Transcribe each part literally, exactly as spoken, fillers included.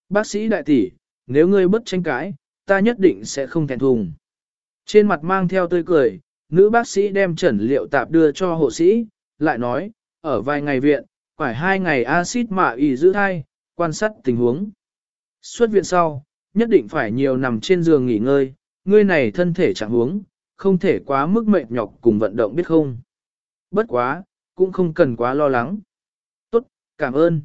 bác sĩ đại tỷ, nếu ngươi bất tranh cãi, ta nhất định sẽ không thẹn thùng. Trên mặt mang theo tươi cười, nữ bác sĩ đem chẩn liệu tạp đưa cho hộ sĩ, lại nói, ở vài ngày viện, phải hai ngày axit mạ ỉ giữ thai, quan sát tình huống. Xuất viện sau, nhất định phải nhiều nằm trên giường nghỉ ngơi, ngươi này thân thể chẳng huống, không thể quá mức mệt nhọc cùng vận động biết không. Bất quá, cũng không cần quá lo lắng. Tốt, cảm ơn.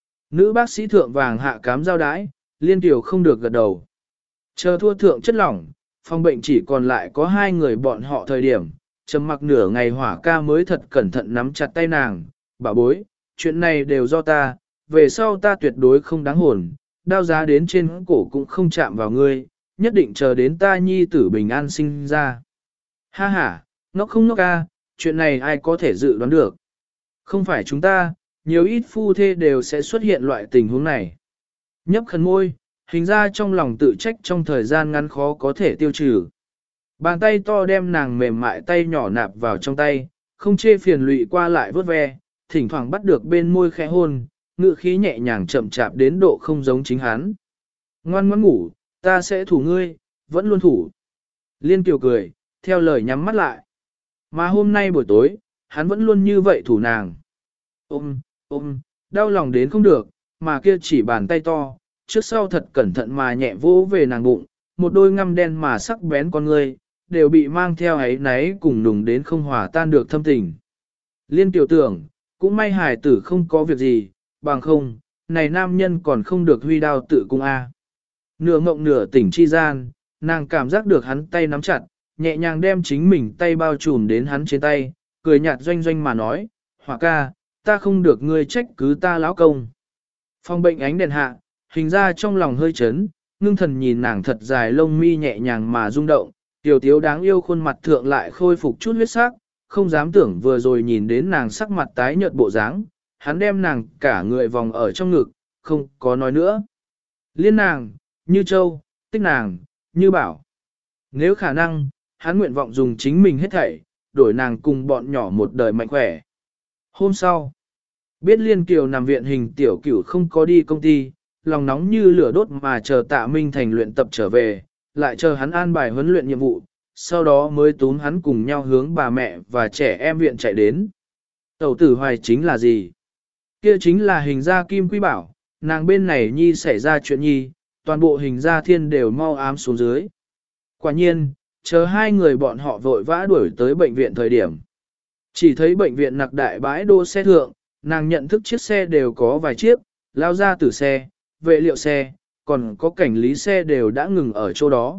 Nữ bác sĩ thượng vàng hạ cám giao đái, liên tiểu không được gật đầu. Chờ thua thượng chất lỏng, phòng bệnh chỉ còn lại có hai người bọn họ thời điểm, trầm mặc nửa ngày hỏa ca mới thật cẩn thận nắm chặt tay nàng, bảo bối, chuyện này đều do ta, về sau ta tuyệt đối không đáng hồn, đao giá đến trên cổ cũng không chạm vào ngươi, nhất định chờ đến ta nhi tử bình an sinh ra. Ha ha, nó không ngốc ca, chuyện này ai có thể dự đoán được. Không phải chúng ta, nhiều ít phu thê đều sẽ xuất hiện loại tình huống này. Nhấp khẩn môi, hình ra trong lòng tự trách trong thời gian ngắn khó có thể tiêu trừ. Bàn tay to đem nàng mềm mại tay nhỏ nạp vào trong tay, không chê phiền lụy qua lại vớt ve, thỉnh thoảng bắt được bên môi khẽ hôn, ngự khí nhẹ nhàng chậm chạp đến độ không giống chính hắn. Ngoan ngoãn ngủ, ta sẽ thủ ngươi, vẫn luôn thủ. Liên Kiều cười, theo lời nhắm mắt lại. Mà hôm nay buổi tối, hắn vẫn luôn như vậy thủ nàng. Ôm, ôm, đau lòng đến không được, mà kia chỉ bàn tay to, trước sau thật cẩn thận mà nhẹ vỗ về nàng bụng, một đôi ngăm đen mà sắc bén con ngươi, đều bị mang theo ấy náy cùng nùng đến không hòa tan được thâm tình. Liên Kiều tưởng, cũng may hài tử không có việc gì, bằng không, này nam nhân còn không được huy đao tự cung a. Nửa mộng nửa tỉnh chi gian, nàng cảm giác được hắn tay nắm chặt, nhẹ nhàng đem chính mình tay bao trùm đến hắn trên tay, cười nhạt doanh doanh mà nói, Hỏa ca, ta không được ngươi trách cứ ta lão công. Phòng bệnh ánh đèn hạ, hình ra trong lòng hơi chấn, ngưng thần nhìn nàng thật dài lông mi nhẹ nhàng mà rung động, tiểu tiếu đáng yêu khuôn mặt thượng lại khôi phục chút huyết sắc, không dám tưởng vừa rồi nhìn đến nàng sắc mặt tái nhợt bộ dáng, hắn đem nàng cả người vòng ở trong ngực, không có nói nữa. Liên nàng, như châu, tích nàng, như bảo. Nếu khả năng, hắn nguyện vọng dùng chính mình hết thảy, đổi nàng cùng bọn nhỏ một đời mạnh khỏe. Hôm sau, biết Liên Kiều nằm viện hình tiểu cửu không có đi công ty, lòng nóng như lửa đốt mà chờ Tạ Minh Thành luyện tập trở về, lại chờ hắn an bài huấn luyện nhiệm vụ, sau đó mới túm hắn cùng nhau hướng bà mẹ và trẻ em viện chạy đến. Tẩu tử hoài chính là gì? Kia chính là hình gia Kim Quý Bảo, nàng bên này nhi xảy ra chuyện nhi, toàn bộ hình gia thiên đều mau ám xuống dưới. Quả nhiên, chờ hai người bọn họ vội vã đuổi tới bệnh viện thời điểm. Chỉ thấy bệnh viện nặc đại bãi đỗ xe thượng, nàng nhận thức chiếc xe đều có vài chiếc, lao ra từ xe, vệ liệu xe, còn có cảnh lý xe đều đã ngừng ở chỗ đó.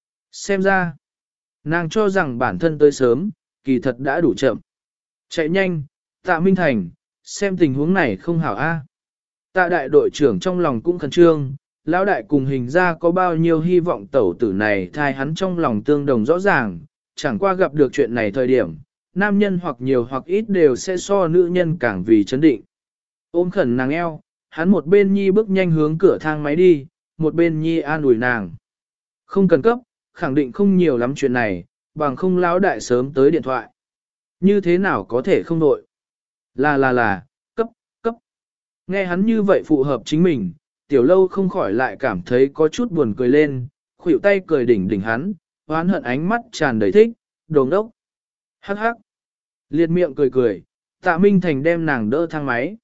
Xem ra, nàng cho rằng bản thân tới sớm, kỳ thật đã đủ chậm. Chạy nhanh, Tạ Minh Thành, xem tình huống này không hảo a. Tạ đại đội trưởng trong lòng cũng khẩn trương, lão đại cùng hình ra có bao nhiêu hy vọng tẩu tử này thai hắn trong lòng tương đồng rõ ràng, chẳng qua gặp được chuyện này thời điểm, nam nhân hoặc nhiều hoặc ít đều sẽ so nữ nhân càng vì chấn định. Ôm khẩn nàng eo, hắn một bên nhi bước nhanh hướng cửa thang máy đi, một bên nhi an ủi nàng. Không cần cấp, khẳng định không nhiều lắm chuyện này, bằng không lão đại sớm tới điện thoại. Như thế nào có thể không đội? Là là là, cấp, cấp. Nghe hắn như vậy phù hợp chính mình, tiểu lâu không khỏi lại cảm thấy có chút buồn cười lên, khuỷu tay cười đỉnh đỉnh hắn, hoán hận ánh mắt tràn đầy thích, đồ đốc. Hắc hắc. Liệt miệng cười cười, Tạ Minh Thành đem nàng đỡ thang máy.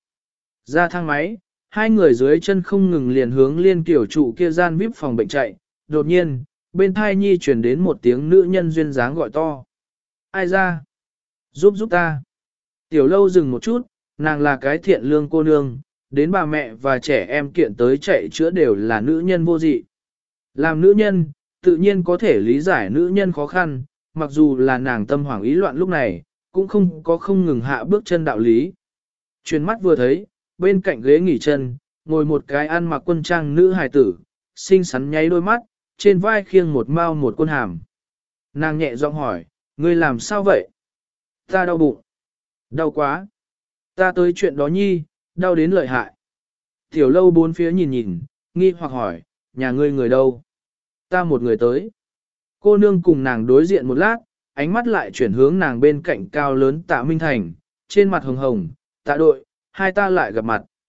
Ra thang máy, hai người dưới chân không ngừng liền hướng Liên Kiều trụ kia gian vê i pê phòng bệnh chạy, đột nhiên, bên thai nhi truyền đến một tiếng nữ nhân duyên dáng gọi to. Ai ra? Giúp giúp ta. Tiểu lâu dừng một chút, nàng là cái thiện lương cô nương, đến bà mẹ và trẻ em kiện tới chạy chữa đều là nữ nhân vô dị. Làm nữ nhân, tự nhiên có thể lý giải nữ nhân khó khăn, mặc dù là nàng tâm hoảng ý loạn lúc này, cũng không có không ngừng hạ bước chân đạo lý. Chuyển mắt vừa thấy, bên cạnh ghế nghỉ chân, ngồi một cái ăn mặc quân trang nữ hài tử, xinh xắn nháy đôi mắt, trên vai khiêng một mao một quân hàm. Nàng nhẹ giọng hỏi, ngươi làm sao vậy? Ta đau bụng. Đau quá. Ta tới chuyện đó nhi, đau đến lợi hại. Tiểu lâu bốn phía nhìn nhìn, nghi hoặc hỏi, nhà ngươi người đâu? Ta một người tới. Cô nương cùng nàng đối diện một lát, ánh mắt lại chuyển hướng nàng bên cạnh cao lớn Tạ Minh Thành, trên mặt hồng hồng, Tạ đội, hai ta lại gặp mặt.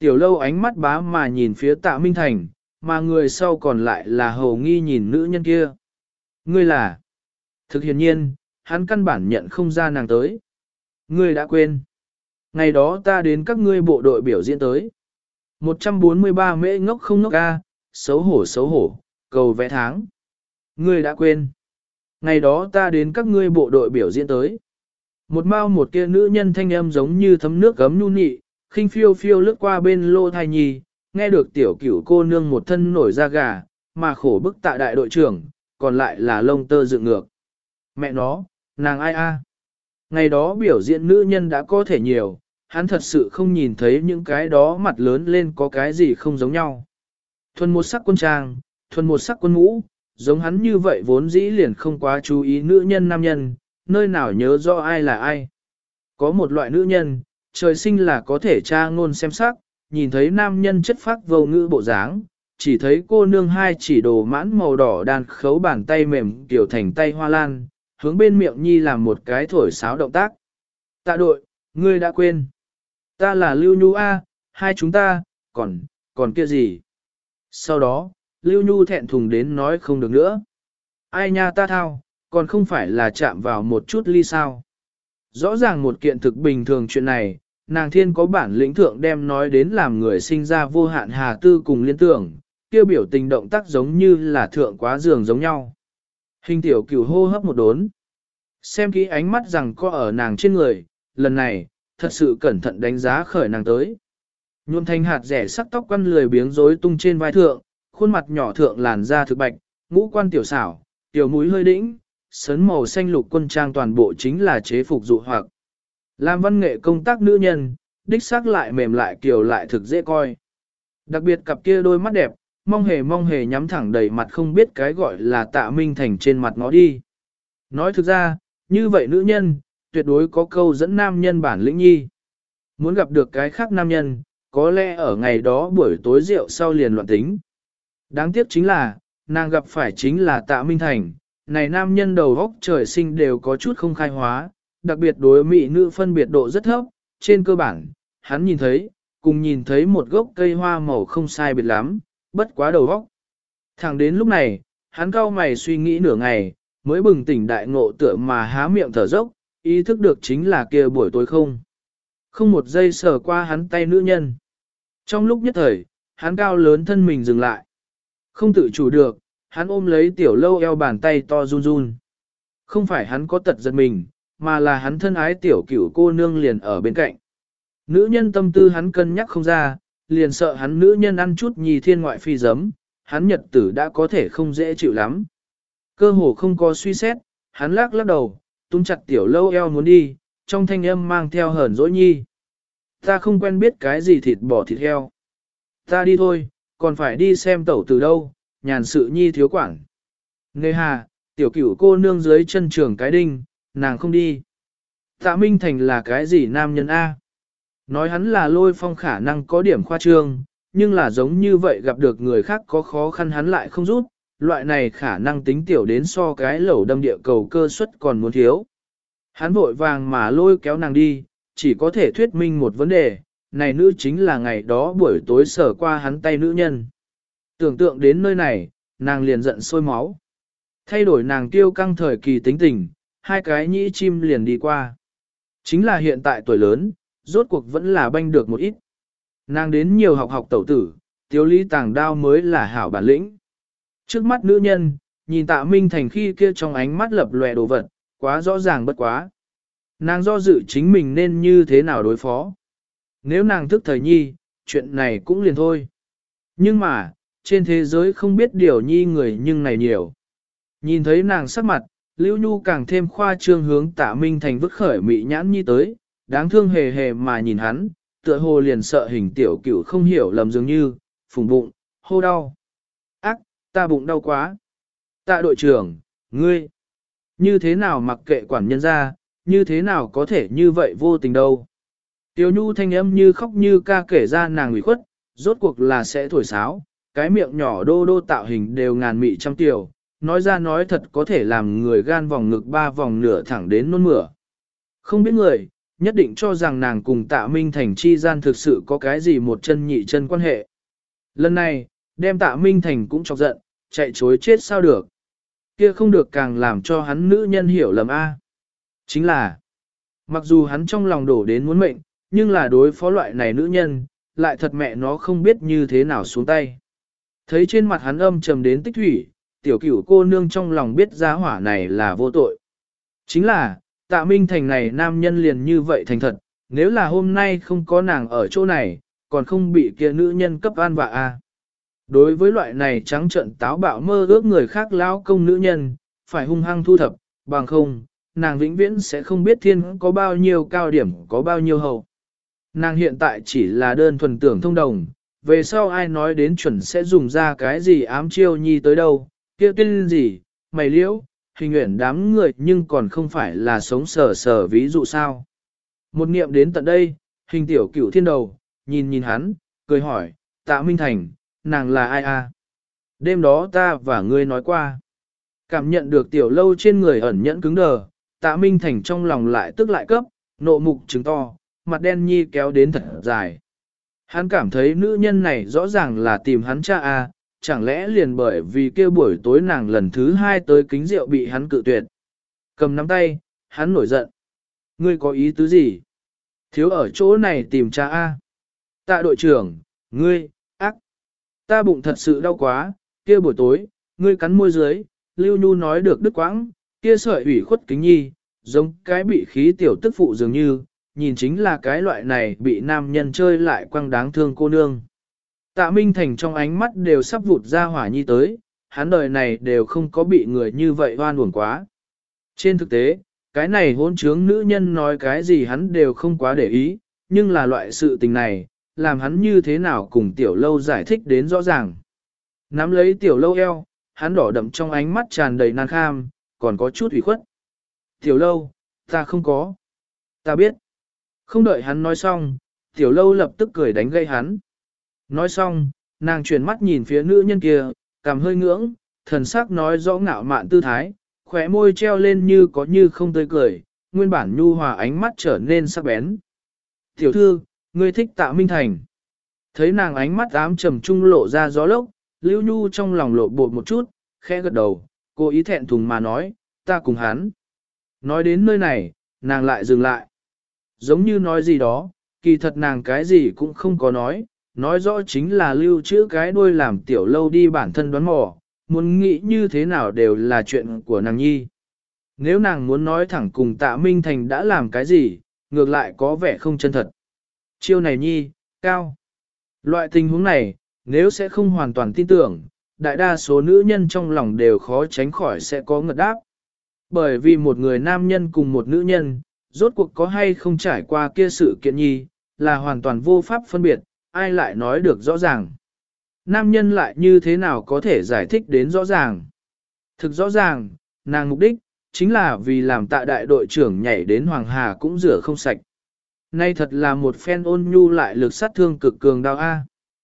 Tiểu lâu ánh mắt bá mà nhìn phía tạ Minh Thành, mà người sau còn lại là hầu nghi nhìn nữ nhân kia. Ngươi là... Thực hiện nhiên, hắn căn bản nhận không ra nàng tới. Ngươi đã quên. Ngày đó ta đến các ngươi bộ đội biểu diễn tới. một trăm bốn mươi ba mễ ngốc không ngốc ca, xấu hổ xấu hổ, cầu vẽ tháng. Ngươi đã quên. Ngày đó ta đến các ngươi bộ đội biểu diễn tới. Một mao một kia nữ nhân thanh âm giống như thấm nước gấm nhu nị, khinh phiêu phiêu lướt qua bên lô thai nhì, nghe được tiểu cửu cô nương một thân nổi da gà, mà khổ bức tạ đại đội trưởng, còn lại là lông tơ dựng ngược. Mẹ nó, nàng ai a? Ngày đó biểu diễn nữ nhân đã có thể nhiều, hắn thật sự không nhìn thấy những cái đó mặt lớn lên có cái gì không giống nhau. Thuần một sắc quân trang, thuần một sắc quân ngũ, giống hắn như vậy vốn dĩ liền không quá chú ý nữ nhân nam nhân, nơi nào nhớ rõ ai là ai. Có một loại nữ nhân, trời sinh là có thể tra ngôn xem sắc, nhìn thấy nam nhân chất phác vô ngữ bộ dáng, chỉ thấy cô nương hai chỉ đồ mãn màu đỏ đàn khấu bàn tay mềm kiểu thành tay hoa lan, hướng bên miệng nhi làm một cái thổi sáo động tác. Tạ đội, ngươi đã quên. Ta là Lưu Nhu A, hai chúng ta, còn, còn kia gì? Sau đó, Lưu Nhu thẹn thùng đến nói không được nữa. Ai nha ta thao, còn không phải là chạm vào một chút ly sao. Rõ ràng một kiện thực bình thường chuyện này, nàng thiên có bản lĩnh thượng đem nói đến làm người sinh ra vô hạn hà tư cùng liên tưởng, kêu biểu tình động tác giống như là thượng quá giường giống nhau. Hình tiểu cửu hô hấp một đốn. Xem kỹ ánh mắt rằng có ở nàng trên người, lần này, thật sự cẩn thận đánh giá khởi nàng tới. Nhuộm thành hạt rẻ sắc tóc quăn lười biếng rối tung trên vai thượng, khuôn mặt nhỏ thượng làn da thực bạch, ngũ quan tiểu xảo, tiểu mũi hơi đĩnh, sấn màu xanh lục quân trang toàn bộ chính là chế phục dụ hoặc. Làm văn nghệ công tác nữ nhân, đích xác lại mềm lại kiều lại thực dễ coi. Đặc biệt cặp kia đôi mắt đẹp, mong hề mong hề nhắm thẳng đầy mặt không biết cái gọi là Tạ Minh Thành trên mặt nó đi. Nói thực ra, như vậy nữ nhân, tuyệt đối có câu dẫn nam nhân bản lĩnh nhi. Muốn gặp được cái khác nam nhân, có lẽ ở ngày đó buổi tối rượu sau liền loạn tính. Đáng tiếc chính là, nàng gặp phải chính là Tạ Minh Thành, này nam nhân đầu góc trời sinh đều có chút không khai hóa, đặc biệt đối mỹ nữ phân biệt độ rất thấp, trên cơ bản, hắn nhìn thấy, cùng nhìn thấy một gốc cây hoa màu không sai biệt lắm, bất quá đầu góc. Thẳng đến lúc này, hắn cau mày suy nghĩ nửa ngày, mới bừng tỉnh đại ngộ tựa mà há miệng thở dốc, ý thức được chính là kia buổi tối không. Không một giây sờ qua hắn tay nữ nhân. Trong lúc nhất thời, hắn cao lớn thân mình dừng lại. Không tự chủ được, hắn ôm lấy tiểu lâu eo bàn tay to run run. Không phải hắn có tật giật mình, mà là hắn thân ái tiểu cửu cô nương liền ở bên cạnh. Nữ nhân tâm tư hắn cân nhắc không ra, liền sợ hắn nữ nhân ăn chút nhì thiên ngoại phi giấm, hắn nhật tử đã có thể không dễ chịu lắm. Cơ hồ không có suy xét, hắn lắc lắc đầu, túm chặt tiểu lâu eo muốn đi, trong thanh âm mang theo hờn dỗi nhi. Ta không quen biết cái gì thịt bò thịt heo. Ta đi thôi, còn phải đi xem tẩu từ đâu, nhàn sự nhi thiếu quản. Nề hà, tiểu cửu cô nương dưới chân trường cái đinh, nàng không đi. Tạ Minh Thành là cái gì nam nhân A? Nói hắn là lôi phong khả năng có điểm khoa trương, nhưng là giống như vậy gặp được người khác có khó khăn hắn lại không rút, loại này khả năng tính tiểu đến so cái lẩu đâm địa cầu cơ suất còn muốn thiếu. Hắn vội vàng mà lôi kéo nàng đi, chỉ có thể thuyết minh một vấn đề, này nữ chính là ngày đó buổi tối sở qua hắn tay nữ nhân. Tưởng tượng đến nơi này, nàng liền giận sôi máu. Thay đổi nàng tiêu căng thời kỳ tính tình, hai cái nhĩ chim liền đi qua. Chính là hiện tại tuổi lớn, rốt cuộc vẫn là banh được một ít. Nàng đến nhiều học học tẩu tử, tiếu lý tàng đao mới là hảo bản lĩnh. Trước mắt nữ nhân, nhìn Tạ Minh Thành khi kia trong ánh mắt lập lòe đồ vật, quá rõ ràng bất quá. Nàng do dự chính mình nên như thế nào đối phó. Nếu nàng thức thời nhi, chuyện này cũng liền thôi. Nhưng mà, trên thế giới không biết điều nhi người nhưng này nhiều. Nhìn thấy nàng sắc mặt, Lưu Nhu càng thêm khoa trương hướng Tạ Minh Thành vứt khởi mị nhãn nhi tới, đáng thương hề hề mà nhìn hắn, tựa hồ liền sợ hình tiểu cửu không hiểu lầm dường như, phùng bụng, hô đau. Ác, ta bụng đau quá. Tạ đội trưởng, ngươi, như thế nào mặc kệ quản nhân ra, như thế nào có thể như vậy vô tình đâu. Tiểu Nhu thanh âm như khóc như ca kể ra nàng ủy khuất, rốt cuộc là sẽ thổi sáo, cái miệng nhỏ đô đô tạo hình đều ngàn mị trăm tiểu, nói ra nói thật có thể làm người gan vòng ngực ba vòng nửa thẳng đến nôn mửa. Không biết người, nhất định cho rằng nàng cùng tạ Minh Thành chi gian thực sự có cái gì một chân nhị chân quan hệ. Lần này, đem tạ Minh Thành cũng chọc giận, chạy chối chết sao được. Kia không được càng làm cho hắn nữ nhân hiểu lầm a. Chính là, mặc dù hắn trong lòng đổ đến muốn mệnh, nhưng là đối phó loại này nữ nhân, lại thật mẹ nó không biết như thế nào xuống tay. Thấy trên mặt hắn âm trầm đến tích thủy, tiểu cửu cô nương trong lòng biết giá hỏa này là vô tội. Chính là, tạ Minh Thành này nam nhân liền như vậy thành thật, nếu là hôm nay không có nàng ở chỗ này, còn không bị kia nữ nhân cấp an vạ a. Đối với loại này trắng trợn táo bạo mơ ước người khác lão công nữ nhân, phải hung hăng thu thập, bằng không, nàng vĩnh viễn sẽ không biết thiên có bao nhiêu cao điểm có bao nhiêu hậu. Nàng hiện tại chỉ là đơn thuần tưởng thông đồng, về sau ai nói đến chuẩn sẽ dùng ra cái gì ám chiêu nhi tới đâu, kia tên gì, mày liễu, hình nguyện đám người nhưng còn không phải là sống sờ sờ ví dụ sao. Một niệm đến tận đây, hình tiểu cửu thiên đầu, nhìn nhìn hắn, cười hỏi, tạ Minh Thành, nàng là ai a? Đêm đó ta và ngươi nói qua. Cảm nhận được tiểu lâu trên người ẩn nhẫn cứng đờ, tạ Minh Thành trong lòng lại tức lại cấp, nộ mục trứng to, mặt đen nhi kéo đến thật dài. Hắn cảm thấy nữ nhân này rõ ràng là tìm hắn cha a, chẳng lẽ liền bởi vì kêu buổi tối nàng lần thứ hai tới kính rượu bị hắn cự tuyệt. Cầm nắm tay, hắn nổi giận. Ngươi có ý tứ gì? Thiếu ở chỗ này tìm cha a. Tạ đội trưởng, ngươi, ác. Ta bụng thật sự đau quá, kia buổi tối, ngươi cắn môi dưới, Lưu Nhu nói được đứt quãng, kia sợi ủy khuất kính nhi, giống cái bị khí tiểu tức phụ dường như, nhìn chính là cái loại này bị nam nhân chơi lại quăng đáng thương cô nương. Tạ Minh Thành trong ánh mắt đều sắp vụt ra hỏa nhi tới, hắn đời này đều không có bị người như vậy hoan uổng quá. Trên thực tế, cái này hôn trướng nữ nhân nói cái gì hắn đều không quá để ý, nhưng là loại sự tình này, làm hắn như thế nào cùng tiểu lâu giải thích đến rõ ràng. Nắm lấy tiểu lâu eo, hắn đỏ đậm trong ánh mắt tràn đầy nan kham, còn có chút ủy khuất. Tiểu lâu, ta không có. Ta biết. Không đợi hắn nói xong, tiểu lâu lập tức cười đánh gây hắn. Nói xong, nàng chuyển mắt nhìn phía nữ nhân kia, cằm hơi ngưỡng, thần sắc nói rõ ngạo mạn tư thái, khóe môi treo lên như có như không tươi cười, nguyên bản nhu hòa ánh mắt trở nên sắc bén. Tiểu thư, ngươi thích Tạ Minh Thành. Thấy nàng ánh mắt ám trầm trung lộ ra gió lốc, Lưu Nhu trong lòng lộ bột một chút, khẽ gật đầu, cô ý thẹn thùng mà nói, ta cùng hắn. Nói đến nơi này, nàng lại dừng lại. Giống như nói gì đó, kỳ thật nàng cái gì cũng không có nói, nói rõ chính là lưu trữ cái đuôi làm tiểu lâu đi bản thân đoán mò, muốn nghĩ như thế nào đều là chuyện của nàng nhi. Nếu nàng muốn nói thẳng cùng Tạ Minh Thành đã làm cái gì, ngược lại có vẻ không chân thật. Chiêu này nhi, cao. Loại tình huống này, nếu sẽ không hoàn toàn tin tưởng, đại đa số nữ nhân trong lòng đều khó tránh khỏi sẽ có ngật đáp. Bởi vì một người nam nhân cùng một nữ nhân, rốt cuộc có hay không trải qua kia sự kiện nhi, là hoàn toàn vô pháp phân biệt, ai lại nói được rõ ràng. Nam nhân lại như thế nào có thể giải thích đến rõ ràng. Thực rõ ràng, nàng mục đích, chính là vì làm Tạ đại đội trưởng nhảy đến Hoàng Hà cũng rửa không sạch. Nay thật là một phen ôn nhu lại lực sát thương cực cường đau A.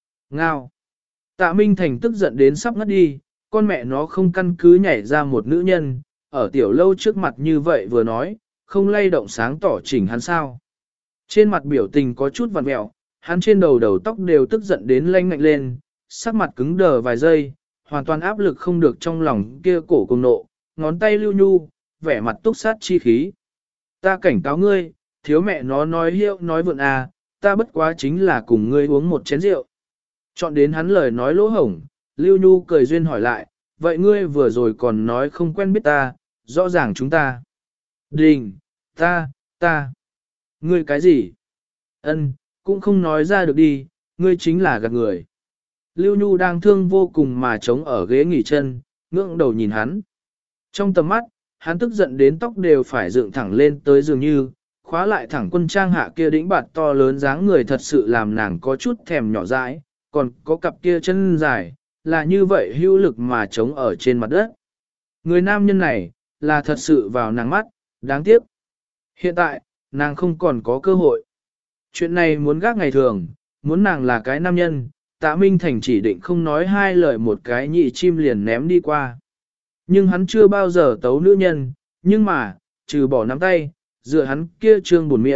Ngao. Tạ Minh Thành tức giận đến sắp ngất đi, con mẹ nó không căn cứ nhảy ra một nữ nhân, ở tiểu lâu trước mặt như vậy vừa nói, không lay động sáng tỏ chỉnh hắn sao. Trên mặt biểu tình có chút vặn mẹo, hắn trên đầu đầu tóc đều tức giận đến lanh ngạnh lên, sắc mặt cứng đờ vài giây, hoàn toàn áp lực không được trong lòng kia cổ cùng nộ, ngón tay lưu nhu, vẻ mặt túc sát chi khí. Ta cảnh cáo ngươi, thiếu mẹ nó nói hiệu nói vượn à, ta bất quá chính là cùng ngươi uống một chén rượu. Chọn đến hắn lời nói lỗ hổng, Lưu Nhu cười duyên hỏi lại, vậy ngươi vừa rồi còn nói không quen biết ta, rõ ràng chúng ta. Đình, ta, ta. Ngươi cái gì? Ân, cũng không nói ra được đi, ngươi chính là gạt người. Lưu Nhu đang thương vô cùng mà chống ở ghế nghỉ chân, ngưỡng đầu nhìn hắn. Trong tầm mắt, hắn tức giận đến tóc đều phải dựng thẳng lên tới dường như, khóa lại thẳng quân trang hạ kia đĩnh bạt to lớn dáng người thật sự làm nàng có chút thèm nhỏ dãi, còn có cặp kia chân dài, là như vậy hữu lực mà chống ở trên mặt đất. Người nam nhân này, là thật sự vào nàng mắt, đáng tiếc. Hiện tại, nàng không còn có cơ hội. Chuyện này muốn gác ngày thường, muốn nàng là cái nam nhân, Tạ Minh Thành chỉ định không nói hai lời một cái nhị chim liền ném đi qua. Nhưng hắn chưa bao giờ tấu nữ nhân, nhưng mà, trừ bỏ nắm tay, dựa hắn kia trương buồn miệng,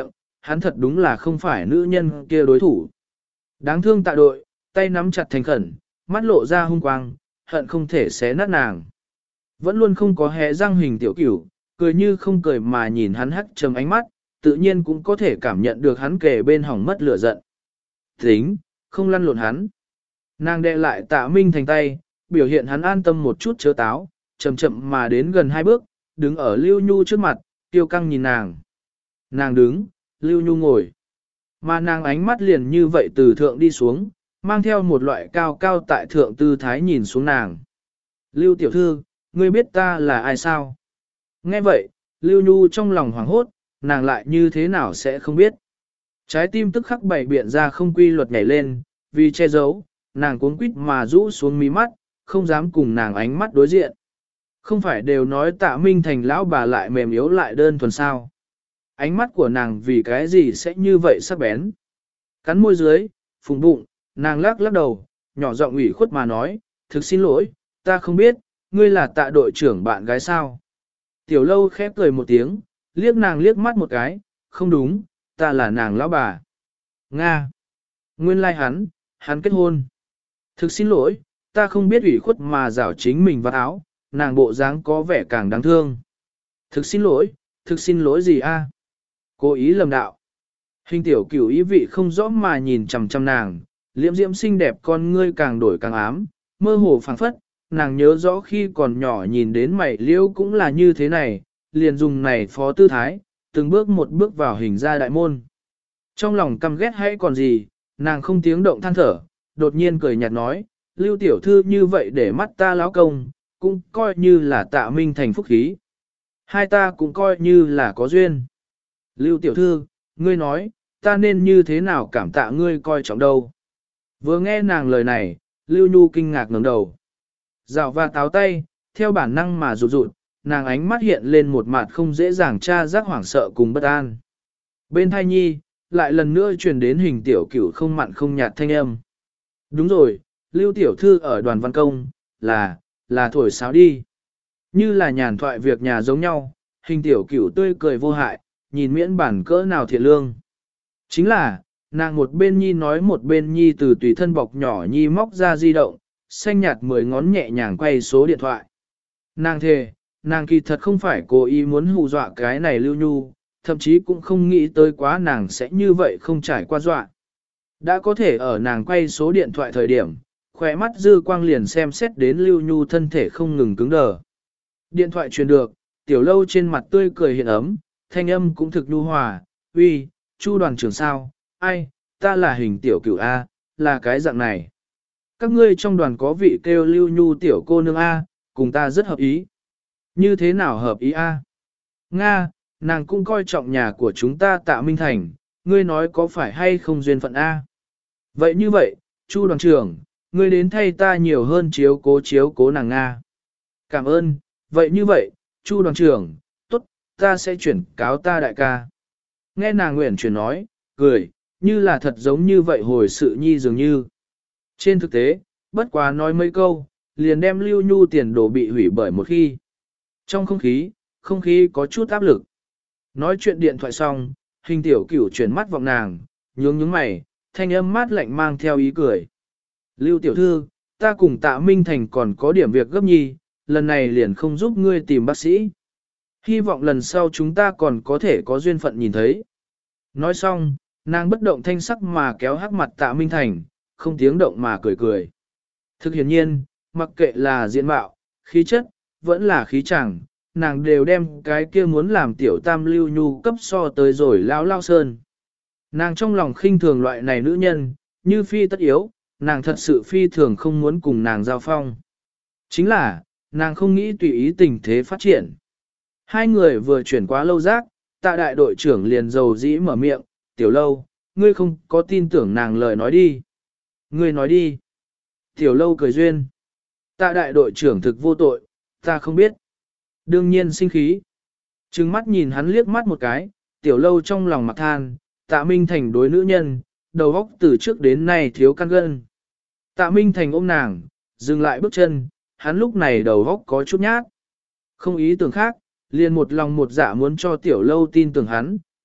hắn thật đúng là không phải nữ nhân kia đối thủ. Đáng thương tạ đội, tay nắm chặt thành khẩn, mắt lộ ra hung quang, hận không thể xé nát nàng. Vẫn luôn không có hé răng hình tiểu cửu, cười như không cười mà nhìn hắn hắt trầm ánh mắt, tự nhiên cũng có thể cảm nhận được hắn kề bên hỏng mất lửa giận. Tính, không lăn lộn hắn. Nàng đe lại tạ minh thành tay, biểu hiện hắn an tâm một chút chớ táo, chậm chậm mà đến gần hai bước, đứng ở Lưu Nhu trước mặt, tiêu căng nhìn nàng. Nàng đứng, Lưu Nhu ngồi. Mà nàng ánh mắt liền như vậy từ thượng đi xuống, mang theo một loại cao cao tại thượng tư thái nhìn xuống nàng. Lưu tiểu thư, ngươi biết ta là ai sao? Nghe vậy, Lưu Nhu trong lòng hoảng hốt, nàng lại như thế nào sẽ không biết. Trái tim tức khắc bảy biện ra không quy luật nhảy lên, vì che giấu, nàng cuống quýt mà rũ xuống mí mắt, không dám cùng nàng ánh mắt đối diện. Không phải đều nói Tạ Minh Thành lão bà lại mềm yếu lại đơn thuần sao. Ánh mắt của nàng vì cái gì sẽ như vậy sắc bén. Cắn môi dưới, phùng bụng, nàng lắc lắc đầu, nhỏ giọng ủy khuất mà nói, thực xin lỗi, ta không biết, ngươi là Tạ đội trưởng bạn gái sao. Tiểu lâu khép cười một tiếng, liếc nàng liếc mắt một cái, không đúng, ta là nàng lão bà. Nga. Nguyên lai like hắn, hắn kết hôn. Thực xin lỗi, ta không biết ủy khuất mà rảo chính mình vào áo, nàng bộ dáng có vẻ càng đáng thương. Thực xin lỗi, thực xin lỗi gì a? Cố ý lầm đạo. Hình tiểu cửu ý vị không rõ mà nhìn chằm chằm nàng, liễm diễm xinh đẹp con ngươi càng đổi càng ám, mơ hồ phảng phất, nàng nhớ rõ khi còn nhỏ nhìn đến mày liêu cũng là như thế này, liền dùng này phó tư thái, từng bước một bước vào hình ra đại môn. Trong lòng căm ghét hay còn gì, nàng không tiếng động than thở, đột nhiên cười nhạt nói, Lưu tiểu thư như vậy để mắt ta láo công, cũng coi như là Tạ Minh Thành phúc khí. Hai ta cũng coi như là có duyên. Lưu tiểu thư, ngươi nói, ta nên như thế nào cảm tạ ngươi coi trọng đâu. Vừa nghe nàng lời này, Lưu Nhu kinh ngạc ngẩng đầu. Dạo và táo tay, theo bản năng mà rụt rụt, nàng ánh mắt hiện lên một mặt không dễ dàng tra giác hoảng sợ cùng bất an. Bên thai nhi, lại lần nữa truyền đến hình tiểu cửu không mặn không nhạt thanh âm. Đúng rồi, Lưu tiểu thư ở đoàn văn công, là, là thổi sáo đi. Như là nhàn thoại việc nhà giống nhau, hình tiểu cửu tươi cười vô hại, nhìn miễn bản cỡ nào thiện lương. Chính là, nàng một bên nhi nói một bên nhi từ tùy thân bọc nhỏ nhi móc ra di động, xanh nhạt mười ngón nhẹ nhàng quay số điện thoại. Nàng thề, nàng kỳ thật không phải cố ý muốn hù dọa cái này Lưu Nhu, thậm chí cũng không nghĩ tới quá nàng sẽ như vậy không trải qua dọa. Đã có thể ở nàng quay số điện thoại thời điểm, khỏe mắt dư quang liền xem xét đến Lưu Nhu thân thể không ngừng cứng đờ. Điện thoại truyền được, tiểu lâu trên mặt tươi cười hiện ấm, thanh âm cũng thực nhu hòa, uy, Chu đoàn trưởng sao, ai, ta là hình tiểu cửu A, là cái dạng này. Các ngươi trong đoàn có vị kêu Lưu Nhu tiểu cô nương A, cùng ta rất hợp ý. Như thế nào hợp ý A? Nga, nàng cũng coi trọng nhà của chúng ta Tạ Minh Thành, ngươi nói có phải hay không duyên phận A? Vậy như vậy, Chu đoàn trưởng, ngươi đến thay ta nhiều hơn chiếu cố chiếu cố nàng Nga. Cảm ơn, vậy như vậy, Chu đoàn trưởng, tốt, ta sẽ chuyển cáo ta đại ca. Nghe nàng nguyện chuyển nói, cười, như là thật giống như vậy hồi sự nhi dường như. Trên thực tế, bất quá nói mấy câu, liền đem Lưu Nhu tiền đồ bị hủy bởi một khi. Trong không khí, không khí có chút áp lực. Nói chuyện điện thoại xong, hình tiểu cửu chuyển mắt vọng nàng, nhướng nhướng mày, thanh âm mát lạnh mang theo ý cười. Lưu tiểu thư, ta cùng Tạ Minh Thành còn có điểm việc gấp nhi, lần này liền không giúp ngươi tìm bác sĩ. Hy vọng lần sau chúng ta còn có thể có duyên phận nhìn thấy. Nói xong, nàng bất động thanh sắc mà kéo hắc mặt Tạ Minh Thành, không tiếng động mà cười cười. Thực hiển nhiên, mặc kệ là diện mạo, khí chất, vẫn là khí chẳng, nàng đều đem cái kia muốn làm tiểu tam Lưu Nhu cấp so tới rồi lao lao sơn. Nàng trong lòng khinh thường loại này nữ nhân, như phi tất yếu, nàng thật sự phi thường không muốn cùng nàng giao phong. Chính là, nàng không nghĩ tùy ý tình thế phát triển. Hai người vừa chuyển quá lâu giác, Tạ đại đội trưởng liền dầu dĩ mở miệng, tiểu lâu, ngươi không có tin tưởng nàng lời nói đi. Ngươi nói đi. Tiểu lâu cười duyên. Tạ đại đội trưởng thực vô tội, ta không biết. Đương nhiên sinh khí. Trừng mắt nhìn hắn liếc mắt một cái, tiểu lâu trong lòng mặc than, Tạ Minh Thành đối nữ nhân, đầu óc từ trước đến nay thiếu căn gân. Tạ Minh Thành ôm nàng, dừng lại bước chân, hắn lúc này đầu óc có chút nhát. Không ý tưởng khác, liền một lòng một dạ muốn cho tiểu lâu tin tưởng hắn,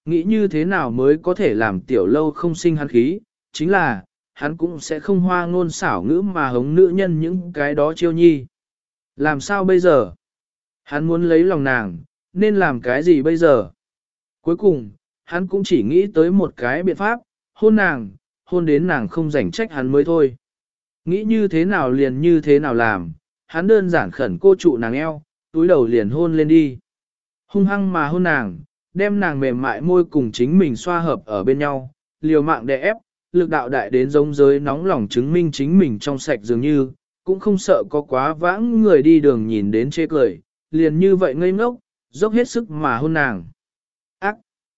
nghĩ như thế nào mới có thể làm tiểu lâu không sinh hắn khí, chính là, hắn cũng sẽ không hoa ngôn xảo ngữ mà hống nữ nhân những cái đó chiêu nhi. Làm sao bây giờ? Hắn muốn lấy lòng nàng, nên làm cái gì bây giờ? Cuối cùng, hắn cũng chỉ nghĩ tới một cái biện pháp, hôn nàng, hôn đến nàng không rảnh trách hắn mới thôi. Nghĩ như thế nào liền như thế nào làm, hắn đơn giản khẩn cô trụ nàng eo, túi đầu liền hôn lên đi. Hung hăng mà hôn nàng, đem nàng mềm mại môi cùng chính mình xoa hợp ở bên nhau, liều mạng đè ép, lực đạo đại đến giống giới nóng lòng chứng minh chính mình trong sạch dường như, cũng không sợ có quá vãng người đi đường nhìn đến chê cười, liền như vậy ngây ngốc, dốc hết sức mà hôn nàng. Ác!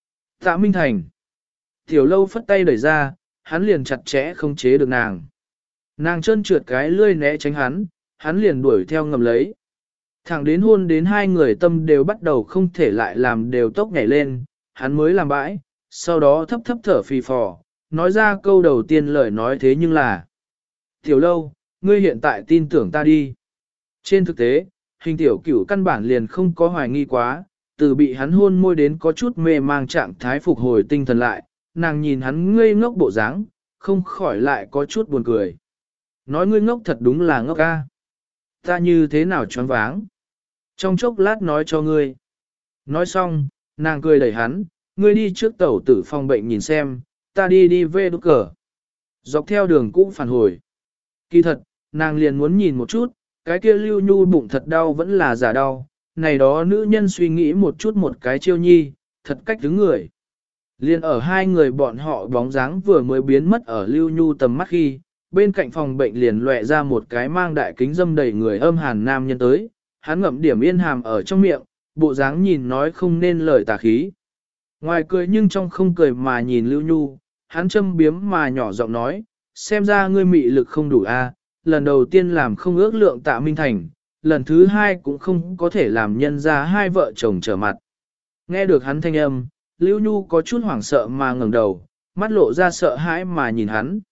Tạ Minh Thành! Tiểu lâu phất tay đẩy ra, hắn liền chặt chẽ không chế được nàng. Nàng chân trượt cái lươi né tránh hắn, hắn liền đuổi theo ngầm lấy. Thẳng đến hôn đến hai người tâm đều bắt đầu không thể lại làm đều tốc nhảy lên, hắn mới làm bãi, sau đó thấp thấp thở phì phò, nói ra câu đầu tiên lời nói thế nhưng là: Tiểu lâu, ngươi hiện tại tin tưởng ta đi. Trên thực tế, hình tiểu cửu căn bản liền không có hoài nghi quá, từ bị hắn hôn môi đến có chút mê mang trạng thái phục hồi tinh thần lại, nàng nhìn hắn ngây ngốc bộ dáng, không khỏi lại có chút buồn cười. Nói ngươi ngốc thật đúng là ngốc ca. Ta như thế nào choáng váng. Trong chốc lát nói cho ngươi. Nói xong, nàng cười đẩy hắn, ngươi đi trước tẩu tử phòng bệnh nhìn xem, ta đi đi về đốt cờ. Dọc theo đường cũ phản hồi. Kỳ thật, nàng liền muốn nhìn một chút, cái kia lưu nhu bụng thật đau vẫn là giả đau, này đó nữ nhân suy nghĩ một chút một cái chiêu nhi, thật cách đứng người. Liên ở hai người bọn họ bóng dáng vừa mới biến mất ở lưu nhu tầm mắt khi, bên cạnh phòng bệnh liền lóe ra một cái mang đại kính dâm đầy người âm hàn nam nhân tới, hắn ngậm điểm yên hàm ở trong miệng, bộ dáng nhìn nói không nên lời tà khí. Ngoài cười nhưng trong không cười mà nhìn lưu nhu, hắn châm biếm mà nhỏ giọng nói, xem ra ngươi mị lực không đủ a, lần đầu tiên làm không ước lượng Tạ Minh Thành, lần thứ hai cũng không có thể làm nhân ra hai vợ chồng trở mặt. Nghe được hắn thanh âm, Lưu Nhu có chút hoảng sợ mà ngẩng đầu, mắt lộ ra sợ hãi mà nhìn hắn.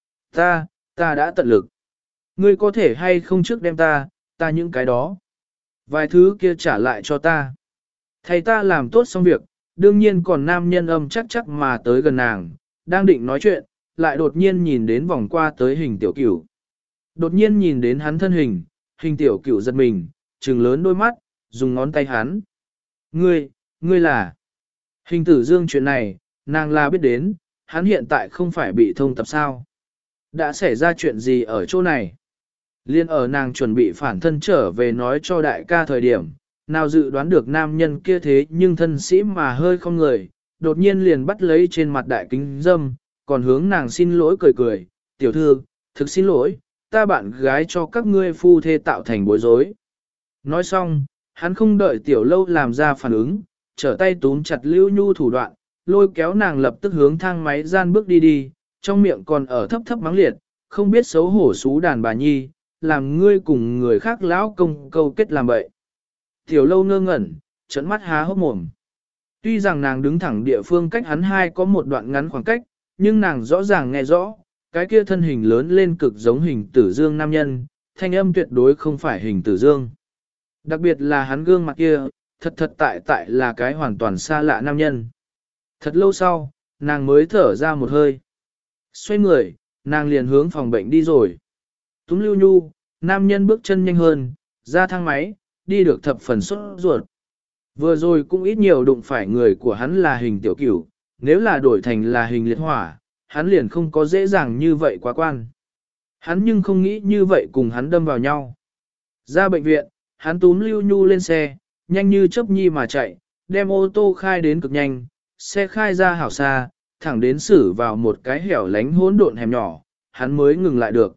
Ta, ta đã tận lực. Ngươi có thể hay không trước đem ta, ta những cái đó. Vài thứ kia trả lại cho ta. Thầy ta làm tốt xong việc, đương nhiên còn nam nhân âm chắc chắc mà tới gần nàng, đang định nói chuyện, lại đột nhiên nhìn đến vòng qua tới hình tiểu cửu. Đột nhiên nhìn đến hắn thân hình, hình tiểu cửu giật mình, trừng lớn đôi mắt, dùng ngón tay hắn. Ngươi, ngươi là... Hình tử dương chuyện này, nàng là biết đến, hắn hiện tại không phải bị thông tập sao. Đã xảy ra chuyện gì ở chỗ này? Liên ở nàng chuẩn bị phản thân trở về nói cho đại ca thời điểm, nào dự đoán được nam nhân kia thế nhưng thân sĩ mà hơi không người, đột nhiên liền bắt lấy trên mặt đại kính dâm, còn hướng nàng xin lỗi cười cười, tiểu thư, thực xin lỗi, ta bạn gái cho các ngươi phu thê tạo thành bối rối. Nói xong, hắn không đợi tiểu lâu làm ra phản ứng, trở tay túm chặt Lưu Nhu thủ đoạn, lôi kéo nàng lập tức hướng thang máy gian bước đi đi, trong miệng còn ở thấp thấp mắng liệt, không biết xấu hổ xú đàn bà nhi, làm ngươi cùng người khác lão công câu kết làm bậy. Tiểu lâu ngơ ngẩn, trấn mắt há hốc mồm. Tuy rằng nàng đứng thẳng địa phương cách hắn hai có một đoạn ngắn khoảng cách, nhưng nàng rõ ràng nghe rõ, cái kia thân hình lớn lên cực giống hình tử dương nam nhân, thanh âm tuyệt đối không phải hình tử dương. Đặc biệt là hắn gương mặt kia, thật thật tại tại là cái hoàn toàn xa lạ nam nhân. Thật lâu sau, nàng mới thở ra một hơi. Xoay người, nàng liền hướng phòng bệnh đi rồi. Túm Lưu Nhu, nam nhân bước chân nhanh hơn, ra thang máy, đi được thập phần sốt ruột. Vừa rồi cũng ít nhiều đụng phải người của hắn là hình tiểu cửu, nếu là đổi thành là hình liệt hỏa, hắn liền không có dễ dàng như vậy quá quan. Hắn nhưng không nghĩ như vậy cùng hắn đâm vào nhau. Ra bệnh viện, hắn túm Lưu Nhu lên xe, nhanh như chớp nhi mà chạy, đem ô tô khai đến cực nhanh, xe khai ra hảo xa, thẳng đến xử vào một cái hẻo lánh hỗn độn hẻm nhỏ, hắn mới ngừng lại được.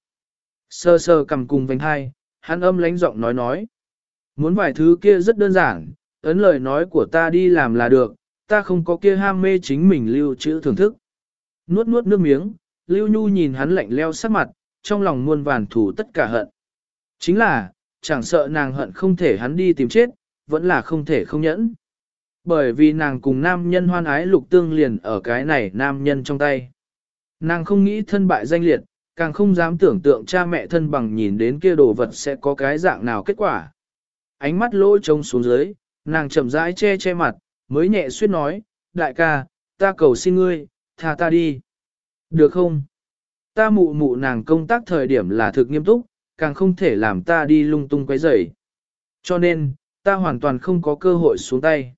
Sơ sơ cầm cùng vành hai, hắn âm lánh giọng nói nói. Muốn vài thứ kia rất đơn giản, ấn lời nói của ta đi làm là được, ta không có kia ham mê chính mình lưu trữ thưởng thức. Nuốt nuốt nước miếng, Lưu Nhu nhìn hắn lạnh leo sắc mặt, trong lòng muôn vàn thủ tất cả hận. Chính là, chẳng sợ nàng hận không thể hắn đi tìm chết, vẫn là không thể không nhẫn. Bởi vì nàng cùng nam nhân hoan ái lục tương liền ở cái này nam nhân trong tay. Nàng không nghĩ thân bại danh liệt, càng không dám tưởng tượng cha mẹ thân bằng nhìn đến kia đồ vật sẽ có cái dạng nào kết quả. Ánh mắt lỗ trông xuống dưới, nàng chậm rãi che che mặt, mới nhẹ suyết nói, đại ca, ta cầu xin ngươi, tha ta đi. Được không? Ta mụ mụ nàng công tác thời điểm là thực nghiêm túc, càng không thể làm ta đi lung tung quấy rầy. Cho nên, ta hoàn toàn không có cơ hội xuống tay.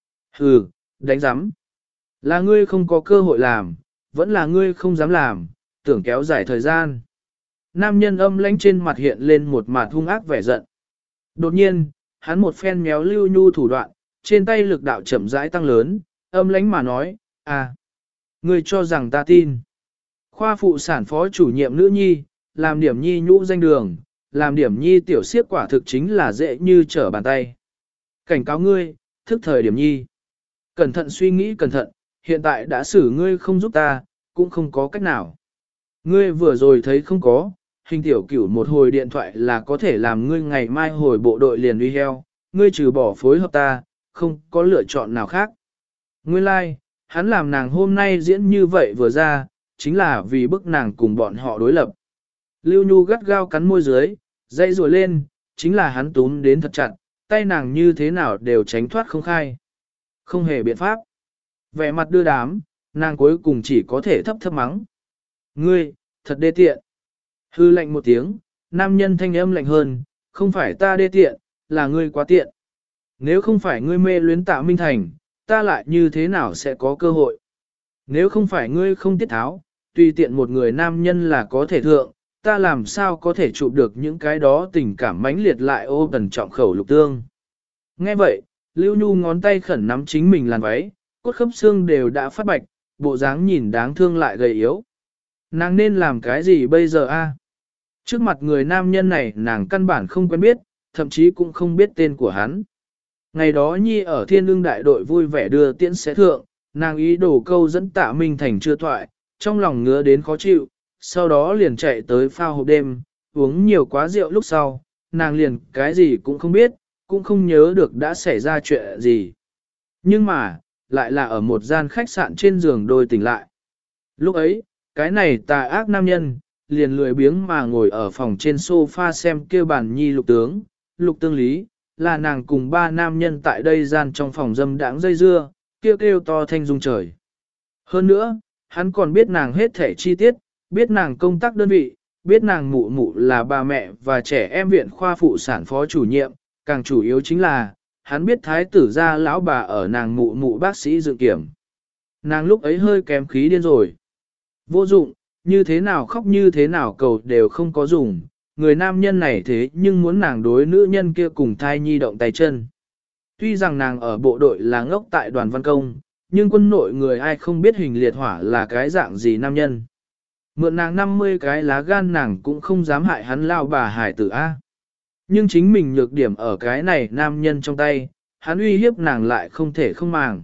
Hừ, đánh giám. Là ngươi không có cơ hội làm, vẫn là ngươi không dám làm, tưởng kéo dài thời gian. Nam nhân âm lãnh trên mặt hiện lên một mặt hung ác vẻ giận. Đột nhiên, hắn một phen méo Lưu Nhu thủ đoạn, trên tay lực đạo chậm rãi tăng lớn, âm lãnh mà nói, à, ngươi cho rằng ta tin. Khoa phụ sản phó chủ nhiệm nữ nhi, làm điểm nhi nhũ danh đường, làm điểm nhi tiểu siếp quả thực chính là dễ như trở bàn tay. Cảnh cáo ngươi, thức thời điểm nhi. Cẩn thận suy nghĩ cẩn thận, hiện tại đã xử ngươi không giúp ta, cũng không có cách nào. Ngươi vừa rồi thấy không có, hình tiểu cửu một hồi điện thoại là có thể làm ngươi ngày mai hồi bộ đội liền uy heo, ngươi trừ bỏ phối hợp ta, không có lựa chọn nào khác. Nguyên lai, like, hắn làm nàng hôm nay diễn như vậy vừa ra, chính là vì bức nàng cùng bọn họ đối lập. Lưu Nhu gắt gao cắn môi dưới, dây rùa lên, chính là hắn túm đến thật chặt, tay nàng như thế nào đều tránh thoát không khai. Không hề biện pháp. Vẻ mặt đưa đám, nàng cuối cùng chỉ có thể thấp thấp mắng. Ngươi, thật đê tiện. Hư lạnh một tiếng, nam nhân thanh âm lạnh hơn, không phải ta đê tiện, là ngươi quá tiện. Nếu không phải ngươi mê luyến Tạ Minh Thành, ta lại như thế nào sẽ có cơ hội? Nếu không phải ngươi không tiết tháo, tùy tiện một người nam nhân là có thể thượng, ta làm sao có thể chụp được những cái đó tình cảm mãnh liệt lại ô tần trọng khẩu lục tương. Nghe vậy, Lưu Nhu ngón tay khẩn nắm chính mình làn váy, cốt khớp xương đều đã phát bạch, bộ dáng nhìn đáng thương lại gầy yếu. Nàng nên làm cái gì bây giờ a? Trước mặt người nam nhân này nàng căn bản không quen biết, thậm chí cũng không biết tên của hắn. Ngày đó Nhi ở Thiên Lương đại đội vui vẻ đưa tiễn xé thượng, nàng ý đồ câu dẫn Tạ Minh Thành chưa thoại, trong lòng ngứa đến khó chịu, sau đó liền chạy tới phao hộp đêm, uống nhiều quá rượu lúc sau, nàng liền cái gì cũng không biết, cũng không nhớ được đã xảy ra chuyện gì. Nhưng mà, lại là ở một gian khách sạn trên giường đôi tỉnh lại. Lúc ấy, cái này tà ác nam nhân, liền lười biếng mà ngồi ở phòng trên sofa xem kêu bàn nhi lục tướng, lục tương lý, là nàng cùng ba nam nhân tại đây gian trong phòng dâm đãng dây dưa, kêu kêu to thanh rung trời. Hơn nữa, hắn còn biết nàng hết thể chi tiết, biết nàng công tác đơn vị, biết nàng mụ mụ là bà mẹ và trẻ em viện khoa phụ sản phó chủ nhiệm, càng chủ yếu chính là, hắn biết thái tử gia lão bà ở nàng mụ mụ bác sĩ dự kiểm. Nàng lúc ấy hơi kém khí điên rồi. Vô dụng, như thế nào khóc như thế nào cầu đều không có dùng, người nam nhân này thế nhưng muốn nàng đối nữ nhân kia cùng thai nhi động tay chân. Tuy rằng nàng ở bộ đội là ngốc tại đoàn văn công, nhưng quân nội người ai không biết hình liệt hỏa là cái dạng gì nam nhân. Mượn nàng năm mươi cái lá gan nàng cũng không dám hại hắn lao bà hải tử A. Nhưng chính mình nhược điểm ở cái này nam nhân trong tay, hắn uy hiếp nàng lại không thể không màng.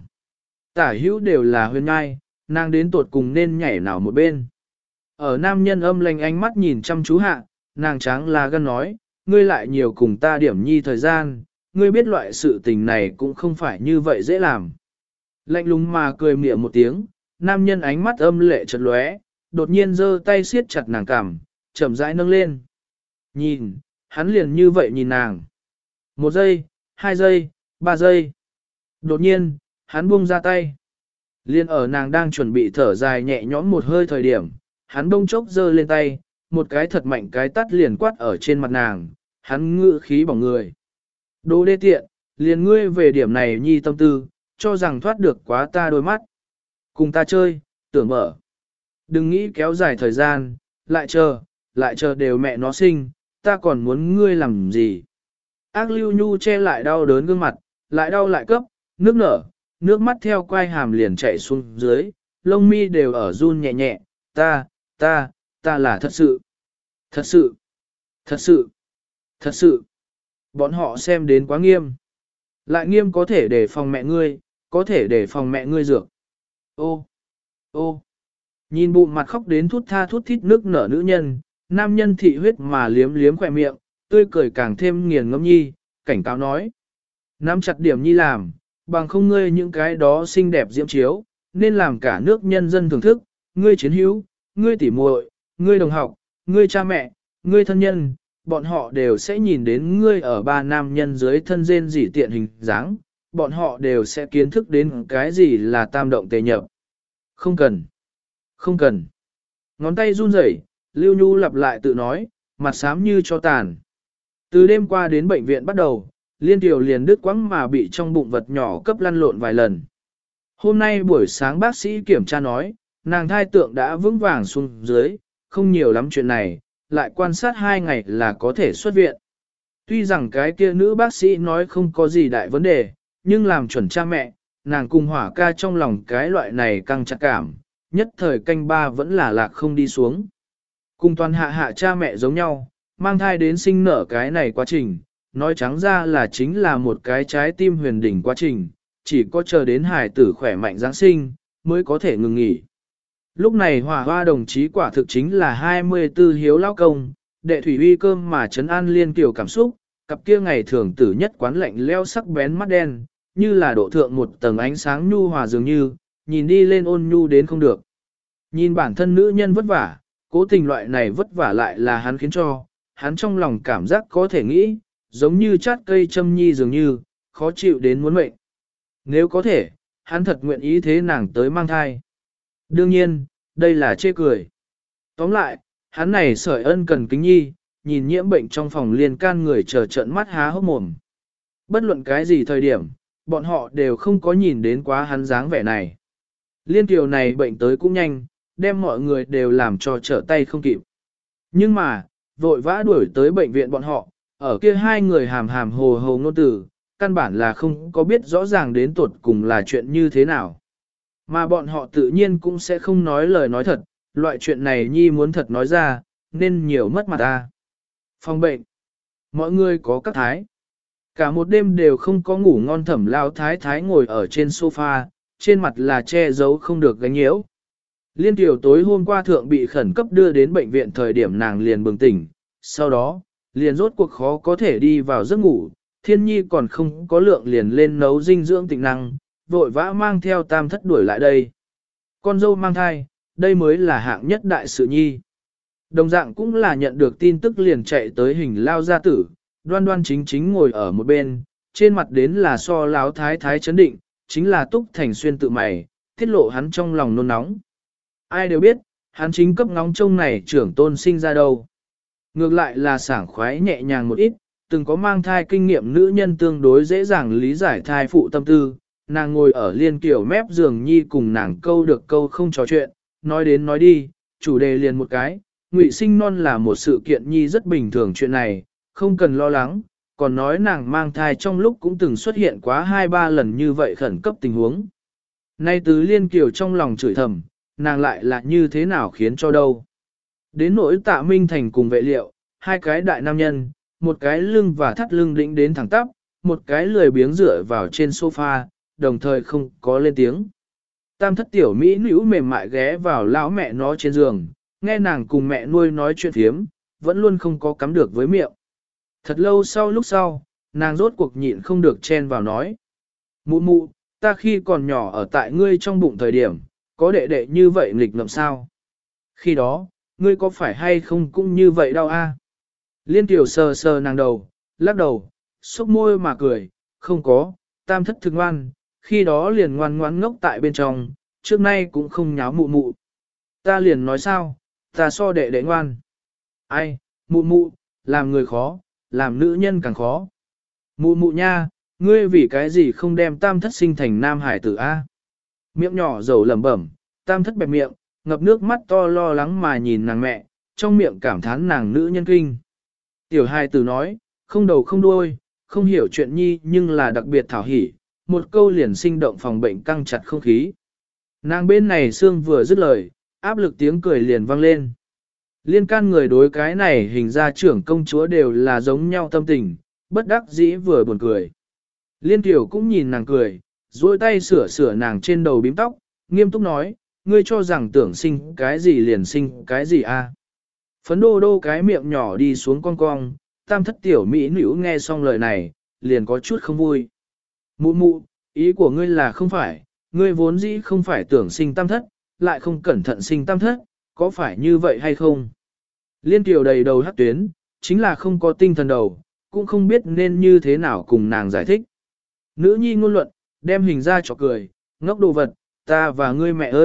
Tả hữu đều là huyền ngai, nàng đến tuột cùng nên nhảy nào một bên. Ở nam nhân âm lành ánh mắt nhìn chăm chú hạ, nàng tráng là gân nói, ngươi lại nhiều cùng ta điểm nhi thời gian, ngươi biết loại sự tình này cũng không phải như vậy dễ làm. Lạnh lùng mà cười mỉa một tiếng, nam nhân ánh mắt âm lệ chợt lóe, đột nhiên giơ tay siết chặt nàng cằm, chậm rãi nâng lên. Nhìn, hắn liền như vậy nhìn nàng. Một giây, hai giây, ba giây. Đột nhiên, hắn buông ra tay. Liên ở nàng đang chuẩn bị thở dài nhẹ nhõm một hơi thời điểm, hắn bông chốc giơ lên tay, một cái thật mạnh cái tắt liền quát ở trên mặt nàng, hắn ngự khí bỏng người. Đồ đê tiện, liền ngươi về điểm này nhi tâm tư, cho rằng thoát được quá ta đôi mắt. Cùng ta chơi, tưởng mở. Đừng nghĩ kéo dài thời gian, lại chờ, lại chờ đều mẹ nó sinh, ta còn muốn ngươi làm gì. Ác Lưu Nhu che lại đau đớn gương mặt, lại đau lại cấp, nước nở, nước mắt theo quai hàm liền chảy xuống dưới, lông mi đều ở run nhẹ nhẹ, ta, ta, ta là thật sự, thật sự, thật sự, thật sự. Bọn họ xem đến quá nghiêm. Lại nghiêm có thể để phòng mẹ ngươi, có thể để phòng mẹ ngươi dược. Ô, ô, nhìn bụng mặt khóc đến thút tha thút thít nước nở nữ nhân, nam nhân thị huyết mà liếm liếm khỏe miệng, tươi cười càng thêm nghiền ngẫm nhi, cảnh cáo nói. Nắm chặt điểm nhi làm, bằng không ngươi những cái đó xinh đẹp diễm chiếu, nên làm cả nước nhân dân thưởng thức, ngươi chiến hữu, ngươi tỉ muội, ngươi đồng học, ngươi cha mẹ, ngươi thân nhân, bọn họ đều sẽ nhìn đến ngươi ở ba nam nhân dưới thân rên dị tiện hình dáng, bọn họ đều sẽ kiến thức đến cái gì là tam động tề nhập. Không cần. Không cần. Ngón tay run rẩy, Lưu Nhu lặp lại tự nói, mặt xám như cho tàn. Từ đêm qua đến bệnh viện bắt đầu, Liên Tiểu liền đứt quãng mà bị trong bụng vật nhỏ cấp lăn lộn vài lần. Hôm nay buổi sáng bác sĩ kiểm tra nói, nàng thai tượng đã vững vàng xuống dưới, không nhiều lắm chuyện này, lại quan sát hai ngày là có thể xuất viện. Tuy rằng cái kia nữ bác sĩ nói không có gì đại vấn đề, nhưng làm chuẩn cha mẹ, nàng cùng hỏa ca trong lòng cái loại này căng chặt cảm, nhất thời canh ba vẫn là lạc không đi xuống. Cùng toàn hạ hạ cha mẹ giống nhau, mang thai đến sinh nở cái này quá trình, nói trắng ra là chính là một cái trái tim huyền đỉnh quá trình, chỉ có chờ đến hài tử khỏe mạnh Giáng sinh, mới có thể ngừng nghỉ. Lúc này hỏa hoa đồng chí quả thực chính là hai mươi tư hiếu lao công, đệ thủy uy cơm mà trấn an Liên Kiều cảm xúc, cặp kia ngày thường tử nhất quán lạnh leo sắc bén mắt đen, như là độ thượng một tầng ánh sáng nhu hòa dường như, nhìn đi lên ôn nhu đến không được. Nhìn bản thân nữ nhân vất vả, cố tình loại này vất vả lại là hắn khiến cho, hắn trong lòng cảm giác có thể nghĩ, giống như chát cây châm nhi dường như, khó chịu đến muốn mệnh. Nếu có thể, hắn thật nguyện ý thế nàng tới mang thai. Đương nhiên, đây là chê cười. Tóm lại, hắn này sởi ân cần kính nhi, nhìn nhiễm bệnh trong phòng liên can người chờ trận mắt há hốc mồm. Bất luận cái gì thời điểm, bọn họ đều không có nhìn đến quá hắn dáng vẻ này. Liên Kiều này bệnh tới cũng nhanh, đem mọi người đều làm cho trở tay không kịp. Nhưng mà, vội vã đuổi tới bệnh viện bọn họ, ở kia hai người hàm hàm hồ hồ ngôn từ, căn bản là không có biết rõ ràng đến tuột cùng là chuyện như thế nào. Mà bọn họ tự nhiên cũng sẽ không nói lời nói thật, loại chuyện này nhi muốn thật nói ra, nên nhiều mất mặt ta. Phòng bệnh. Mọi người có các thái. Cả một đêm đều không có ngủ ngon Thẩm lao thái thái ngồi ở trên sofa, trên mặt là che giấu không được gánh nhiễu. Liên Tiểu tối hôm qua thượng bị khẩn cấp đưa đến bệnh viện thời điểm nàng liền bừng tỉnh, sau đó, liền rốt cuộc khó có thể đi vào giấc ngủ, Thiên Nhi còn không có lượng liền lên nấu dinh dưỡng tịnh năng, vội vã mang theo tam thất đuổi lại đây. Con dâu mang thai, đây mới là hạng nhất đại sự nhi. Đồng dạng cũng là nhận được tin tức liền chạy tới hình lao gia tử, đoan đoan chính chính ngồi ở một bên, trên mặt đến là so láo thái thái chấn định, chính là Túc Thành Xuyên tự mày, tiết lộ hắn trong lòng nôn nóng. Ai đều biết, hắn chính cấp ngóng trông này trưởng tôn sinh ra đâu. Ngược lại là sảng khoái nhẹ nhàng một ít, từng có mang thai kinh nghiệm nữ nhân tương đối dễ dàng lý giải thai phụ tâm tư, nàng ngồi ở Liên Kiều mép giường nhi cùng nàng câu được câu không trò chuyện, nói đến nói đi, chủ đề liền một cái, ngụy sinh non là một sự kiện nhi rất bình thường chuyện này, không cần lo lắng, còn nói nàng mang thai trong lúc cũng từng xuất hiện quá hai ba lần như vậy khẩn cấp tình huống. Nay từ Liên Kiều trong lòng chửi thầm, nàng lại là như thế nào khiến cho đâu. Đến nỗi Tạ Minh Thành cùng Vệ Liệu, hai cái đại nam nhân, một cái lưng và thắt lưng đĩnh đến thẳng tắp, một cái lười biếng dựa vào trên sofa, đồng thời không có lên tiếng. Tam thất tiểu Mỹ nữ mềm mại ghé vào lão mẹ nó trên giường, nghe nàng cùng mẹ nuôi nói chuyện phiếm, vẫn luôn không có cắm được với miệng. Thật lâu sau lúc sau, nàng rốt cuộc nhịn không được chen vào nói. Mụ mụ, ta khi còn nhỏ ở tại ngươi trong bụng thời điểm, có đệ đệ như vậy nghịch ngợm sao? Khi đó, ngươi có phải hay không cũng như vậy đâu a? Liên Tiểu sờ sờ nàng đầu, lắc đầu, xúc môi mà cười, không có, tam thất thực ngoan, khi đó liền ngoan ngoãn ngốc tại bên trong, trước nay cũng không nháo mụ mụ. Ta liền nói sao, ta so đệ đệ ngoan. Ai, mụ mụ, làm người khó, làm nữ nhân càng khó. Mụ mụ nha, ngươi vì cái gì không đem tam thất sinh thành nam hải tử a? Miệng nhỏ dầu lẩm bẩm, tam thất bẹp miệng, ngập nước mắt to lo lắng mà nhìn nàng mẹ, trong miệng cảm thán nàng nữ nhân kinh. Tiểu hài tử nói, không đầu không đuôi, không hiểu chuyện nhi nhưng là đặc biệt thảo hỉ, một câu liền sinh động phòng bệnh căng chặt không khí. Nàng bên này xương vừa dứt lời, áp lực tiếng cười liền vang lên. Liên can người đối cái này hình ra trưởng công chúa đều là giống nhau tâm tình, bất đắc dĩ vừa buồn cười. Liên Tiểu cũng nhìn nàng cười, duỗi tay sửa sửa nàng trên đầu bím tóc, nghiêm túc nói, ngươi cho rằng tưởng sinh cái gì liền sinh cái gì a? Phấn đô đô cái miệng nhỏ đi xuống cong cong, tam thất tiểu mỹ nữ nghe xong lời này, liền có chút không vui. Mụ mụ, ý của ngươi là không phải, ngươi vốn dĩ không phải tưởng sinh tam thất, lại không cẩn thận sinh tam thất, có phải như vậy hay không? Liên Tiểu đầy đầu hắc tuyến, chính là không có tinh thần đầu, cũng không biết nên như thế nào cùng nàng giải thích. Nữ nhi ngôn luận, đem hình ra cho cười, ngốc đồ vật, ta và ngươi mẹ ơi,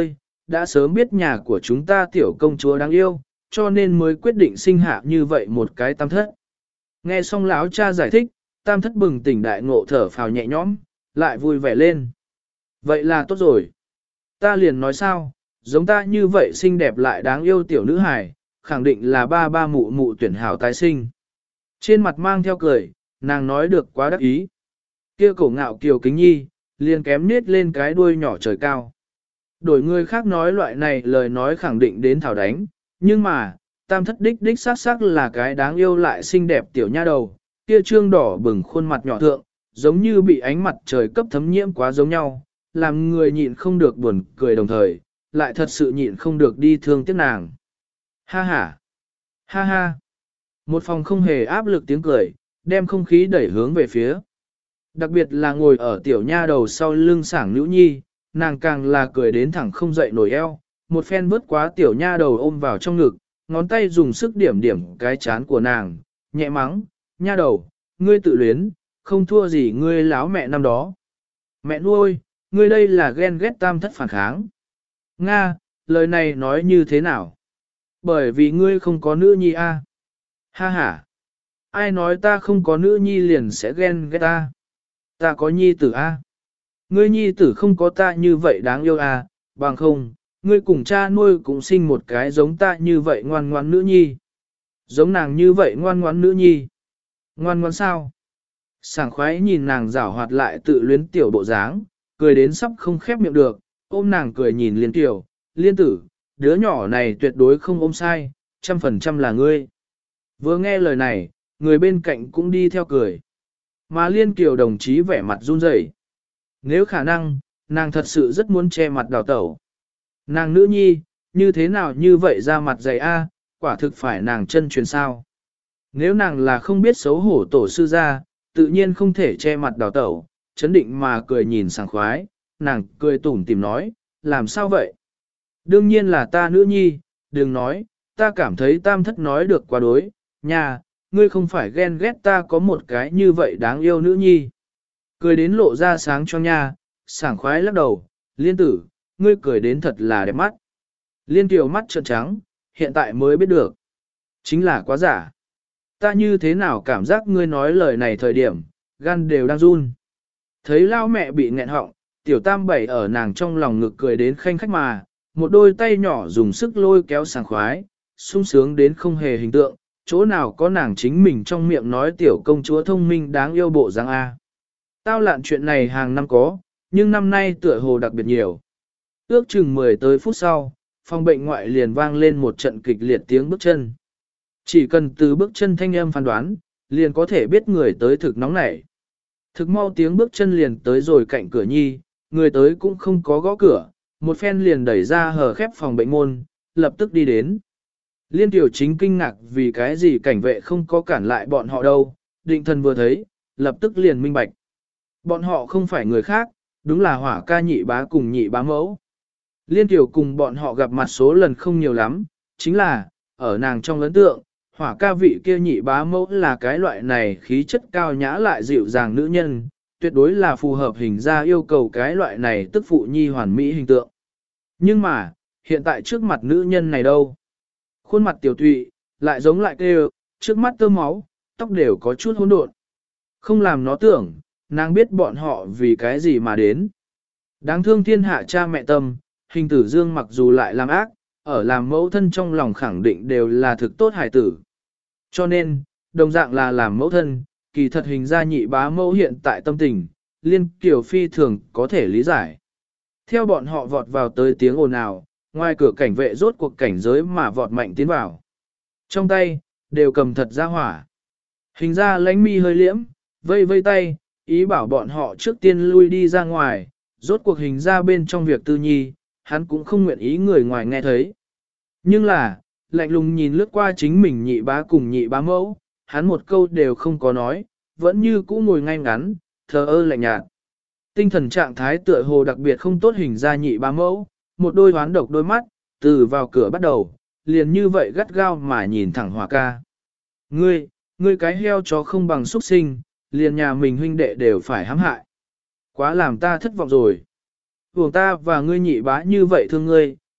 đã sớm biết nhà của chúng ta tiểu công chúa đáng yêu, cho nên mới quyết định sinh hạ như vậy một cái tam thất. Nghe xong lão cha giải thích, tam thất bừng tỉnh đại ngộ thở phào nhẹ nhõm, lại vui vẻ lên. Vậy là tốt rồi. Ta liền nói sao, giống ta như vậy xinh đẹp lại đáng yêu tiểu nữ hài, khẳng định là ba ba mụ mụ tuyển hảo tái sinh. Trên mặt mang theo cười, nàng nói được quá đắc ý. Kia cổ ngạo kiều kính nhi, liền kém nết lên cái đuôi nhỏ trời cao. Đổi người khác nói loại này lời nói khẳng định đến thảo đánh, nhưng mà, tam thất đích đích xác xác là cái đáng yêu lại xinh đẹp tiểu nha đầu, kia trương đỏ bừng khuôn mặt nhỏ thượng, giống như bị ánh mặt trời cấp thấm nhiễm quá giống nhau, làm người nhịn không được buồn cười đồng thời, lại thật sự nhịn không được đi thương tiếc nàng. Ha ha! Ha ha! Một phòng không hề áp lực tiếng cười, đem không khí đẩy hướng về phía. Đặc biệt là ngồi ở tiểu nha đầu sau lưng sảng nữ nhi, nàng càng là cười đến thẳng không dậy nổi eo, một phen vứt quá tiểu nha đầu ôm vào trong ngực, ngón tay dùng sức điểm điểm cái chán của nàng, nhẹ mắng, nha đầu, ngươi tự luyến, không thua gì ngươi láo mẹ năm đó. Mẹ nuôi, ngươi đây là ghen ghét tam thất phản kháng. Nga, lời này nói như thế nào? Bởi vì ngươi không có nữ nhi a. Ha ha. Ai nói ta không có nữ nhi liền sẽ ghen ghét ta? Ta có nhi tử a. Ngươi nhi tử không có ta như vậy đáng yêu a, bằng không, ngươi cùng cha nuôi cũng sinh một cái giống ta như vậy ngoan ngoãn nữ nhi. Giống nàng như vậy ngoan ngoãn nữ nhi. Ngoan ngoãn sao? Sảng khoái nhìn nàng rảo hoạt lại tự luyến tiểu bộ dáng, cười đến sắp không khép miệng được, ôm nàng cười nhìn liên tiểu, liên tử, đứa nhỏ này tuyệt đối không ôm sai, trăm phần trăm là ngươi. Vừa nghe lời này, người bên cạnh cũng đi theo cười. Mà liên kiều đồng chí vẻ mặt run rẩy. Nếu khả năng, nàng thật sự rất muốn che mặt đào tẩu. Nàng nữ nhi, như thế nào như vậy ra mặt dày a, quả thực phải nàng chân truyền sao. Nếu nàng là không biết xấu hổ tổ sư ra, tự nhiên không thể che mặt đào tẩu, chấn định mà cười nhìn sảng khoái, nàng cười tủm tìm nói, làm sao vậy? Đương nhiên là ta nữ nhi, đừng nói, ta cảm thấy tam thất nói được quá đối, nhà, ngươi không phải ghen ghét ta có một cái như vậy đáng yêu nữ nhi. Cười đến lộ ra sáng cho nha, sảng khoái lắc đầu, liên tử, ngươi cười đến thật là đẹp mắt. Liên tiểu mắt trợn trắng, hiện tại mới biết được. Chính là quá giả. Ta như thế nào cảm giác ngươi nói lời này thời điểm, gan đều đang run. Thấy lao mẹ bị nghẹn họng, tiểu tam bảy ở nàng trong lòng ngực cười đến khanh khách mà, một đôi tay nhỏ dùng sức lôi kéo sảng khoái, sung sướng đến không hề hình tượng, chỗ nào có nàng chính mình trong miệng nói tiểu công chúa thông minh đáng yêu bộ dáng A. Tao lạn chuyện này hàng năm có, nhưng năm nay tựa hồ đặc biệt nhiều. Ước chừng mười tới phút sau, phòng bệnh ngoại liền vang lên một trận kịch liệt tiếng bước chân. Chỉ cần từ bước chân thanh âm phán đoán, liền có thể biết người tới thực nóng nảy. Thực mau tiếng bước chân liền tới rồi cạnh cửa nhi, người tới cũng không có gõ cửa, một phen liền đẩy ra hờ khép phòng bệnh môn, lập tức đi đến. Liên tiểu chính kinh ngạc vì cái gì cảnh vệ không có cản lại bọn họ đâu, định thần vừa thấy, lập tức liền minh bạch. Bọn họ không phải người khác, đúng là hỏa ca nhị bá cùng nhị bá mẫu. Liên tiểu cùng bọn họ gặp mặt số lần không nhiều lắm, chính là, ở nàng trong ấn tượng, hỏa ca vị kia nhị bá mẫu là cái loại này khí chất cao nhã lại dịu dàng nữ nhân, tuyệt đối là phù hợp hình ra yêu cầu cái loại này tức phụ nhi hoàn mỹ hình tượng. Nhưng mà, hiện tại trước mặt nữ nhân này đâu? Khuôn mặt tiểu tụy, lại giống lại kêu, trước mắt tơ máu, tóc đều có chút hỗn độn. Không làm nó tưởng, nàng biết bọn họ vì cái gì mà đến. Đáng thương thiên hạ cha mẹ tâm, hình tử dương mặc dù lại làm ác, ở làm mẫu thân trong lòng khẳng định đều là thực tốt hải tử. Cho nên, đồng dạng là làm mẫu thân, kỳ thật hình ra nhị bá mẫu hiện tại tâm tình, liên kiểu phi thường có thể lý giải. Theo bọn họ vọt vào tới tiếng ồn ào, ngoài cửa cảnh vệ rốt cuộc cảnh giới mà vọt mạnh tiến vào. Trong tay, đều cầm thật ra hỏa. Hình ra lánh mi hơi liễm, vây vây tay, ý bảo bọn họ trước tiên lui đi ra ngoài, rốt cuộc hình ra bên trong việc tư nhi, hắn cũng không nguyện ý người ngoài nghe thấy. Nhưng là, lạnh lùng nhìn lướt qua chính mình nhị bá cùng nhị bá mẫu, hắn một câu đều không có nói, vẫn như cũ ngồi ngay ngắn, thờ ơ lạnh nhạt. Tinh thần trạng thái tựa hồ đặc biệt không tốt hình ra nhị bá mẫu, một đôi hoán độc đôi mắt, từ vào cửa bắt đầu, liền như vậy gắt gao mà nhìn thẳng Hòa ca. Ngươi, ngươi cái heo chó không bằng xuất sinh, liền nhà mình huynh đệ đều phải hãm hại. Quá làm ta thất vọng rồi. Vùng ta và ngươi nhị bá như vậy thương ngươi,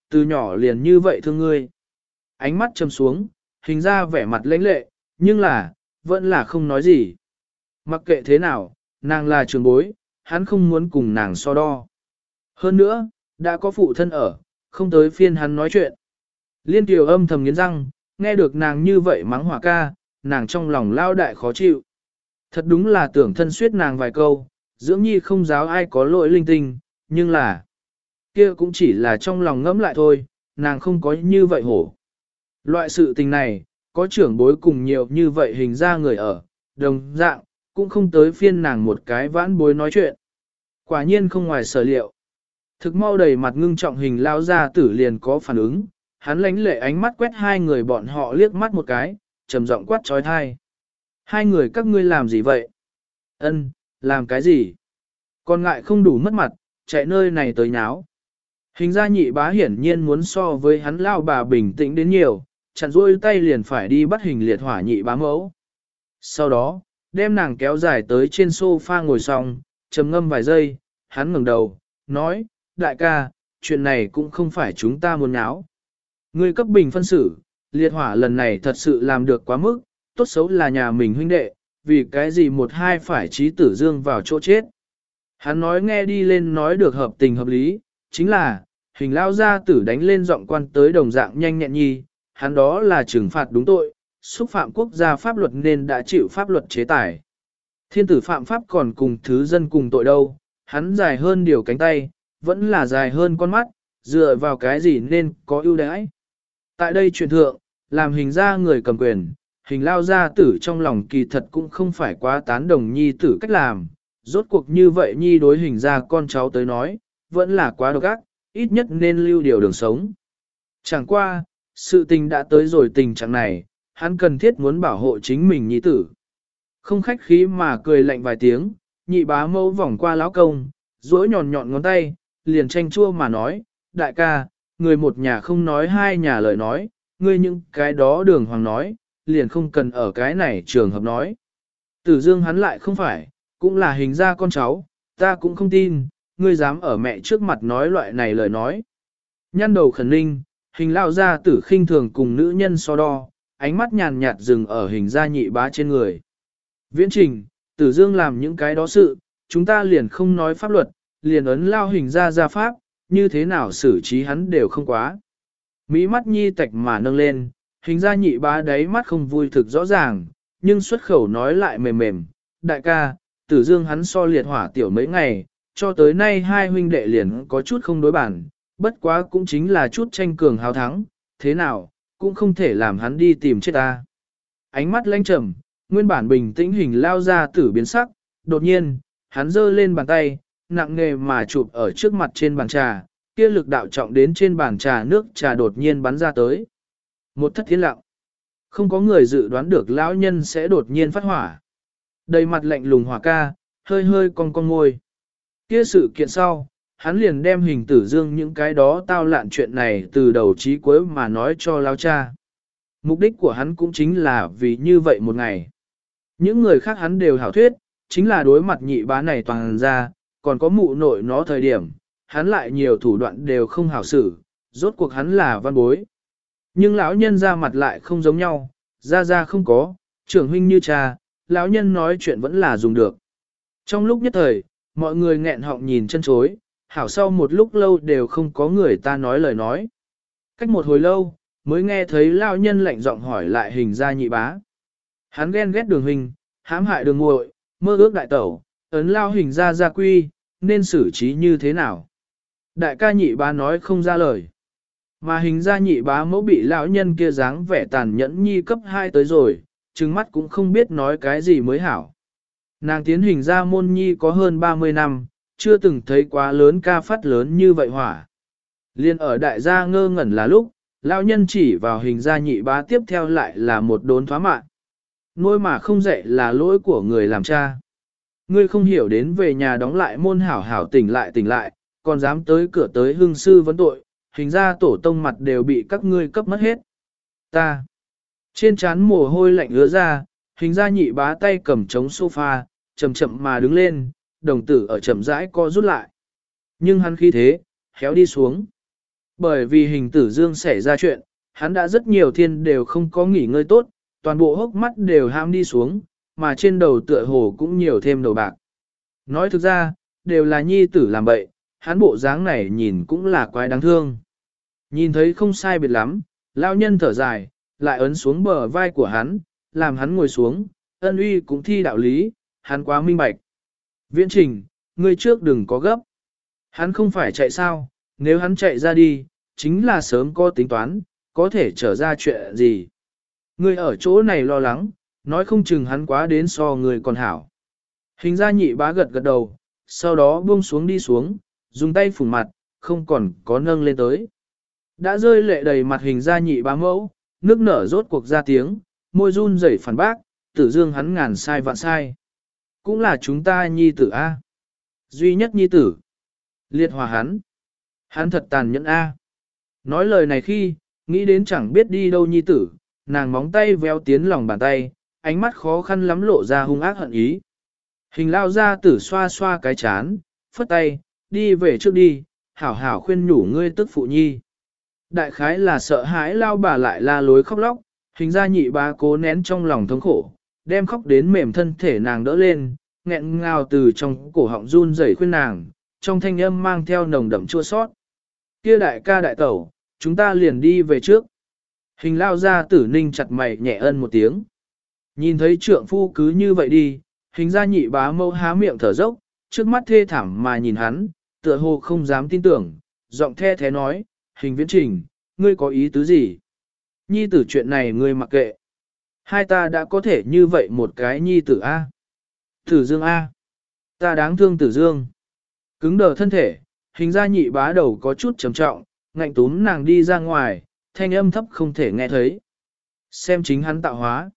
từ nhỏ liền như vậy thương ngươi. Ánh mắt trầm xuống, hình ra vẻ mặt lãnh lệ, nhưng là, vẫn là không nói gì. Mặc kệ thế nào, nàng là trường bối, hắn không muốn cùng nàng so đo. Hơn nữa, đã có phụ thân ở, không tới phiên hắn nói chuyện. Liên Kiều âm thầm nghiến răng, nghe được nàng như vậy mắng hỏa ca, nàng trong lòng lao đại khó chịu. Thật đúng là tưởng thân suyết nàng vài câu, dưỡng nhi không giáo ai có lỗi linh tinh, nhưng là, kia cũng chỉ là trong lòng ngẫm lại thôi, nàng không có như vậy hổ. Loại sự tình này, có trưởng bối cùng nhiều như vậy hình ra người ở, đồng dạng, cũng không tới phiên nàng một cái vãn bối nói chuyện. Quả nhiên không ngoài sở liệu. Thực mau đầy mặt ngưng trọng hình lao ra tử liền có phản ứng, hắn lánh lệ ánh mắt quét hai người bọn họ liếc mắt một cái, trầm giọng quát trói thai. Hai người các ngươi làm gì vậy? Ân, làm cái gì? Còn ngại không đủ mất mặt, chạy nơi này tới nháo. Hình ra nhị bá hiển nhiên muốn so với hắn lao bà bình tĩnh đến nhiều, chặn rôi tay liền phải đi bắt hình liệt hỏa nhị bá mẫu. Sau đó, đem nàng kéo dài tới trên sofa ngồi xong, trầm ngâm vài giây, hắn ngẩng đầu, nói, đại ca, chuyện này cũng không phải chúng ta muốn nháo. Ngươi cấp bình phân xử, liệt hỏa lần này thật sự làm được quá mức, tốt xấu là nhà mình huynh đệ, vì cái gì một hai phải trí tử dương vào chỗ chết. Hắn nói nghe đi lên nói được hợp tình hợp lý, chính là, hình lao gia tử đánh lên giọng quan tới đồng dạng nhanh nhẹn nhi, hắn đó là trừng phạt đúng tội, xúc phạm quốc gia pháp luật nên đã chịu pháp luật chế tài. Thiên tử phạm pháp còn cùng thứ dân cùng tội đâu, hắn dài hơn điều cánh tay, vẫn là dài hơn con mắt, dựa vào cái gì nên có ưu đãi. Tại đây truyền thượng, làm hình ra người cầm quyền, hình lao gia tử trong lòng kỳ thật cũng không phải quá tán đồng nhi tử cách làm, rốt cuộc như vậy nhi đối hình ra con cháu tới nói, vẫn là quá độc ác, ít nhất nên lưu điều đường sống. Chẳng qua, sự tình đã tới rồi tình trạng này, hắn cần thiết muốn bảo hộ chính mình nhi tử. Không khách khí mà cười lạnh vài tiếng, nhị bá mâu vòng qua lão công, duỗi nhọn nhọn ngón tay, liền tranh chua mà nói, đại ca, người một nhà không nói hai nhà lời nói, ngươi những cái đó đường hoàng nói, liền không cần ở cái này trường hợp nói. Tử Dương hắn lại không phải, cũng là hình ra con cháu, ta cũng không tin, ngươi dám ở mẹ trước mặt nói loại này lời nói. Nhăn đầu khẩn ninh, hình lao ra tử khinh thường cùng nữ nhân so đo, ánh mắt nhàn nhạt dừng ở hình gia nhị bá trên người. Viễn trình, Tử Dương làm những cái đó sự, chúng ta liền không nói pháp luật, liền ấn lao hình ra gia pháp, như thế nào xử trí hắn đều không quá. Mỹ mắt nhi tạch mà nâng lên, hình ra nhị bá đáy mắt không vui thực rõ ràng, nhưng xuất khẩu nói lại mềm mềm, đại ca, Tử Dương hắn so liệt hỏa tiểu mấy ngày, cho tới nay hai huynh đệ liền có chút không đối bản, bất quá cũng chính là chút tranh cường hào thắng, thế nào, cũng không thể làm hắn đi tìm chết ta. Ánh mắt lanh trầm, nguyên bản bình tĩnh hình lao ra tử biến sắc, đột nhiên, hắn giơ lên bàn tay, nặng nề mà chụp ở trước mặt trên bàn trà, kia lực đạo trọng đến trên bàn trà nước trà đột nhiên bắn ra tới. Một thất thiên lặng. Không có người dự đoán được lão nhân sẽ đột nhiên phát hỏa. Đầy mặt lạnh lùng hỏa ca, hơi hơi cong cong môi. Kia sự kiện sau, hắn liền đem hình Tử Dương những cái đó tao lạn chuyện này từ đầu chí cuối mà nói cho lão cha. Mục đích của hắn cũng chính là vì như vậy một ngày. Những người khác hắn đều hảo thuyết, chính là đối mặt nhị bá này toàn ra, còn có mụ nội nó thời điểm, hắn lại nhiều thủ đoạn đều không hảo xử, rốt cuộc hắn là văn bối. Nhưng lão nhân ra mặt lại không giống nhau, ra ra không có, trưởng huynh như cha, lão nhân nói chuyện vẫn là dùng được. Trong lúc nhất thời, mọi người nghẹn họng nhìn chân chối, hảo sau một lúc lâu đều không có người ta nói lời nói. Cách một hồi lâu, mới nghe thấy lão nhân lạnh giọng hỏi lại hình ra nhị bá. Hắn ghen ghét đường huynh, hãm hại đường muội, mơ ước đại tẩu, ấn lao hình ra gia quy, nên xử trí như thế nào. Đại ca nhị bá nói không ra lời. Mà hình ra nhị bá mẫu bị lão nhân kia dáng vẻ tàn nhẫn nhi cấp hai tới rồi, trừng mắt cũng không biết nói cái gì mới hảo. Nàng tiến hình ra môn nhi có hơn ba mươi năm, chưa từng thấy quá lớn ca phát lớn như vậy hỏa. Liên ở đại gia ngơ ngẩn là lúc, lão nhân chỉ vào hình ra nhị bá tiếp theo lại là một đốn thoá mạng. Nuôi mà không dạy là lỗi của người làm cha. Ngươi không hiểu đến về nhà đóng lại môn hảo hảo tỉnh lại tỉnh lại, còn dám tới cửa tới hương sư vấn tội, hình ra tổ tông mặt đều bị các ngươi cấp mất hết. Ta. Trên trán mồ hôi lạnh ứa ra, hình ra nhị bá tay cầm trống sofa, chậm chậm mà đứng lên, đồng tử ở chậm rãi co rút lại. Nhưng hắn khí thế, khéo đi xuống. Bởi vì hình tử dương xảy ra chuyện, hắn đã rất nhiều thiên đều không có nghỉ ngơi tốt, toàn bộ hốc mắt đều ham đi xuống, mà trên đầu tựa hồ cũng nhiều thêm đầu bạc. Nói thực ra, đều là nhi tử làm bậy, hắn bộ dáng này nhìn cũng là quái đáng thương. Nhìn thấy không sai biệt lắm, lão nhân thở dài, lại ấn xuống bờ vai của hắn, làm hắn ngồi xuống, ân uy cũng thi đạo lý, hắn quá minh bạch. Viễn trình, ngươi trước đừng có gấp. Hắn không phải chạy sao, nếu hắn chạy ra đi, chính là sớm có tính toán, có thể trở ra chuyện gì. Ngươi ở chỗ này lo lắng, nói không chừng hắn quá đến so người còn hảo. Hình ra nhị bá gật gật đầu, sau đó buông xuống đi xuống, dùng tay phủng mặt, không còn có nâng lên tới. Đã rơi lệ đầy mặt hình ra nhị bá mẫu, nước nở rốt cuộc ra tiếng, môi run rẩy phản bác, tử dương hắn ngàn sai vạn sai. Cũng là chúng ta nhi tử A. Duy nhất nhi tử. Liệt hòa hắn. Hắn thật tàn nhẫn A. Nói lời này khi, nghĩ đến chẳng biết đi đâu nhi tử, nàng móng tay véo tiến lòng bàn tay, ánh mắt khó khăn lắm lộ ra hung ác hận ý. Hình lao ra tử xoa xoa cái chán, phất tay, đi về trước đi, hảo hảo khuyên nhủ ngươi tức phụ nhi. Đại khái là sợ hãi lao bà lại la lối khóc lóc, hình ra nhị bá cố nén trong lòng thống khổ, đem khóc đến mềm thân thể nàng đỡ lên, nghẹn ngào từ trong cổ họng run rẩy khuyên nàng, trong thanh âm mang theo nồng đậm chua sót. Kia đại ca đại tẩu, chúng ta liền đi về trước. Hình lao ra tử ninh chặt mày nhẹ ân một tiếng. Nhìn thấy trượng phu cứ như vậy đi, hình ra nhị bá mâu há miệng thở dốc, trước mắt thê thảm mà nhìn hắn, tựa hồ không dám tin tưởng, giọng the thế nói, hình viễn trình, ngươi có ý tứ gì? Nhi tử chuyện này ngươi mặc kệ. Hai ta đã có thể như vậy một cái nhi tử A. Tử dương A. Ta đáng thương tử dương. Cứng đờ thân thể, hình ra nhị bá đầu có chút trầm trọng, ngạnh túm nàng đi ra ngoài, thanh âm thấp không thể nghe thấy. Xem chính hắn tạo hóa.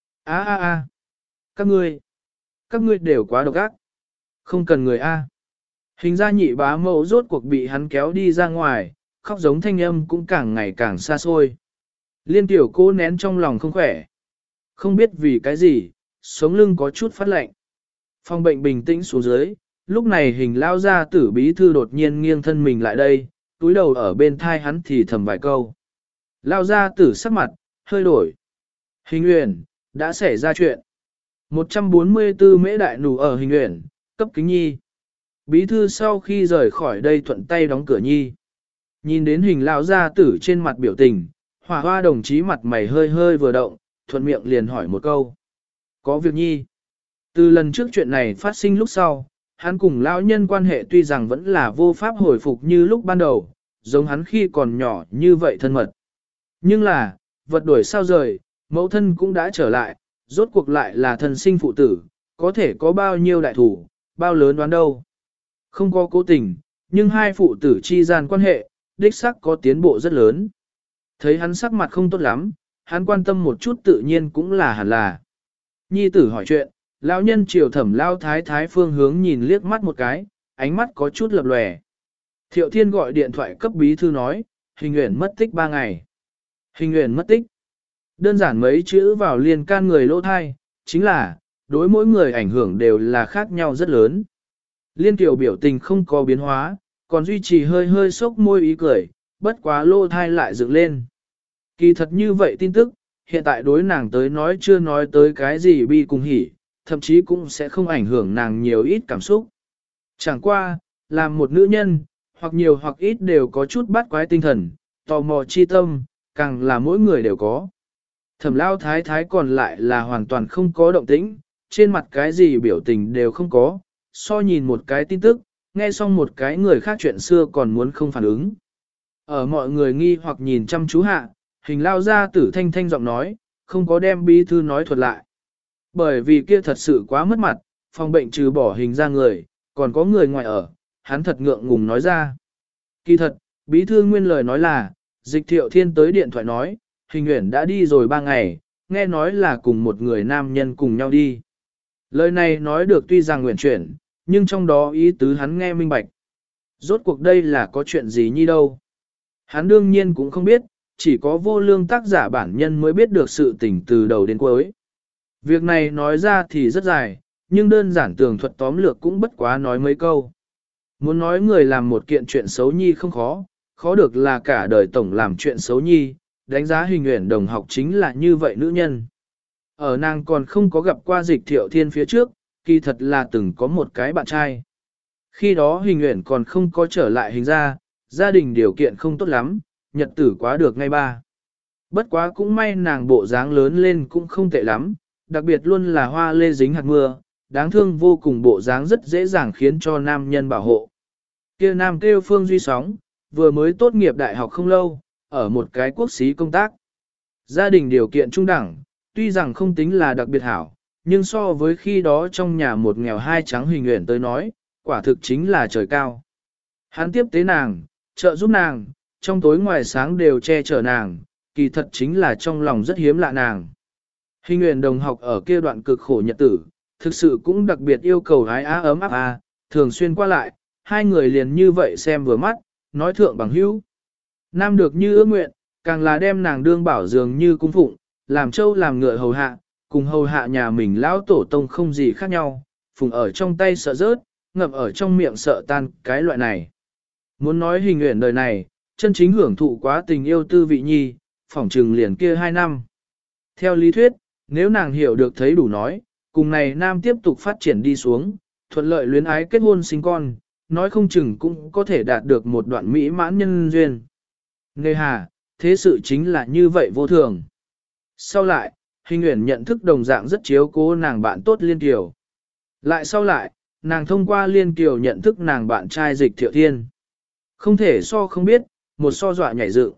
A a a. Các ngươi. Các ngươi đều quá độc ác. Không cần người A. Hình ra nhị bá mẫu rốt cuộc bị hắn kéo đi ra ngoài, khóc giống thanh âm cũng càng ngày càng xa xôi. Liên tiểu cô nén trong lòng không khỏe. Không biết vì cái gì, sống lưng có chút phát lạnh. Phòng bệnh bình tĩnh xuống dưới, lúc này hình lao ra tử bí thư đột nhiên nghiêng thân mình lại đây, túi đầu ở bên thai hắn thì thầm vài câu. Lao ra tử sắc mặt, hơi đổi. Hình uyển, đã xảy ra chuyện. một trăm bốn mươi tư mễ đại nù ở hình uyển, cấp kính nhi. Bí thư sau khi rời khỏi đây thuận tay đóng cửa nhi. Nhìn đến hình lao ra tử trên mặt biểu tình, Hòa hoa đồng chí mặt mày hơi hơi vừa động, thuận miệng liền hỏi một câu. Có việc nhi. Từ lần trước chuyện này phát sinh lúc sau, hắn cùng lão nhân quan hệ tuy rằng vẫn là vô pháp hồi phục như lúc ban đầu, giống hắn khi còn nhỏ như vậy thân mật. Nhưng là, vật đổi sao rời, mẫu thân cũng đã trở lại, rốt cuộc lại là thân sinh phụ tử, có thể có bao nhiêu đại thủ, bao lớn đoán đâu. Không có cố tình, nhưng hai phụ tử chi gian quan hệ, đích sắc có tiến bộ rất lớn. Thấy hắn sắc mặt không tốt lắm, hắn quan tâm một chút tự nhiên cũng là hẳn là. Nhi tử hỏi chuyện, lão nhân triều thẩm lao thái thái phương hướng nhìn liếc mắt một cái, ánh mắt có chút lập lòe. Thiệu Thiên gọi điện thoại cấp bí thư nói, hình uyển mất tích ba ngày. Hình uyển mất tích. Đơn giản mấy chữ vào liền can người lỗ thai, chính là, đối mỗi người ảnh hưởng đều là khác nhau rất lớn. Liên tiểu biểu tình không có biến hóa, còn duy trì hơi hơi sốc môi ý cười, bất quá lỗ thai lại dựng lên. Kỳ thật như vậy tin tức, hiện tại đối nàng tới nói chưa nói tới cái gì bi cùng hỉ, thậm chí cũng sẽ không ảnh hưởng nàng nhiều ít cảm xúc. Chẳng qua, làm một nữ nhân, hoặc nhiều hoặc ít đều có chút bắt quái tinh thần, tò mò chi tâm, càng là mỗi người đều có. Thẩm lao thái thái còn lại là hoàn toàn không có động tĩnh, trên mặt cái gì biểu tình đều không có, so nhìn một cái tin tức, nghe xong một cái người khác chuyện xưa còn muốn không phản ứng. Ở mọi người nghi hoặc nhìn chăm chú hạ, hình lao ra tử thanh thanh giọng nói, không có đem bí thư nói thuật lại. Bởi vì kia thật sự quá mất mặt, phòng bệnh trừ bỏ hình ra người, còn có người ngoài ở, hắn thật ngượng ngùng nói ra. Kỳ thật, bí thư nguyên lời nói là, dịch Thiệu Thiên tới điện thoại nói, hình uyển đã đi rồi ba ngày, nghe nói là cùng một người nam nhân cùng nhau đi. Lời này nói được tuy rằng nguyện chuyển, nhưng trong đó ý tứ hắn nghe minh bạch. Rốt cuộc đây là có chuyện gì nhi đâu. Hắn đương nhiên cũng không biết, chỉ có vô lương tác giả bản nhân mới biết được sự tình từ đầu đến cuối. Việc này nói ra thì rất dài, nhưng đơn giản tường thuật tóm lược cũng bất quá nói mấy câu. Muốn nói người làm một kiện chuyện xấu nhi không khó, khó được là cả đời tổng làm chuyện xấu nhi, đánh giá Hình Uyển đồng học chính là như vậy nữ nhân. Ở nàng còn không có gặp qua Dịch Thiệu Thiên phía trước, kỳ thật là từng có một cái bạn trai. Khi đó Hình Uyển còn không có trở lại Hình ra, gia đình điều kiện không tốt lắm, nhật tử quá được ngay ba. Bất quá cũng may nàng bộ dáng lớn lên cũng không tệ lắm, đặc biệt luôn là hoa lê dính hạt mưa, đáng thương vô cùng, bộ dáng rất dễ dàng khiến cho nam nhân bảo hộ. Kia nam kêu Phương Duy Sóng, vừa mới tốt nghiệp đại học không lâu, ở một cái quốc xí công tác. Gia đình điều kiện trung đẳng, tuy rằng không tính là đặc biệt hảo, nhưng so với khi đó trong nhà một nghèo hai trắng Hình Uyển tới nói, quả thực chính là trời cao. Hắn tiếp tế nàng, trợ giúp nàng, trong tối ngoài sáng đều che chở nàng, kỳ thật chính là trong lòng rất hiếm lạ nàng. Hình Uyển đồng học ở kia đoạn cực khổ nhật tử, thực sự cũng đặc biệt yêu cầu ái á ấm áp à, thường xuyên qua lại, hai người liền như vậy xem vừa mắt, nói thượng bằng hữu. Nam được như ước nguyện, càng là đem nàng đương bảo dường như cung phụng, làm trâu làm ngựa hầu hạ, cùng hầu hạ nhà mình lão tổ tông không gì khác nhau, phùng ở trong tay sợ rớt, ngậm ở trong miệng sợ tan, cái loại này. Muốn nói Hình Uyển đời này, chân chính hưởng thụ quá tình yêu tư vị nhi, phỏng trừng liền kia hai năm. Theo lý thuyết, nếu nàng hiểu được thấy đủ nói, cùng này nam tiếp tục phát triển đi xuống, thuận lợi luyến ái kết hôn sinh con, nói không chừng cũng có thể đạt được một đoạn mỹ mãn nhân duyên. Nề hà, thế sự chính là như vậy vô thường. Sau lại, Hình Uyển nhận thức đồng dạng rất chiếu cố nàng bạn tốt Liên Kiều. Lại sau lại, nàng thông qua Liên Kiều nhận thức nàng bạn trai Dịch Thiệu Thiên. Không thể so không biết, một so dọa nhảy dựng.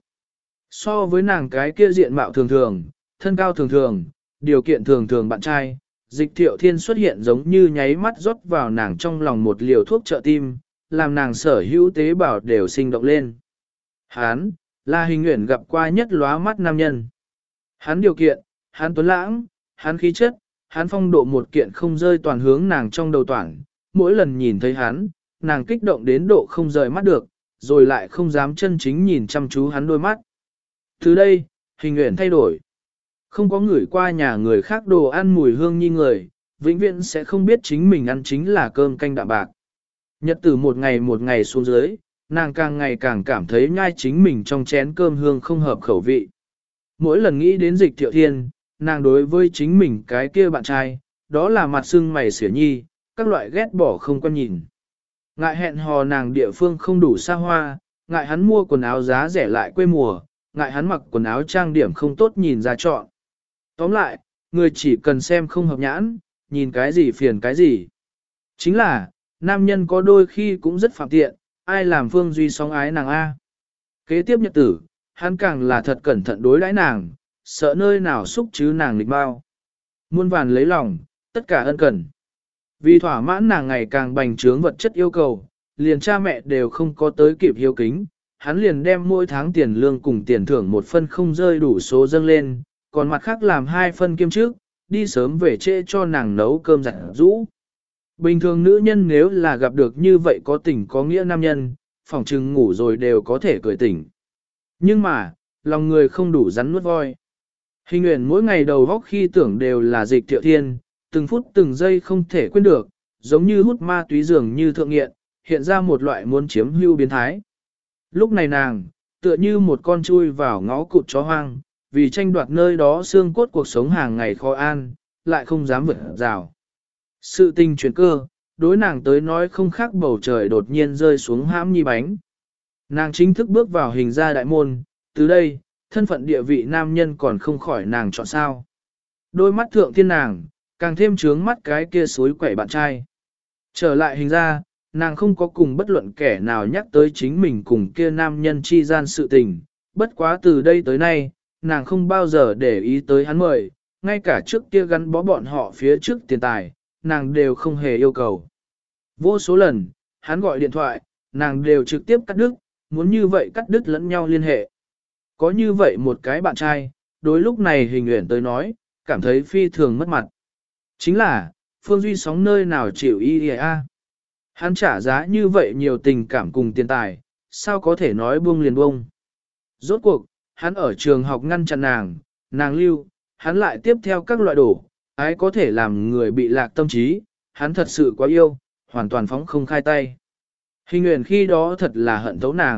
So với nàng cái kia diện mạo thường thường, thân cao thường thường, điều kiện thường thường bạn trai, Dịch Thiệu Thiên xuất hiện giống như nháy mắt rót vào nàng trong lòng một liều thuốc trợ tim, làm nàng sở hữu tế bào đều sinh động lên. Hán, là Hình Uyển gặp qua nhất lóa mắt nam nhân. Hắn điều kiện, hắn tuấn lãng, hắn khí chất, hắn phong độ một kiện không rơi toàn hướng nàng trong đầu toàn, mỗi lần nhìn thấy hắn, nàng kích động đến độ không rời mắt được, rồi lại không dám chân chính nhìn chăm chú hắn đôi mắt. Từ đây, Hình Uyển thay đổi. Không có người qua nhà người khác đồ ăn mùi hương như người, vĩnh viễn sẽ không biết chính mình ăn chính là cơm canh đạm bạc. Nhật tử một ngày một ngày xuống dưới, nàng càng ngày càng cảm thấy nhai chính mình trong chén cơm hương không hợp khẩu vị. Mỗi lần nghĩ đến Dịch Thiệu Thiên, nàng đối với chính mình cái kia bạn trai, đó là mặt sưng mày xỉa nhi, các loại ghét bỏ không quan nhìn. Ngại hẹn hò nàng địa phương không đủ xa hoa, ngại hắn mua quần áo giá rẻ lại quê mùa, ngại hắn mặc quần áo trang điểm không tốt nhìn ra chọn. Tóm lại, người chỉ cần xem không hợp nhãn, nhìn cái gì phiền cái gì. Chính là, nam nhân có đôi khi cũng rất phạm tiện, ai làm Phương Duy song ái nàng A. Kế tiếp nhật tử, hắn càng là thật cẩn thận đối đãi nàng, sợ nơi nào xúc chứ nàng lịch bao. Muôn vàn lấy lòng, tất cả ân cần. Vì thỏa mãn nàng ngày càng bành trướng vật chất yêu cầu, liền cha mẹ đều không có tới kịp hiếu kính, hắn liền đem mỗi tháng tiền lương cùng tiền thưởng một phân không rơi đủ số dâng lên, còn mặt khác làm hai phân kiêm trước, đi sớm về trễ cho nàng nấu cơm giặt rũ. Bình thường nữ nhân nếu là gặp được như vậy có tình có nghĩa nam nhân, phòng trừng ngủ rồi đều có thể cười tỉnh. Nhưng mà, lòng người không đủ rắn nuốt voi. Hình Uyển mỗi ngày đầu góc khi tưởng đều là Dịch Thiệu Thiên, từng phút từng giây không thể quên được, giống như hút ma túy dường như thượng nghiện, hiện ra một loại muốn chiếm hữu biến thái. Lúc này nàng, tựa như một con chui vào ngõ cụt chó hoang, vì tranh đoạt nơi đó xương cốt cuộc sống hàng ngày khó an, lại không dám vượt rào. Sự tình chuyển cơ, đối nàng tới nói không khác bầu trời đột nhiên rơi xuống hãm nhi bánh. Nàng chính thức bước vào Hình gia đại môn, từ đây, thân phận địa vị nam nhân còn không khỏi nàng chọn sao. Đôi mắt thượng thiên nàng, càng thêm trướng mắt cái kia suối quẩy bạn trai. Trở lại Hình gia, nàng không có cùng bất luận kẻ nào nhắc tới chính mình cùng kia nam nhân chi gian sự tình, bất quá từ đây tới nay, nàng không bao giờ để ý tới hắn mời, ngay cả trước kia gắn bó bọn họ phía trước tiền tài, nàng đều không hề yêu cầu. Vô số lần, hắn gọi điện thoại, nàng đều trực tiếp cắt đứt, muốn như vậy cắt đứt lẫn nhau liên hệ. Có như vậy một cái bạn trai, đối lúc này Hình Uyển tới nói, cảm thấy phi thường mất mặt. Chính là, Phương Duy sóng nơi nào chịu y a. Hắn trả giá như vậy nhiều tình cảm cùng tiền tài, sao có thể nói buông liền buông. Rốt cuộc, hắn ở trường học ngăn chặn nàng, nàng lưu, hắn lại tiếp theo các loại đổ, ái có thể làm người bị lạc tâm trí, hắn thật sự quá yêu, hoàn toàn phóng không khai tay. Hình Uyển khi đó thật là hận thấu nàng,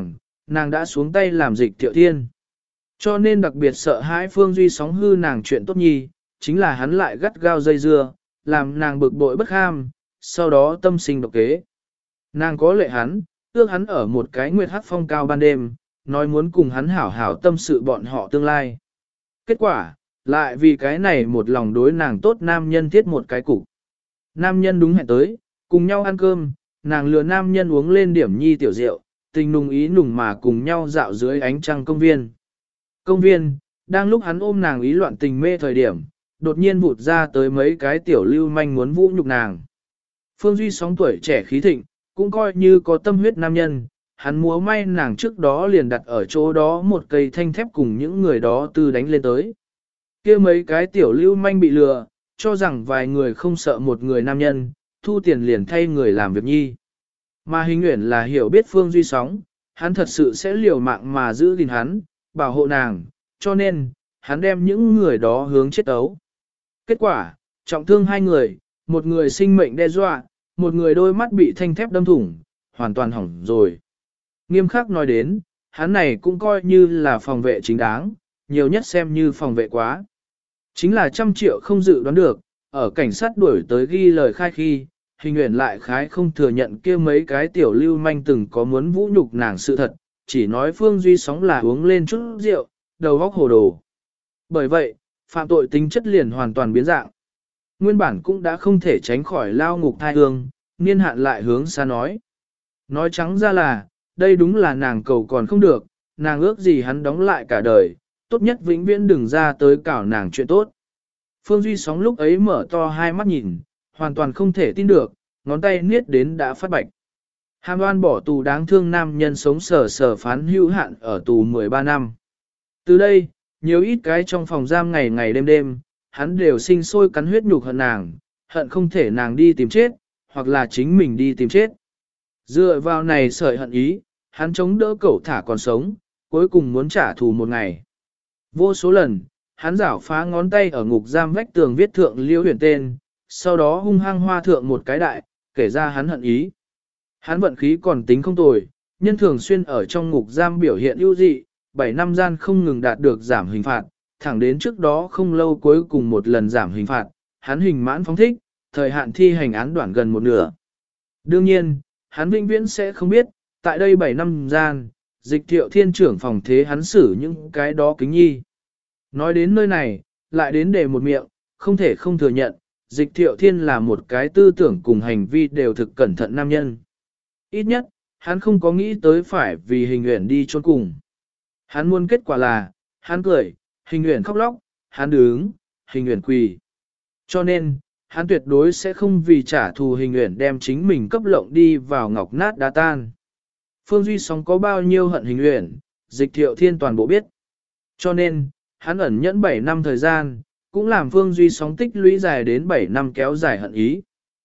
nàng đã xuống tay làm Dịch Thiệu Thiên. Cho nên đặc biệt sợ hãi Phương Duy sóng hư nàng chuyện tốt nhi, chính là hắn lại gắt gao dây dưa, làm nàng bực bội bất ham, sau đó tâm sinh độc kế. Nàng có lệ hắn, ước hắn ở một cái nguyệt hắc phong cao ban đêm, nói muốn cùng hắn hảo hảo tâm sự bọn họ tương lai. Kết quả, lại vì cái này một lòng đối nàng tốt nam nhân thiết một cái cục. Nam nhân đúng hẹn tới, cùng nhau ăn cơm, nàng lừa nam nhân uống lên điểm nhi tiểu rượu, tình nùng ý nùng mà cùng nhau dạo dưới ánh trăng công viên. Công viên, đang lúc hắn ôm nàng ý loạn tình mê thời điểm, đột nhiên vụt ra tới mấy cái tiểu lưu manh muốn vũ nhục nàng. Phương Duy sóng tuổi trẻ khí thịnh, cũng coi như có tâm huyết nam nhân, hắn múa may nàng trước đó liền đặt ở chỗ đó một cây thanh thép cùng những người đó tư đánh lên tới. Kia mấy cái tiểu lưu manh bị lừa, cho rằng vài người không sợ một người nam nhân, thu tiền liền thay người làm việc nhi. Mà Hình Uyển là hiểu biết Phương Duy sóng, hắn thật sự sẽ liều mạng mà giữ gìn hắn, bảo hộ nàng, cho nên, hắn đem những người đó hướng chết ấu. Kết quả, trọng thương hai người, một người sinh mệnh đe dọa, một người đôi mắt bị thanh thép đâm thủng, hoàn toàn hỏng rồi. Nghiêm khắc nói đến, hắn này cũng coi như là phòng vệ chính đáng, nhiều nhất xem như phòng vệ quá. Chính là trăm triệu không dự đoán được, ở cảnh sát đuổi tới ghi lời khai khi, Hình Uyển lại khái không thừa nhận kia mấy cái tiểu lưu manh từng có muốn vũ nhục nàng sự thật, chỉ nói Phương Duy sóng là uống lên chút rượu, đầu óc hồ đồ. Bởi vậy, phạm tội tính chất liền hoàn toàn biến dạng. Nguyên bản cũng đã không thể tránh khỏi lao ngục thai hương, niên hạn lại hướng xa nói. Nói trắng ra là, đây đúng là nàng cầu còn không được, nàng ước gì hắn đóng lại cả đời, tốt nhất vĩnh viễn đừng ra tới cảo nàng chuyện tốt. Phương Duy sóng lúc ấy mở to hai mắt nhìn, hoàn toàn không thể tin được, ngón tay niết đến đã phát bạch. Hàm đoan bỏ tù đáng thương nam nhân sống sờ sờ phán hữu hạn ở tù mười ba năm. Từ đây, nhiều ít cái trong phòng giam ngày ngày đêm đêm, hắn đều sinh sôi cắn huyết nhục hận nàng, hận không thể nàng đi tìm chết, hoặc là chính mình đi tìm chết. Dựa vào này sợi hận ý, hắn chống đỡ cẩu thả còn sống, cuối cùng muốn trả thù một ngày. Vô số lần, hắn rảo phá ngón tay ở ngục giam vách tường viết thượng Liễu Huyền tên, sau đó hung hăng hoa thượng một cái đại, kể ra hắn hận ý. Hắn vận khí còn tính không tồi, nhân thường xuyên ở trong ngục giam biểu hiện ưu dị, bảy năm gian không ngừng đạt được giảm hình phạt, thẳng đến trước đó không lâu cuối cùng một lần giảm hình phạt, hắn hình mãn phóng thích, thời hạn thi hành án đoạn gần một nửa. Đương nhiên, hắn vĩnh viễn sẽ không biết, tại đây bảy năm gian, Dịch Thiệu Thiên trưởng phòng thế hắn xử những cái đó kính nhi. Nói đến nơi này, lại đến để một miệng, không thể không thừa nhận, Dịch Thiệu Thiên là một cái tư tưởng cùng hành vi đều thực cẩn thận nam nhân. Ít nhất, hắn không có nghĩ tới phải vì Hình Uyển đi chôn cùng. Hắn muốn kết quả là, hắn cười, Hình Uyển khóc lóc, hắn đứng, Hình Uyển quỳ. Cho nên, hắn tuyệt đối sẽ không vì trả thù Hình Uyển đem chính mình cấp lộng đi vào ngọc nát đá tan. Phương Duy sóng có bao nhiêu hận Hình Uyển, Dịch Thiệu Thiên toàn bộ biết. Cho nên, hắn ẩn nhẫn bảy năm thời gian, cũng làm Phương Duy sóng tích lũy dài đến bảy năm kéo dài hận ý.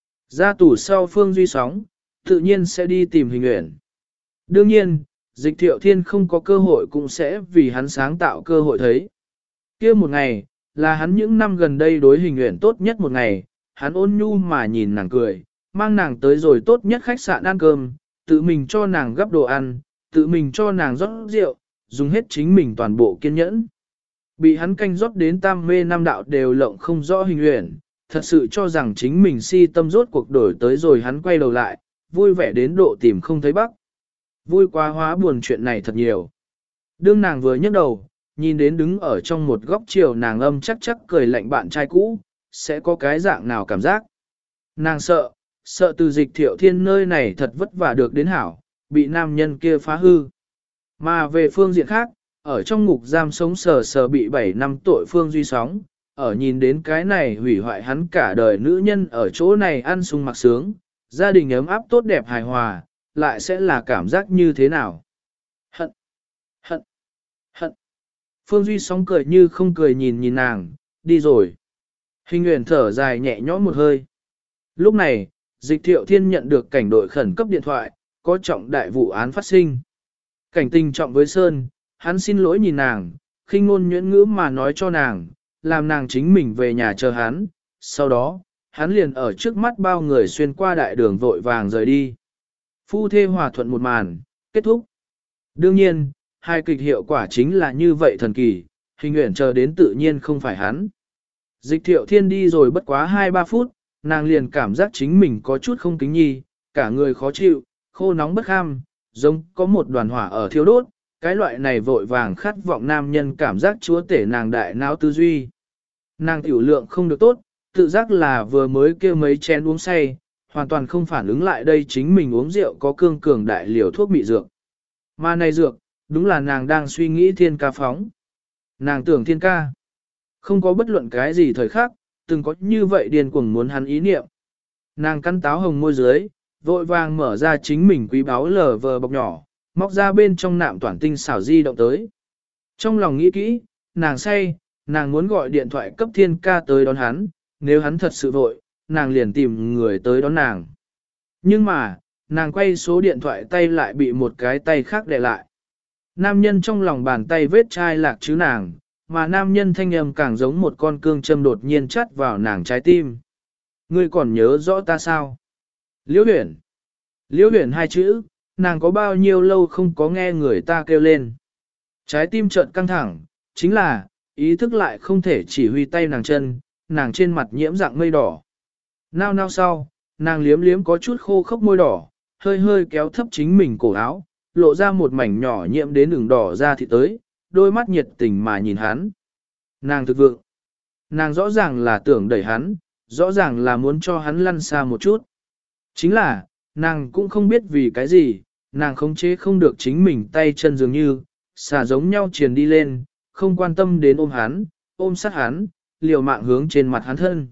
Ra tù sau Phương Duy sóng, tự nhiên sẽ đi tìm Hình Uyển. Đương nhiên, Dịch Thiệu Thiên không có cơ hội cũng sẽ vì hắn sáng tạo cơ hội thấy. Kia một ngày, là hắn những năm gần đây đối Hình Uyển tốt nhất một ngày, hắn ôn nhu mà nhìn nàng cười, mang nàng tới rồi tốt nhất khách sạn ăn cơm, tự mình cho nàng gắp đồ ăn, tự mình cho nàng rót rượu, dùng hết chính mình toàn bộ kiên nhẫn. Bị hắn canh rót đến tam mê năm đạo đều lộng không rõ Hình Uyển, thật sự cho rằng chính mình si tâm rốt cuộc đổi tới rồi hắn quay đầu lại, vui vẻ đến độ tìm không thấy bắc. Vui quá hóa buồn chuyện này thật nhiều. Đương nàng vừa nhấc đầu, nhìn đến đứng ở trong một góc chiều nàng âm chắc chắc cười lạnh bạn trai cũ, sẽ có cái dạng nào cảm giác. Nàng sợ, sợ từ Dịch Thiệu Thiên nơi này thật vất vả được đến hảo, bị nam nhân kia phá hư. Mà về phương diện khác, ở trong ngục giam sống sờ sờ bị bảy năm tội Phương Duy sóng, ở nhìn đến cái này hủy hoại hắn cả đời nữ nhân ở chỗ này ăn sung mặc sướng, gia đình ấm áp tốt đẹp hài hòa, lại sẽ là cảm giác như thế nào? Hận! Hận! Hận! Phương Duy sóng cười như không cười nhìn nhìn nàng, đi rồi. Hình Uyển thở dài nhẹ nhõm một hơi. Lúc này, Dịch Thiệu Thiên nhận được cảnh đội khẩn cấp điện thoại, có trọng đại vụ án phát sinh. Cảnh tình trọng với Sơn, hắn xin lỗi nhìn nàng, khinh ngôn nhuyễn ngữ mà nói cho nàng, làm nàng chính mình về nhà chờ hắn, sau đó, hắn liền ở trước mắt bao người xuyên qua đại đường vội vàng rời đi. Phu thê hòa thuận một màn, kết thúc. Đương nhiên, hai kịch hiệu quả chính là như vậy thần kỳ, hình nguyện chờ đến tự nhiên không phải hắn. Dịch thiệu thiên đi rồi bất quá hai ba phút, nàng liền cảm giác chính mình có chút không kính nhi, cả người khó chịu, khô nóng bất kham, giống có một đoàn hỏa ở thiêu đốt, cái loại này vội vàng khát vọng nam nhân cảm giác chúa tể nàng đại não tư duy. Nàng tiểu lượng không được tốt, tự giác là vừa mới kêu mấy chén uống say, hoàn toàn không phản ứng lại đây chính mình uống rượu có cương cường đại liều thuốc mị dược. Mà này dược, đúng là nàng đang suy nghĩ thiên ca phóng. Nàng tưởng thiên ca. Không có bất luận cái gì thời khắc, từng có như vậy điên cuồng muốn hắn ý niệm. Nàng cắn táo hồng môi dưới, vội vàng mở ra chính mình quý báu lờ vờ bọc nhỏ, móc ra bên trong nạm toàn tinh xảo di động tới. Trong lòng nghĩ kỹ, nàng say, nàng muốn gọi điện thoại cấp thiên ca tới đón hắn, nếu hắn thật sự vội, nàng liền tìm người tới đón nàng. Nhưng mà, nàng quay số điện thoại tay lại bị một cái tay khác đè lại. Nam nhân trong lòng bàn tay vết chai lạc chứ nàng, mà nam nhân thanh âm càng giống một con cương châm đột nhiên chắt vào nàng trái tim. Ngươi còn nhớ rõ ta sao? Liễu huyền. Liễu huyền hai chữ, nàng có bao nhiêu lâu không có nghe người ta kêu lên. Trái tim chợt căng thẳng, chính là, ý thức lại không thể chỉ huy tay nàng chân, nàng trên mặt nhiễm dạng mây đỏ. Nao nao sau, nàng liếm liếm có chút khô khốc môi đỏ, hơi hơi kéo thấp chính mình cổ áo, lộ ra một mảnh nhỏ nhiễm đến đường đỏ ra thì tới, đôi mắt nhiệt tình mà nhìn hắn. Nàng thực vượng. Nàng rõ ràng là tưởng đẩy hắn, rõ ràng là muốn cho hắn lăn xa một chút. Chính là, nàng cũng không biết vì cái gì, nàng khống chế không được chính mình tay chân dường như, xả giống nhau truyền đi lên, không quan tâm đến ôm hắn, ôm sát hắn, liều mạng hướng trên mặt hắn thân.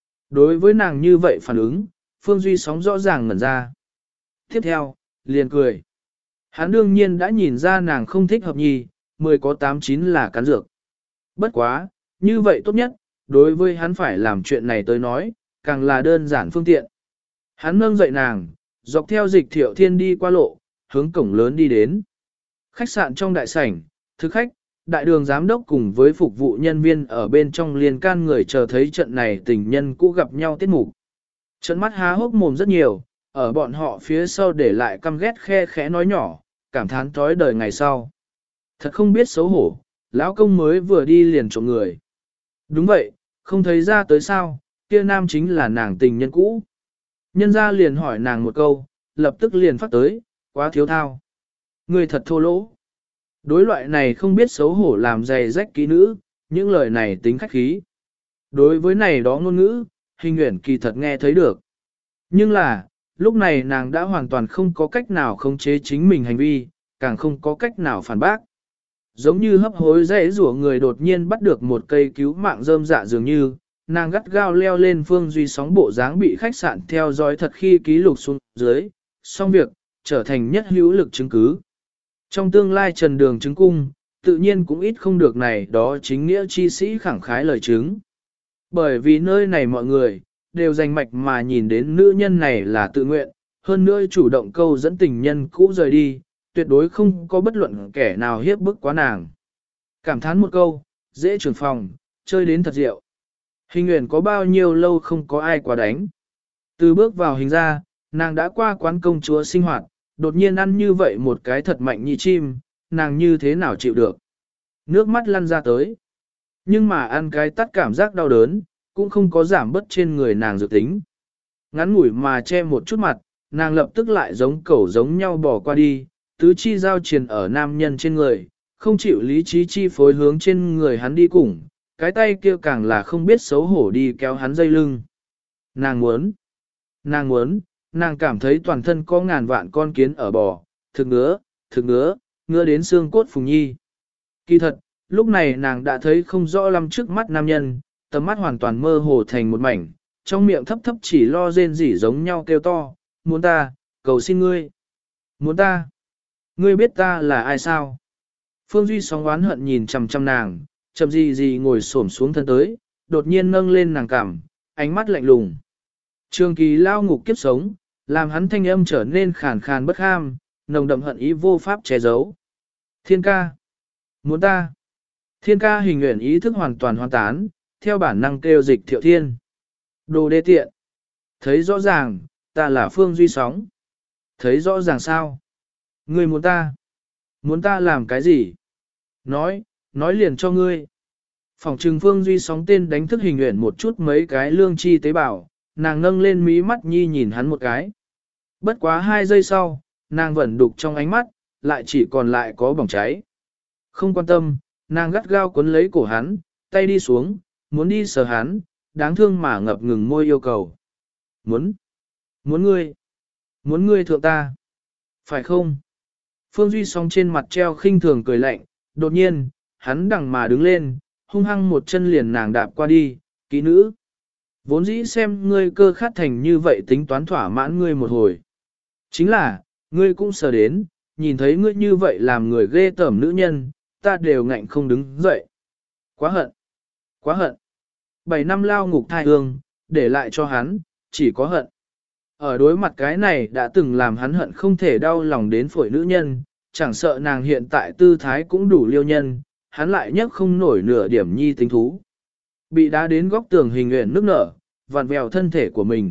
Đối với nàng như vậy phản ứng, Phương Duy sóng rõ ràng ngẩn ra. Tiếp theo, liền cười. Hắn đương nhiên đã nhìn ra nàng không thích hợp nhì, mười có tám chín là cắn dược. Bất quá, như vậy tốt nhất, đối với hắn phải làm chuyện này tới nói, càng là đơn giản phương tiện. Hắn nâng dậy nàng, dọc theo dịch thiệu thiên đi qua lộ, hướng cổng lớn đi đến. Khách sạn trong đại sảnh, thực khách, đại đường giám đốc cùng với phục vụ nhân viên ở bên trong liền can người chờ thấy trận này tình nhân cũ gặp nhau tiết mục. Trận mắt há hốc mồm rất nhiều, ở bọn họ phía sau để lại căm ghét khe khẽ nói nhỏ, cảm thán thói đời ngày sau. Thật không biết xấu hổ, lão công mới vừa đi liền trộm người. Đúng vậy, không thấy ra tới sao, kia nam chính là nàng tình nhân cũ. Nhân ra liền hỏi nàng một câu, lập tức liền phát tới, quá thiếu thao. Người thật thô lỗ. Đối loại này không biết xấu hổ làm dày rách kỹ nữ, những lời này tính khách khí. Đối với này đó ngôn ngữ, hình nguyện kỳ thật nghe thấy được. Nhưng là, lúc này nàng đã hoàn toàn không có cách nào khống chế chính mình hành vi, càng không có cách nào phản bác. Giống như hấp hối dễ rủa người đột nhiên bắt được một cây cứu mạng rơm dạ dường như, nàng gắt gao leo lên Phương Duy sóng bộ dáng bị khách sạn theo dõi thật khi ký lục xuống dưới, xong việc, trở thành nhất hữu lực chứng cứ. Trong tương lai trần đường chứng cung, tự nhiên cũng ít không được này đó chính nghĩa chi sĩ khẳng khái lời chứng. Bởi vì nơi này mọi người, đều dành mạch mà nhìn đến nữ nhân này là tự nguyện, hơn nữa chủ động câu dẫn tình nhân cũ rời đi, tuyệt đối không có bất luận kẻ nào hiếp bức quá nàng. Cảm thán một câu, dễ trưởng phòng, chơi đến thật diệu. Hình nguyện có bao nhiêu lâu không có ai quá đánh. Từ bước vào hình ra, nàng đã qua quán công chúa sinh hoạt, đột nhiên ăn như vậy một cái thật mạnh như chim, nàng như thế nào chịu được. Nước mắt lăn ra tới. Nhưng mà ăn cái tắt cảm giác đau đớn, cũng không có giảm bớt trên người nàng dự tính. Ngắn ngủi mà che một chút mặt, nàng lập tức lại giống cẩu giống nhau bỏ qua đi, tứ chi giao triền ở nam nhân trên người, không chịu lý trí chi phối hướng trên người hắn đi cùng, cái tay kia càng là không biết xấu hổ đi kéo hắn dây lưng. Nàng muốn, nàng muốn, nàng cảm thấy toàn thân có ngàn vạn con kiến ở bò, thực ngứa, thực ngứa, ngứa đến xương cốt phùng nhi. Kỳ thật, lúc này nàng đã thấy không rõ lắm trước mắt nam nhân, tầm mắt hoàn toàn mơ hồ thành một mảnh, trong miệng thấp thấp chỉ lo rên rỉ giống nhau kêu to, muốn ta, cầu xin ngươi, muốn ta, ngươi biết ta là ai sao? Phương Duy sóng oán hận nhìn chằm chằm nàng, chậm gì gì ngồi xổm xuống thân tới, đột nhiên nâng lên nàng cằm, ánh mắt lạnh lùng. Trường kỳ lao ngục kiếp sống, làm hắn thanh âm trở nên khàn khàn bất ham, nồng đậm hận ý vô pháp che giấu. Thiên ca, muốn ta. Thiên ca hình nguyện ý thức hoàn toàn hoàn tán, theo bản năng kêu dịch thiệu thiên. Đồ đê tiện. Thấy rõ ràng, ta là Phương Duy sóng. Thấy rõ ràng sao? Ngươi muốn ta. Muốn ta làm cái gì? Nói, nói liền cho ngươi. Phòng trừng Phương Duy sóng tên đánh thức hình nguyện một chút mấy cái lương chi tế bào, nàng nâng lên mí mắt nhi nhìn hắn một cái. Bất quá hai giây sau, nàng vẫn đục trong ánh mắt, lại chỉ còn lại có bỏng cháy. Không quan tâm, nàng gắt gao cuốn lấy cổ hắn, tay đi xuống, muốn đi sờ hắn, đáng thương mà ngập ngừng môi yêu cầu. Muốn, muốn ngươi, muốn ngươi thượng ta. Phải không? Phương Duy song trên mặt treo khinh thường cười lạnh, đột nhiên, hắn đằng mà đứng lên, hung hăng một chân liền nàng đạp qua đi, kỹ nữ. Vốn dĩ xem ngươi cơ khát thành như vậy tính toán thỏa mãn ngươi một hồi. Chính là, ngươi cũng sờ đến, nhìn thấy ngươi như vậy làm người ghê tởm nữ nhân, ta đều ngạnh không đứng dậy. Quá hận, quá hận. Bảy năm lao ngục thai hương, để lại cho hắn, chỉ có hận. Ở đối mặt cái này đã từng làm hắn hận không thể đau lòng đến phổi nữ nhân, chẳng sợ nàng hiện tại tư thái cũng đủ liêu nhân, hắn lại nhấc không nổi nửa điểm nhi tính thú. Bị đá đến góc tường hình nguyện nước nở, vặn vẹo thân thể của mình.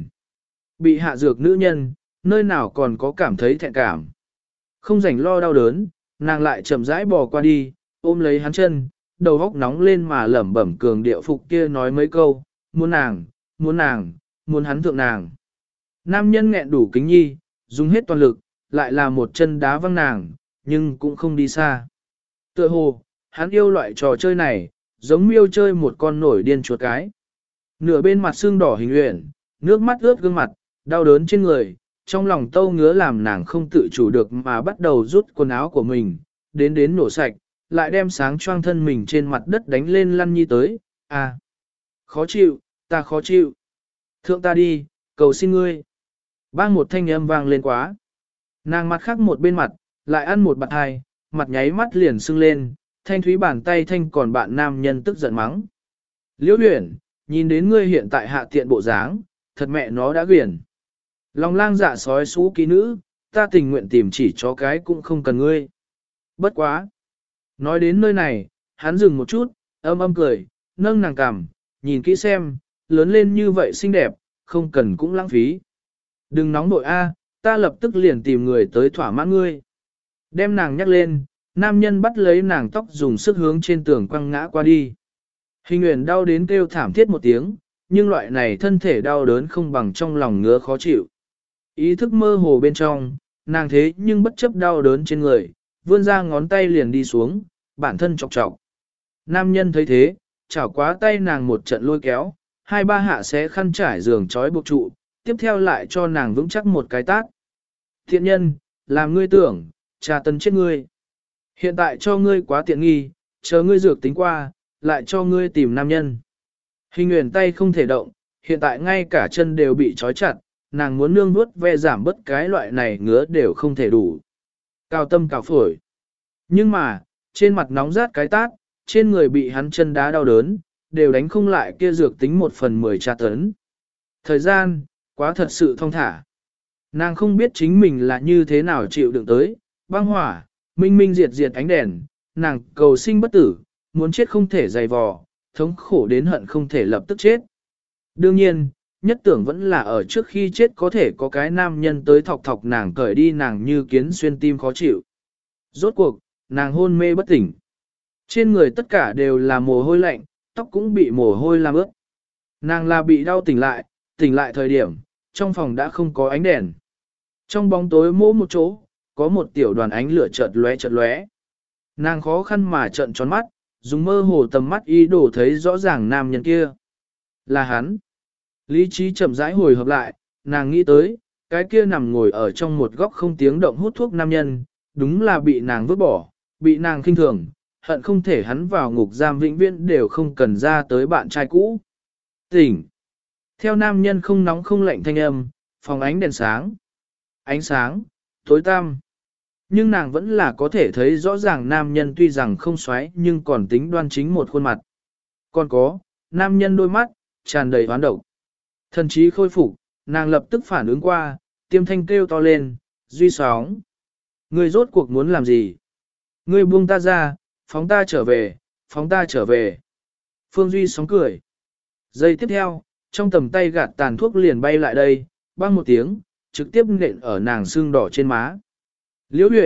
Bị hạ dược nữ nhân, nơi nào còn có cảm thấy thẹn cảm. Không rảnh lo đau đớn, nàng lại chậm rãi bò qua đi, ôm lấy hắn chân, đầu góc nóng lên mà lẩm bẩm cường điệu phục kia nói mấy câu, muốn nàng, muốn nàng, muốn hắn thượng nàng. Nam nhân nghẹn đủ kính nhi, dùng hết toàn lực, lại là một chân đá văng nàng, nhưng cũng không đi xa. Tựa hồ, hắn yêu loại trò chơi này, giống miêu chơi một con nổi điên chuột cái. Nửa bên mặt xương đỏ hình uyển, nước mắt ướt gương mặt, đau đớn trên người, trong lòng tâu ngứa làm nàng không tự chủ được mà bắt đầu rút quần áo của mình, đến đến nổ sạch, lại đem sáng choang thân mình trên mặt đất đánh lên lăn nhi tới, à, khó chịu, ta khó chịu, thượng ta đi, cầu xin ngươi. Bang một thanh âm vang lên quá, nàng mặt khác một bên mặt, lại ăn một bạt hai, mặt nháy mắt liền sưng lên, thanh thúy bàn tay thanh còn bạn nam nhân tức giận mắng. Liễu Huyền, nhìn đến ngươi hiện tại hạ tiện bộ dáng, thật mẹ nó đã quyển. Lòng lang dạ sói xú ký nữ, ta tình nguyện tìm chỉ cho cái cũng không cần ngươi. Bất quá. Nói đến nơi này, hắn dừng một chút, âm âm cười, nâng nàng cằm, nhìn kỹ xem, lớn lên như vậy xinh đẹp, không cần cũng lãng phí. Đừng nóng nội a, ta lập tức liền tìm người tới thỏa mãn ngươi. Đem nàng nhắc lên, nam nhân bắt lấy nàng tóc dùng sức hướng trên tường quăng ngã qua đi. Hình Uyển đau đến kêu thảm thiết một tiếng, nhưng loại này thân thể đau đớn không bằng trong lòng ngứa khó chịu. Ý thức mơ hồ bên trong, nàng thế nhưng bất chấp đau đớn trên người, vươn ra ngón tay liền đi xuống, bản thân chọc chọc. Nam nhân thấy thế, chảo quá tay nàng một trận lôi kéo, hai ba hạ xé khăn trải giường trói buộc trụ, tiếp theo lại cho nàng vững chắc một cái tát. Thiện nhân, làm ngươi tưởng, trà tấn chết ngươi. Hiện tại cho ngươi quá tiện nghi, chờ ngươi dược tính qua, lại cho ngươi tìm nam nhân. Hình Uyển tay không thể động, hiện tại ngay cả chân đều bị trói chặt, nàng muốn nương nuốt ve giảm bất cái loại này ngứa đều không thể đủ. Cao tâm cào phổi. Nhưng mà, trên mặt nóng rát cái tát, trên người bị hắn chân đá đau đớn, đều đánh không lại kia dược tính một phần mười tra tấn. Thời gian, quá thật sự thong thả. Nàng không biết chính mình là như thế nào chịu đựng tới, băng hỏa, minh minh diệt diệt ánh đèn, nàng cầu sinh bất tử, muốn chết không thể dày vò, thống khổ đến hận không thể lập tức chết. Đương nhiên, nhất tưởng vẫn là ở trước khi chết có thể có cái nam nhân tới thọc thọc nàng cởi đi nàng như kiến xuyên tim khó chịu. Rốt cuộc, nàng hôn mê bất tỉnh. Trên người tất cả đều là mồ hôi lạnh, tóc cũng bị mồ hôi làm ướt. Nàng là bị đau tỉnh lại, tỉnh lại thời điểm, trong phòng đã không có ánh đèn. Trong bóng tối mỗ một chỗ, có một tiểu đoàn ánh lửa chợt lóe chợt lóe. Nàng khó khăn mà trợn tròn mắt, dùng mơ hồ tầm mắt ý đồ thấy rõ ràng nam nhân kia. Là hắn. Lý trí chậm rãi hồi hợp lại, nàng nghĩ tới, cái kia nằm ngồi ở trong một góc không tiếng động hút thuốc nam nhân, đúng là bị nàng vứt bỏ, bị nàng khinh thường, hận không thể hắn vào ngục giam vĩnh viễn đều không cần ra tới bạn trai cũ. Tỉnh. Theo nam nhân không nóng không lạnh thanh âm, phòng ánh đèn sáng. Ánh sáng, tối tăm. Nhưng nàng vẫn là có thể thấy rõ ràng nam nhân tuy rằng không xoáy nhưng còn tính đoan chính một khuôn mặt. Còn có, nam nhân đôi mắt, tràn đầy hoán độc. Thần trí khôi phục, nàng lập tức phản ứng qua, tiêm thanh kêu to lên, Duy Sóng. Ngươi rốt cuộc muốn làm gì? Ngươi buông ta ra, phóng ta trở về, phóng ta trở về. Phương Duy Sóng cười. Giây tiếp theo, trong tầm tay gạt tàn thuốc liền bay lại đây, bang một tiếng, trực tiếp nện ở nàng xương đỏ trên má. Liễu Huyền,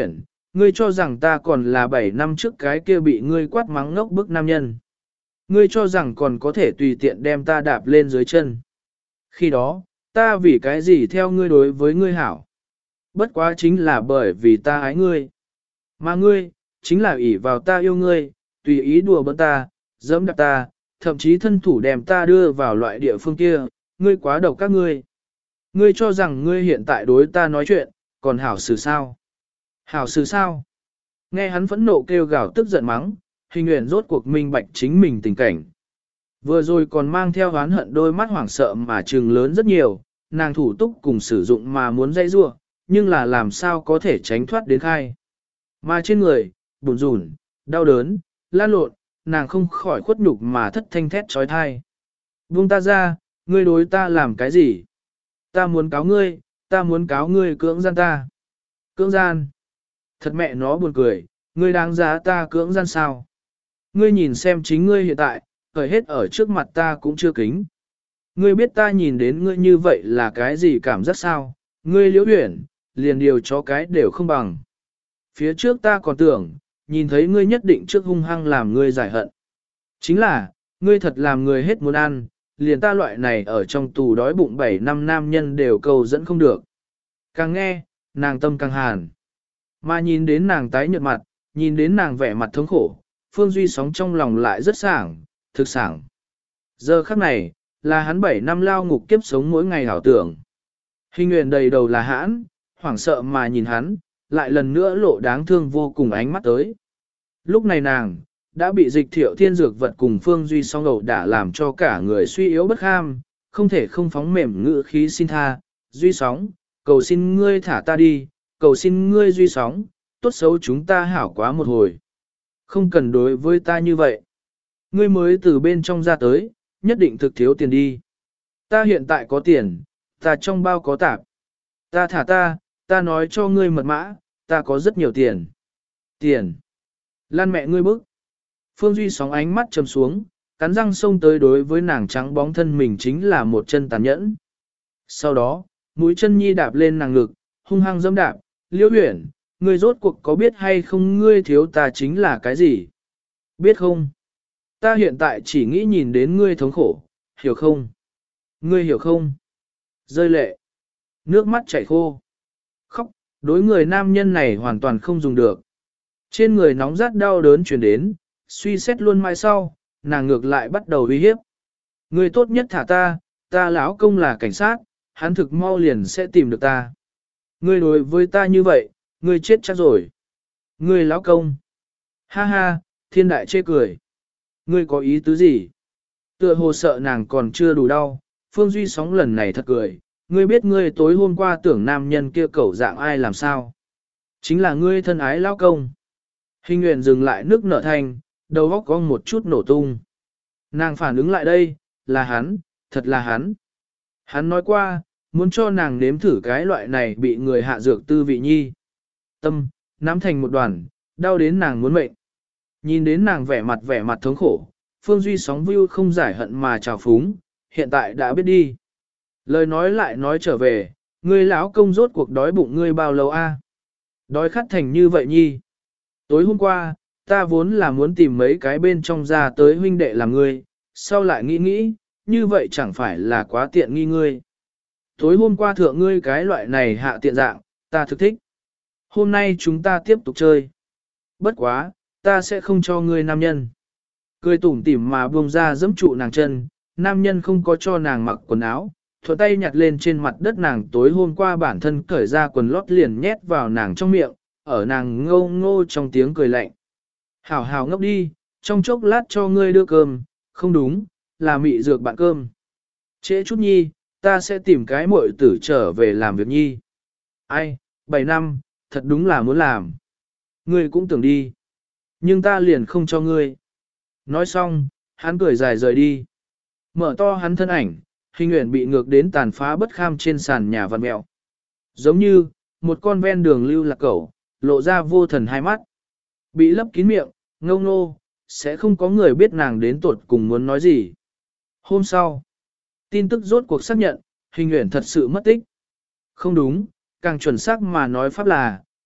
ngươi cho rằng ta còn là bảy năm trước cái kia bị ngươi quát mắng ngốc bức nam nhân. Ngươi cho rằng còn có thể tùy tiện đem ta đạp lên dưới chân. Khi đó, ta vì cái gì theo ngươi đối với ngươi hảo. Bất quá chính là bởi vì ta ái ngươi. Mà ngươi, chính là ỷ vào ta yêu ngươi, tùy ý đùa bỡn ta, giẫm đạp ta, thậm chí thân thủ đem ta đưa vào loại địa phương kia, ngươi quá độc các ngươi. Ngươi cho rằng ngươi hiện tại đối ta nói chuyện, còn hảo xử sao? Hảo xử sao? Nghe hắn phẫn nộ kêu gào tức giận mắng, Hình Uyển rốt cuộc minh bạch chính mình tình cảnh. Vừa rồi còn mang theo oán hận đôi mắt hoảng sợ mà trừng lớn rất nhiều, nàng thủ túc cùng sử dụng mà muốn dây rua, nhưng là làm sao có thể tránh thoát đến khai. Mà trên người, bùn rùn, đau đớn, lan lộn, nàng không khỏi khuất nhục mà thất thanh thét trói thai. Buông ta ra, ngươi đối ta làm cái gì? Ta muốn cáo ngươi, ta muốn cáo ngươi cưỡng gian ta. Cưỡng gian. Thật mẹ nó buồn cười, ngươi đáng giá ta cưỡng gian sao? Ngươi nhìn xem chính ngươi hiện tại, khởi hết ở trước mặt ta cũng chưa kính. Ngươi biết ta nhìn đến ngươi như vậy là cái gì cảm giác sao? Ngươi liễu huyển, liền điều chó cái đều không bằng. Phía trước ta còn tưởng, nhìn thấy ngươi nhất định trước hung hăng làm ngươi giải hận. Chính là, ngươi thật làm người hết muốn ăn, liền ta loại này ở trong tù đói bụng bảy năm nam nhân đều cầu dẫn không được. Càng nghe, nàng tâm càng hàn. Mà nhìn đến nàng tái nhợt mặt, nhìn đến nàng vẻ mặt thống khổ, Phương Duy sóng trong lòng lại rất sảng, thực sảng. Giờ khắc này, là hắn bảy năm lao ngục kiếp sống mỗi ngày hảo tưởng. Hình Uyển đầy đầu là hãn, hoảng sợ mà nhìn hắn, lại lần nữa lộ đáng thương vô cùng ánh mắt tới. Lúc này nàng, đã bị Dịch Thiệu Thiên dược vật cùng Phương Duy song ẩu đã làm cho cả người suy yếu bất kham, không thể không phóng mềm ngữ khí xin tha, Duy sóng, cầu xin ngươi thả ta đi, cầu xin ngươi Duy sóng, tốt xấu chúng ta hảo quá một hồi. Không cần đối với ta như vậy. Ngươi mới từ bên trong ra tới, nhất định thực thiếu tiền đi. Ta hiện tại có tiền, ta trong bao có tạp. Ta thả ta, ta nói cho ngươi mật mã, ta có rất nhiều tiền. Tiền. Lan mẹ ngươi bức. Phương Duy sóng ánh mắt trầm xuống, cắn răng xông tới đối với nàng trắng bóng thân mình chính là một chân tàn nhẫn. Sau đó, mũi chân nhi đạp lên nàng ngực, hung hăng dẫm đạp, Liễu Uyển, ngươi rốt cuộc có biết hay không ngươi thiếu ta chính là cái gì? Biết không? Ta hiện tại chỉ nghĩ nhìn đến ngươi thống khổ, hiểu không? Ngươi hiểu không? Rơi lệ. Nước mắt chảy khô. Khóc, đối người nam nhân này hoàn toàn không dùng được. Trên người nóng rát đau đớn chuyển đến, suy xét luôn mai sau, nàng ngược lại bắt đầu uy hiếp. Ngươi tốt nhất thả ta, ta lão công là cảnh sát, hắn thực mau liền sẽ tìm được ta. Ngươi đối với ta như vậy, ngươi chết chắc rồi. Ngươi lão công. Ha ha, thiên đại chê cười. Ngươi có ý tứ gì? Tựa hồ sợ nàng còn chưa đủ đau, Phương Duy sóng lần này thật cười. Ngươi biết ngươi tối hôm qua tưởng nam nhân kia cẩu dạng ai làm sao? Chính là ngươi thân ái lão công. Hình Uyển dừng lại nước nở thanh, đầu óc cong một chút nổ tung. Nàng phản ứng lại đây, là hắn, thật là hắn. Hắn nói qua, muốn cho nàng nếm thử cái loại này bị người hạ dược tư vị nhi. Tâm, nắm thành một đoàn, đau đến nàng muốn mệnh. Nhìn đến nàng vẻ mặt vẻ mặt thống khổ, Phương Duy sóng view không giải hận mà trào phúng, hiện tại đã biết đi. Lời nói lại nói trở về, ngươi lão công rốt cuộc đói bụng ngươi bao lâu a? Đói khát thành như vậy nhi. Tối hôm qua, ta vốn là muốn tìm mấy cái bên trong ra tới huynh đệ làm ngươi, sau lại nghĩ nghĩ, như vậy chẳng phải là quá tiện nghi ngươi. Tối hôm qua thượng ngươi cái loại này hạ tiện dạng, ta thực thích. Hôm nay chúng ta tiếp tục chơi. Bất quá, ta sẽ không cho ngươi nam nhân. Cười tủm tỉm mà buông ra giẫm trụ nàng chân, nam nhân không có cho nàng mặc quần áo, thuận tay nhặt lên trên mặt đất nàng tối hôm qua bản thân cởi ra quần lót liền nhét vào nàng trong miệng, ở nàng ngô ngô trong tiếng cười lạnh. Hảo hảo ngốc đi, trong chốc lát cho ngươi đưa cơm, không đúng, là mị dược bạn cơm. Trễ chút nhi, ta sẽ tìm cái muội tử trở về làm việc nhi. Ai, bảy năm, thật đúng là muốn làm. Ngươi cũng tưởng đi. Nhưng ta liền không cho ngươi. Nói xong, hắn cười dài rời đi. Mở to hắn thân ảnh, Hình Uyển bị ngược đến tàn phá bất kham trên sàn nhà vặn mẹo. Giống như, một con ven đường lưu lạc cẩu, lộ ra vô thần hai mắt. Bị lấp kín miệng, ngâu nô, sẽ không có người biết nàng đến tuột cùng muốn nói gì. Hôm sau, tin tức rốt cuộc xác nhận, Hình Uyển thật sự mất tích. Không đúng, càng chuẩn xác mà nói pháp là,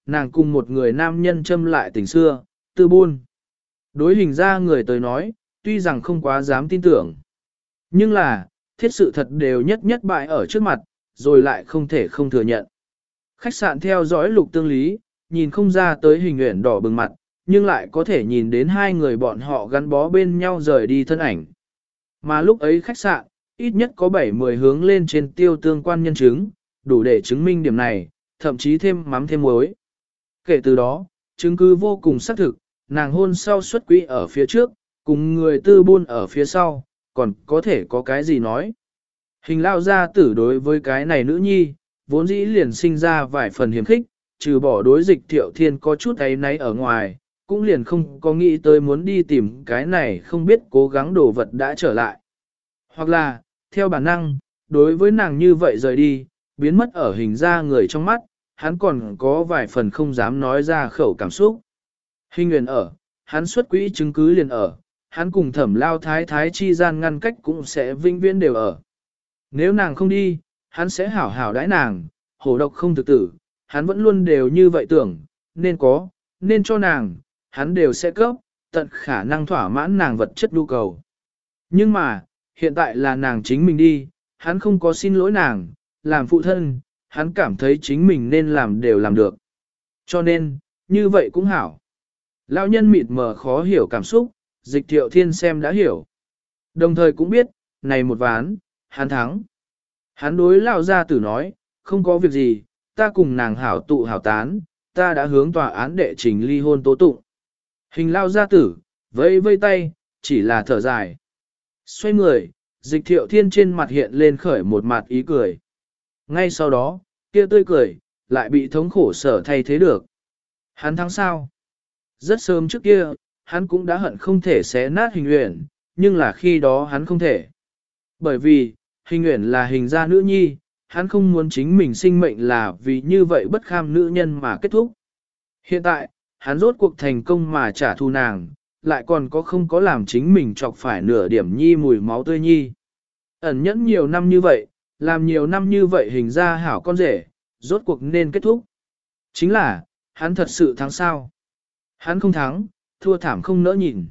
nàng cùng một người nam nhân châm lại tình xưa, tư buôn. Đối hình ra người tới nói, tuy rằng không quá dám tin tưởng. Nhưng là, thiết sự thật đều nhất nhất bại ở trước mặt, rồi lại không thể không thừa nhận. Khách sạn theo dõi lục tương lý, nhìn không ra tới hình nguyện đỏ bừng mặt, nhưng lại có thể nhìn đến hai người bọn họ gắn bó bên nhau rời đi thân ảnh. Mà lúc ấy khách sạn, ít nhất có bảy mười hướng lên trên tiêu tương quan nhân chứng, đủ để chứng minh điểm này, thậm chí thêm mắm thêm muối. Kể từ đó, chứng cứ vô cùng xác thực, nàng hôn sau xuất quỹ ở phía trước, cùng người tư buôn ở phía sau, còn có thể có cái gì nói. Hình lao gia tử đối với cái này nữ nhi, vốn dĩ liền sinh ra vài phần hiểm khích, trừ bỏ đối dịch thiệu thiên có chút ấy náy ở ngoài, cũng liền không có nghĩ tới muốn đi tìm cái này không biết cố gắng đồ vật đã trở lại. Hoặc là, theo bản năng, đối với nàng như vậy rời đi, biến mất ở hình ra người trong mắt, hắn còn có vài phần không dám nói ra khẩu cảm xúc. Hình nguyện ở, hắn xuất quỹ chứng cứ liền ở, hắn cùng thẩm lao thái thái chi gian ngăn cách cũng sẽ vinh viễn đều ở. Nếu nàng không đi, hắn sẽ hảo hảo đãi nàng, hổ độc không thực tử, hắn vẫn luôn đều như vậy tưởng, nên có, nên cho nàng, hắn đều sẽ cấp, tận khả năng thỏa mãn nàng vật chất nhu cầu. Nhưng mà, hiện tại là nàng chính mình đi, hắn không có xin lỗi nàng, làm phụ thân, hắn cảm thấy chính mình nên làm đều làm được. Cho nên, như vậy cũng hảo. Lão nhân mịt mờ khó hiểu cảm xúc, dịch thiệu thiên xem đã hiểu. Đồng thời cũng biết, này một ván, hắn thắng. Hắn đối lão gia tử nói, không có việc gì, ta cùng nàng hảo tụ hảo tán, ta đã hướng tòa án đệ trình ly hôn tố tụng. Hình lao gia tử, vây vây tay, chỉ là thở dài. Xoay người, dịch thiệu thiên trên mặt hiện lên khởi một mặt ý cười. Ngay sau đó, kia tươi cười, lại bị thống khổ sở thay thế được. Hắn thắng sao? Rất sớm trước kia, hắn cũng đã hận không thể xé nát hình uyển, nhưng là khi đó hắn không thể. Bởi vì, hình uyển là hình gia nữ nhi, hắn không muốn chính mình sinh mệnh là vì như vậy bất kham nữ nhân mà kết thúc. Hiện tại, hắn rốt cuộc thành công mà trả thù nàng, lại còn có không có làm chính mình chọc phải nửa điểm nhi mùi máu tươi nhi. Ẩn nhẫn nhiều năm như vậy, làm nhiều năm như vậy hình ra hảo con rể, rốt cuộc nên kết thúc. Chính là, hắn thật sự thắng sao? Hắn không thắng, thua thảm không nỡ nhìn.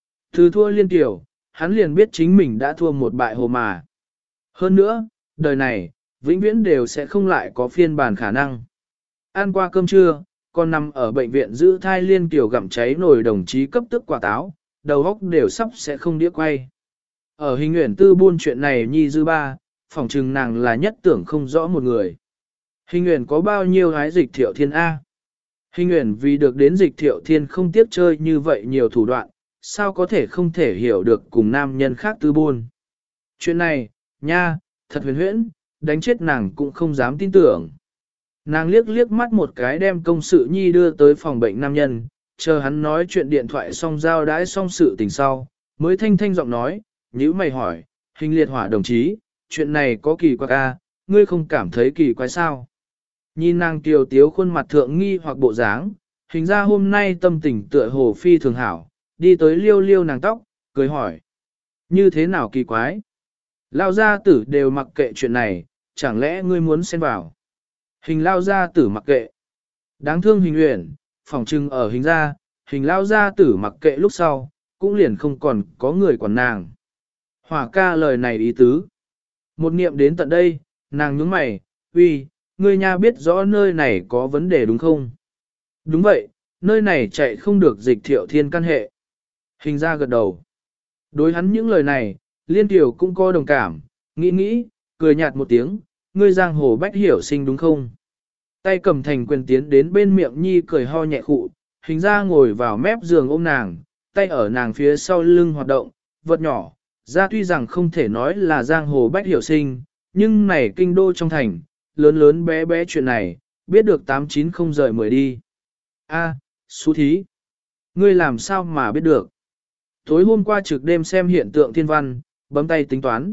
Từ thua liên tiểu, hắn liền biết chính mình đã thua một bại hồ mà. Hơn nữa, đời này, vĩnh viễn đều sẽ không lại có phiên bản khả năng. Ăn qua cơm trưa, còn nằm ở bệnh viện giữ thai liên tiểu gặm cháy nồi đồng chí cấp tức quả táo, đầu óc đều sắp sẽ không đĩa quay. Ở hình nguyện tư buôn chuyện này nhi dư ba, phỏng chừng nàng là nhất tưởng không rõ một người. Hình nguyện có bao nhiêu hái dịch thiệu thiên A? Hình nguyện vì được đến dịch thiệu thiên không tiếc chơi như vậy nhiều thủ đoạn, sao có thể không thể hiểu được cùng nam nhân khác tư buôn. Chuyện này, nha, thật huyền huyễn, đánh chết nàng cũng không dám tin tưởng. Nàng liếc liếc mắt một cái đem công sự nhi đưa tới phòng bệnh nam nhân, chờ hắn nói chuyện điện thoại xong giao đãi xong sự tình sau, mới thanh thanh giọng nói, nhữ mày hỏi, hình liệt hỏa đồng chí, chuyện này có kỳ quặc à, ngươi không cảm thấy kỳ quái sao? Nhìn nàng kiều tiếu khuôn mặt thượng nghi hoặc bộ dáng, hình ra hôm nay tâm tình tựa hồ phi thường hảo, đi tới liêu liêu nàng tóc, cười hỏi. Như thế nào kỳ quái? Lao gia tử đều mặc kệ chuyện này, chẳng lẽ ngươi muốn xen vào? Hình lao gia tử mặc kệ. Đáng thương hình uyển, phòng trưng ở hình ra, hình lao gia tử mặc kệ lúc sau, cũng liền không còn có người quản nàng. Hỏa ca lời này ý tứ. Một niệm đến tận đây, nàng nhướng mày, uy, ngươi nha biết rõ nơi này có vấn đề đúng không? Đúng vậy, nơi này chạy không được dịch thiệu thiên căn hệ. Hình ra gật đầu. Đối hắn những lời này, liên tiểu cũng có đồng cảm, nghĩ nghĩ, cười nhạt một tiếng, ngươi giang hồ bách hiểu sinh đúng không? Tay cầm thành quyền tiến đến bên miệng nhi cười ho nhẹ khụ, hình ra ngồi vào mép giường ôm nàng, tay ở nàng phía sau lưng hoạt động, vật nhỏ, ra tuy rằng không thể nói là giang hồ bách hiểu sinh, nhưng này kinh đô trong thành, lớn lớn bé bé chuyện này, biết được tám chín không rời mười đi. A, à, xú thí, ngươi làm sao mà biết được? Tối hôm qua trực đêm xem hiện tượng thiên văn, bấm tay tính toán.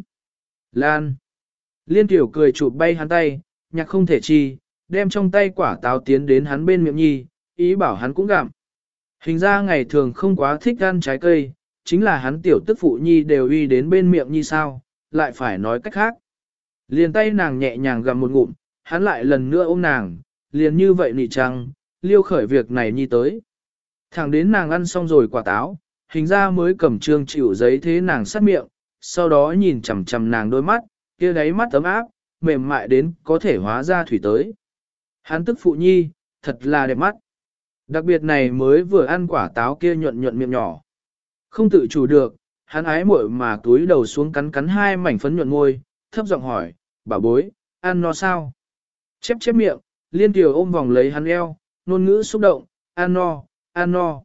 Lan. Liên tiểu cười chụp bay hắn tay, nhạc không thể chi, đem trong tay quả táo tiến đến hắn bên miệng nhi, ý bảo hắn cũng gặm. Hình ra ngày thường không quá thích ăn trái cây, chính là hắn tiểu tức phụ nhi đều uy đến bên miệng nhi sao, lại phải nói cách khác. Liền tay nàng nhẹ nhàng gặm một ngụm, hắn lại lần nữa ôm nàng, liền như vậy nị trăng, liêu khởi việc này nhi tới. Thẳng đến nàng ăn xong rồi quả táo, hình ra mới cầm trương chịu giấy thế nàng sát miệng, sau đó nhìn chằm chằm nàng đôi mắt, kia đáy mắt ấm áp, mềm mại đến có thể hóa ra thủy tới. Hắn tức phụ nhi, thật là đẹp mắt. Đặc biệt này mới vừa ăn quả táo kia nhuận nhuận miệng nhỏ. Không tự chủ được, hắn ái muội mà túi đầu xuống cắn cắn hai mảnh phấn nhuận môi, thấp giọng hỏi, bà bối, ăn no sao? Chép chép miệng, liên tiểu ôm vòng lấy hắn eo, ngôn ngữ xúc động, ăn no, ăn no.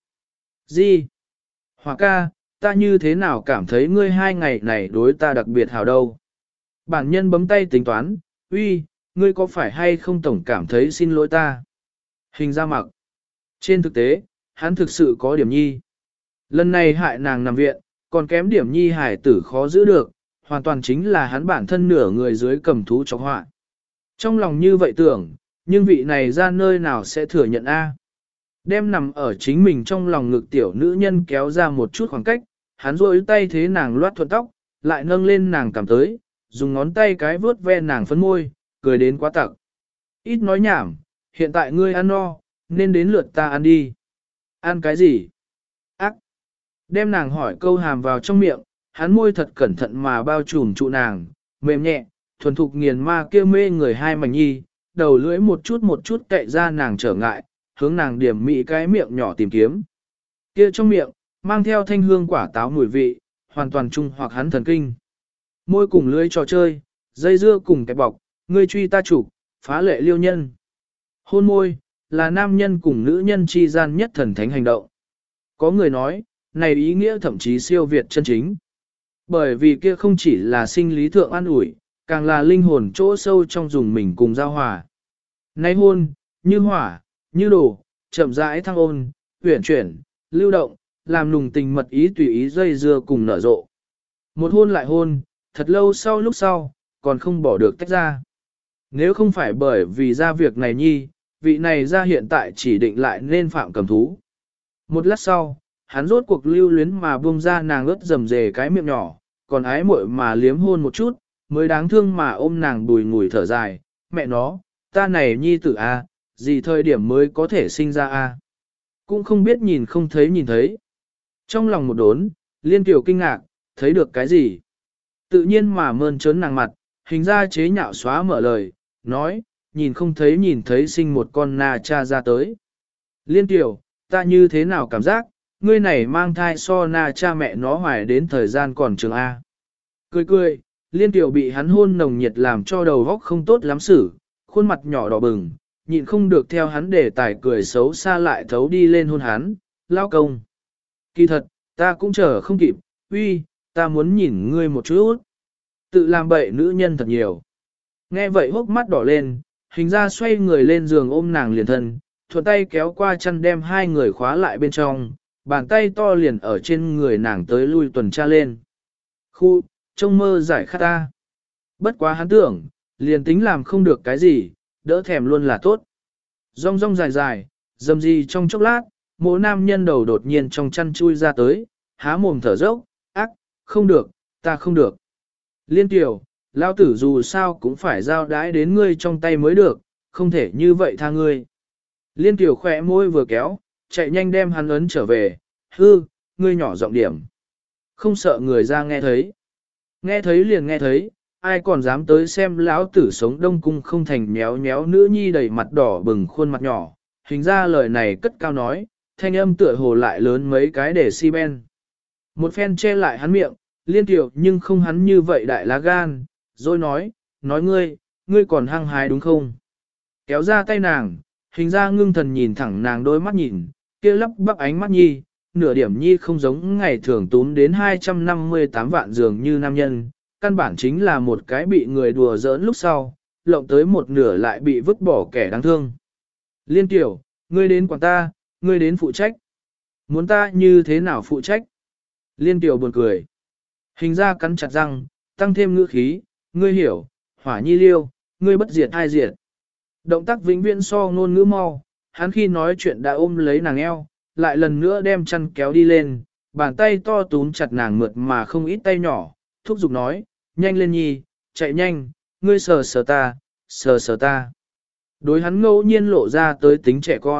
Gì? Hòa ca, ta như thế nào cảm thấy ngươi hai ngày này đối ta đặc biệt hào đâu? Bản nhân bấm tay tính toán, uy, ngươi có phải hay không tổng cảm thấy xin lỗi ta? Hình ra mặc. Trên thực tế, hắn thực sự có điểm nhi. Lần này hại nàng nằm viện, còn kém điểm nhi hải tử khó giữ được, hoàn toàn chính là hắn bản thân nửa người dưới cầm thú chọc họa. Trong lòng như vậy tưởng, nhưng vị này ra nơi nào sẽ thừa nhận A. Đem nằm ở chính mình trong lòng ngực tiểu nữ nhân kéo ra một chút khoảng cách, hắn rôi tay thế nàng loát thuận tóc, lại nâng lên nàng cảm tới, dùng ngón tay cái vướt ve nàng phấn môi, cười đến quá tặc. Ít nói nhảm, hiện tại ngươi ăn no, nên đến lượt ta ăn đi. Ăn cái gì? Ác! Đem nàng hỏi câu hàm vào trong miệng, hắn môi thật cẩn thận mà bao trùm trụ nàng, mềm nhẹ, thuần thục nghiền ma kia mê người hai mảnh nhi, đầu lưỡi một chút một chút cậy ra nàng trở ngại, hướng nàng điểm mị cái miệng nhỏ tìm kiếm. Kia trong miệng, mang theo thanh hương quả táo mùi vị, hoàn toàn trung hoặc hắn thần kinh. Môi cùng lưỡi trò chơi, dây dưa cùng cái bọc, ngươi truy ta chủ, phá lệ liêu nhân. Hôn môi, là nam nhân cùng nữ nhân chi gian nhất thần thánh hành động. Có người nói, này ý nghĩa thậm chí siêu việt chân chính. Bởi vì kia không chỉ là sinh lý thượng an ủi, càng là linh hồn chỗ sâu trong dùng mình cùng giao hòa. Nay hôn, như hỏa, như đổ, chậm rãi thăng ôn, huyển chuyển, lưu động, làm nùng tình mật ý tùy ý dây dưa cùng nở rộ. Một hôn lại hôn, thật lâu sau lúc sau, còn không bỏ được tách ra. Nếu không phải bởi vì ra việc này nhi, vị này ra hiện tại chỉ định lại nên phạm cầm thú. Một lát sau, hắn rốt cuộc lưu luyến mà buông ra nàng ướt rầm rề cái miệng nhỏ, còn ái muội mà liếm hôn một chút, mới đáng thương mà ôm nàng bùi ngùi thở dài, mẹ nó, ta này nhi tử a, gì thời điểm mới có thể sinh ra a? Cũng không biết nhìn không thấy nhìn thấy. Trong lòng một đốn, liên tiểu kinh ngạc, thấy được cái gì? Tự nhiên mà mơn trớn nàng mặt, hình ra chế nhạo xóa mở lời, nói, nhìn không thấy nhìn thấy sinh một con na cha ra tới. Liên tiểu, ta như thế nào cảm giác, ngươi này mang thai so na cha mẹ nó hoài đến thời gian còn trường A. Cười cười, liên tiểu bị hắn hôn nồng nhiệt làm cho đầu góc không tốt lắm xử, khuôn mặt nhỏ đỏ bừng, nhịn không được theo hắn để tài cười xấu xa lại thấu đi lên hôn hắn, lao công. Kỳ thật, ta cũng chờ không kịp, uy, ta muốn nhìn ngươi một chút. Tự làm bậy nữ nhân thật nhiều. Nghe vậy hốc mắt đỏ lên, hình ra xoay người lên giường ôm nàng liền thân, thuận tay kéo qua chăn đem hai người khóa lại bên trong, bàn tay to liền ở trên người nàng tới lui tuần tra lên. Khu, trông mơ giải khát ta. Bất quá hắn tưởng, liền tính làm không được cái gì, đỡ thèm luôn là tốt. Rong rong dài dài, dầm gì trong chốc lát, mỗi nam nhân đầu đột nhiên trong chăn chui ra tới, há mồm thở dốc, ác, không được, ta không được. Liên tiểu, lao tử dù sao cũng phải giao đái đến ngươi trong tay mới được, không thể như vậy tha ngươi. Liên tiểu khỏe môi vừa kéo, chạy nhanh đem hắn ấn trở về, hư, ngươi nhỏ giọng điểm. Không sợ người ra nghe thấy. Nghe thấy liền nghe thấy, ai còn dám tới xem lão tử sống đông cung không thành méo méo nữ nhi đầy mặt đỏ bừng khuôn mặt nhỏ. Hình ra lời này cất cao nói, thanh âm tựa hồ lại lớn mấy cái để si ben. Một phen che lại hắn miệng, liên tiểu nhưng không hắn như vậy đại lá gan, rồi nói, nói ngươi, ngươi còn hăng hái đúng không? Kéo ra tay nàng, hình ra ngưng thần nhìn thẳng nàng đôi mắt nhìn, kia lắp bắp ánh mắt nhi, nửa điểm nhi không giống ngày thường túm đến hai trăm năm mươi tám vạn dường như nam nhân, căn bản chính là một cái bị người đùa giỡn lúc sau, lộng tới một nửa lại bị vứt bỏ kẻ đáng thương. Liên tiểu, ngươi đến quản ta, ngươi đến phụ trách. Muốn ta như thế nào phụ trách? Liên tiểu buồn cười. Hình ra cắn chặt răng, tăng thêm ngữ khí, ngươi hiểu, hỏa nhi liêu, ngươi bất diệt ai diệt. Động tác vĩnh viễn so ngôn ngữ mau, hắn khi nói chuyện đã ôm lấy nàng eo, lại lần nữa đem chăn kéo đi lên, bàn tay to túm chặt nàng mượt mà không ít tay nhỏ, thúc giục nói, nhanh lên nhi, chạy nhanh, ngươi sờ sờ ta, sờ sờ ta. Đối hắn ngẫu nhiên lộ ra tới tính trẻ con,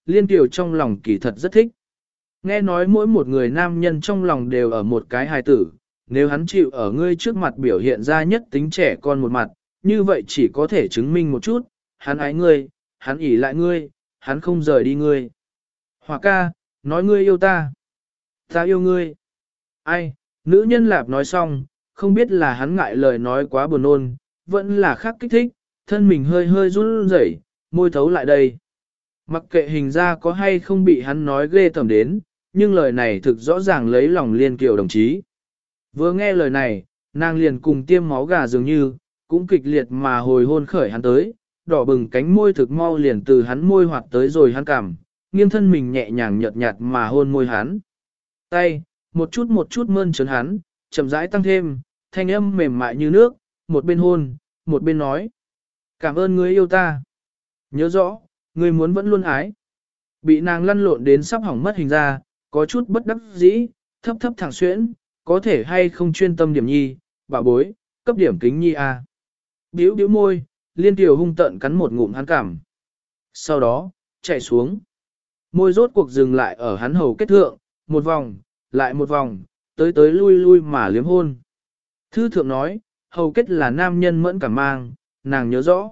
Liên Kiều trong lòng kỳ thật rất thích. Nghe nói mỗi một người nam nhân trong lòng đều ở một cái hài tử, nếu hắn chịu ở ngươi trước mặt biểu hiện ra nhất tính trẻ con một mặt, như vậy chỉ có thể chứng minh một chút, hắn ái ngươi, hắn ỷ lại ngươi, hắn không rời đi ngươi. Hòa ca, nói ngươi yêu ta. Ta yêu ngươi. Ai, nữ nhân lạp nói xong, không biết là hắn ngại lời nói quá buồn nôn, vẫn là khác kích thích, thân mình hơi hơi run rẩy, môi thấu lại đây. Mặc kệ hình ra có hay không bị hắn nói ghê tởm đến, nhưng lời này thực rõ ràng lấy lòng Liên Kiều đồng chí. Vừa nghe lời này, nàng liền cùng tiêm máu gà dường như, cũng kịch liệt mà hồi hôn khởi hắn tới, đỏ bừng cánh môi thực mau liền từ hắn môi hoạt tới rồi hắn cằm, nghiêng thân mình nhẹ nhàng nhợt nhạt mà hôn môi hắn. Tay, một chút một chút mơn trớn hắn, chậm rãi tăng thêm, thanh âm mềm mại như nước, một bên hôn, một bên nói. Cảm ơn ngươi yêu ta. Nhớ rõ, ngươi muốn vẫn luôn ái. Bị nàng lăn lộn đến sắp hỏng mất hình ra, có chút bất đắc dĩ, thấp thấp thẳng xuyễn, có thể hay không chuyên tâm điểm nhi, bà bối, cấp điểm kính nhi a. Biểu biểu môi, Liên Kiều hung tận cắn một ngụm hắn cảm. Sau đó, chạy xuống. Môi rốt cuộc dừng lại ở hắn hầu kết thượng, một vòng, lại một vòng, tới tới lui lui mà liếm hôn. Thư thượng nói, hầu kết là nam nhân mẫn cảm mang, nàng nhớ rõ.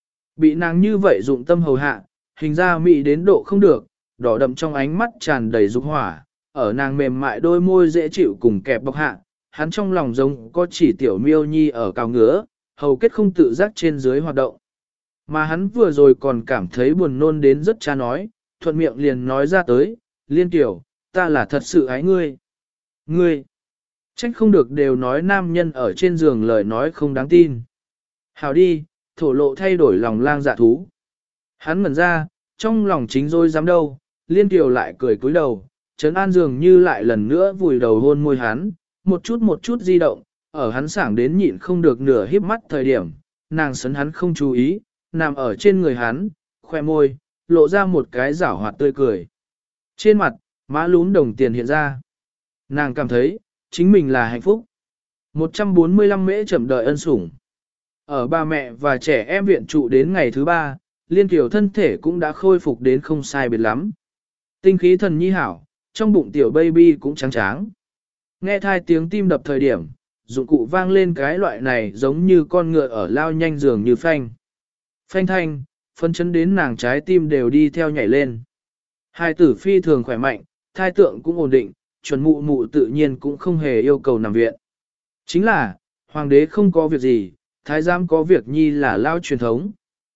Bị nàng như vậy dụng tâm hầu hạ, hình ra mị đến độ không được, đỏ đậm trong ánh mắt tràn đầy dục hỏa, ở nàng mềm mại đôi môi dễ chịu cùng kẹp bọc hạ, hắn trong lòng giống có chỉ tiểu miêu nhi ở cào ngứa, hầu kết không tự giác trên dưới hoạt động. Mà hắn vừa rồi còn cảm thấy buồn nôn đến rất cha nói, thuận miệng liền nói ra tới, Liên Kiều, ta là thật sự ái ngươi. Ngươi, trách không được đều nói nam nhân ở trên giường lời nói không đáng tin. Hào đi, thổ lộ thay đổi lòng lang dạ thú. Hắn ngẩn ra, trong lòng chính rồi dám đâu, Liên Kiều lại cười cúi đầu, Trấn An dường như lại lần nữa vùi đầu hôn môi hắn, một chút một chút di động, ở hắn sảng đến nhịn không được nửa híp mắt thời điểm, nàng sấn hắn không chú ý, nằm ở trên người hắn, khoe môi, lộ ra một cái giảo hoạt tươi cười. Trên mặt, má lún đồng tiền hiện ra. Nàng cảm thấy, chính mình là hạnh phúc. một trăm bốn mươi lăm mễ chậm đợi ân sủng. Ở ba mẹ và trẻ em viện trụ đến ngày thứ ba, Liên Kiều thân thể cũng đã khôi phục đến không sai biệt lắm. Tinh khí thần nhi hảo, trong bụng tiểu baby cũng trắng tráng. Nghe thai tiếng tim đập thời điểm, dụng cụ vang lên cái loại này giống như con ngựa ở lao nhanh dường như phanh. Phanh thanh, phân chấn đến nàng trái tim đều đi theo nhảy lên. Hai tử phi thường khỏe mạnh, thai tượng cũng ổn định, chuẩn mụ mụ tự nhiên cũng không hề yêu cầu nằm viện. Chính là, hoàng đế không có việc gì, thái giám có việc nhi là lao truyền thống.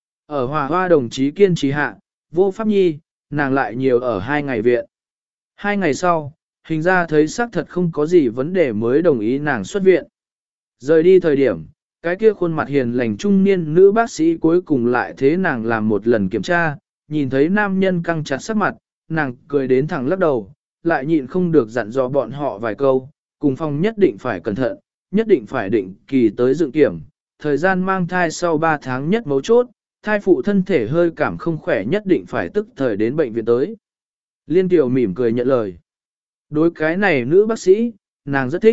Ở Hòa Hoa đồng chí kiên trì hạ, vô pháp nhi, nàng lại nhiều ở hai ngày viện. Hai ngày sau, hình ra thấy xác thật không có gì vấn đề mới đồng ý nàng xuất viện. Rời đi thời điểm, cái kia khuôn mặt hiền lành trung niên nữ bác sĩ cuối cùng lại thế nàng làm một lần kiểm tra, nhìn thấy nam nhân căng chặt sắc mặt, nàng cười đến thẳng lắc đầu, lại nhịn không được dặn dò bọn họ vài câu, cùng phòng nhất định phải cẩn thận, nhất định phải định kỳ tới dựng kiểm, thời gian mang thai sau ba tháng nhất mấu chốt, thai phụ thân thể hơi cảm không khỏe nhất định phải tức thời đến bệnh viện tới. Liên Kiều mỉm cười nhận lời. Đối cái này nữ bác sĩ, nàng rất thích.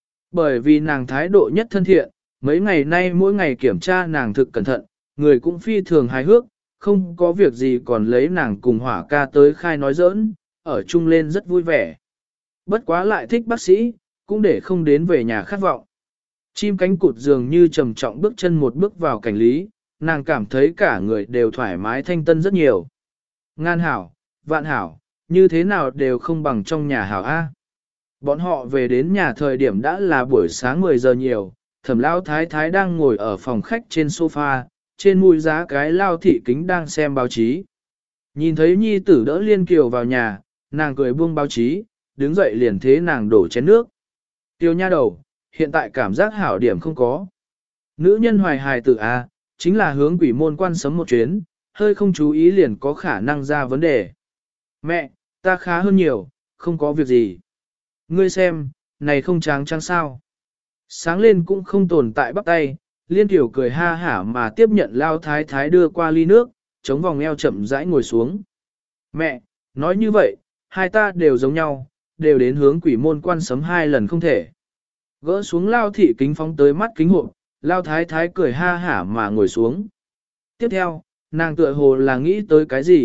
Bởi vì nàng thái độ nhất thân thiện, mấy ngày nay mỗi ngày kiểm tra nàng thực cẩn thận, người cũng phi thường hài hước, không có việc gì còn lấy nàng cùng hỏa ca tới khai nói giỡn, ở chung lên rất vui vẻ. Bất quá lại thích bác sĩ, cũng để không đến về nhà khát vọng. Chim cánh cụt dường như trầm trọng bước chân một bước vào cảnh lý, nàng cảm thấy cả người đều thoải mái thanh tân rất nhiều. Ngan hảo, vạn hảo, như thế nào đều không bằng trong nhà hảo A. Bọn họ về đến nhà thời điểm đã là buổi sáng mười giờ nhiều, Thẩm Lão Thái Thái đang ngồi ở phòng khách trên sofa, trên mũi giá cái lao thị kính đang xem báo chí. Nhìn thấy nhi tử đỡ Liên Kiều vào nhà, nàng cười buông báo chí, đứng dậy liền thế nàng đổ chén nước. Tiêu nha đầu, hiện tại cảm giác hảo điểm không có. Nữ nhân hoài hài tử A, chính là hướng quỷ môn quan sấm một chuyến, hơi không chú ý liền có khả năng ra vấn đề. Mẹ, ta khá hơn nhiều, không có việc gì. Ngươi xem, này không tráng trắng sao. Sáng lên cũng không tồn tại bắp tay, Liên Kiều cười ha hả mà tiếp nhận lao thái thái đưa qua ly nước, chống vòng eo chậm rãi ngồi xuống. Mẹ, nói như vậy, hai ta đều giống nhau, đều đến hướng quỷ môn quan sấm hai lần không thể. Gỡ xuống lao thị kính phóng tới mắt kính hộ, lao thái thái cười ha hả mà ngồi xuống. Tiếp theo, nàng tựa hồ là nghĩ tới cái gì,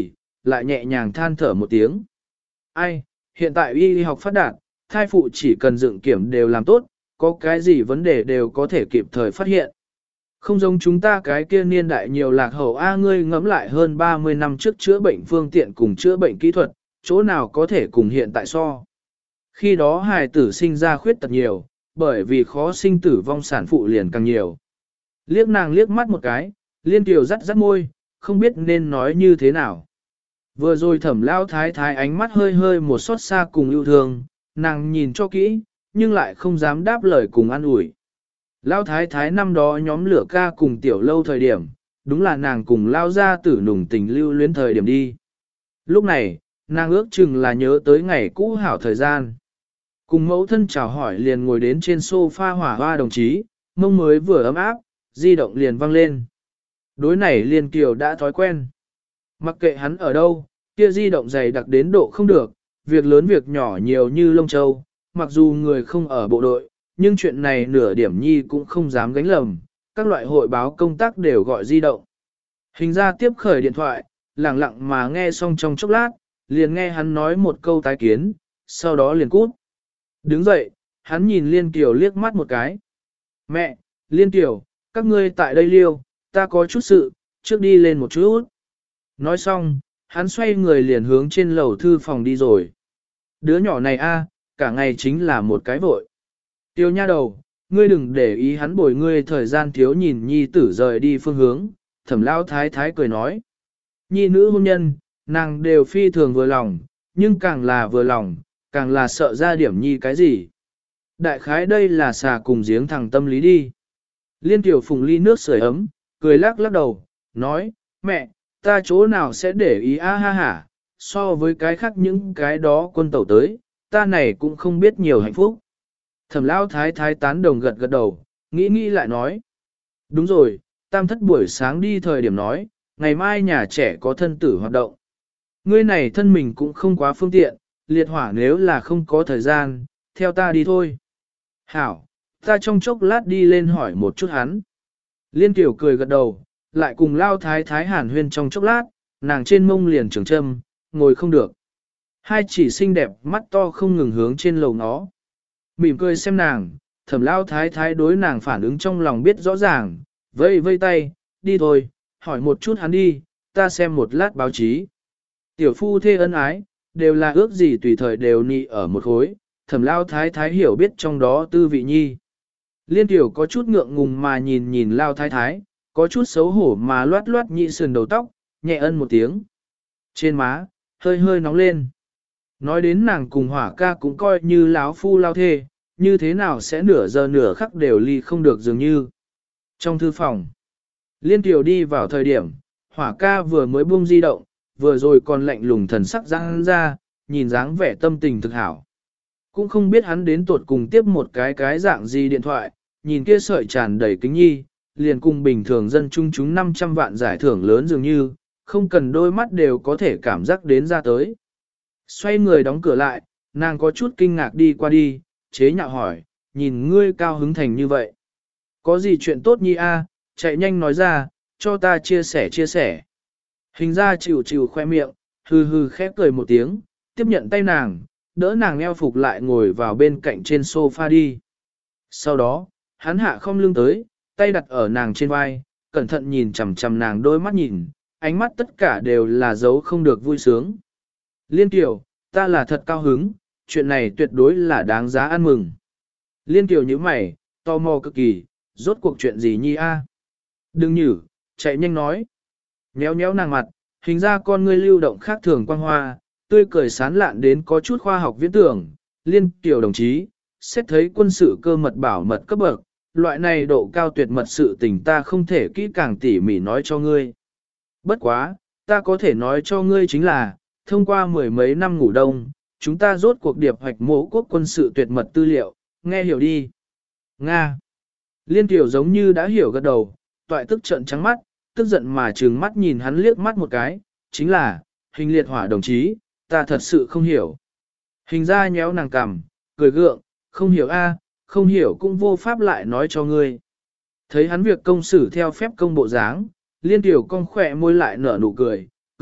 lại nhẹ nhàng than thở một tiếng. Ai, hiện tại y học phát đạt, thai phụ chỉ cần dựng kiểm đều làm tốt, có cái gì vấn đề đều có thể kịp thời phát hiện. Không giống chúng ta cái kia niên đại nhiều lạc hậu A ngươi ngẫm lại hơn ba mươi năm trước chữa bệnh phương tiện cùng chữa bệnh kỹ thuật, chỗ nào có thể cùng hiện tại so. Khi đó hài tử sinh ra khuyết tật nhiều, bởi vì khó sinh tử vong sản phụ liền càng nhiều. Liếc nàng liếc mắt một cái, Liên Kiều rắt rắt môi, không biết nên nói như thế nào. Vừa rồi thẩm lao thái thái ánh mắt hơi hơi một xót xa cùng yêu thương, nàng nhìn cho kỹ, nhưng lại không dám đáp lời cùng an ủi. Lao thái thái năm đó nhóm lửa ca cùng tiểu lâu thời điểm, đúng là nàng cùng lao ra tử nùng tình lưu luyến thời điểm đi. Lúc này, nàng ước chừng là nhớ tới ngày cũ hảo thời gian. Cùng mẫu thân chào hỏi liền ngồi đến trên sofa hỏa hoa đồng chí, mông mới vừa ấm áp, di động liền vang lên. Đối này Liên Kiều đã thói quen. Mặc kệ hắn ở đâu, kia di động dày đặc đến độ không được, việc lớn việc nhỏ nhiều như lông châu, mặc dù người không ở bộ đội, nhưng chuyện này nửa điểm nhi cũng không dám gánh lầm, các loại hội báo công tác đều gọi di động. Hình ra tiếp khởi điện thoại, lặng lặng mà nghe xong trong chốc lát, liền nghe hắn nói một câu tái kiến, sau đó liền cút. Đứng dậy, hắn nhìn Liên Kiều liếc mắt một cái. Mẹ, Liên Kiều, các ngươi tại đây liêu, ta có chút sự, trước đi lên một chút. Nói xong, hắn xoay người liền hướng trên lầu thư phòng đi rồi. Đứa nhỏ này a, cả ngày chính là một cái vội. Tiêu nha đầu, ngươi đừng để ý hắn bồi ngươi thời gian thiếu nhìn nhi tử rời đi phương hướng, thẩm lao thái thái cười nói. Nhi nữ hôn nhân, nàng đều phi thường vừa lòng, nhưng càng là vừa lòng, càng là sợ ra điểm nhi cái gì. Đại khái đây là xà cùng giếng thằng tâm lý đi. Liên tiểu phùng ly nước sưởi ấm, cười lắc lắc đầu, nói, mẹ, ta chỗ nào sẽ để ý a ha hả, so với cái khác những cái đó quân tẩu tới, ta này cũng không biết nhiều hạnh phúc. Thẩm lao thái thái tán đồng gật gật đầu, nghĩ nghĩ lại nói. Đúng rồi, tam thất buổi sáng đi thời điểm nói, ngày mai nhà trẻ có thân tử hoạt động. Ngươi này thân mình cũng không quá phương tiện, liệt hỏa nếu là không có thời gian, theo ta đi thôi. Hảo, ta trong chốc lát đi lên hỏi một chút hắn. Liên tiểu cười gật đầu, lại cùng lao thái thái hàn huyên trong chốc lát, nàng trên mông liền trường châm, ngồi không được. Hai chỉ xinh đẹp mắt to không ngừng hướng trên lầu ngó. Mỉm cười xem nàng, thẩm lao thái thái đối nàng phản ứng trong lòng biết rõ ràng, vây vây tay, đi thôi, hỏi một chút hắn đi, ta xem một lát báo chí. Tiểu phu thê ân ái, đều là ước gì tùy thời đều nị ở một khối, thẩm lao thái thái hiểu biết trong đó tư vị nhi. Liên tiểu có chút ngượng ngùng mà nhìn nhìn lao thái thái, có chút xấu hổ mà loát loát nhị sườn đầu tóc, nhẹ ân một tiếng. Trên má, hơi hơi nóng lên. Nói đến nàng cùng hỏa ca cũng coi như láo phu lao thê, như thế nào sẽ nửa giờ nửa khắc đều ly không được dường như. Trong thư phòng, Liên tiểu đi vào thời điểm, hỏa ca vừa mới buông di động, vừa rồi còn lạnh lùng thần sắc răng ra, nhìn dáng vẻ tâm tình thực hảo. Cũng không biết hắn đến tuột cùng tiếp một cái cái dạng gì điện thoại, nhìn kia sợi tràn đầy kính nhi, liền cùng bình thường dân chung chúng năm trăm vạn giải thưởng lớn dường như, không cần đôi mắt đều có thể cảm giác đến ra tới. Xoay người đóng cửa lại, nàng có chút kinh ngạc đi qua đi, chế nhạo hỏi, nhìn ngươi cao hứng thành như vậy. Có gì chuyện tốt nhi a? Chạy nhanh nói ra, cho ta chia sẻ chia sẻ. Hình ra chịu chịu khoe miệng, hừ hừ khép cười một tiếng, tiếp nhận tay nàng, đỡ nàng eo phục lại ngồi vào bên cạnh trên sofa đi. Sau đó, hắn hạ không lưng tới, tay đặt ở nàng trên vai, cẩn thận nhìn chằm chằm nàng đôi mắt nhìn, ánh mắt tất cả đều là dấu không được vui sướng. Liên Kiều, ta là thật cao hứng, chuyện này tuyệt đối là đáng giá ăn mừng. Liên Kiều như mày, tò mò cực kỳ, rốt cuộc chuyện gì nhi a? Đừng nhử, chạy nhanh nói. Nhéo nhéo nàng mặt, hình ra con ngươi lưu động khác thường quang hoa, tươi cười sán lạn đến có chút khoa học viễn tưởng. Liên Kiều đồng chí, xét thấy quân sự cơ mật bảo mật cấp bậc, loại này độ cao tuyệt mật sự tình ta không thể kỹ càng tỉ mỉ nói cho ngươi. Bất quá, ta có thể nói cho ngươi chính là, thông qua mười mấy năm ngủ đông, chúng ta rốt cuộc điệp hoạch mộ quốc quân sự tuyệt mật tư liệu, nghe hiểu đi. Nga. Liên Kiều giống như đã hiểu gật đầu, toại tức trợn trắng mắt, tức giận mà trừng mắt nhìn hắn liếc mắt một cái, chính là, hình liệt hỏa đồng chí, ta thật sự không hiểu. Hình ra nhéo nàng cằm, cười gượng, không hiểu a, không hiểu cũng vô pháp lại nói cho ngươi. Thấy hắn việc công xử theo phép công bộ dáng, Liên Kiều cong khỏe môi lại nở nụ cười,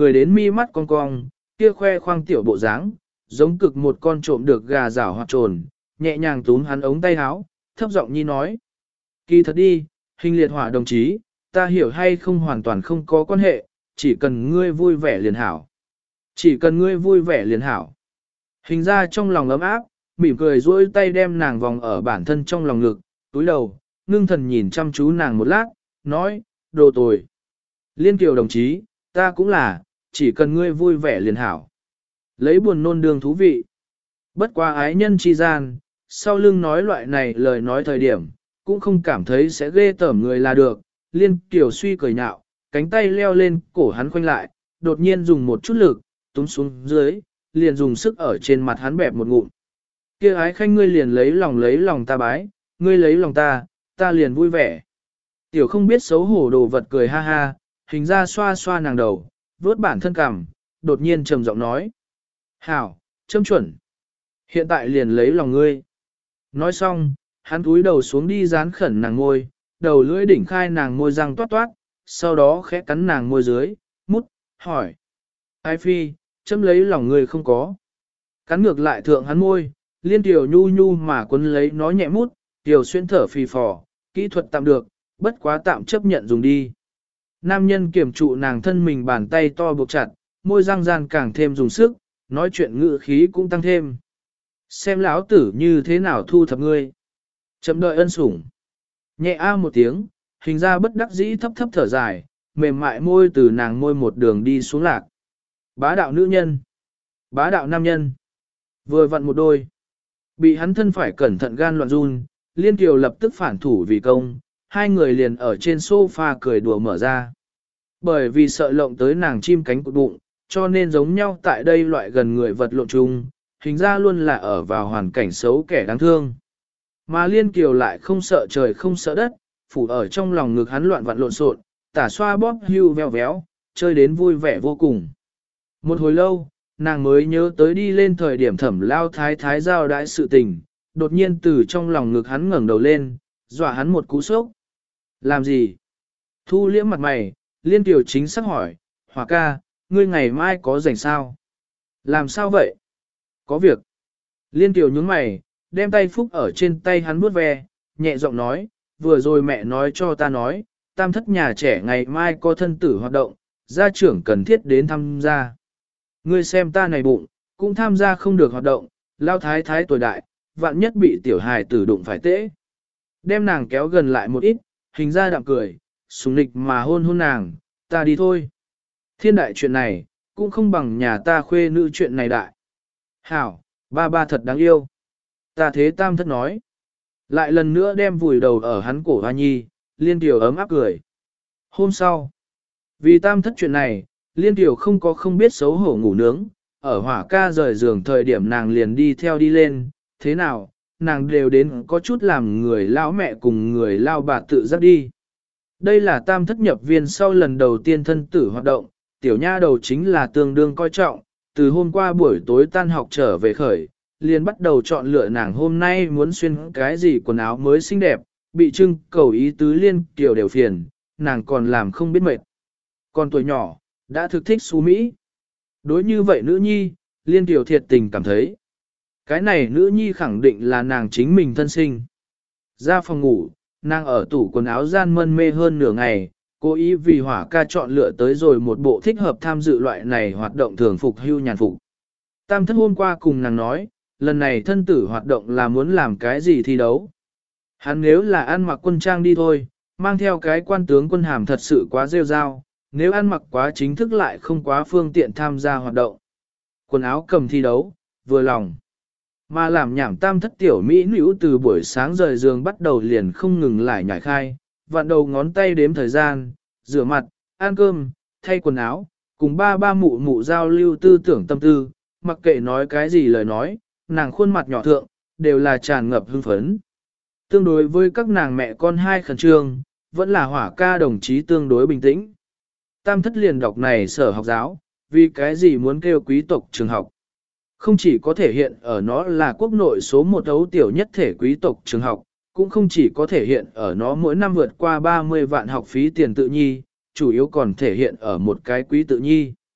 cười đến mi mắt cong cong, kia khoe khoang tiểu bộ dáng, giống cực một con trộm được gà rảo hoặc trồn, nhẹ nhàng túm hắn ống tay áo, thấp giọng nhi nói. Kỳ thật đi, hình liệt hỏa đồng chí, ta hiểu hay không hoàn toàn không có quan hệ, chỉ cần ngươi vui vẻ liền hảo. Chỉ cần ngươi vui vẻ liền hảo. Hình ra trong lòng ấm áp, mỉm cười duỗi tay đem nàng vòng ở bản thân trong lòng ngực, túi đầu, ngưng thần nhìn chăm chú nàng một lát, nói, đồ tồi. Liên Kiều đồng chí, ta cũng là, chỉ cần ngươi vui vẻ liền hảo. Lấy buồn nôn đường thú vị. Bất quá ái nhân chi gian, sau lưng nói loại này lời nói thời điểm, cũng không cảm thấy sẽ ghê tởm người là được. Liên Kiều suy cười nhạo, cánh tay leo lên cổ hắn khoanh lại, đột nhiên dùng một chút lực, túm xuống dưới, liền dùng sức ở trên mặt hắn bẹp một ngụm. Kia ái khanh ngươi liền lấy lòng lấy lòng ta bái, ngươi lấy lòng ta, ta liền vui vẻ. Tiểu không biết xấu hổ đồ vật cười ha ha, hình ra xoa xoa nàng đầu, vớt bản thân cằm, đột nhiên trầm giọng nói. Hảo, châm chuẩn. Hiện tại liền lấy lòng ngươi. Nói xong, hắn cúi đầu xuống đi dán khẩn nàng môi, đầu lưỡi đỉnh khai nàng môi răng toát toát, sau đó khẽ cắn nàng môi dưới, mút, hỏi. Ai phi, châm lấy lòng ngươi không có. Cắn ngược lại thượng hắn môi, liên tiểu nhu nhu mà quấn lấy nó nhẹ mút, tiểu xuyên thở phì phò, kỹ thuật tạm được, bất quá tạm chấp nhận dùng đi. Nam nhân kiểm trụ nàng thân mình bàn tay to buộc chặt, môi răng gian càng thêm dùng sức, nói chuyện ngữ khí cũng tăng thêm. Xem lão tử như thế nào thu thập ngươi. Chậm đợi ân sủng. Nhẹ a một tiếng, hình ra bất đắc dĩ thấp thấp thở dài, mềm mại môi từ nàng môi một đường đi xuống lạc. Bá đạo nữ nhân. Bá đạo nam nhân. Vừa vặn một đôi. Bị hắn thân phải cẩn thận gan loạn run, Liên Kiều lập tức phản thủ vì công, hai người liền ở trên sofa cười đùa mở ra. Bởi vì sợ lộng tới nàng chim cánh cụt bụng, cho nên giống nhau tại đây loại gần người vật lộn chung, hình ra luôn là ở vào hoàn cảnh xấu kẻ đáng thương. Mà Liên Kiều lại không sợ trời không sợ đất, phủ ở trong lòng ngực hắn loạn vặn lộn xộn, tả xoa bóp hưu veo véo, chơi đến vui vẻ vô cùng. Một hồi lâu, nàng mới nhớ tới đi lên thời điểm thẩm lao thái thái giao đãi sự tình, đột nhiên từ trong lòng ngực hắn ngẩng đầu lên, dọa hắn một cú sốc. Làm gì? Thu liễm mặt mày, Liên Kiều chính xác hỏi, Hòa ca, ngươi ngày mai có rảnh sao? Làm sao vậy? Có việc. Liên Kiều nhướng mày, đem tay phúc ở trên tay hắn vuốt ve, nhẹ giọng nói, vừa rồi mẹ nói cho ta nói, tam thất nhà trẻ ngày mai có thân tử hoạt động, gia trưởng cần thiết đến tham gia. Ngươi xem ta này bụng, cũng tham gia không được hoạt động, lao thái thái tuổi đại, vạn nhất bị tiểu hài tử đụng phải tễ. Đem nàng kéo gần lại một ít, hình ra đạm cười, sùng nịch mà hôn hôn nàng, ta đi thôi. Thiên đại chuyện này, cũng không bằng nhà ta khuê nữ chuyện này đại. Hảo, ba ba thật đáng yêu. Ta thế tam thất nói. Lại lần nữa đem vùi đầu ở hắn cổ hoa nhi, Liên Kiều ấm áp cười. Hôm sau, vì tam thất chuyện này, Liên Kiều không có không biết xấu hổ ngủ nướng, ở hỏa ca rời giường thời điểm nàng liền đi theo đi lên, thế nào, nàng đều đến có chút làm người lão mẹ cùng người lao bà tự giác đi. Đây là tam thất nhập viên sau lần đầu tiên thân tử hoạt động, tiểu nha đầu chính là tương đương coi trọng, từ hôm qua buổi tối tan học trở về khởi, liền bắt đầu chọn lựa nàng hôm nay muốn xuyên cái gì quần áo mới xinh đẹp, bị trưng cầu ý tứ Liên Kiều đều phiền, nàng còn làm không biết mệt. Còn tuổi nhỏ, đã thực thích xú Mỹ. Đối như vậy nữ nhi, Liên Kiều thiệt tình cảm thấy. Cái này nữ nhi khẳng định là nàng chính mình thân sinh. Ra phòng ngủ, nàng ở tủ quần áo gian mân mê hơn nửa ngày, cố ý vì hỏa ca chọn lựa tới rồi một bộ thích hợp tham dự loại này hoạt động thường phục hưu nhàn phục. Tam thất hôm qua cùng nàng nói, lần này thân tử hoạt động là muốn làm cái gì thi đấu. Hắn nếu là ăn mặc quân trang đi thôi, mang theo cái quan tướng quân hàm thật sự quá rêu rao, nếu ăn mặc quá chính thức lại không quá phương tiện tham gia hoạt động. Quần áo cầm thi đấu, vừa lòng. Mà làm nhảm tam thất tiểu Mỹ nữ từ buổi sáng rời giường bắt đầu liền không ngừng lại nhảy khai, vặn đầu ngón tay đếm thời gian, rửa mặt, ăn cơm, thay quần áo, cùng ba ba mụ mụ giao lưu tư tưởng tâm tư, mặc kệ nói cái gì lời nói, nàng khuôn mặt nhỏ thượng, đều là tràn ngập hưng phấn. Tương đối với các nàng mẹ con hai khẩn trương, vẫn là hỏa ca đồng chí tương đối bình tĩnh. Tam thất liền đọc này sở học giáo, vì cái gì muốn kêu quý tộc trường học. Không chỉ có thể hiện ở nó là quốc nội số một ấu tiểu nhất thể quý tộc trường học, cũng không chỉ có thể hiện ở nó mỗi năm vượt qua ba mươi vạn học phí tiền tự nhi, chủ yếu còn thể hiện ở một cái quý tự nhi.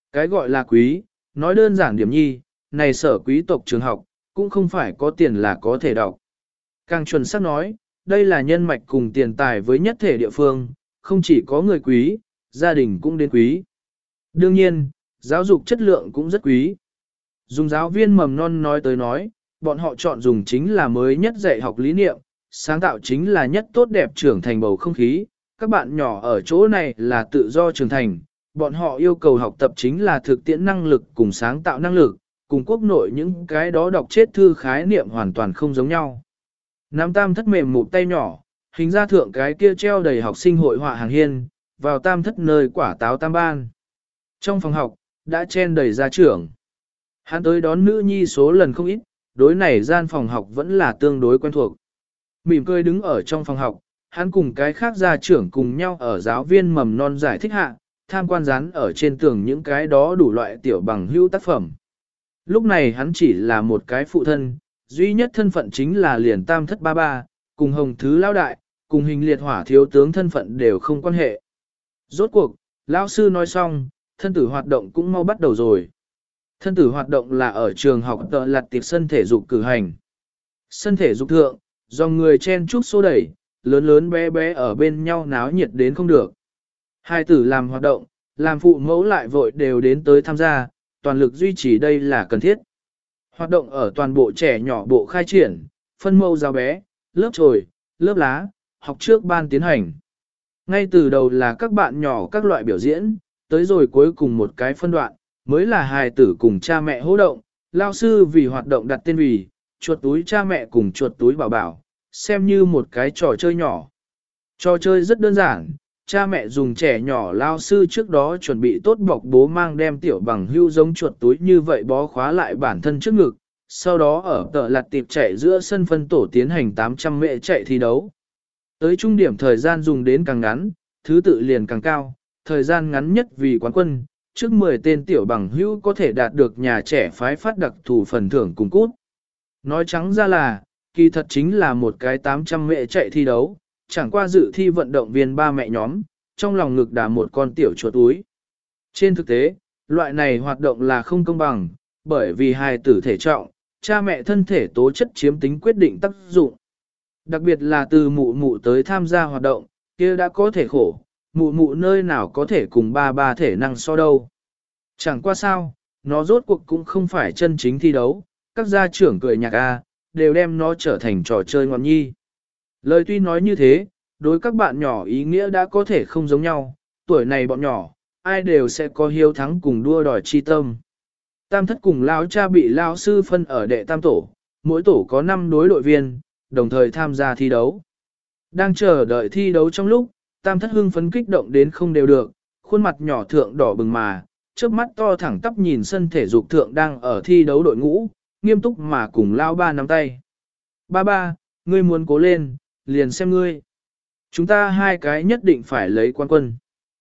Cái gọi là quý, nói đơn giản điểm nhi, này sở quý tộc trường học, cũng không phải có tiền là có thể đọc. Càng chuẩn xác nói, đây là nhân mạch cùng tiền tài với nhất thể địa phương, không chỉ có người quý, gia đình cũng đến quý. Đương nhiên, giáo dục chất lượng cũng rất quý. Dùng giáo viên mầm non nói tới nói, bọn họ chọn dùng chính là mới nhất dạy học lý niệm, sáng tạo chính là nhất tốt đẹp trưởng thành bầu không khí. Các bạn nhỏ ở chỗ này là tự do trưởng thành, bọn họ yêu cầu học tập chính là thực tiễn năng lực cùng sáng tạo năng lực, cùng quốc nội những cái đó đọc chết thư khái niệm hoàn toàn không giống nhau. Nam tam thất mềm một tay nhỏ, hình ra thượng cái kia treo đầy học sinh hội họa hàng hiên, vào tam thất nơi quả táo tam ban. Trong phòng học, đã chen đầy gia trưởng. Hắn tới đón nữ nhi số lần không ít, đối này gian phòng học vẫn là tương đối quen thuộc. Mỉm cười đứng ở trong phòng học, hắn cùng cái khác gia trưởng cùng nhau ở giáo viên mầm non giải thích hạ, tham quan dán ở trên tường những cái đó đủ loại tiểu bằng hữu tác phẩm. Lúc này hắn chỉ là một cái phụ thân, duy nhất thân phận chính là liền tam thất ba ba, cùng hồng thứ lao đại, cùng hình liệt hỏa thiếu tướng thân phận đều không quan hệ. Rốt cuộc, lão sư nói xong, thân tử hoạt động cũng mau bắt đầu rồi. Thân tử hoạt động là ở trường học tợ lặt tiệc sân thể dục cử hành. Sân thể dục thượng, do người chen chúc xô đẩy, lớn lớn bé bé ở bên nhau náo nhiệt đến không được. Hai tử làm hoạt động, làm phụ mẫu lại vội đều đến tới tham gia, toàn lực duy trì đây là cần thiết. Hoạt động ở toàn bộ trẻ nhỏ bộ khai triển, phân mẫu giáo bé, lớp trồi, lớp lá, học trước ban tiến hành. Ngay từ đầu là các bạn nhỏ các loại biểu diễn, tới rồi cuối cùng một cái phân đoạn, mới là hài tử cùng cha mẹ hô động, lao sư vì hoạt động đặt tên vì, chuột túi cha mẹ cùng chuột túi bảo bảo, xem như một cái trò chơi nhỏ. Trò chơi rất đơn giản, cha mẹ dùng trẻ nhỏ lao sư trước đó chuẩn bị tốt bọc bố mang đem tiểu bằng hưu giống chuột túi như vậy bó khóa lại bản thân trước ngực, sau đó ở tợ lặt tiệp chạy giữa sân phân tổ tiến hành tám trăm mệ chạy thi đấu. Tới trung điểm thời gian dùng đến càng ngắn, thứ tự liền càng cao, thời gian ngắn nhất vì quán quân, trước mười tên tiểu bằng hữu có thể đạt được nhà trẻ phái phát đặc thù phần thưởng cùng cút. Nói trắng ra là, kỳ thật chính là một cái tám trăm mệ chạy thi đấu, chẳng qua dự thi vận động viên ba mẹ nhóm, trong lòng ngực đà một con tiểu chuột túi. Trên thực tế, loại này hoạt động là không công bằng, bởi vì hài tử thể trọng, cha mẹ thân thể tố chất chiếm tính quyết định tác dụng. Đặc biệt là từ mụ mụ tới tham gia hoạt động, kia đã có thể khổ, mụ mụ nơi nào có thể cùng ba ba thể năng so đâu. Chẳng qua sao, nó rốt cuộc cũng không phải chân chính thi đấu, các gia trưởng cười nhạc A, đều đem nó trở thành trò chơi ngọn nhi. Lời tuy nói như thế, đối các bạn nhỏ ý nghĩa đã có thể không giống nhau, tuổi này bọn nhỏ, ai đều sẽ có hiếu thắng cùng đua đòi chi tâm. Tam thất cùng lão cha bị lão sư phân ở đệ tam tổ, mỗi tổ có năm đối đội viên, đồng thời tham gia thi đấu. Đang chờ đợi thi đấu trong lúc, tam thất hưng phấn kích động đến không đều được, khuôn mặt nhỏ thượng đỏ bừng mà, trước mắt to thẳng tắp nhìn sân thể dục thượng đang ở thi đấu đội ngũ, nghiêm túc mà cùng lao ba nắm tay. Ba ba, ngươi muốn cố lên, liền xem ngươi. Chúng ta hai cái nhất định phải lấy quán quân.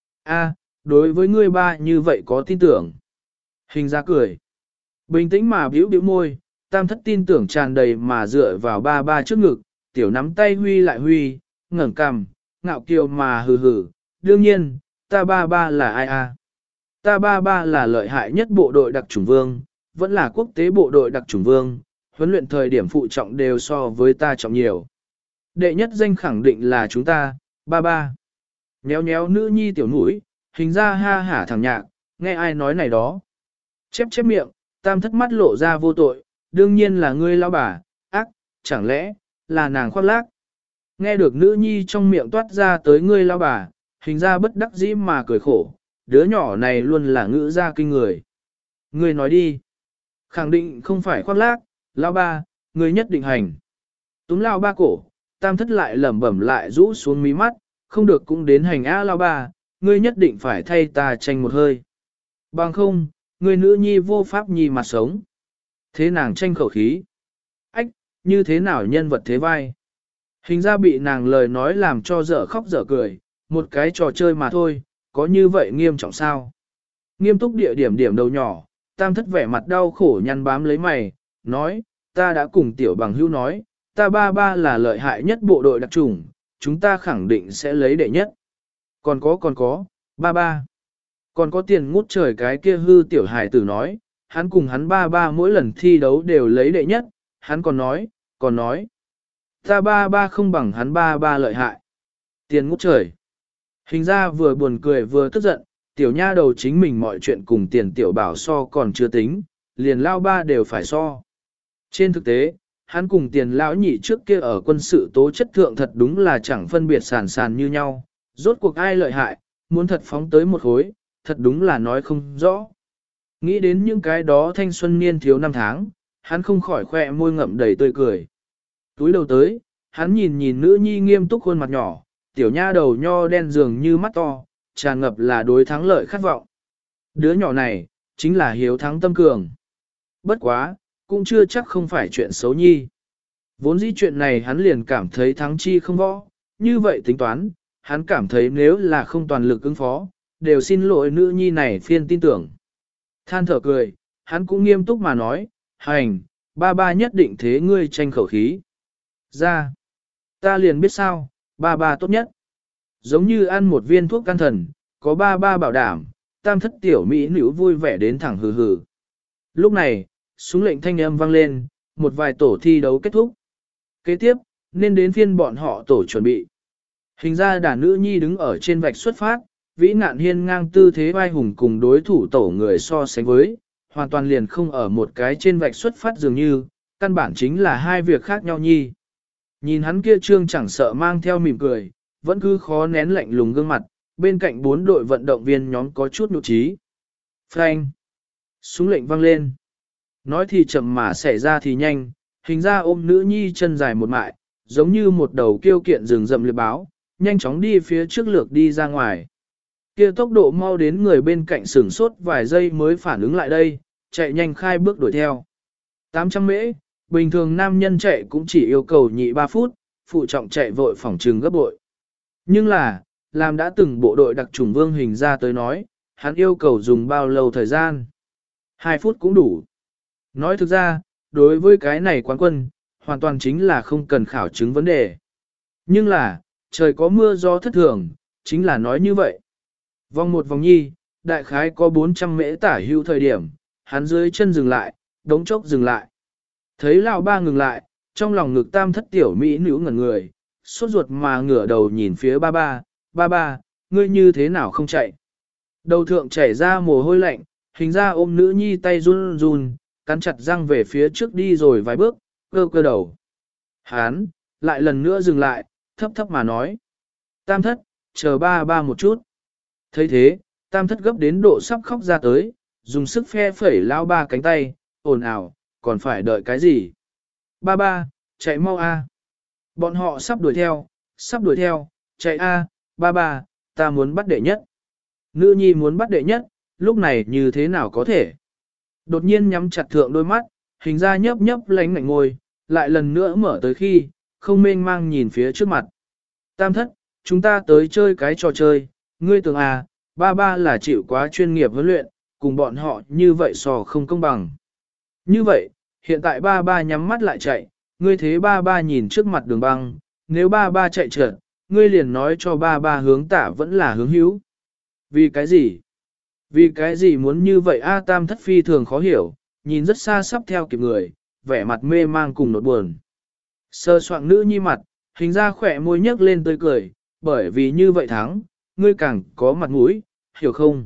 A, đối với ngươi ba như vậy có tin tưởng. Hình ra cười. Bình tĩnh mà biểu biểu môi, tam thất tin tưởng tràn đầy mà dựa vào ba ba trước ngực, tiểu nắm tay huy lại huy, ngẩng cằm, ngạo kiều mà hừ hừ. Đương nhiên, ta ba ba là ai a? Ta ba ba là lợi hại nhất bộ đội đặc chủng vương, vẫn là quốc tế bộ đội đặc chủng vương, huấn luyện thời điểm phụ trọng đều so với ta trọng nhiều. Đệ nhất danh khẳng định là chúng ta, ba ba. Nhéo nhéo nữ nhi tiểu mũi, hình ra ha hả thằng nhạc, nghe ai nói này đó. Chép chép miệng, tam thất mắt lộ ra vô tội, đương nhiên là ngươi lão bà, ác, chẳng lẽ, là nàng khoác lác. Nghe được nữ nhi trong miệng toát ra tới ngươi lão bà, hình ra bất đắc dĩ mà cười khổ, đứa nhỏ này luôn là ngữ ra kinh người. Ngươi nói đi. Khẳng định không phải khoác lác, lão ba, ngươi nhất định hành. Túm lão ba cổ, tam thất lại lẩm bẩm lại rũ xuống mí mắt, không được cũng đến hành á lão ba, ngươi nhất định phải thay ta tranh một hơi. Bằng không, ngươi nữ nhi vô pháp nhi mặt sống. Thế nàng tranh khẩu khí. Ách, như thế nào nhân vật thế vai? Hình ra bị nàng lời nói làm cho dở khóc dở cười, một cái trò chơi mà thôi, có như vậy nghiêm trọng sao? Nghiêm túc địa điểm điểm đầu nhỏ, tam thất vẻ mặt đau khổ nhăn bám lấy mày, nói, ta đã cùng tiểu bằng hữu nói, ta ba ba là lợi hại nhất bộ đội đặc chủng, chúng ta khẳng định sẽ lấy đệ nhất. Còn có còn có, ba ba. Còn có tiền ngút trời cái kia hư tiểu hài tử nói, hắn cùng hắn ba ba mỗi lần thi đấu đều lấy đệ nhất, hắn còn nói, còn nói. Ta ba ba không bằng hắn ba ba lợi hại. Tiền ngút trời. Hình ra vừa buồn cười vừa tức giận, tiểu nha đầu chính mình mọi chuyện cùng tiền tiểu bảo so còn chưa tính, liền lao ba đều phải so. Trên thực tế, hắn cùng tiền lão nhị trước kia ở quân sự tố chất thượng thật đúng là chẳng phân biệt sàn sàn như nhau, rốt cuộc ai lợi hại, muốn thật phóng tới một khối, thật đúng là nói không rõ. Nghĩ đến những cái đó thanh xuân niên thiếu năm tháng, hắn không khỏi khoe môi ngậm đầy tươi cười. Túi đầu tới, hắn nhìn nhìn nữ nhi nghiêm túc khuôn mặt nhỏ, tiểu nha đầu nho đen dường như mắt to, tràn ngập là đối thắng lợi khát vọng. Đứa nhỏ này, chính là hiếu thắng tâm cường. Bất quá, cũng chưa chắc không phải chuyện xấu nhi. Vốn dĩ chuyện này hắn liền cảm thấy thắng chi không võ, như vậy tính toán, hắn cảm thấy nếu là không toàn lực ứng phó, đều xin lỗi nữ nhi này phiên tin tưởng. Than thở cười, hắn cũng nghiêm túc mà nói, hành, ba ba nhất định thế ngươi tranh khẩu khí. Ra, ta liền biết sao, ba ba tốt nhất. Giống như ăn một viên thuốc can thần, có ba ba bảo đảm, tam thất tiểu mỹ nữ vui vẻ đến thẳng hừ hừ. Lúc này, súng lệnh thanh âm vang lên, một vài tổ thi đấu kết thúc. Kế tiếp, nên đến phiên bọn họ tổ chuẩn bị. Hình ra đàn nữ nhi đứng ở trên vạch xuất phát, vĩ nạn hiên ngang tư thế vai hùng cùng đối thủ tổ người so sánh với, hoàn toàn liền không ở một cái trên vạch xuất phát dường như, căn bản chính là hai việc khác nhau nhi. Nhìn hắn kia trương chẳng sợ mang theo mỉm cười, vẫn cứ khó nén lạnh lùng gương mặt, bên cạnh bốn đội vận động viên nhóm có chút nhục trí. Frank! Súng lệnh vang lên. Nói thì chậm mà xảy ra thì nhanh, hình ra ôm nữ nhi chân dài một mại, giống như một đầu kiêu kiện rừng rậm liệp báo, nhanh chóng đi phía trước lược đi ra ngoài. Kia tốc độ mau đến người bên cạnh sửng sốt vài giây mới phản ứng lại đây, chạy nhanh khai bước đuổi theo. tám trăm mễ, bình thường nam nhân chạy cũng chỉ yêu cầu nhị ba phút, phụ trọng chạy vội phỏng trừng gấp bội. Nhưng là, làm đã từng bộ đội đặc chủng vương hình ra tới nói, hắn yêu cầu dùng bao lâu thời gian. Hai phút cũng đủ. Nói thực ra, đối với cái này quán quân, hoàn toàn chính là không cần khảo chứng vấn đề. Nhưng là, trời có mưa gió thất thường, chính là nói như vậy. Vòng một vòng nhi, đại khái có bốn trăm mễ tả hữu thời điểm, hắn dưới chân dừng lại, đống chốc dừng lại. Thấy lão ba ngừng lại, trong lòng ngực tam thất tiểu mỹ nữ ngẩn người, sốt ruột mà ngửa đầu nhìn phía ba ba, ba ba, ngươi như thế nào không chạy. Đầu thượng chảy ra mồ hôi lạnh, hình ra ôm nữ nhi tay run run, cắn chặt răng về phía trước đi rồi vài bước, cơ cơ đầu. Hán, lại lần nữa dừng lại, thấp thấp mà nói. Tam thất, chờ ba ba một chút. thấy thế, tam thất gấp đến độ sắp khóc ra tới, dùng sức phe phẩy lao ba cánh tay, ồn ào, còn phải đợi cái gì? Ba ba, chạy mau a! Bọn họ sắp đuổi theo, sắp đuổi theo, chạy a, ba ba, ta muốn bắt đệ nhất. Nữ nhi muốn bắt đệ nhất, lúc này như thế nào có thể? Đột nhiên nhắm chặt thượng đôi mắt, hình ra nhấp nhấp lánh ngạnh ngồi, lại lần nữa mở tới khi, không mênh mang nhìn phía trước mặt. Tam thất, chúng ta tới chơi cái trò chơi, ngươi tưởng à, ba ba là chịu quá chuyên nghiệp huấn luyện, cùng bọn họ như vậy sò không công bằng. Như vậy, hiện tại ba ba nhắm mắt lại chạy, ngươi thế ba ba nhìn trước mặt đường băng, nếu ba ba chạy trượt, ngươi liền nói cho ba ba hướng tả vẫn là hướng hữu. Vì cái gì? Vì cái gì muốn như vậy A Tam thất phi thường khó hiểu, nhìn rất xa sắp theo kịp người, vẻ mặt mê mang cùng nỗi buồn. Sơ soạn nữ nhi mặt, hình ra khỏe môi nhấc lên tươi cười, bởi vì như vậy thắng, ngươi càng có mặt mũi, hiểu không?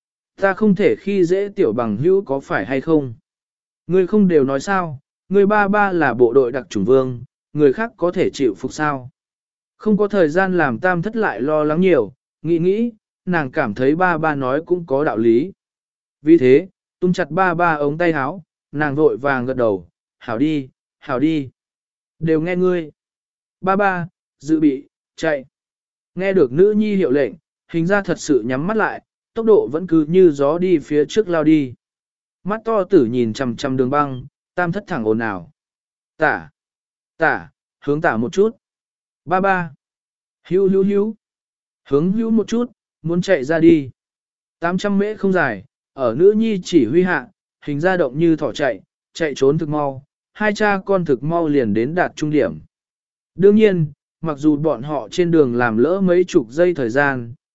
Ta không thể khi dễ tiểu bằng hữu có phải hay không? Ngươi không đều nói sao, ngươi ba ba là bộ đội đặc chủng vương, người khác có thể chịu phục sao? Không có thời gian làm Tam thất lại lo lắng nhiều, nghĩ nghĩ, nàng cảm thấy ba ba nói cũng có đạo lý. Vì thế, tung chặt ba ba ống tay áo, nàng vội vàng gật đầu, hảo đi, hảo đi. Đều nghe ngươi. Ba ba, dự bị, chạy. Nghe được nữ nhi hiệu lệnh, hình ra thật sự nhắm mắt lại, tốc độ vẫn cứ như gió đi phía trước lao đi. Mắt to tử nhìn chằm chằm đường băng, Tam thất thẳng ồn ào. Tả, tả, hướng tả một chút. Ba ba. Hưu hưu hưu. Hướng hưu một chút, muốn chạy ra đi. tám trăm mễ không dài, ở nữ nhi chỉ huy hạ, hình ra động như thỏ chạy, chạy trốn thực mau, hai cha con thực mau liền đến đạt trung điểm. Đương nhiên, mặc dù bọn họ trên đường làm lỡ mấy chục giây thời gian,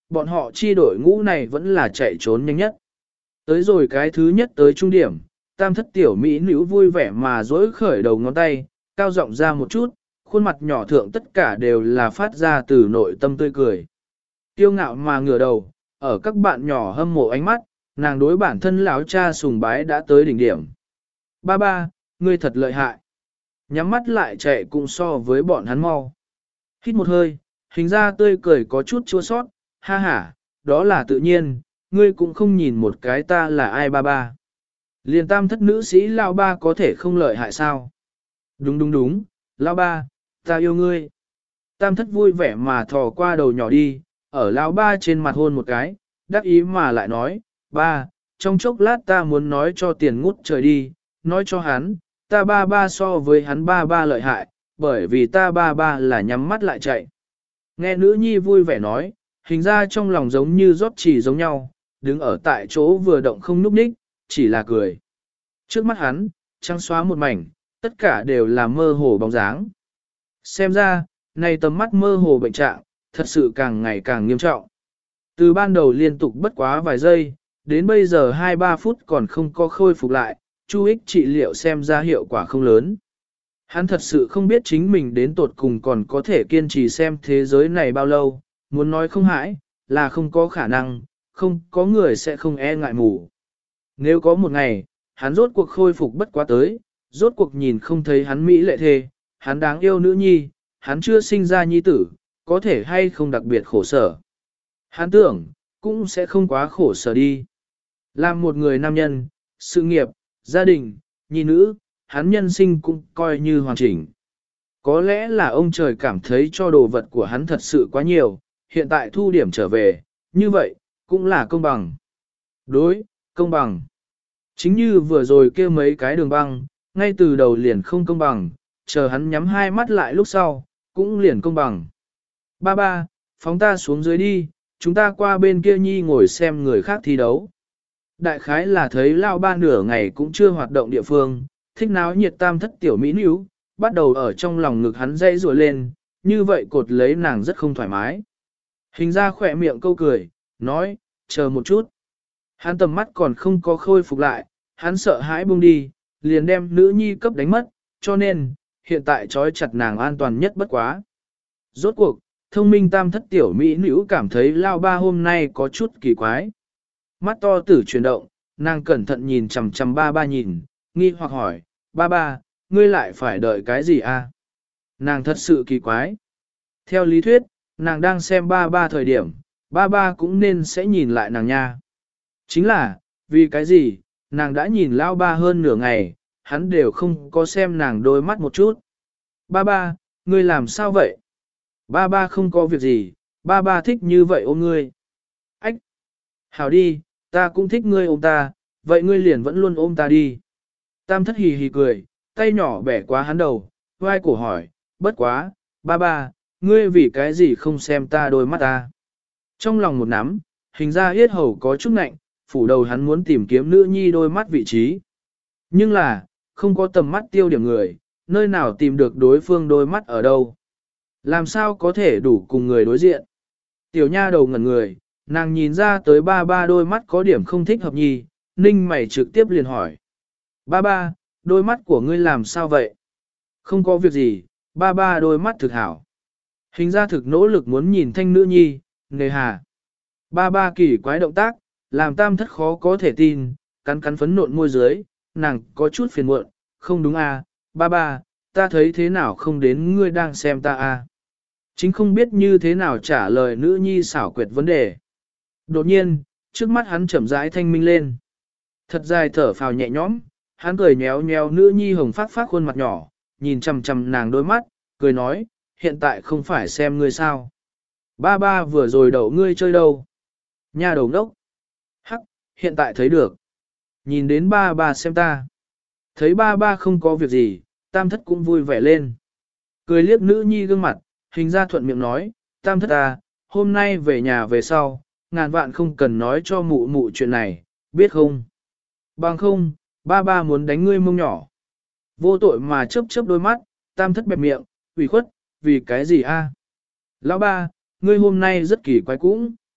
bọn họ chi đội ngũ này vẫn là chạy trốn nhanh nhất. Tới rồi cái thứ nhất tới trung điểm, tam thất tiểu mỹ nữ vui vẻ mà dối khởi đầu ngón tay, cao giọng ra một chút, khuôn mặt nhỏ thượng tất cả đều là phát ra từ nội tâm tươi cười. Kiêu ngạo mà ngửa đầu, ở các bạn nhỏ hâm mộ ánh mắt, nàng đối bản thân lão cha sùng bái đã tới đỉnh điểm. Ba ba, ngươi thật lợi hại. Nhắm mắt lại chạy cũng so với bọn hắn mau. Hít một hơi, hình ra tươi cười có chút chua sót, ha ha, đó là tự nhiên, ngươi cũng không nhìn một cái ta là ai ba ba. Liền tam thất nữ sĩ lao ba có thể không lợi hại sao? Đúng đúng đúng, lao ba, ta yêu ngươi. Tam thất vui vẻ mà thò qua đầu nhỏ đi, ở lao ba trên mặt hôn một cái, đắc ý mà lại nói, ba, trong chốc lát ta muốn nói cho tiền ngút trời đi, nói cho hắn, ta ba ba so với hắn ba ba lợi hại, bởi vì ta ba ba là nhắm mắt lại chạy. Nghe nữ nhi vui vẻ nói, hình ra trong lòng giống như rót chỉ giống nhau, đứng ở tại chỗ vừa động không núp ních, chỉ là cười. Trước mắt hắn, trắng xóa một mảnh, tất cả đều là mơ hồ bóng dáng. Xem ra, này tầm mắt mơ hồ bệnh trạng, thật sự càng ngày càng nghiêm trọng. Từ ban đầu liên tục bất quá vài giây, đến bây giờ hai ba phút còn không có khôi phục lại, Chu ích trị liệu xem ra hiệu quả không lớn. Hắn thật sự không biết chính mình đến tột cùng còn có thể kiên trì xem thế giới này bao lâu, muốn nói không hãi, là không có khả năng, không có người sẽ không e ngại mù. Nếu có một ngày, hắn rốt cuộc khôi phục bất quá tới, rốt cuộc nhìn không thấy hắn mỹ lệ thề, hắn đáng yêu nữ nhi, hắn chưa sinh ra nhi tử, có thể hay không đặc biệt khổ sở. Hắn tưởng, cũng sẽ không quá khổ sở đi. Làm một người nam nhân, sự nghiệp, gia đình, nhi nữ, hắn nhân sinh cũng coi như hoàn chỉnh. Có lẽ là ông trời cảm thấy cho đồ vật của hắn thật sự quá nhiều, hiện tại thu điểm trở về, như vậy, cũng là công bằng. Đối, công bằng. Chính như vừa rồi kêu mấy cái đường băng, ngay từ đầu liền không công bằng, chờ hắn nhắm hai mắt lại lúc sau, cũng liền công bằng. Ba ba, phóng ta xuống dưới đi, chúng ta qua bên kia nhi ngồi xem người khác thi đấu. Đại khái là thấy lao ba nửa ngày cũng chưa hoạt động địa phương, thích náo nhiệt tam thất tiểu mỹ níu, bắt đầu ở trong lòng ngực hắn dây rùa lên, như vậy cột lấy nàng rất không thoải mái. Hình ra khỏe miệng câu cười, nói, chờ một chút. Hắn tầm mắt còn không có khôi phục lại, hắn sợ hãi buông đi, liền đem nữ nhi cấp đánh mất, cho nên, hiện tại trói chặt nàng an toàn nhất bất quá. Rốt cuộc, thông minh tam thất tiểu mỹ nữ cảm thấy lao ba hôm nay có chút kỳ quái. Mắt to tử chuyển động, nàng cẩn thận nhìn chằm chằm ba ba nhìn, nghi hoặc hỏi, ba ba, ngươi lại phải đợi cái gì à? Nàng thật sự kỳ quái. Theo lý thuyết, nàng đang xem ba ba thời điểm, ba ba cũng nên sẽ nhìn lại nàng nha. Chính là, vì cái gì, nàng đã nhìn lao ba hơn nửa ngày, hắn đều không có xem nàng đôi mắt một chút. Ba ba, ngươi làm sao vậy? Ba ba không có việc gì, ba ba thích như vậy ôm ngươi. Ách! Hảo đi, ta cũng thích ngươi ôm ta, vậy ngươi liền vẫn luôn ôm ta đi. Tam thất hì hì cười, tay nhỏ bẻ quá hắn đầu, vai cổ hỏi, bất quá, ba ba, ngươi vì cái gì không xem ta đôi mắt ta. Trong lòng một nắm, hình ra yết hầu có chút nạnh, phủ đầu hắn muốn tìm kiếm nữ nhi đôi mắt vị trí. Nhưng là, không có tầm mắt tiêu điểm người, nơi nào tìm được đối phương đôi mắt ở đâu. Làm sao có thể đủ cùng người đối diện. Tiểu nha đầu ngẩn người, nàng nhìn ra tới ba ba đôi mắt có điểm không thích hợp nhì, ninh mày trực tiếp liền hỏi. Ba ba, đôi mắt của ngươi làm sao vậy? Không có việc gì, ba ba đôi mắt thực hảo. Hình ra thực nỗ lực muốn nhìn thanh nữ nhi, nề hà. Ba ba kỳ quái động tác, làm tam thất khó có thể tin, cắn cắn phấn nộn môi dưới, nàng có chút phiền muộn, không đúng à, ba ba, ta thấy thế nào không đến ngươi đang xem ta à. Chính không biết như thế nào trả lời nữ nhi xảo quyệt vấn đề. Đột nhiên, trước mắt hắn chậm rãi thanh minh lên. Thật dài thở phào nhẹ nhõm, hắn cười nhéo nhéo nữ nhi hồng phát phát khuôn mặt nhỏ, nhìn chằm chằm nàng đôi mắt, cười nói, hiện tại không phải xem ngươi sao. Ba ba vừa rồi đậu ngươi chơi đâu. Nha đầu đốc. Hắc, hiện tại thấy được. Nhìn đến ba ba xem ta. Thấy ba ba không có việc gì, tam thất cũng vui vẻ lên. Cười liếc nữ nhi gương mặt, hình ra thuận miệng nói, tam thất à, hôm nay về nhà về sau, ngàn vạn không cần nói cho mụ mụ chuyện này, biết không? Bằng không, ba ba muốn đánh ngươi mông nhỏ. Vô tội mà chớp chớp đôi mắt, tam thất bẹp miệng, ủy khuất, vì cái gì a? Lão ba, ngươi hôm nay rất kỳ quái cũng.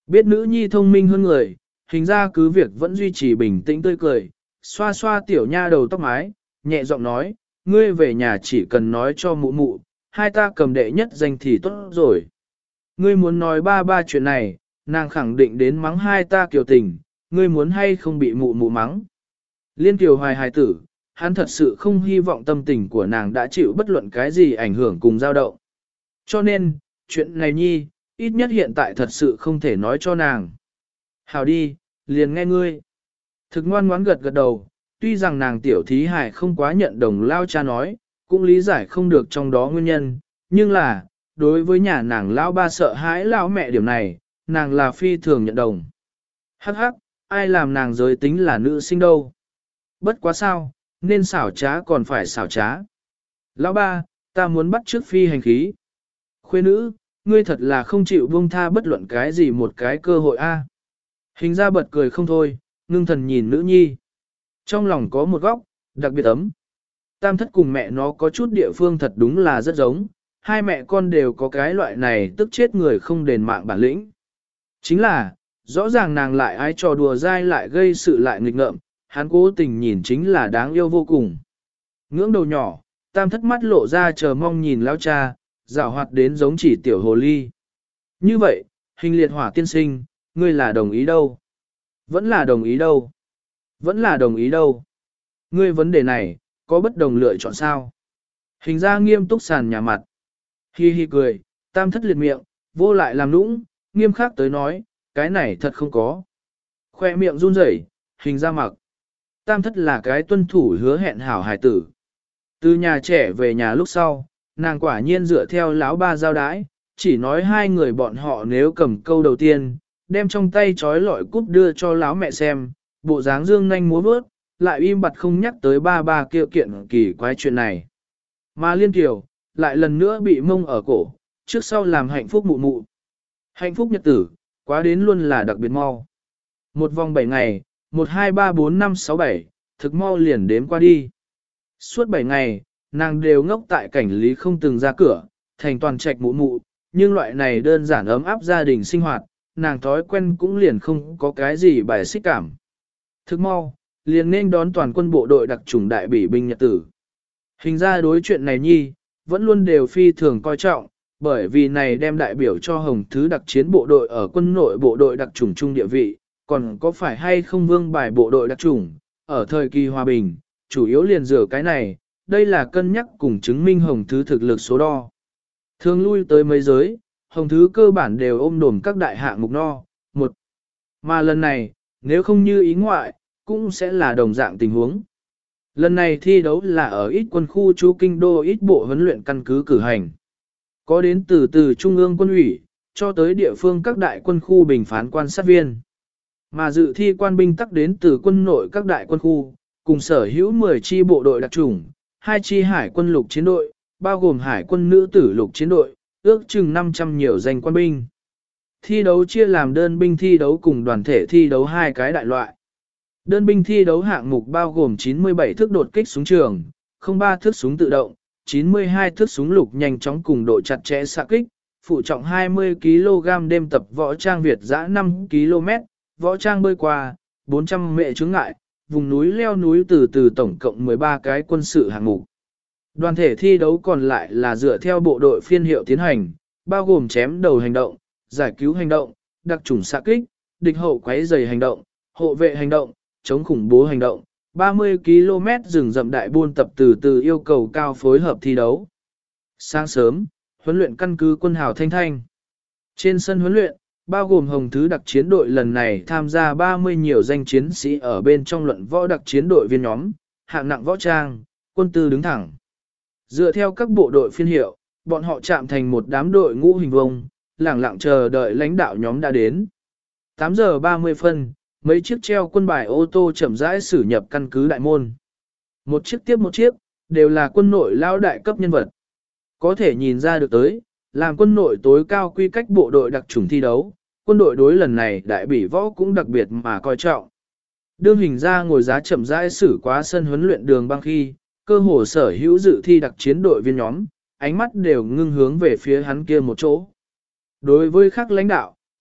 Biết nữ nhi thông minh hơn người, hình ra cứ việc vẫn duy trì bình tĩnh tươi cười, xoa xoa tiểu nha đầu tóc mái, nhẹ giọng nói, ngươi về nhà chỉ cần nói cho mụ mụ, hai ta cầm đệ nhất danh thì tốt rồi. Ngươi muốn nói ba ba chuyện này, nàng khẳng định đến mắng hai ta kiều tình, ngươi muốn hay không bị mụ mụ mắng. Liên kiều hoài hài tử, hắn thật sự không hy vọng tâm tình của nàng đã chịu bất luận cái gì ảnh hưởng cùng dao động. Cho nên, chuyện này nhi, ít nhất hiện tại thật sự không thể nói cho nàng. Hào đi, liền nghe ngươi. Thực ngoan ngoãn gật gật đầu, tuy rằng nàng tiểu thí hải không quá nhận đồng lao cha nói, cũng lý giải không được trong đó nguyên nhân, nhưng là, đối với nhà nàng lao ba sợ hãi lao mẹ điểm này, nàng là phi thường nhận đồng. Hắc hắc, ai làm nàng giới tính là nữ sinh đâu. Bất quá sao, nên xảo trá còn phải xảo trá. Lão ba, ta muốn bắt trước phi hành khí. Khuê nữ, ngươi thật là không chịu buông tha bất luận cái gì một cái cơ hội a. Hình ra bật cười không thôi, ngưng thần nhìn nữ nhi. Trong lòng có một góc, đặc biệt ấm. Tam thất cùng mẹ nó có chút địa phương thật đúng là rất giống, hai mẹ con đều có cái loại này tức chết người không đền mạng bản lĩnh. Chính là, rõ ràng nàng lại ái trò đùa dai lại gây sự lại nghịch ngợm, hắn cố tình nhìn chính là đáng yêu vô cùng. Ngưỡng đầu nhỏ, tam thất mắt lộ ra chờ mong nhìn lao cha, dạo hoạt đến giống chỉ tiểu hồ ly. Như vậy, hình liệt hỏa tiên sinh, ngươi là đồng ý đâu? Vẫn là đồng ý đâu? Vẫn là đồng ý đâu? Ngươi vấn đề này, có bất đồng lựa chọn sao? Hình ra nghiêm túc sàn nhà mặt. Hi hi cười, tam thất liệt miệng, vô lại làm nũng, nghiêm khắc tới nói, cái này thật không có. Khoe miệng run rẩy, hình ra mặc. Tam thất là cái tuân thủ hứa hẹn hảo hài tử. Từ nhà trẻ về nhà lúc sau, nàng quả nhiên dựa theo lão ba giao đái, chỉ nói hai người bọn họ nếu cầm câu đầu tiên, đem trong tay trói lọi cúp đưa cho lão mẹ xem, bộ dáng dương nhanh múa vớt, lại im bặt không nhắc tới ba ba kia kiện kỳ quái chuyện này. Mà Liên Kiều, lại lần nữa bị mông ở cổ, trước sau làm hạnh phúc mụ mụ. Hạnh phúc nhật tử, quá đến luôn là đặc biệt mau. Một vòng bảy ngày, một hai ba bốn năm sáu bảy, thực mau liền đếm qua đi. Suốt bảy ngày, nàng đều ngốc tại cảnh lý không từng ra cửa, thành toàn trạch mụ mụ, nhưng loại này đơn giản ấm áp gia đình sinh hoạt, nàng thói quen cũng liền không có cái gì bài xích cảm. Thức mau, liền nên đón toàn quân bộ đội đặc chủng đại bỉ binh nhật tử. Hình ra đối chuyện này nhi, vẫn luôn đều phi thường coi trọng, bởi vì này đem đại biểu cho hồng thứ đặc chiến bộ đội ở quân nội bộ đội đặc chủng trung địa vị, còn có phải hay không vương bài bộ đội đặc chủng, ở thời kỳ hòa bình, chủ yếu liền rửa cái này, đây là cân nhắc cùng chứng minh hồng thứ thực lực số đo. Thường lui tới mấy giới, hồng thứ cơ bản đều ôm đồm các đại hạng mục no, một. Mà lần này, nếu không như ý ngoại, cũng sẽ là đồng dạng tình huống. Lần này thi đấu là ở ít quân khu chú kinh đô ít bộ huấn luyện căn cứ cử hành. Có đến từ từ Trung ương quân ủy, cho tới địa phương các đại quân khu bình phán quan sát viên. Mà dự thi quan binh tắc đến từ quân nội các đại quân khu, cùng sở hữu mười chi bộ đội đặc chủng, hai chi hải quân lục chiến đội, bao gồm hải quân nữ tử lục chiến đội, ước chừng năm trăm nhiều danh quan binh. Thi đấu chia làm đơn binh thi đấu cùng đoàn thể thi đấu hai cái đại loại. Đơn binh thi đấu hạng mục bao gồm chín mươi bảy thước đột kích súng trường, không ba thước súng tự động, chín mươi hai thước súng lục nhanh chóng cùng độ chặt chẽ xạ kích, phụ trọng hai mươi ki lô gam đêm tập võ trang Việt giã năm ki lô mét, võ trang bơi qua, bốn trăm mệ chướng ngại, vùng núi leo núi từ từ tổng cộng mười ba cái quân sự hạng mục. Đoàn thể thi đấu còn lại là dựa theo bộ đội phiên hiệu tiến hành, bao gồm chém đầu hành động, giải cứu hành động, đặc chủng xạ kích, địch hậu quấy rầy hành động, hộ vệ hành động, chống khủng bố hành động, ba mươi ki lô mét rừng rậm đại buôn tập từ từ yêu cầu cao phối hợp thi đấu. Sáng sớm, huấn luyện căn cứ quân hào Thanh Thanh. Trên sân huấn luyện, bao gồm hồng thứ đặc chiến đội lần này tham gia ba mươi nhiều danh chiến sĩ ở bên trong luận võ đặc chiến đội viên nhóm, hạng nặng võ trang, quân tư đứng thẳng. Dựa theo các bộ đội phiên hiệu, bọn họ chạm thành một đám đội ngũ hình vông, lẳng lặng chờ đợi lãnh đạo nhóm đã đến. tám giờ ba mươi phân, mấy chiếc treo quân bài ô tô chậm rãi xử nhập căn cứ đại môn. Một chiếc tiếp một chiếc, đều là quân nội lao đại cấp nhân vật. Có thể nhìn ra được tới, làm quân nội tối cao quy cách bộ đội đặc chủng thi đấu, quân đội đối lần này đại bỉ võ cũng đặc biệt mà coi trọng. Đương hình ra ngồi giá chậm rãi xử qua sân huấn luyện đường băng khi, cơ hồ sở hữu dự thi đặc chiến đội viên nhóm, ánh mắt đều ngưng hướng về phía hắn kia một chỗ. Đối với các lãnh đạo,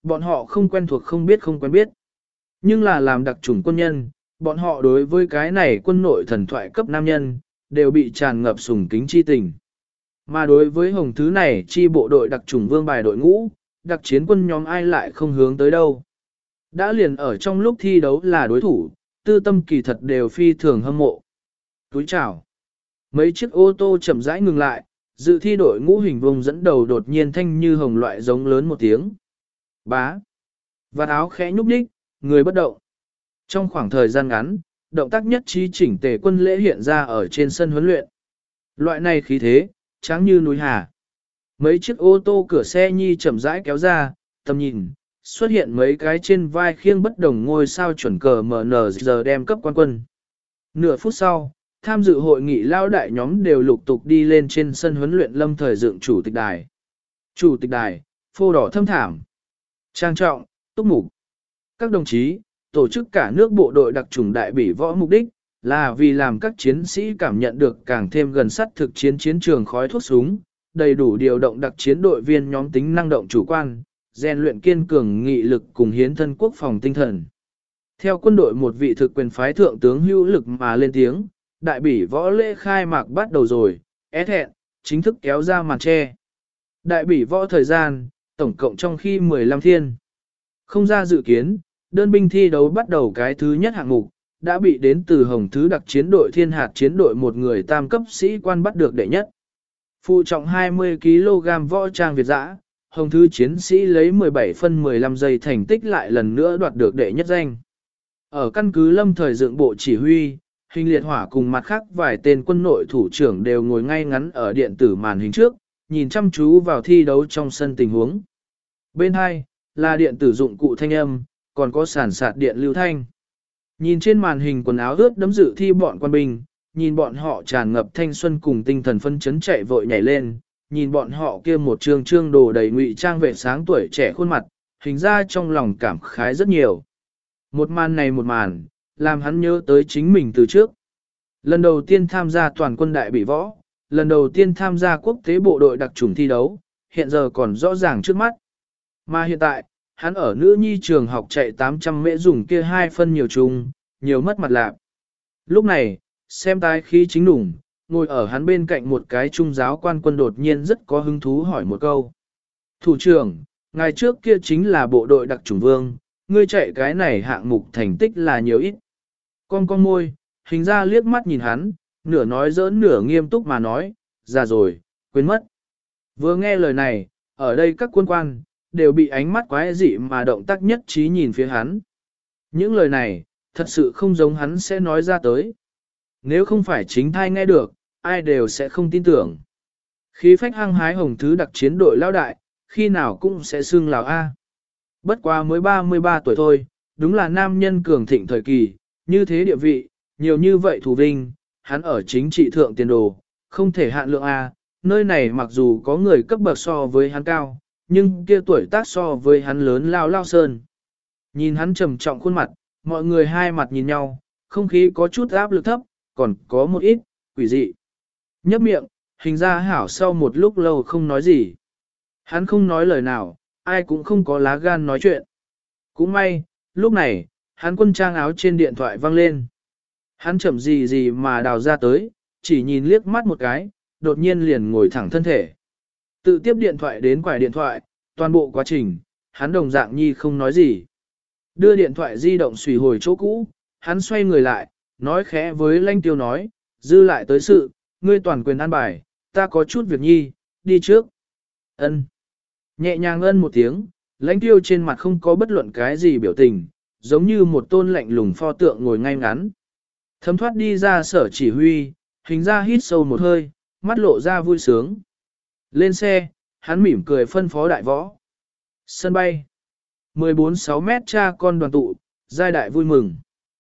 Bọn họ không quen thuộc không biết không quen biết. Nhưng là làm đặc chủng quân nhân, bọn họ đối với cái này quân nội thần thoại cấp nam nhân, đều bị tràn ngập sùng kính chi tình. Mà đối với hồng thứ này chi bộ đội đặc chủng vương bài đội ngũ, đặc chiến quân nhóm ai lại không hướng tới đâu. Đã liền ở trong lúc thi đấu là đối thủ, tư tâm kỳ thật đều phi thường hâm mộ. Túi chào. Mấy chiếc ô tô chậm rãi ngừng lại, dự thi đội ngũ hình vùng dẫn đầu đột nhiên thanh như hồng loại giống lớn một tiếng. Bá. Vạt áo khẽ nhúc nhích, người bất động. Trong khoảng thời gian ngắn, động tác nhất trí chỉnh tề quân lễ hiện ra ở trên sân huấn luyện. Loại này khí thế, tráng như núi hà. Mấy chiếc ô tô cửa xe nhi chậm rãi kéo ra, tầm nhìn, xuất hiện mấy cái trên vai khiêng bất đồng ngôi sao chuẩn cờ em en giờ đem cấp quan quân. Nửa phút sau, tham dự hội nghị lao đại nhóm đều lục tục đi lên trên sân huấn luyện lâm thời dựng chủ tịch đài. Chủ tịch đài, phô đỏ thâm thảm, trang trọng, túc mục. Các đồng chí, tổ chức cả nước bộ đội đặc chủng đại bỉ võ mục đích, là vì làm các chiến sĩ cảm nhận được càng thêm gần sát thực chiến chiến trường khói thuốc súng, đầy đủ điều động đặc chiến đội viên nhóm tính năng động chủ quan, rèn luyện kiên cường nghị lực cùng hiến thân quốc phòng tinh thần. Theo quân đội một vị thực quyền phái thượng tướng hữu lực mà lên tiếng, đại bỉ võ lễ khai mạc bắt đầu rồi, é thẹn, chính thức kéo ra màn che. Đại bỉ võ thời gian, tổng cộng trong khi mười lăm thiên. Không ra dự kiến, đơn binh thi đấu bắt đầu cái thứ nhất hạng mục, đã bị đến từ Hồng Thứ đặc chiến đội Thiên Hạt chiến đội một người tam cấp sĩ quan bắt được đệ nhất. Phụ trọng hai mươi ki lô gam võ trang Việt dã, Hồng Thứ chiến sĩ lấy mười bảy phân mười lăm giây thành tích lại lần nữa đoạt được đệ nhất danh. Ở căn cứ lâm thời dựng bộ chỉ huy, Hình Liệt Hỏa cùng mặt khác vài tên quân nội thủ trưởng đều ngồi ngay ngắn ở điện tử màn hình trước, nhìn chăm chú vào thi đấu trong sân tình huống. Bên hai, là điện tử dụng cụ thanh âm, còn có sản sạt điện lưu thanh. Nhìn trên màn hình quần áo ướt đấm dự thi bọn quân binh, nhìn bọn họ tràn ngập thanh xuân cùng tinh thần phân chấn chạy vội nhảy lên, nhìn bọn họ kia một trương trương đồ đầy ngụy trang vệ sáng tuổi trẻ khuôn mặt, hình ra trong lòng cảm khái rất nhiều. Một màn này một màn, làm hắn nhớ tới chính mình từ trước. Lần đầu tiên tham gia toàn quân đại bỉ võ, lần đầu tiên tham gia quốc tế bộ đội đặc chủng thi đấu, hiện giờ còn rõ ràng trước mắt. Mà hiện tại, hắn ở nữ nhi trường học chạy tám trăm mễ dùng kia hai phân nhiều trùng, nhiều mất mặt lạc. Lúc này, xem tái khí chính đủng, ngồi ở hắn bên cạnh một cái trung giáo quan quân đột nhiên rất có hứng thú hỏi một câu. Thủ trưởng, ngày trước kia chính là bộ đội đặc chủng vương, ngươi chạy cái này hạng mục thành tích là nhiều ít. Con con môi, hình ra liếc mắt nhìn hắn, nửa nói giỡn nửa nghiêm túc mà nói, già rồi, quên mất. Vừa nghe lời này, ở đây các quân quan, đều bị ánh mắt quái dị mà động tác nhất trí nhìn phía hắn. Những lời này, thật sự không giống hắn sẽ nói ra tới. Nếu không phải chính thai nghe được, ai đều sẽ không tin tưởng. Khí phách hăng hái Hồng Thứ đặc chiến đội lao đại, khi nào cũng sẽ xưng lào A. Bất quá mới ba mươi ba tuổi thôi, đúng là nam nhân cường thịnh thời kỳ, như thế địa vị, nhiều như vậy thù vinh, hắn ở chính trị thượng tiền đồ, không thể hạn lượng A, nơi này mặc dù có người cấp bậc so với hắn cao, nhưng kia tuổi tác so với hắn lớn lao lao sơn. Nhìn hắn trầm trọng khuôn mặt, mọi người hai mặt nhìn nhau, không khí có chút áp lực thấp, còn có một ít, quỷ dị. Nhấp miệng, hình ra hảo sau một lúc lâu không nói gì. Hắn không nói lời nào, ai cũng không có lá gan nói chuyện. Cũng may, lúc này, hắn quân trang áo trên điện thoại vang lên. Hắn chậm gì gì mà đào ra tới, chỉ nhìn liếc mắt một cái, đột nhiên liền ngồi thẳng thân thể. Tự tiếp điện thoại đến quải điện thoại, toàn bộ quá trình, hắn đồng dạng nhi không nói gì. Đưa điện thoại di động xùy hồi chỗ cũ, hắn xoay người lại, nói khẽ với Lanh Tiêu nói, dư lại tới sự, ngươi toàn quyền an bài, ta có chút việc nhi, đi trước. Ân. Nhẹ nhàng ân một tiếng, Lãnh Tiêu trên mặt không có bất luận cái gì biểu tình, giống như một tôn lạnh lùng pho tượng ngồi ngay ngắn. Thấm thoát đi ra sở chỉ huy, hình ra hít sâu một hơi, mắt lộ ra vui sướng. Lên xe, hắn mỉm cười phân phó đại võ. Sân bay. mười bốn sáu mét cha con đoàn tụ, giai đại vui mừng.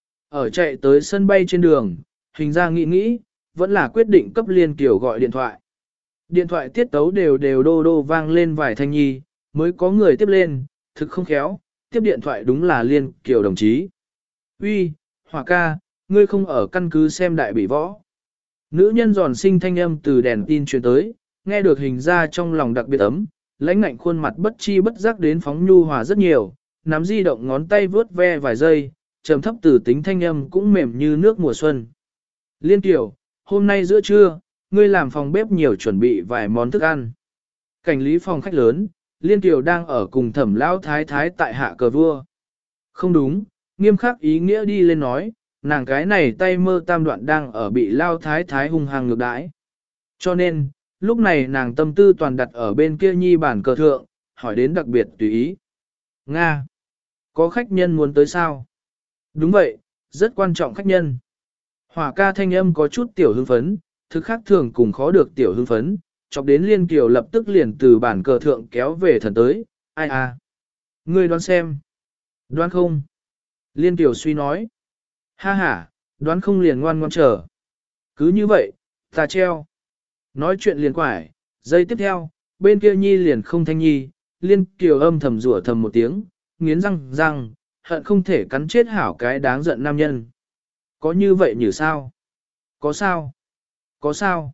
Ở chạy tới sân bay trên đường, hình ra nghĩ nghĩ, vẫn là quyết định cấp Liên Kiều gọi điện thoại. Điện thoại tiết tấu đều đều đô đô vang lên vài thanh nhi, mới có người tiếp lên, thực không khéo, tiếp điện thoại đúng là Liên Kiều đồng chí. Uy, Hỏa ca, ngươi không ở căn cứ xem đại bỉ võ. Nữ nhân giòn sinh thanh âm từ đèn tin truyền tới, nghe được hình ra trong lòng đặc biệt ấm, lãnh ngạnh khuôn mặt bất chi bất giác đến phóng nhu hòa rất nhiều, nắm di động ngón tay vướt ve vài giây, trầm thấp từ tính thanh âm cũng mềm như nước mùa xuân. Liên Tiểu, hôm nay giữa trưa, ngươi làm phòng bếp nhiều chuẩn bị vài món thức ăn. Cảnh lý phòng khách lớn, Liên Tiểu đang ở cùng Thẩm Lão Thái Thái tại hạ cờ vua. Không đúng, nghiêm khắc ý nghĩa đi lên nói, nàng cái này tay mơ tam đoạn đang ở bị Lao Thái Thái hung hăng ngược đãi. Cho nên, lúc này nàng tâm tư toàn đặt ở bên kia nhi bản cờ thượng, hỏi đến đặc biệt tùy ý. Nga! Có khách nhân muốn tới sao? Đúng vậy, rất quan trọng khách nhân. Hỏa ca thanh âm có chút tiểu hưng phấn, thực khác thường cùng khó được tiểu hưng phấn, chọc đến Liên Kiều lập tức liền từ bản cờ thượng kéo về thần tới, ai à? Ngươi đoán xem. Đoán không? Liên Kiều suy nói. Ha ha, đoán không liền ngoan ngoan chờ. Cứ như vậy, ta treo. Nói chuyện liền quải, giây tiếp theo, bên kia nhi liền không thanh nhi, Liên Kiều âm thầm rủa thầm một tiếng, nghiến răng răng, hận không thể cắn chết hảo cái đáng giận nam nhân. Có như vậy như sao? Có sao? Có sao?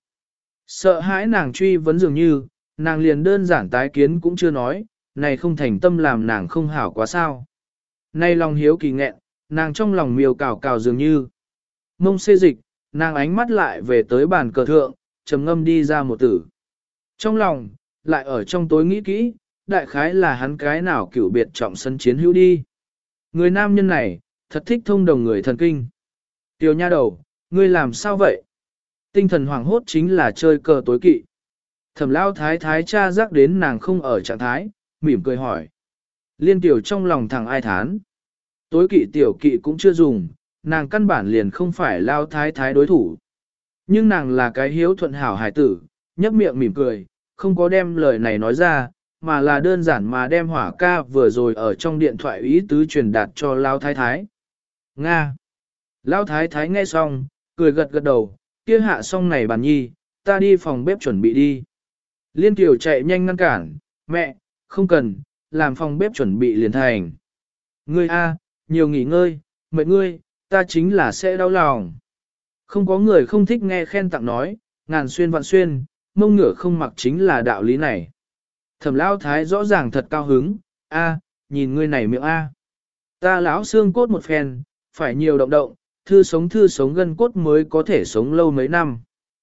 Sợ hãi nàng truy vấn dường như, nàng liền đơn giản tái kiến cũng chưa nói, này không thành tâm làm nàng không hảo quá sao. Nay lòng hiếu kỳ nghẹn, nàng trong lòng miều cào cào dường như. Mông xê dịch, nàng ánh mắt lại về tới bàn cờ thượng, trầm ngâm đi ra một tử. Trong lòng, lại ở trong tối nghĩ kỹ, đại khái là hắn cái nào cửu biệt trọng sân chiến hữu đi. Người nam nhân này, thật thích thông đồng người thần kinh. Tiểu nha đầu, ngươi làm sao vậy? Tinh thần hoảng hốt chính là chơi cờ tối kỵ. Thẩm Lao Thái Thái cha giác đến nàng không ở trạng thái, mỉm cười hỏi. Liên Tiểu trong lòng thằng ai thán. Tối kỵ tiểu kỵ cũng chưa dùng, nàng căn bản liền không phải Lao Thái Thái đối thủ. Nhưng nàng là cái hiếu thuận hảo hải tử, nhấp miệng mỉm cười, không có đem lời này nói ra, mà là đơn giản mà đem hỏa ca vừa rồi ở trong điện thoại ý tứ truyền đạt cho Lao Thái Thái. Nga. Lao Thái Thái nghe xong, cười gật gật đầu, kia hạ xong này bàn nhi, ta đi phòng bếp chuẩn bị đi. Liên Kiều chạy nhanh ngăn cản, mẹ, không cần, làm phòng bếp chuẩn bị liền thành. Ngươi a, nhiều nghỉ ngơi, mệt ngươi, ta chính là sẽ đau lòng. Không có người không thích nghe khen tặng nói, ngàn xuyên vạn xuyên, mông ngửa không mặc chính là đạo lý này. Thẩm Lão Thái rõ ràng thật cao hứng, a, nhìn ngươi này miệng a. Ta lão xương cốt một phen, phải nhiều động động, thư sống thư sống gân cốt mới có thể sống lâu mấy năm.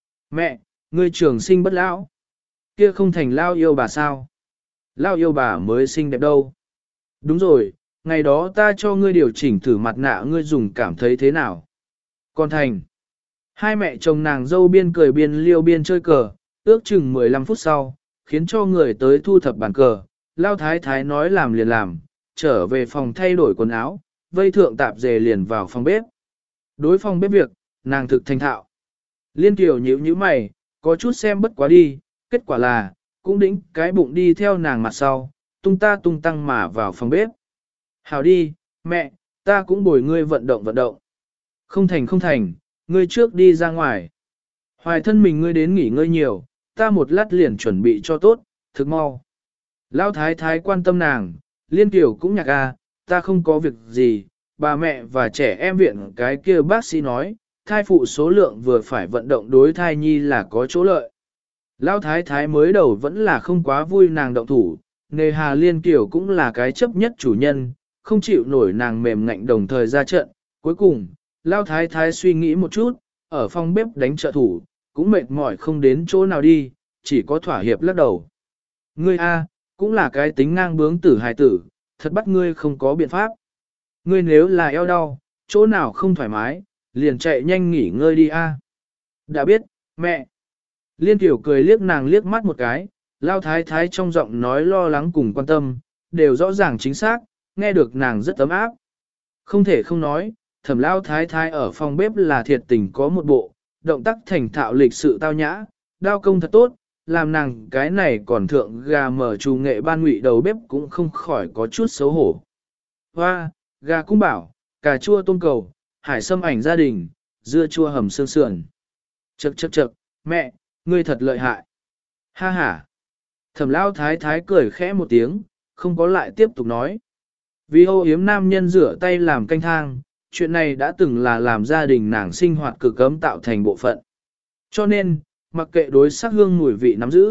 Mẹ, ngươi trường sinh bất lão. Kia không thành lao yêu bà sao? Lao yêu bà mới xinh đẹp đâu. Đúng rồi, ngày đó ta cho ngươi điều chỉnh thử mặt nạ ngươi dùng cảm thấy thế nào? Còn thành. Hai mẹ chồng nàng dâu biên cười biên liêu biên chơi cờ, ước chừng mười lăm phút sau, khiến cho người tới thu thập bàn cờ. Lao thái thái nói làm liền làm, trở về phòng thay đổi quần áo, vây thượng tạp dề liền vào phòng bếp. Đối phòng bếp việc, nàng thực thành thạo. Liên Kiều nhíu nhíu mày, có chút xem bất quá đi, kết quả là, cũng đĩnh cái bụng đi theo nàng mặt sau, tung ta tung tăng mà vào phòng bếp. Hảo đi, mẹ, ta cũng bồi ngươi vận động vận động. Không thành không thành, ngươi trước đi ra ngoài. Hoài thân mình ngươi đến nghỉ ngơi nhiều, ta một lát liền chuẩn bị cho tốt, thực mau. Lão thái thái quan tâm nàng, Liên Kiều cũng nhạc à, ta không có việc gì, bà mẹ và trẻ em viện cái kia bác sĩ nói, thai phụ số lượng vừa phải vận động đối thai nhi là có chỗ lợi. Lão thái thái mới đầu vẫn là không quá vui nàng động thủ, nề hà Liên Kiều cũng là cái chấp nhất chủ nhân, không chịu nổi nàng mềm ngạnh đồng thời ra trận. Cuối cùng, Lão thái thái suy nghĩ một chút, ở phòng bếp đánh trợ thủ, cũng mệt mỏi không đến chỗ nào đi, chỉ có thỏa hiệp lắc đầu. Ngươi a, cũng là cái tính ngang bướng tử hài tử, thật bắt ngươi không có biện pháp. Ngươi nếu là eo đau, chỗ nào không thoải mái, liền chạy nhanh nghỉ ngơi đi a. Đã biết, mẹ. Liên Kiều cười liếc nàng liếc mắt một cái, Lao thái thái trong giọng nói lo lắng cùng quan tâm, đều rõ ràng chính xác, nghe được nàng rất ấm áp. Không thể không nói, Thẩm Lao thái thái ở phòng bếp là thiệt tình có một bộ, động tác thành thạo lịch sự tao nhã, đao công thật tốt, làm nàng cái này còn thượng gà mở trù nghệ ban ngụy đầu bếp cũng không khỏi có chút xấu hổ. Hoa, gà cung bảo, cà chua tôm cầu, hải sâm ảnh gia đình, dưa chua hầm xương sườn. Chậc chậc chậc, mẹ, ngươi thật lợi hại. Ha ha. Thẩm Lao thái thái cười khẽ một tiếng, không có lại tiếp tục nói. Vì ô yếm nam nhân rửa tay làm canh thang, chuyện này đã từng là làm gia đình nàng sinh hoạt cực cấm tạo thành bộ phận. Cho nên, mặc kệ đối sắc hương mùi vị nắm giữ,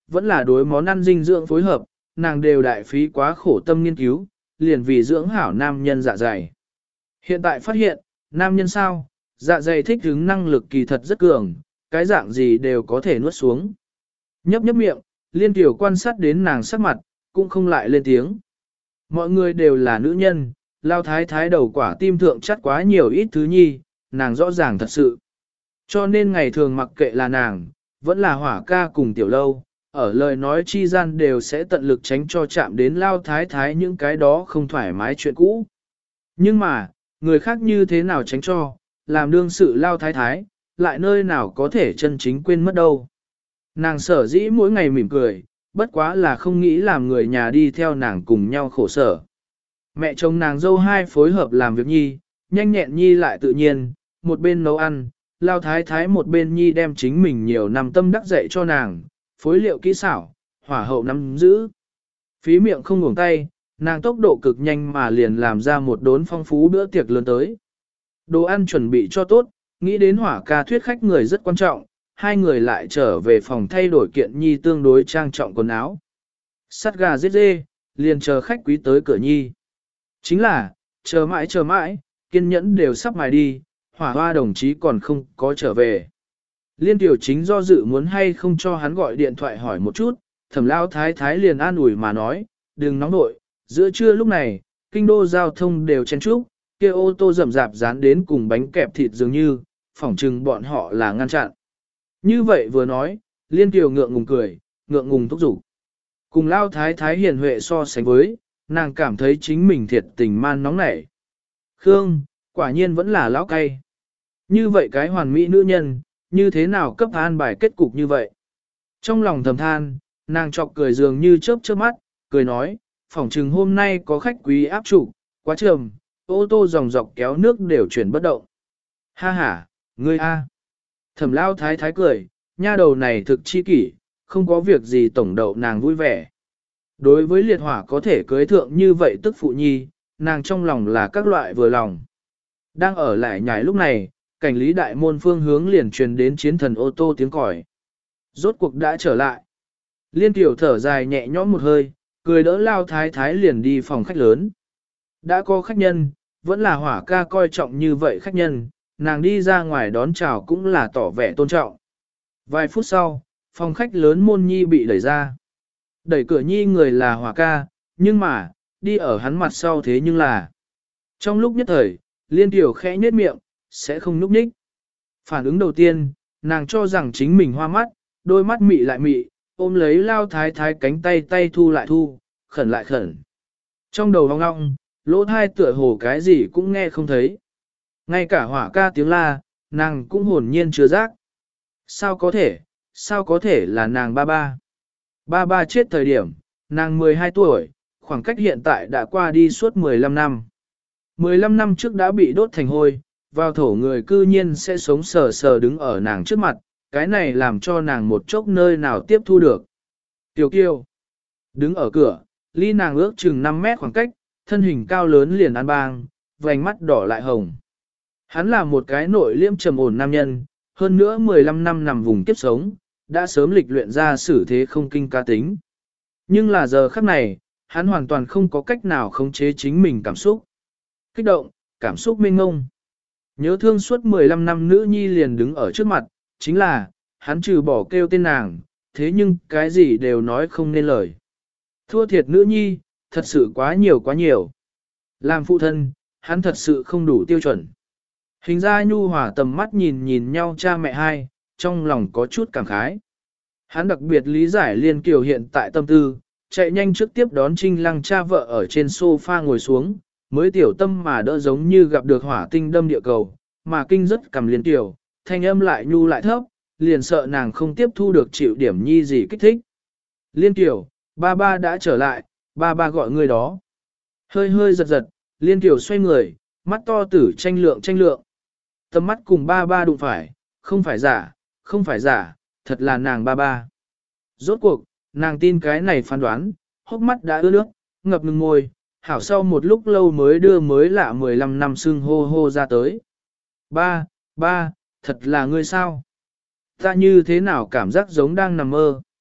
vẫn là đối món ăn dinh dưỡng phối hợp, nàng đều đại phí quá khổ tâm nghiên cứu, liền vì dưỡng hảo nam nhân dạ dày. Hiện tại phát hiện, nam nhân sao, dạ dày thích ứng năng lực kỳ thật rất cường, cái dạng gì đều có thể nuốt xuống. Nhấp nhấp miệng, Liên Tiểu quan sát đến nàng sắc mặt, cũng không lại lên tiếng. Mọi người đều là nữ nhân, lao thái thái đầu quả tim thượng chắt quá nhiều ít thứ nhi, nàng rõ ràng thật sự. Cho nên ngày thường mặc kệ là nàng, vẫn là hỏa ca cùng tiểu lâu, ở lời nói chi gian đều sẽ tận lực tránh cho chạm đến lao thái thái những cái đó không thoải mái chuyện cũ. Nhưng mà, người khác như thế nào tránh cho, làm đương sự lao thái thái, lại nơi nào có thể chân chính quên mất đâu. Nàng sở dĩ mỗi ngày mỉm cười, bất quá là không nghĩ làm người nhà đi theo nàng cùng nhau khổ sở. Mẹ chồng nàng dâu hai phối hợp làm việc nhi, nhanh nhẹn nhi lại tự nhiên, một bên nấu ăn, lao thái thái một bên nhi đem chính mình nhiều năm tâm đắc dạy cho nàng, phối liệu kỹ xảo, hỏa hậu nắm giữ. Phí miệng không ngủng tay, nàng tốc độ cực nhanh mà liền làm ra một đốn phong phú bữa tiệc lớn tới. Đồ ăn chuẩn bị cho tốt, nghĩ đến hỏa ca thuyết khách người rất quan trọng, hai người lại trở về phòng thay đổi kiện nhi tương đối trang trọng quần áo. Sắt gà giết dê, liền chờ khách quý tới cửa nhi. Chính là, chờ mãi chờ mãi, kiên nhẫn đều sắp mài đi, hỏa hoa đồng chí còn không có trở về. Liên tiểu chính do dự muốn hay không cho hắn gọi điện thoại hỏi một chút, thẩm lao thái thái liền an ủi mà nói, đừng nóng nội, giữa trưa lúc này, kinh đô giao thông đều chen chúc, kia ô tô rậm rạp dán đến cùng bánh kẹp thịt dường như, phỏng chừng bọn họ là ngăn chặn. Như vậy vừa nói, Liên tiểu ngượng ngùng cười, ngượng ngùng thúc giục. Cùng lao thái thái hiền huệ so sánh với, nàng cảm thấy chính mình thiệt tình man nóng nảy. Khương, quả nhiên vẫn là lão cay. Như vậy cái hoàn mỹ nữ nhân, như thế nào cấp an bài kết cục như vậy? Trong lòng thầm than, nàng chọc cười dường như chớp chớp mắt, cười nói, phỏng chừng hôm nay có khách quý áp trụ, quá trầm, ô tô dòng dọc kéo nước đều chuyển bất động. Ha ha, ngươi a. Thẩm lao thái thái cười, nha đầu này thực chi kỷ, không có việc gì tổng đậu nàng vui vẻ. Đối với liệt hỏa có thể cưới thượng như vậy tức phụ nhi, nàng trong lòng là các loại vừa lòng. Đang ở lại nhảy lúc này, cảnh lý đại môn phương hướng liền truyền đến chiến thần ô tô tiếng còi. Rốt cuộc đã trở lại. Liên tiểu thở dài nhẹ nhõm một hơi, cười đỡ lao thái thái liền đi phòng khách lớn. Đã có khách nhân, vẫn là hỏa ca coi trọng như vậy khách nhân, nàng đi ra ngoài đón chào cũng là tỏ vẻ tôn trọng. Vài phút sau, phòng khách lớn môn nhi bị đẩy ra. Đẩy cửa nhi người là hỏa ca, nhưng mà, đi ở hắn mặt sau thế nhưng là. Trong lúc nhất thời, liên tiểu khẽ nhếch miệng, sẽ không núp nhích. Phản ứng đầu tiên, nàng cho rằng chính mình hoa mắt, đôi mắt mị lại mị, ôm lấy lao thái thái cánh tay tay thu lại thu, khẩn lại khẩn. Trong đầu hoang ngọng, lỗ thai tựa hồ cái gì cũng nghe không thấy. Ngay cả hỏa ca tiếng la, nàng cũng hồn nhiên chưa giác. Sao có thể, sao có thể là nàng ba ba? Ba ba chết thời điểm, nàng mười hai tuổi, khoảng cách hiện tại đã qua đi suốt mười lăm năm. mười lăm năm trước đã bị đốt thành hôi, vào thổ người cư nhiên sẽ sống sờ sờ đứng ở nàng trước mặt, cái này làm cho nàng một chốc nơi nào tiếp thu được. Tiểu kiêu, đứng ở cửa, ly nàng ước chừng năm mét khoảng cách, thân hình cao lớn liền ăn bang, vành mắt đỏ lại hồng. Hắn là một cái nội liêm trầm ổn nam nhân, hơn nữa mười lăm năm nằm vùng kiếp sống, đã sớm lịch luyện ra xử thế không kinh ca tính. Nhưng là giờ khắc này, hắn hoàn toàn không có cách nào khống chế chính mình cảm xúc. Kích động, cảm xúc mênh ngông. Nhớ thương suốt mười lăm năm nữ nhi liền đứng ở trước mặt, chính là, hắn trừ bỏ kêu tên nàng, thế nhưng cái gì đều nói không nên lời. Thua thiệt nữ nhi, thật sự quá nhiều quá nhiều. Làm phụ thân, hắn thật sự không đủ tiêu chuẩn. Hình ra nhu hòa tầm mắt nhìn nhìn nhau cha mẹ hai, trong lòng có chút cảm khái. Hắn đặc biệt lý giải Liên Kiều hiện tại tâm tư, chạy nhanh trước tiếp đón Trinh Lăng cha vợ ở trên sofa ngồi xuống, mới tiểu tâm mà đỡ giống như gặp được hỏa tinh đâm địa cầu, mà kinh rất cầm Liên Kiều, thanh âm lại nhu lại thấp, liền sợ nàng không tiếp thu được chịu điểm nhi gì kích thích. Liên Kiều, ba ba đã trở lại, ba ba gọi người đó. Hơi hơi giật giật, Liên Kiều xoay người, mắt to tử tranh lượng tranh lượng. Tầm mắt cùng ba ba đụng phải, không phải giả, không phải giả, thật là nàng ba ba. Rốt cuộc, nàng tin cái này phán đoán, hốc mắt đã ướt nước, ngập ngừng môi, hảo sau một lúc lâu mới đưa mới lạ mười lăm năm xưng hô hô ra tới. Ba, ba, thật là ngươi sao? Ta như thế nào cảm giác giống đang nằm mơ?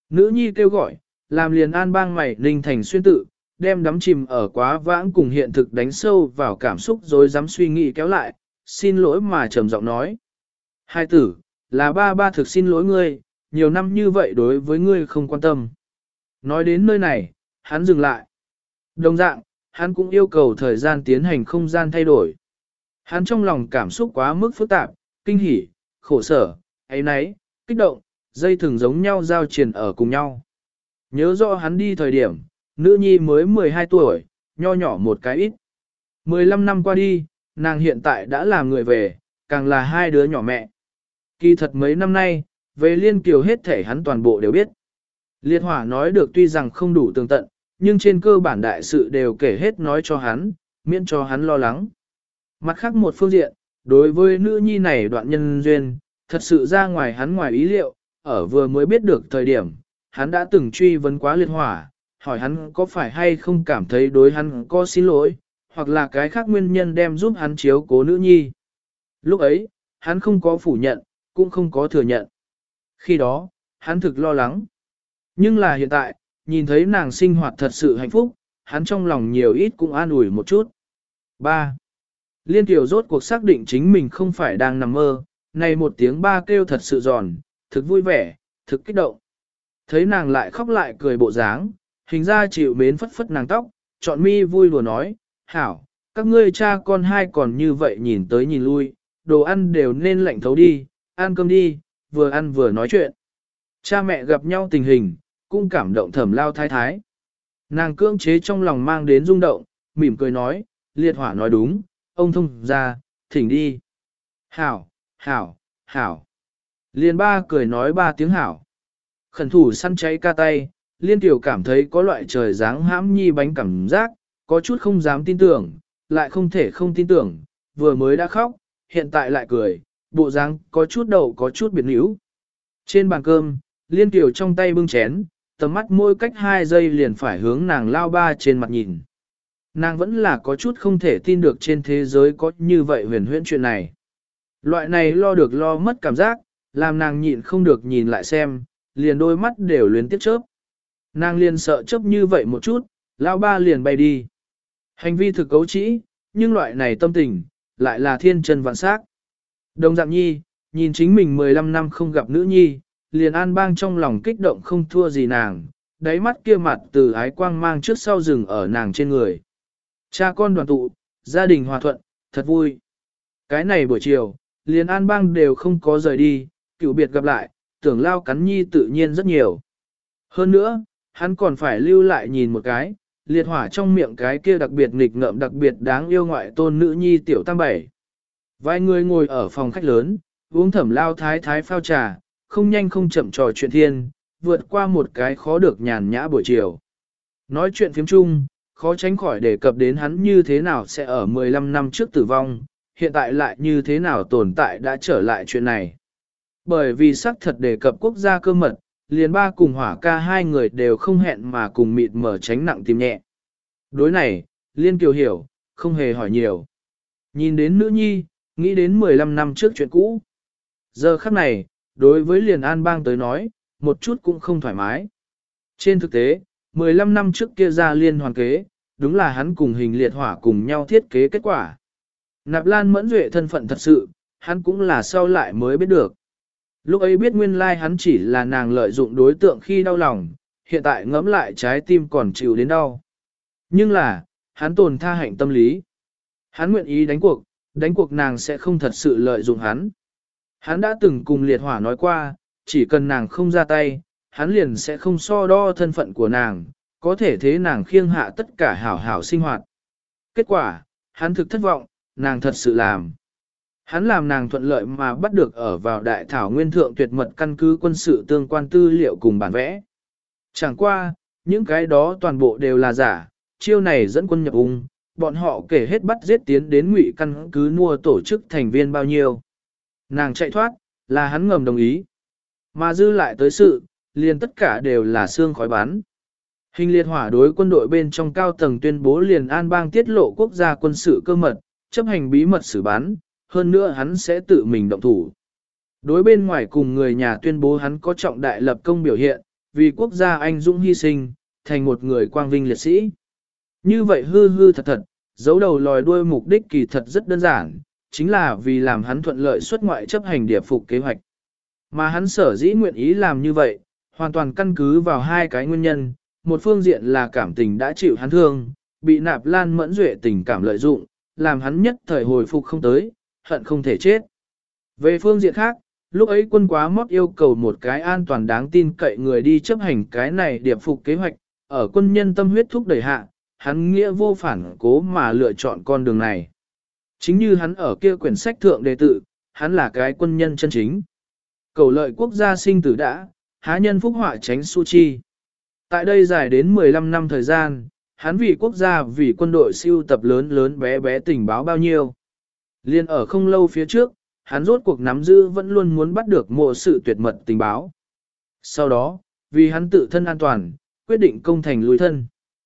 Nữ nhi kêu gọi, làm liền an bang mày ninh thành xuyên tự, đem đắm chìm ở quá vãng cùng hiện thực đánh sâu vào cảm xúc rồi dám suy nghĩ kéo lại, xin lỗi mà trầm giọng nói. Hai tử, là ba ba thực xin lỗi ngươi, nhiều năm như vậy đối với ngươi không quan tâm. Nói đến nơi này, hắn dừng lại. Đồng dạng, hắn cũng yêu cầu thời gian tiến hành không gian thay đổi. Hắn trong lòng cảm xúc quá mức phức tạp, kinh hỉ, khổ sở, ấy nấy, kích động, dây thừng giống nhau giao triền ở cùng nhau. Nhớ rõ hắn đi thời điểm, nữ nhi mới mười hai tuổi, nho nhỏ một cái ít. mười lăm năm qua đi, nàng hiện tại đã là người về, càng là hai đứa nhỏ mẹ. Kỳ thật mấy năm nay, về Liên Kiều hết thể hắn toàn bộ đều biết. Liệt Hỏa nói được tuy rằng không đủ tường tận, nhưng trên cơ bản đại sự đều kể hết nói cho hắn, miễn cho hắn lo lắng. Mặt khác một phương diện, đối với nữ nhi này đoạn nhân duyên, thật sự ra ngoài hắn ngoài ý liệu, ở vừa mới biết được thời điểm, hắn đã từng truy vấn quá Liệt Hỏa, hỏi hắn có phải hay không cảm thấy đối hắn có xin lỗi, hoặc là cái khác nguyên nhân đem giúp hắn chiếu cố nữ nhi. Lúc ấy, hắn không có phủ nhận, cũng không có thừa nhận. Khi đó, hắn thực lo lắng. Nhưng là hiện tại, nhìn thấy nàng sinh hoạt thật sự hạnh phúc, hắn trong lòng nhiều ít cũng an ủi một chút. ba. Liên Kiều rốt cuộc xác định chính mình không phải đang nằm mơ, này một tiếng ba kêu thật sự giòn, thực vui vẻ, thực kích động. Thấy nàng lại khóc lại cười bộ dáng, hình ra chịu mến phất phất nàng tóc, chọn mi vui lùa nói, hảo, các ngươi cha con hai còn như vậy nhìn tới nhìn lui, đồ ăn đều nên lạnh thấu đi, ăn cơm đi, vừa ăn vừa nói chuyện. Cha mẹ gặp nhau tình hình, cũng cảm động Thẩm Lao thái thái. Nàng cưỡng chế trong lòng mang đến rung động, mỉm cười nói, Liệt Hỏa nói đúng, ông thông ra, thỉnh đi. Hảo, hảo, hảo. Liên ba cười nói ba tiếng hảo. Khẩn thủ săn cháy ca tay, Liên Tiểu cảm thấy có loại trời dáng hãm nhi bánh cảm giác, có chút không dám tin tưởng, lại không thể không tin tưởng, vừa mới đã khóc, hiện tại lại cười, bộ dáng có chút đầu có chút biệt níu. Trên bàn cơm, Liên Tiểu trong tay bưng chén, tầm mắt mỗi cách hai giây liền phải hướng nàng Lao ba trên mặt nhìn. Nàng vẫn là có chút không thể tin được trên thế giới có như vậy huyền huyễn chuyện này. Loại này lo được lo mất cảm giác, làm nàng nhịn không được nhìn lại xem, liền đôi mắt đều luyến tiếp chớp. Nàng liền sợ chớp như vậy một chút, Lao ba liền bay đi. Hành vi thực cấu trĩ, nhưng loại này tâm tình, lại là thiên chân vạn sắc. Đồng dạng nhi, nhìn chính mình mười lăm năm không gặp nữ nhi, liền an bang trong lòng kích động không thua gì nàng, đáy mắt kia mặt từ ái quang mang trước sau rừng ở nàng trên người. Cha con đoàn tụ, gia đình hòa thuận, thật vui. Cái này buổi chiều, liền an bang đều không có rời đi, cựu biệt gặp lại, tưởng Lao cắn nhi tự nhiên rất nhiều. Hơn nữa, hắn còn phải lưu lại nhìn một cái, Liệt Hỏa trong miệng cái kia đặc biệt nghịch ngợm đặc biệt đáng yêu ngoại tôn nữ nhi tiểu tam bảy. Vài người ngồi ở phòng khách lớn, uống Thẩm Lao thái thái phao trà, không nhanh không chậm trò chuyện thiên, vượt qua một cái khó được nhàn nhã buổi chiều. Nói chuyện phiếm chung, khó tránh khỏi đề cập đến hắn như thế nào sẽ ở mười lăm năm trước tử vong, hiện tại lại như thế nào tồn tại đã trở lại chuyện này. Bởi vì xác thật đề cập quốc gia cơ mật, liền ba cùng hỏa ca hai người đều không hẹn mà cùng mịt mở tránh nặng tìm nhẹ. Đối này, Liên Kiều hiểu, không hề hỏi nhiều. Nhìn đến nữ nhi, nghĩ đến mười lăm năm trước chuyện cũ. Giờ khắc này, đối với liền an bang tới nói, một chút cũng không thoải mái. Trên thực tế, mười lăm năm trước kia ra liên hoàn kế, đúng là hắn cùng hình Liệt Hỏa cùng nhau thiết kế kết quả. Nạp Lan Mẫn Duệ thân phận thật sự, hắn cũng là sau lại mới biết được. Lúc ấy biết nguyên lai like hắn chỉ là nàng lợi dụng đối tượng khi đau lòng, hiện tại ngẫm lại trái tim còn chịu đến đau. Nhưng là, hắn tồn tha hạnh tâm lý. Hắn nguyện ý đánh cuộc, đánh cuộc nàng sẽ không thật sự lợi dụng hắn. Hắn đã từng cùng Liệt Hỏa nói qua, chỉ cần nàng không ra tay, hắn liền sẽ không so đo thân phận của nàng, có thể thế nàng khiêng hạ tất cả hảo hảo sinh hoạt. Kết quả, hắn thực thất vọng, nàng thật sự làm. Hắn làm nàng thuận lợi mà bắt được ở vào đại thảo nguyên thượng tuyệt mật căn cứ quân sự tương quan tư liệu cùng bản vẽ. Chẳng qua, những cái đó toàn bộ đều là giả, chiêu này dẫn quân nhập ung, bọn họ kể hết bắt giết tiến đến ngụy căn cứ mua tổ chức thành viên bao nhiêu. Nàng chạy thoát, là hắn ngầm đồng ý. Mà dư lại tới sự, liền tất cả đều là xương khói bắn. Hình Liệt Hỏa đối quân đội bên trong cao tầng tuyên bố liền an bang tiết lộ quốc gia quân sự cơ mật, chấp hành bí mật xử bắn, hơn nữa hắn sẽ tự mình động thủ. Đối bên ngoài cùng người nhà tuyên bố hắn có trọng đại lập công biểu hiện, vì quốc gia anh dũng hy sinh, thành một người quang vinh liệt sĩ. Như vậy hư hư thật thật, giấu đầu lòi đuôi mục đích kỳ thật rất đơn giản, chính là vì làm hắn thuận lợi xuất ngoại chấp hành điệp phục kế hoạch. Mà hắn sở dĩ nguyện ý làm như vậy, hoàn toàn căn cứ vào hai cái nguyên nhân, một phương diện là cảm tình đã chịu hắn thương, bị nạp lan mẫn duệ tình cảm lợi dụng, làm hắn nhất thời hồi phục không tới, hận không thể chết. Về phương diện khác, lúc ấy quân quá mót yêu cầu một cái an toàn đáng tin cậy người đi chấp hành cái này điệp phục kế hoạch, ở quân nhân tâm huyết thúc đẩy hạ, hắn nghĩa vô phản cố mà lựa chọn con đường này. Chính như hắn ở kia quyển sách thượng đề tự, hắn là cái quân nhân chân chính. Cầu lợi quốc gia sinh tử đã, há nhân phúc họa tránh su chi. Tại đây dài đến mười lăm năm thời gian, hắn vì quốc gia vì quân đội siêu tập lớn lớn bé bé tình báo bao nhiêu. Liên ở không lâu phía trước, hắn rốt cuộc nắm giữ vẫn luôn muốn bắt được mộ sự tuyệt mật tình báo. Sau đó, vì hắn tự thân an toàn, quyết định công thành lùi thân.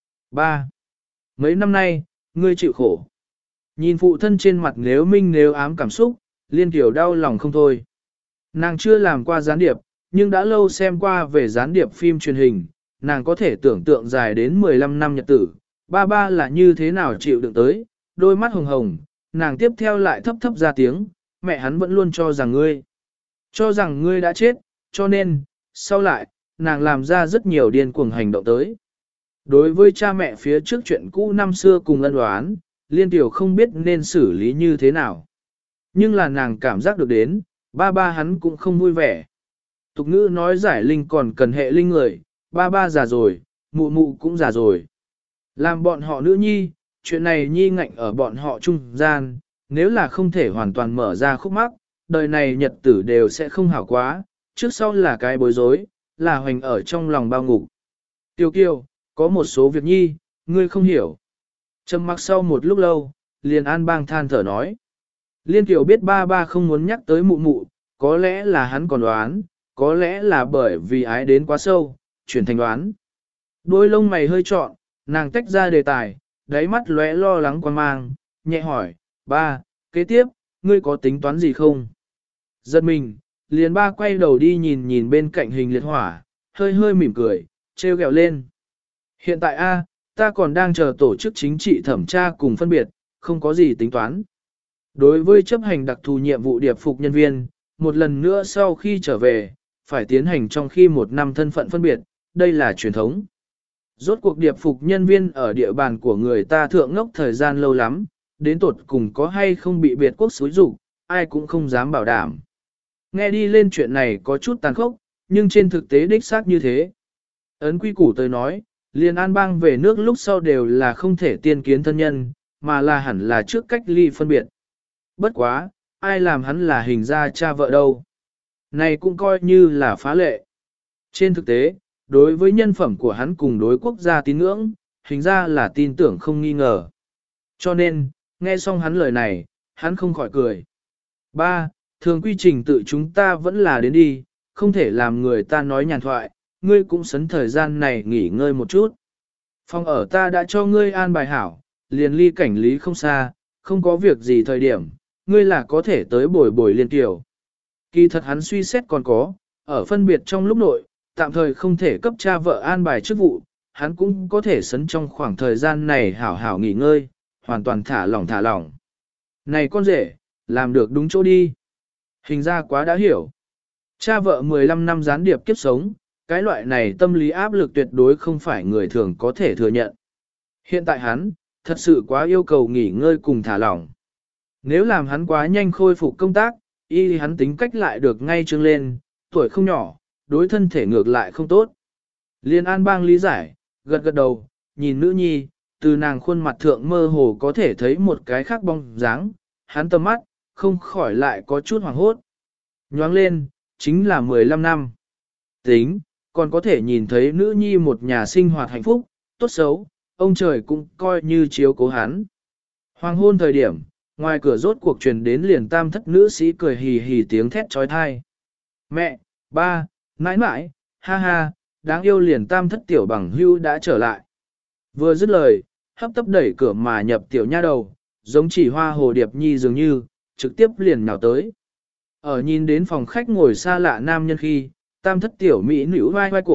ba. Mấy năm nay, ngươi chịu khổ. Nhìn phụ thân trên mặt nếu minh nếu ám cảm xúc, Liên Kiều đau lòng không thôi. Nàng chưa làm qua gián điệp, nhưng đã lâu xem qua về gián điệp phim truyền hình, nàng có thể tưởng tượng dài đến mười lăm năm nhật tử, ba ba là như thế nào chịu đựng tới, đôi mắt hồng hồng, nàng tiếp theo lại thấp thấp ra tiếng, mẹ hắn vẫn luôn cho rằng ngươi, cho rằng ngươi đã chết, cho nên, sau lại, nàng làm ra rất nhiều điên cuồng hành động tới. Đối với cha mẹ phía trước chuyện cũ năm xưa cùng ân đoán, Liên Tiểu không biết nên xử lý như thế nào. Nhưng là nàng cảm giác được đến, ba ba hắn cũng không vui vẻ. Tục ngữ nói giải linh còn cần hệ linh người, ba ba già rồi, mụ mụ cũng già rồi. Làm bọn họ nữ nhi, chuyện này nhi ngạnh ở bọn họ trung gian, nếu là không thể hoàn toàn mở ra khúc mắc, đời này nhật tử đều sẽ không hảo quá, trước sau là cái bối rối, là hoành ở trong lòng bao ngục. Tiêu kiều, có một số việc nhi, ngươi không hiểu. Trầm mặc sau một lúc lâu, liền an bang than thở nói. Liên Kiều biết ba ba không muốn nhắc tới mụ mụ, có lẽ là hắn còn đoán, có lẽ là bởi vì ái đến quá sâu, chuyển thành đoán. Đôi lông mày hơi trọn, nàng tách ra đề tài, đáy mắt lóe lo lắng quan mang, nhẹ hỏi, ba, kế tiếp, ngươi có tính toán gì không? Giật mình, liền ba quay đầu đi nhìn nhìn bên cạnh hình liệt hỏa, hơi hơi mỉm cười, trêu ghẹo lên. Hiện tại a, ta còn đang chờ tổ chức chính trị thẩm tra cùng phân biệt, không có gì tính toán. Đối với chấp hành đặc thù nhiệm vụ điệp phục nhân viên, một lần nữa sau khi trở về, phải tiến hành trong khi một năm thân phận phân biệt, đây là truyền thống. Rốt cuộc điệp phục nhân viên ở địa bàn của người ta thượng ngốc thời gian lâu lắm, đến tột cùng có hay không bị biệt quốc xúi rụng, ai cũng không dám bảo đảm. Nghe đi lên chuyện này có chút tàn khốc, nhưng trên thực tế đích xác như thế. Ấn quy củ tới nói, Liên An bang về nước lúc sau đều là không thể tiên kiến thân nhân, mà là hẳn là trước cách ly phân biệt. Bất quá, ai làm hắn là hình ra cha vợ đâu. Này cũng coi như là phá lệ. Trên thực tế, đối với nhân phẩm của hắn cùng đối quốc gia tín ngưỡng, hình ra là tin tưởng không nghi ngờ. Cho nên, nghe xong hắn lời này, hắn không khỏi cười. Ba, thường quy trình tự chúng ta vẫn là đến đi, không thể làm người ta nói nhàn thoại, ngươi cũng sấn thời gian này nghỉ ngơi một chút. Phòng ở ta đã cho ngươi an bài hảo, liền ly cảnh lý không xa, không có việc gì thời điểm, ngươi là có thể tới bồi bồi Liên Kiều. Kỳ thật hắn suy xét còn có, ở phân biệt trong lúc nội, tạm thời không thể cấp cha vợ an bài chức vụ, hắn cũng có thể sấn trong khoảng thời gian này hảo hảo nghỉ ngơi, hoàn toàn thả lỏng thả lỏng. Này con rể, làm được đúng chỗ đi. Hình ra quá đã hiểu. Cha vợ mười lăm năm gián điệp kiếp sống, cái loại này tâm lý áp lực tuyệt đối không phải người thường có thể thừa nhận. Hiện tại hắn, thật sự quá yêu cầu nghỉ ngơi cùng thả lỏng. Nếu làm hắn quá nhanh khôi phục công tác, y hắn tính cách lại được ngay trương lên, tuổi không nhỏ, đối thân thể ngược lại không tốt. Liên An bang lý giải, gật gật đầu, nhìn nữ nhi, từ nàng khuôn mặt thượng mơ hồ có thể thấy một cái khác bóng dáng, hắn tầm mắt, không khỏi lại có chút hoảng hốt. Nhoáng lên, chính là mười lăm năm. Tính, còn có thể nhìn thấy nữ nhi một nhà sinh hoạt hạnh phúc, tốt xấu, ông trời cũng coi như chiếu cố hắn. Hoàng hôn thời điểm, ngoài cửa rốt cuộc truyền đến liền tam thất nữ sĩ cười hì hì tiếng thét trói thai. Mẹ, ba, mãi mãi, ha ha, đáng yêu liền tam thất tiểu bằng hưu đã trở lại. Vừa dứt lời, hấp tấp đẩy cửa mà nhập tiểu nha đầu, giống chỉ hoa hồ điệp nhi dường như, trực tiếp liền nhào tới. Ở nhìn đến phòng khách ngồi xa lạ nam nhân khi, tam thất tiểu mỹ nữ vai vai cổ,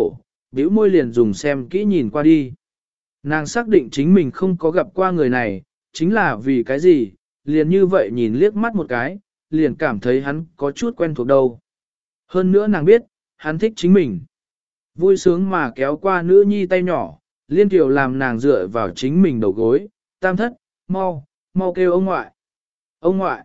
bĩu môi liền dùng xem kỹ nhìn qua đi. Nàng xác định chính mình không có gặp qua người này, chính là vì cái gì, liền như vậy nhìn liếc mắt một cái, liền cảm thấy hắn có chút quen thuộc đâu. Hơn nữa nàng biết, hắn thích chính mình. Vui sướng mà kéo qua nữ nhi tay nhỏ, liên tiểu làm nàng dựa vào chính mình đầu gối, tam thất, mau, mau kêu ông ngoại. Ông ngoại,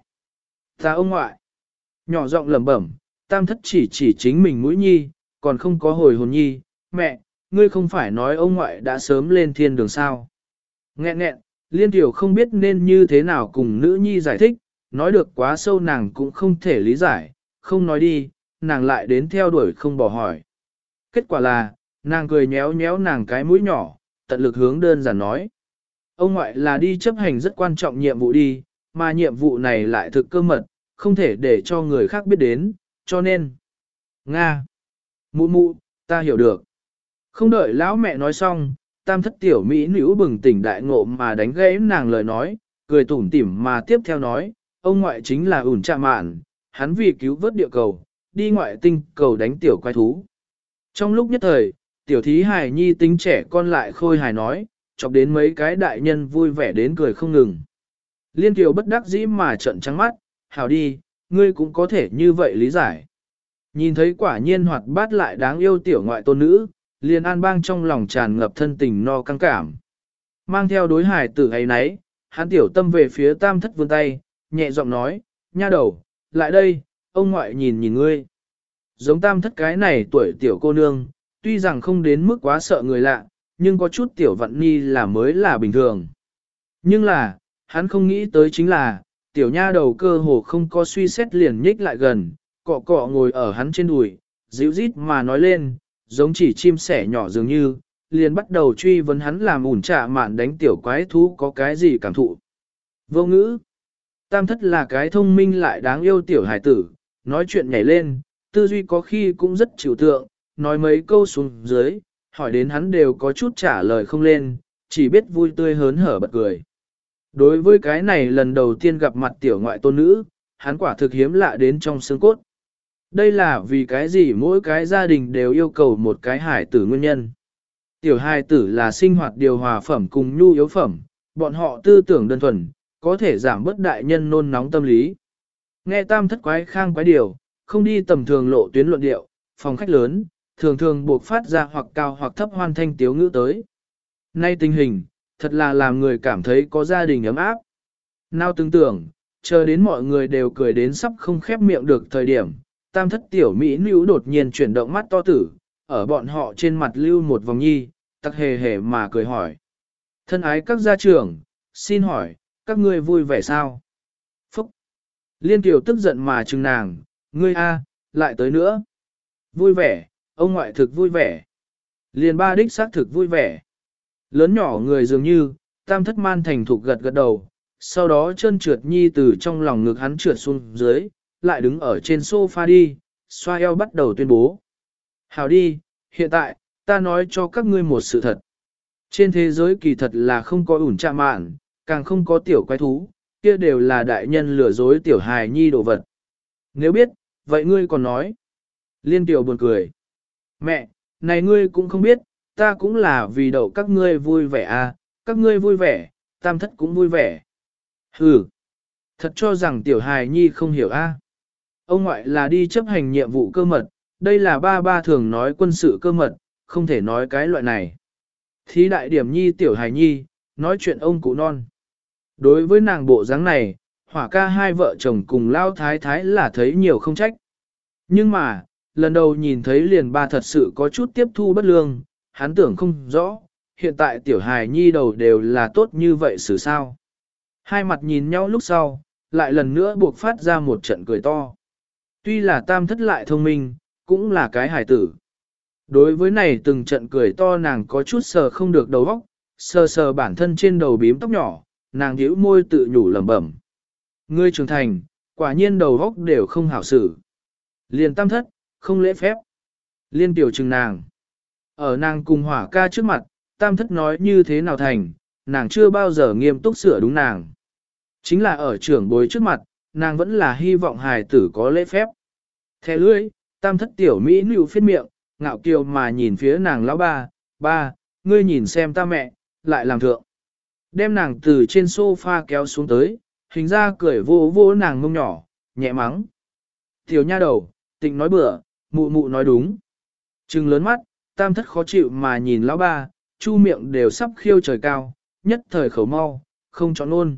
ta ông ngoại. Nhỏ giọng lẩm bẩm, tam thất chỉ chỉ chính mình mũi nhi, còn không có hồi hồn nhi, mẹ, ngươi không phải nói ông ngoại đã sớm lên thiên đường sao. Nghẹn nghẹn, liên tiểu không biết nên như thế nào cùng nữ nhi giải thích, nói được quá sâu nàng cũng không thể lý giải, không nói đi, nàng lại đến theo đuổi không bỏ hỏi. Kết quả là, nàng cười nhéo nhéo nàng cái mũi nhỏ, tận lực hướng đơn giản nói. Ông ngoại là đi chấp hành rất quan trọng nhiệm vụ đi, mà nhiệm vụ này lại thực cơ mật, không thể để cho người khác biết đến, cho nên. Nga. Mụ mụ, ta hiểu được. Không đợi lão mẹ nói xong, tam thất tiểu Mỹ nữ bừng tỉnh đại ngộ mà đánh gãy nàng lời nói, cười tủm tỉm mà tiếp theo nói, ông ngoại chính là ủn trạ mạn, hắn vì cứu vớt địa cầu, đi ngoại tinh cầu đánh tiểu quái thú. Trong lúc nhất thời, tiểu thí hài nhi tính trẻ con lại khôi hài nói, chọc đến mấy cái đại nhân vui vẻ đến cười không ngừng. Liên tiểu bất đắc dĩ mà trợn trắng mắt, hảo đi, ngươi cũng có thể như vậy lý giải. Nhìn thấy quả nhiên hoạt bát lại đáng yêu tiểu ngoại tôn nữ, liền an bang trong lòng tràn ngập thân tình no căng cảm. Mang theo đối hài tử ấy nấy, hắn tiểu tâm về phía tam thất vươn tay, nhẹ giọng nói, nha đầu, lại đây, ông ngoại nhìn nhìn ngươi. Giống tam thất cái này tuổi tiểu cô nương, tuy rằng không đến mức quá sợ người lạ, nhưng có chút tiểu vặn ni là mới là bình thường. Nhưng là, hắn không nghĩ tới chính là, tiểu nha đầu cơ hồ không có suy xét liền nhích lại gần, cọ cọ ngồi ở hắn trên đùi, dịu rít mà nói lên, giống chỉ chim sẻ nhỏ dường như, liền bắt đầu truy vấn hắn làm ủn trạ mạn đánh tiểu quái thú có cái gì cảm thụ. Vô ngữ, tam thất là cái thông minh lại đáng yêu tiểu hải tử, nói chuyện nhảy lên, tư duy có khi cũng rất chịu tượng, nói mấy câu xuống dưới, hỏi đến hắn đều có chút trả lời không lên, chỉ biết vui tươi hớn hở bật cười. Đối với cái này lần đầu tiên gặp mặt tiểu ngoại tôn nữ, hắn quả thực hiếm lạ đến trong xương cốt. Đây là vì cái gì mỗi cái gia đình đều yêu cầu một cái hải tử nguyên nhân. Tiểu hài tử là sinh hoạt điều hòa phẩm cùng nhu yếu phẩm, bọn họ tư tưởng đơn thuần, có thể giảm bớt đại nhân nôn nóng tâm lý. Nghe tam thất quái khang quái điều, không đi tầm thường lộ tuyến luận điệu, phòng khách lớn, thường thường buộc phát ra hoặc cao hoặc thấp hoan thanh tiếu ngữ tới. Nay tình hình, thật là làm người cảm thấy có gia đình ấm áp. Nào tưởng tưởng, chờ đến mọi người đều cười đến sắp không khép miệng được thời điểm, tam thất tiểu Mỹ nữ đột nhiên chuyển động mắt to tử, ở bọn họ trên mặt lưu một vòng nhi, tắc hề hề mà cười hỏi. Thân ái các gia trưởng, xin hỏi, các ngươi vui vẻ sao? Phúc! Liên tiểu tức giận mà chừng nàng, ngươi a, lại tới nữa. Vui vẻ, ông ngoại thực vui vẻ. Liên ba đích xác thực vui vẻ. Lớn nhỏ người dường như, tam thất man thành thục gật gật đầu, sau đó chân trượt nhi từ trong lòng ngực hắn trượt xuống dưới, lại đứng ở trên sofa đi, xoa eo bắt đầu tuyên bố. Hảo đi, hiện tại, ta nói cho các ngươi một sự thật. Trên thế giới kỳ thật là không có ủn trạ mạn, càng không có tiểu quái thú, kia đều là đại nhân lừa dối tiểu hài nhi đồ vật. Nếu biết, vậy ngươi còn nói. Liên tiểu buồn cười. Mẹ, này ngươi cũng không biết, ta cũng là vì đậu các ngươi vui vẻ à, các ngươi vui vẻ, tam thất cũng vui vẻ. Hừ, thật cho rằng tiểu hài nhi không hiểu a. À. Ông ngoại là đi chấp hành nhiệm vụ cơ mật, đây là ba ba thường nói quân sự cơ mật, không thể nói cái loại này. Thí đại điểm nhi tiểu hài nhi, nói chuyện ông cụ non. Đối với nàng bộ dáng này, hỏa ca hai vợ chồng cùng lao thái thái là thấy nhiều không trách. Nhưng mà, lần đầu nhìn thấy liền ba thật sự có chút tiếp thu bất lương, hắn tưởng không rõ, hiện tại tiểu hài nhi đầu đều là tốt như vậy xử sao. Hai mặt nhìn nhau lúc sau, lại lần nữa buộc phát ra một trận cười to. Tuy là tam thất lại thông minh, cũng là cái hài tử. Đối với này từng trận cười to nàng có chút sờ không được đầu óc, sờ sờ bản thân trên đầu bím tóc nhỏ, nàng nhíu môi tự nhủ lẩm bẩm. Ngươi trưởng thành, quả nhiên đầu óc đều không hảo xử. Liền tam thất, không lễ phép. Liên tiểu trừng nàng. Ở nàng cùng hỏa ca trước mặt, tam thất nói như thế nào thành, nàng chưa bao giờ nghiêm túc sửa đúng nàng. Chính là ở trưởng bối trước mặt, nàng vẫn là hy vọng hài tử có lễ phép. Thẻ lưỡi, tam thất tiểu Mỹ nữ phiết miệng, ngạo kiều mà nhìn phía nàng lão ba, ba, ngươi nhìn xem ta mẹ, lại làm thượng. Đem nàng từ trên sofa kéo xuống tới, hình ra cười vô vô nàng mông nhỏ, nhẹ mắng. Tiểu nha đầu, tịnh nói bừa, mụ mụ nói đúng. Trừng lớn mắt, tam thất khó chịu mà nhìn lão ba, chu miệng đều sắp khiêu trời cao, nhất thời khẩu mau, không chọn luôn.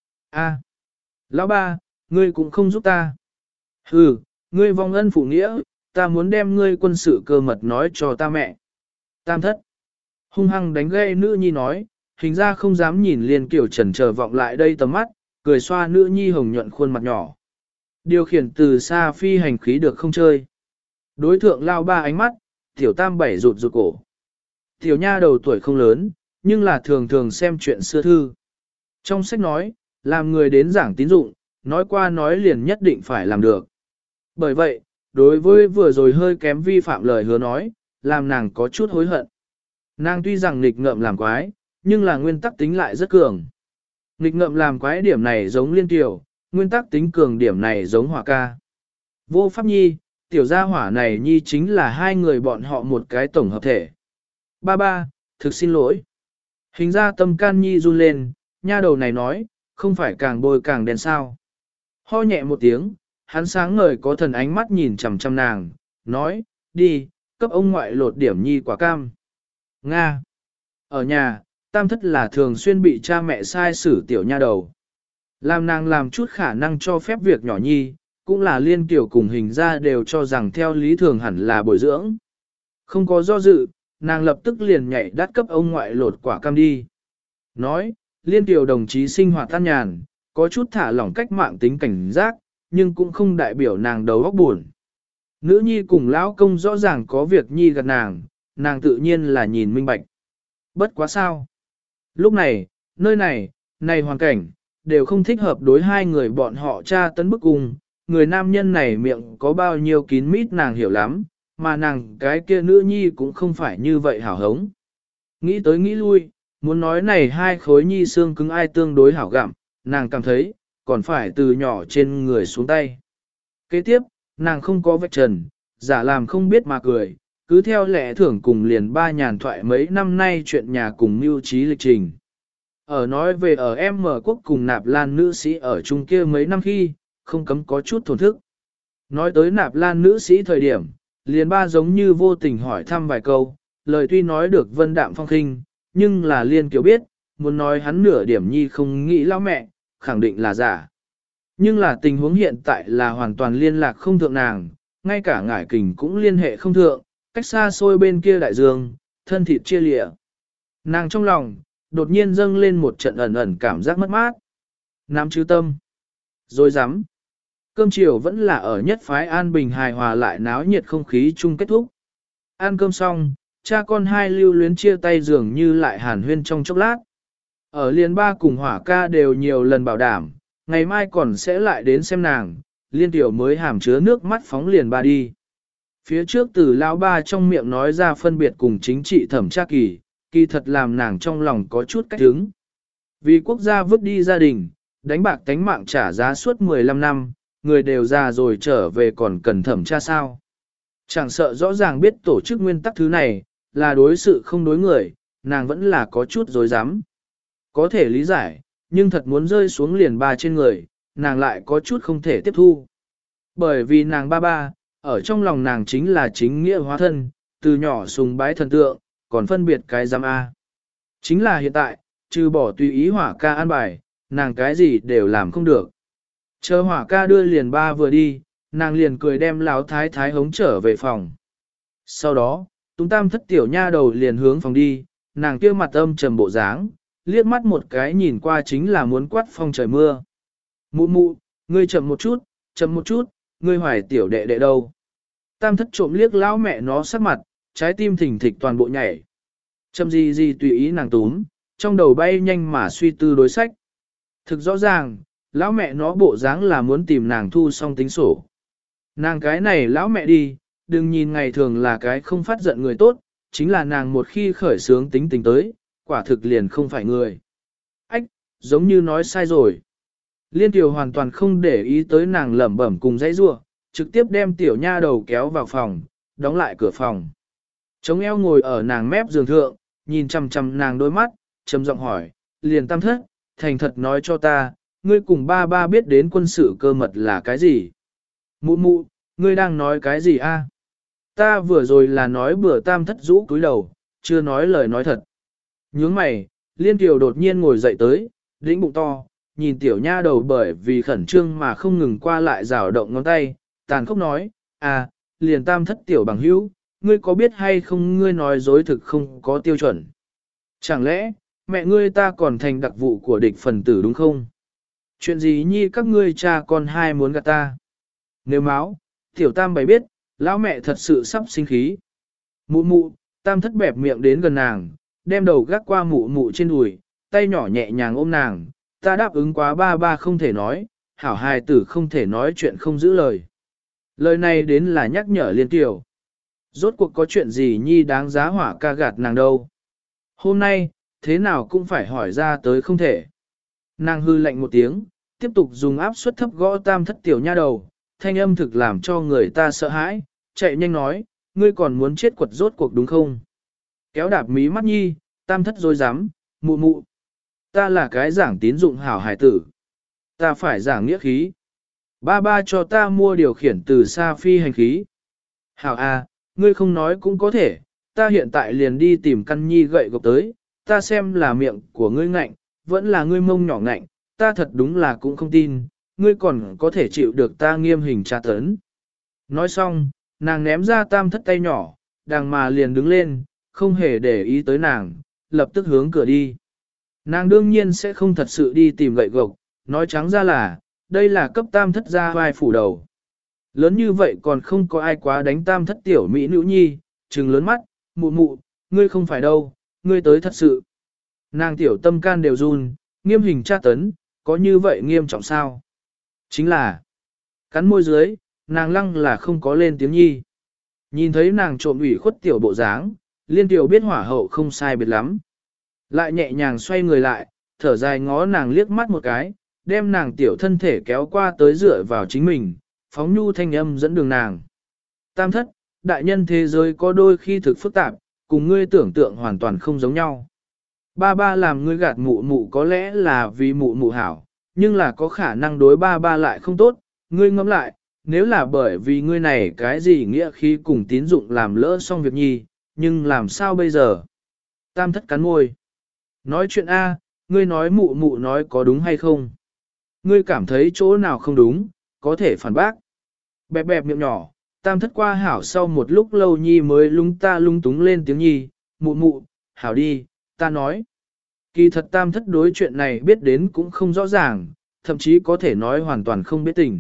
A, lão ba, ngươi cũng không giúp ta. Hừ, ngươi vong ân phụ nghĩa, ta muốn đem ngươi quân sự cơ mật nói cho ta mẹ. Tam thất, hung hăng đánh gây nữ nhi nói, hình ra không dám nhìn Liên Kiều trần chờ vọng lại đây tầm mắt, cười xoa nữ nhi hồng nhuận khuôn mặt nhỏ. Điều khiển từ xa phi hành khí được không chơi. Đối thượng lao ba ánh mắt, tiểu tam bảy rụt rụt cổ. Tiểu nha đầu tuổi không lớn, nhưng là thường thường xem chuyện xưa thư. Trong sách nói, làm người đến giảng tín dụng, nói qua nói liền nhất định phải làm được. Bởi vậy, đối với vừa rồi hơi kém vi phạm lời hứa nói, làm nàng có chút hối hận. Nàng tuy rằng nghịch ngợm làm quái, nhưng là nguyên tắc tính lại rất cường. Nghịch ngợm làm quái điểm này giống Liên Kiều, nguyên tắc tính cường điểm này giống Hỏa ca. Vô Pháp Nhi, tiểu gia hỏa này Nhi chính là hai người bọn họ một cái tổng hợp thể. Ba ba, thực xin lỗi. Hình ra tâm can Nhi run lên, nha đầu này nói, không phải càng bôi càng đen sao. Ho nhẹ một tiếng, hắn sáng ngời có thần ánh mắt nhìn chằm chằm nàng, nói, đi, cấp ông ngoại lột điểm Nhi quả cam. Nga. Ở nhà, tam thất là thường xuyên bị cha mẹ sai xử tiểu nha đầu. Làm nàng làm chút khả năng cho phép việc nhỏ Nhi, cũng là Liên Kiều cùng hình ra đều cho rằng theo lý thường hẳn là bồi dưỡng. Không có do dự, nàng lập tức liền nhảy đắt cấp ông ngoại lột quả cam đi. Nói, Liên Kiều đồng chí sinh hoạt tan nhàn, có chút thả lỏng cách mạng tính cảnh giác, nhưng cũng không đại biểu nàng đầu óc buồn. Nữ nhi cùng lão công rõ ràng có việc nhi gần nàng, nàng tự nhiên là nhìn minh bạch. Bất quá sao. Lúc này, nơi này, này hoàn cảnh, đều không thích hợp đối hai người bọn họ cha tấn bức cung. Người nam nhân này miệng có bao nhiêu kín mít nàng hiểu lắm, mà nàng cái kia nữ nhi cũng không phải như vậy hảo hống. Nghĩ tới nghĩ lui, muốn nói này hai khối nhi xương cứng ai tương đối hảo gặm, nàng cảm thấy, còn phải từ nhỏ trên người xuống tay. Kế tiếp, nàng không có vạch trần, giả làm không biết mà cười, cứ theo lẽ thưởng cùng liền ba nhàn thoại mấy năm nay chuyện nhà cùng mưu trí lịch trình. Ở nói về ở em mở quốc cùng nạp lan nữ sĩ ở chung kia mấy năm khi, không cấm có chút thổn thức. Nói tới nạp lan nữ sĩ thời điểm, liền ba giống như vô tình hỏi thăm vài câu, lời tuy nói được vân đạm phong khinh, nhưng là Liên Kiều biết, muốn nói hắn nửa điểm nhi không nghĩ lão mẹ, khẳng định là giả. Nhưng là tình huống hiện tại là hoàn toàn liên lạc không thượng nàng, ngay cả ngải kình cũng liên hệ không thượng, cách xa xôi bên kia đại dương, thân thịt chia lịa. Nàng trong lòng, đột nhiên dâng lên một trận ẩn ẩn cảm giác mất mát. Nam chứ tâm. Rồi dám. Cơm chiều vẫn là ở nhất phái an bình hài hòa lại náo nhiệt không khí chung kết thúc. Ăn cơm xong, cha con hai lưu luyến chia tay dường như lại hàn huyên trong chốc lát. Ở Liên ba cùng Hỏa ca đều nhiều lần bảo đảm, ngày mai còn sẽ lại đến xem nàng, Liên tiểu mới hàm chứa nước mắt phóng liền ba đi. Phía trước từ lão ba trong miệng nói ra phân biệt cùng chính trị thẩm tra kỳ, kỳ thật làm nàng trong lòng có chút cách hứng. Vì quốc gia vứt đi gia đình, đánh bạc tánh mạng trả giá suốt mười lăm năm, người đều già rồi trở về còn cần thẩm tra sao. Chẳng sợ rõ ràng biết tổ chức nguyên tắc thứ này, là đối sự không đối người, nàng vẫn là có chút dối dám. Có thể lý giải, nhưng thật muốn rơi xuống liền ba trên người, nàng lại có chút không thể tiếp thu. Bởi vì nàng ba ba, ở trong lòng nàng chính là chính nghĩa hóa thân, từ nhỏ sùng bái thần tượng, còn phân biệt cái giám A. Chính là hiện tại, trừ bỏ tùy ý Hỏa ca an bài, nàng cái gì đều làm không được. Chờ Hỏa ca đưa liền ba vừa đi, nàng liền cười đem lão thái thái hống trở về phòng. Sau đó, Túng Tam thất tiểu nha đầu liền hướng phòng đi, nàng kia mặt âm trầm bộ dáng, liếc mắt một cái nhìn qua chính là muốn quát phong trời mưa. Mụ mụ, ngươi chậm một chút, chậm một chút, ngươi hoài tiểu đệ đệ đâu. Tam thất trộm liếc lão mẹ nó sắc mặt, trái tim thỉnh thịch toàn bộ nhảy. Chậm gì gì tùy ý nàng túm, trong đầu bay nhanh mà suy tư đối sách. Thực rõ ràng, lão mẹ nó bộ dáng là muốn tìm nàng thu xong tính sổ. Nàng cái này lão mẹ đi, đừng nhìn ngày thường là cái không phát giận người tốt, chính là nàng một khi khởi sướng tính tình tới, quả thực liền không phải người. Ách, giống như nói sai rồi. Liên tiểu hoàn toàn không để ý tới nàng lẩm bẩm cùng dãy rua, trực tiếp đem tiểu nha đầu kéo vào phòng, đóng lại cửa phòng. Chống eo ngồi ở nàng mép giường thượng, nhìn chằm chằm nàng đôi mắt, trầm giọng hỏi, liền tam thất, thành thật nói cho ta, ngươi cùng ba ba biết đến quân sự cơ mật là cái gì? Mụ mụ, ngươi đang nói cái gì a? Ta vừa rồi là nói bữa tam thất rũ cúi đầu, chưa nói lời nói thật. Nhướng mày, Liên Kiều đột nhiên ngồi dậy tới, đĩnh bụng to, nhìn tiểu nha đầu bởi vì khẩn trương mà không ngừng qua lại rào động ngón tay, tàn khốc nói, à, liền tam thất tiểu bằng hữu, ngươi có biết hay không ngươi nói dối thực không có tiêu chuẩn. Chẳng lẽ, mẹ ngươi ta còn thành đặc vụ của địch phần tử đúng không? Chuyện gì nhi các ngươi cha con hai muốn gạt ta? Nếu máu, tiểu tam bày biết, lão mẹ thật sự sắp sinh khí. Mụ mụ, tam thất bẹp miệng đến gần nàng, đem đầu gác qua mụ mụ trên đùi, tay nhỏ nhẹ nhàng ôm nàng, ta đáp ứng quá ba ba không thể nói, hảo hài tử không thể nói chuyện không giữ lời. Lời này đến là nhắc nhở Liên Kiều. Rốt cuộc có chuyện gì nhi đáng giá hỏa ca gạt nàng đâu. Hôm nay, thế nào cũng phải hỏi ra tới không thể. Nàng hư lạnh một tiếng, tiếp tục dùng áp suất thấp gõ tam thất tiểu nha đầu, thanh âm thực làm cho người ta sợ hãi, chạy nhanh nói, ngươi còn muốn chết quật rốt cuộc đúng không? Kéo đạp mí mắt nhi, tam thất rồi dám, mụ mụ. Ta là cái giảng tín dụng hảo hải tử. Ta phải giảng nghĩa khí. Ba ba cho ta mua điều khiển từ xa phi hành khí. Hảo à, ngươi không nói cũng có thể, ta hiện tại liền đi tìm căn nhi gậy gộc tới, ta xem là miệng của ngươi ngạnh, vẫn là ngươi mông nhỏ ngạnh, ta thật đúng là cũng không tin, ngươi còn có thể chịu được ta nghiêm hình tra tấn. Nói xong, nàng ném ra tam thất tay nhỏ, đàng mà liền đứng lên, không hề để ý tới nàng, lập tức hướng cửa đi. Nàng đương nhiên sẽ không thật sự đi tìm gậy gộc, nói trắng ra là, đây là cấp tam thất ra vai phủ đầu. Lớn như vậy còn không có ai quá đánh tam thất tiểu mỹ nữ nhi, trừng lớn mắt, mụ mụ, ngươi không phải đâu, ngươi tới thật sự. Nàng tiểu tâm can đều run, nghiêm hình tra tấn, có như vậy nghiêm trọng sao? Chính là, cắn môi dưới, nàng lăng là không có lên tiếng nhi. Nhìn thấy nàng trộm ủy khuất tiểu bộ dáng, Liên Kiều biết hỏa hậu không sai biệt lắm. Lại nhẹ nhàng xoay người lại, thở dài ngó nàng liếc mắt một cái, đem nàng tiểu thân thể kéo qua tới dựa vào chính mình, phóng nhu thanh âm dẫn đường nàng. Tam thất, đại nhân thế giới có đôi khi thực phức tạp, cùng ngươi tưởng tượng hoàn toàn không giống nhau. Ba ba làm ngươi gạt mụ mụ có lẽ là vì mụ mụ hảo, nhưng là có khả năng đối ba ba lại không tốt, ngươi ngẫm lại, nếu là bởi vì ngươi này cái gì nghĩa khi cùng tín dụng làm lỡ xong việc nhi, nhưng làm sao bây giờ? Tam thất cắn môi. Nói chuyện A, ngươi nói mụ mụ nói có đúng hay không? Ngươi cảm thấy chỗ nào không đúng, có thể phản bác. Bẹp bẹp miệng nhỏ, tam thất qua hảo sau một lúc lâu nhi mới lung ta lung túng lên tiếng nhi, mụ mụ, hảo đi, ta nói. Kỳ thật tam thất đối chuyện này biết đến cũng không rõ ràng, thậm chí có thể nói hoàn toàn không biết tình.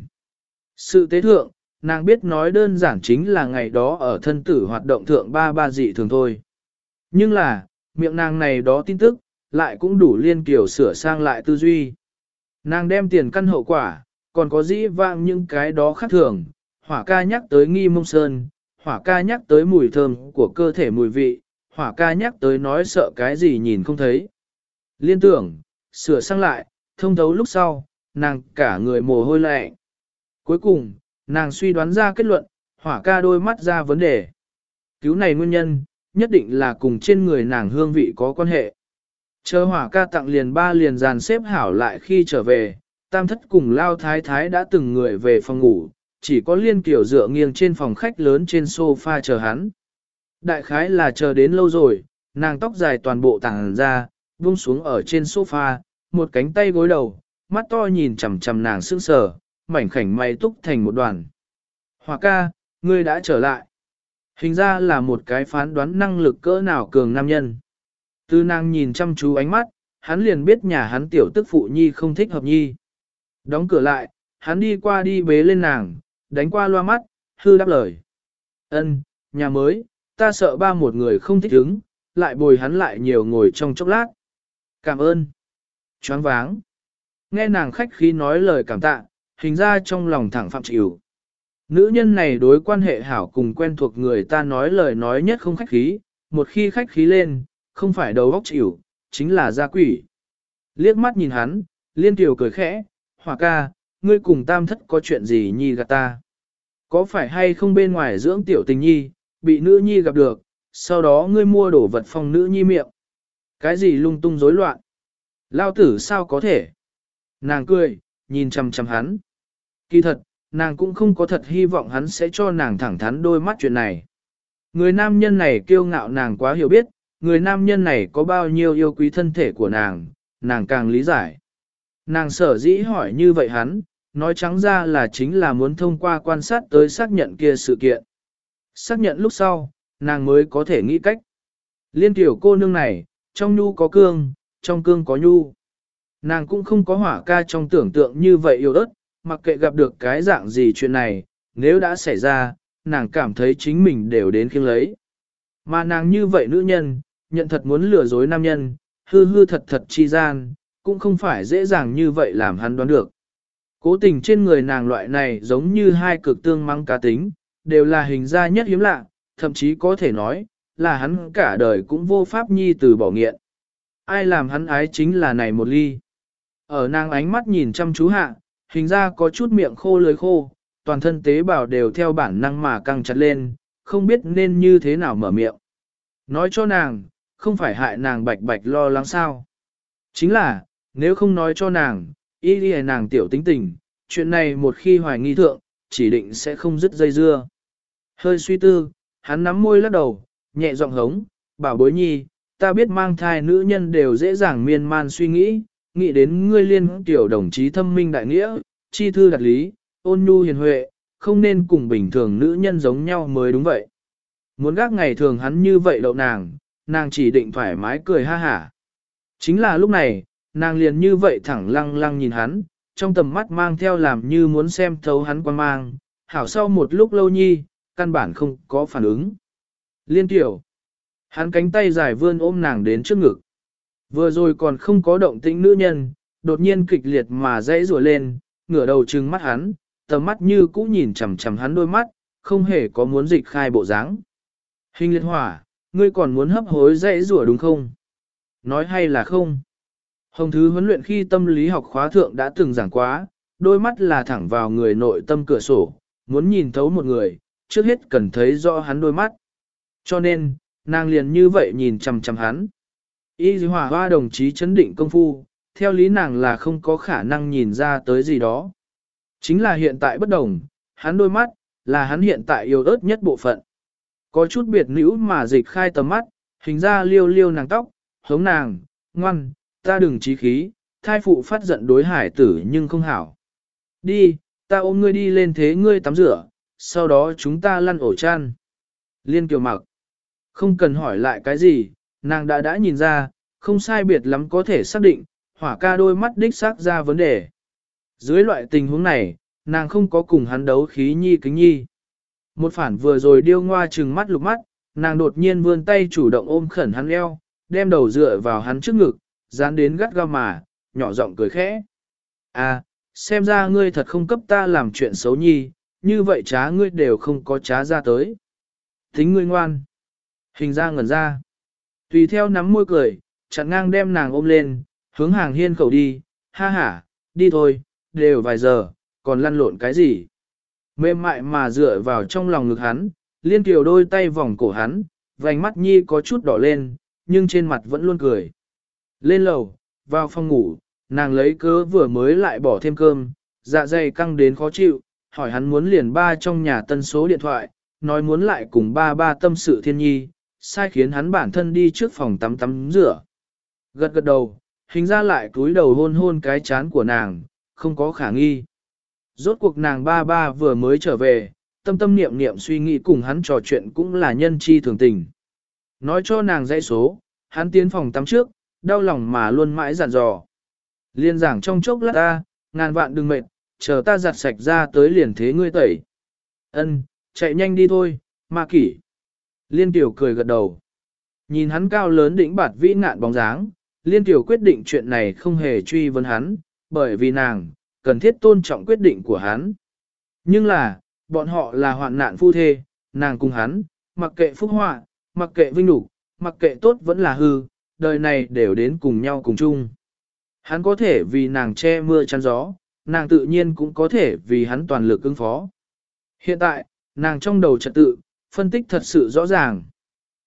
Sự tế thượng, nàng biết nói đơn giản chính là ngày đó ở thân tử hoạt động thượng ba ba dị thường thôi. Nhưng là, miệng nàng này đó tin tức, lại cũng đủ Liên Kiều sửa sang lại tư duy. Nàng đem tiền căn hậu quả, còn có dĩ vãng những cái đó khác thường, hỏa ca nhắc tới nghi mông sơn, hỏa ca nhắc tới mùi thơm của cơ thể mùi vị, hỏa ca nhắc tới nói sợ cái gì nhìn không thấy. Liên tưởng, sửa sang lại, thông thấu lúc sau, nàng cả người mồ hôi lạnh. Cuối cùng, nàng suy đoán ra kết luận, hỏa ca đôi mắt ra vấn đề. Cứu này nguyên nhân, nhất định là cùng trên người nàng hương vị có quan hệ. Chờ hỏa ca tặng liền ba liền dàn xếp hảo lại khi trở về, tam thất cùng lao thái thái đã từng người về phòng ngủ, chỉ có Liên Kiều dựa nghiêng trên phòng khách lớn trên sofa chờ hắn. Đại khái là chờ đến lâu rồi, nàng tóc dài toàn bộ tàng ra, buông xuống ở trên sofa, một cánh tay gối đầu, mắt to nhìn chằm chằm nàng sững sờ, mảnh khảnh mày túc thành một đoàn. Hỏa ca, ngươi đã trở lại. Hình ra là một cái phán đoán năng lực cỡ nào cường nam nhân. Từ nàng nhìn chăm chú ánh mắt, hắn liền biết nhà hắn tiểu tức phụ nhi không thích hợp nhi. Đóng cửa lại, hắn đi qua đi bế lên nàng, đánh qua loa mắt, hư đáp lời. Ân, nhà mới, ta sợ ba một người không thích ứng, lại bồi hắn lại nhiều ngồi trong chốc lát. Cảm ơn. Choáng váng. Nghe nàng khách khí nói lời cảm tạ, hình ra trong lòng thẳng phạm chịu. Nữ nhân này đối quan hệ hảo cùng quen thuộc người ta nói lời nói nhất không khách khí, một khi khách khí lên, không phải đầu óc chịu, chính là gia quỷ. Liếc mắt nhìn hắn, Liên Kiều cười khẽ, Hỏa ca, ngươi cùng tam thất có chuyện gì nhi gạt ta? Có phải hay không bên ngoài dưỡng tiểu tình nhi, bị nữ nhi gặp được, sau đó ngươi mua đổ vật phong nữ nhi miệng. Cái gì lung tung rối loạn? Lao tử sao có thể? Nàng cười, nhìn chằm chằm hắn. Kỳ thật, nàng cũng không có thật hy vọng hắn sẽ cho nàng thẳng thắn đôi mắt chuyện này. Người nam nhân này kiêu ngạo nàng quá hiểu biết, người nam nhân này có bao nhiêu yêu quý thân thể của nàng, nàng càng lý giải. Nàng sở dĩ hỏi như vậy hắn, nói trắng ra là chính là muốn thông qua quan sát tới xác nhận kia sự kiện. Xác nhận lúc sau, nàng mới có thể nghĩ cách. Liên tiểu cô nương này, trong nhu có cương, trong cương có nhu. Nàng cũng không có hỏa ca trong tưởng tượng như vậy yêu ớt, mặc kệ gặp được cái dạng gì chuyện này, nếu đã xảy ra, nàng cảm thấy chính mình đều đến khiêng lấy. Mà nàng như vậy nữ nhân, nhận thật muốn lừa dối nam nhân, hư hư thật thật chi gian, cũng không phải dễ dàng như vậy làm hắn đoán được. Cố tình trên người nàng loại này giống như hai cực tương mắng cá tính, đều là hình ra nhất hiếm lạ, thậm chí có thể nói, là hắn cả đời cũng vô pháp nhi từ bỏ nghiện. Ai làm hắn ái chính là này một ly. Ở nàng ánh mắt nhìn chăm chú hạ, hình ra có chút miệng khô lưỡi khô, toàn thân tế bào đều theo bản năng mà căng chặt lên, không biết nên như thế nào mở miệng. Nói cho nàng, không phải hại nàng bạch bạch lo lắng sao. Chính là, nếu không nói cho nàng, y đi nàng tiểu tính tình, chuyện này một khi hoài nghi thượng, chỉ định sẽ không dứt dây dưa. Hơi suy tư, hắn nắm môi lắc đầu, nhẹ giọng hống, bảo bối nhi, ta biết mang thai nữ nhân đều dễ dàng miên man suy nghĩ, nghĩ đến ngươi liên tiểu đồng chí thâm minh đại nghĩa, chi thư đặt lý, ôn nhu hiền huệ, không nên cùng bình thường nữ nhân giống nhau mới đúng vậy. Muốn gác ngày thường hắn như vậy đậu nàng, nàng chỉ định thoải mái cười ha hả. Chính là lúc này, nàng liền như vậy thẳng lăng lăng nhìn hắn, trong tầm mắt mang theo làm như muốn xem thấu hắn quan mang, hảo sau một lúc lâu nhi, căn bản không có phản ứng. Liên tiểu, hắn cánh tay dài vươn ôm nàng đến trước ngực. Vừa rồi còn không có động tĩnh nữ nhân, đột nhiên kịch liệt mà dãy rủa lên, ngửa đầu trừng mắt hắn, tầm mắt như cũ nhìn chằm chằm hắn đôi mắt, không hề có muốn dịch khai bộ dáng. Hình liệt hỏa, ngươi còn muốn hấp hối dãy rủa đúng không? Nói hay là không? Hồng Thứ huấn luyện khi tâm lý học khóa thượng đã từng giảng quá, đôi mắt là thẳng vào người nội tâm cửa sổ, muốn nhìn thấu một người, trước hết cần thấy rõ hắn đôi mắt. Cho nên, nàng liền như vậy nhìn chằm chằm hắn. Y hỏa hoa đồng chí chấn định công phu, theo lý nàng là không có khả năng nhìn ra tới gì đó. Chính là hiện tại bất đồng, hắn đôi mắt, là hắn hiện tại yêu ớt nhất bộ phận. Có chút biệt nữ mà dịch khai tầm mắt, hình ra liêu liêu nàng tóc, hống nàng, ngoan, ta đừng trí khí, thai phụ phát giận đối hải tử nhưng không hảo. Đi, ta ôm ngươi đi lên thế ngươi tắm rửa, sau đó chúng ta lăn ổ chăn. Liên Kiều mặc, không cần hỏi lại cái gì, nàng đã đã nhìn ra, không sai biệt lắm có thể xác định, hỏa ca đôi mắt đích xác ra vấn đề. Dưới loại tình huống này, nàng không có cùng hắn đấu khí nhi kính nhi. Một phản vừa rồi điêu ngoa trừng mắt lục mắt, nàng đột nhiên vươn tay chủ động ôm khẩn hắn eo, đem đầu dựa vào hắn trước ngực, dán đến gắt gao mà, nhỏ giọng cười khẽ. À, xem ra ngươi thật không cấp ta làm chuyện xấu nhi, như vậy trá ngươi đều không có trá ra tới. Tính ngươi ngoan. Hình ra ngẩn ra. Tùy theo nắm môi cười, chặn ngang đem nàng ôm lên, hướng hàng hiên khẩu đi, ha ha, đi thôi, đều vài giờ, còn lăn lộn cái gì. Mềm mại mà dựa vào trong lòng ngực hắn, liên kiều đôi tay vòng cổ hắn, vành mắt nhi có chút đỏ lên, nhưng trên mặt vẫn luôn cười. Lên lầu, vào phòng ngủ, nàng lấy cớ vừa mới lại bỏ thêm cơm, dạ dày căng đến khó chịu, hỏi hắn muốn liền ba trong nhà tân số điện thoại, nói muốn lại cùng ba ba tâm sự thiên nhi, sai khiến hắn bản thân đi trước phòng tắm tắm rửa. Gật gật đầu, hình ra lại cúi đầu hôn hôn cái chán của nàng, không có khả nghi. Rốt cuộc nàng ba ba vừa mới trở về, tâm tâm niệm niệm suy nghĩ cùng hắn trò chuyện cũng là nhân chi thường tình. Nói cho nàng dãy số, hắn tiến phòng tắm trước, đau lòng mà luôn mãi dặn dò. Liên giảng trong chốc lát ta, ngàn vạn đừng mệt, chờ ta giặt sạch ra tới liền thế ngươi tẩy. Ân, chạy nhanh đi thôi, ma kỷ. Liên tiểu cười gật đầu. Nhìn hắn cao lớn đỉnh bạt vĩ ngạn bóng dáng, Liên tiểu quyết định chuyện này không hề truy vấn hắn, bởi vì nàng, cần thiết tôn trọng quyết định của hắn. Nhưng là, bọn họ là hoạn nạn phu thê, nàng cùng hắn, mặc kệ phúc họa, mặc kệ vinh đủ, mặc kệ tốt vẫn là hư, đời này đều đến cùng nhau cùng chung. Hắn có thể vì nàng che mưa chắn gió, nàng tự nhiên cũng có thể vì hắn toàn lực ứng phó. Hiện tại, nàng trong đầu trật tự, phân tích thật sự rõ ràng.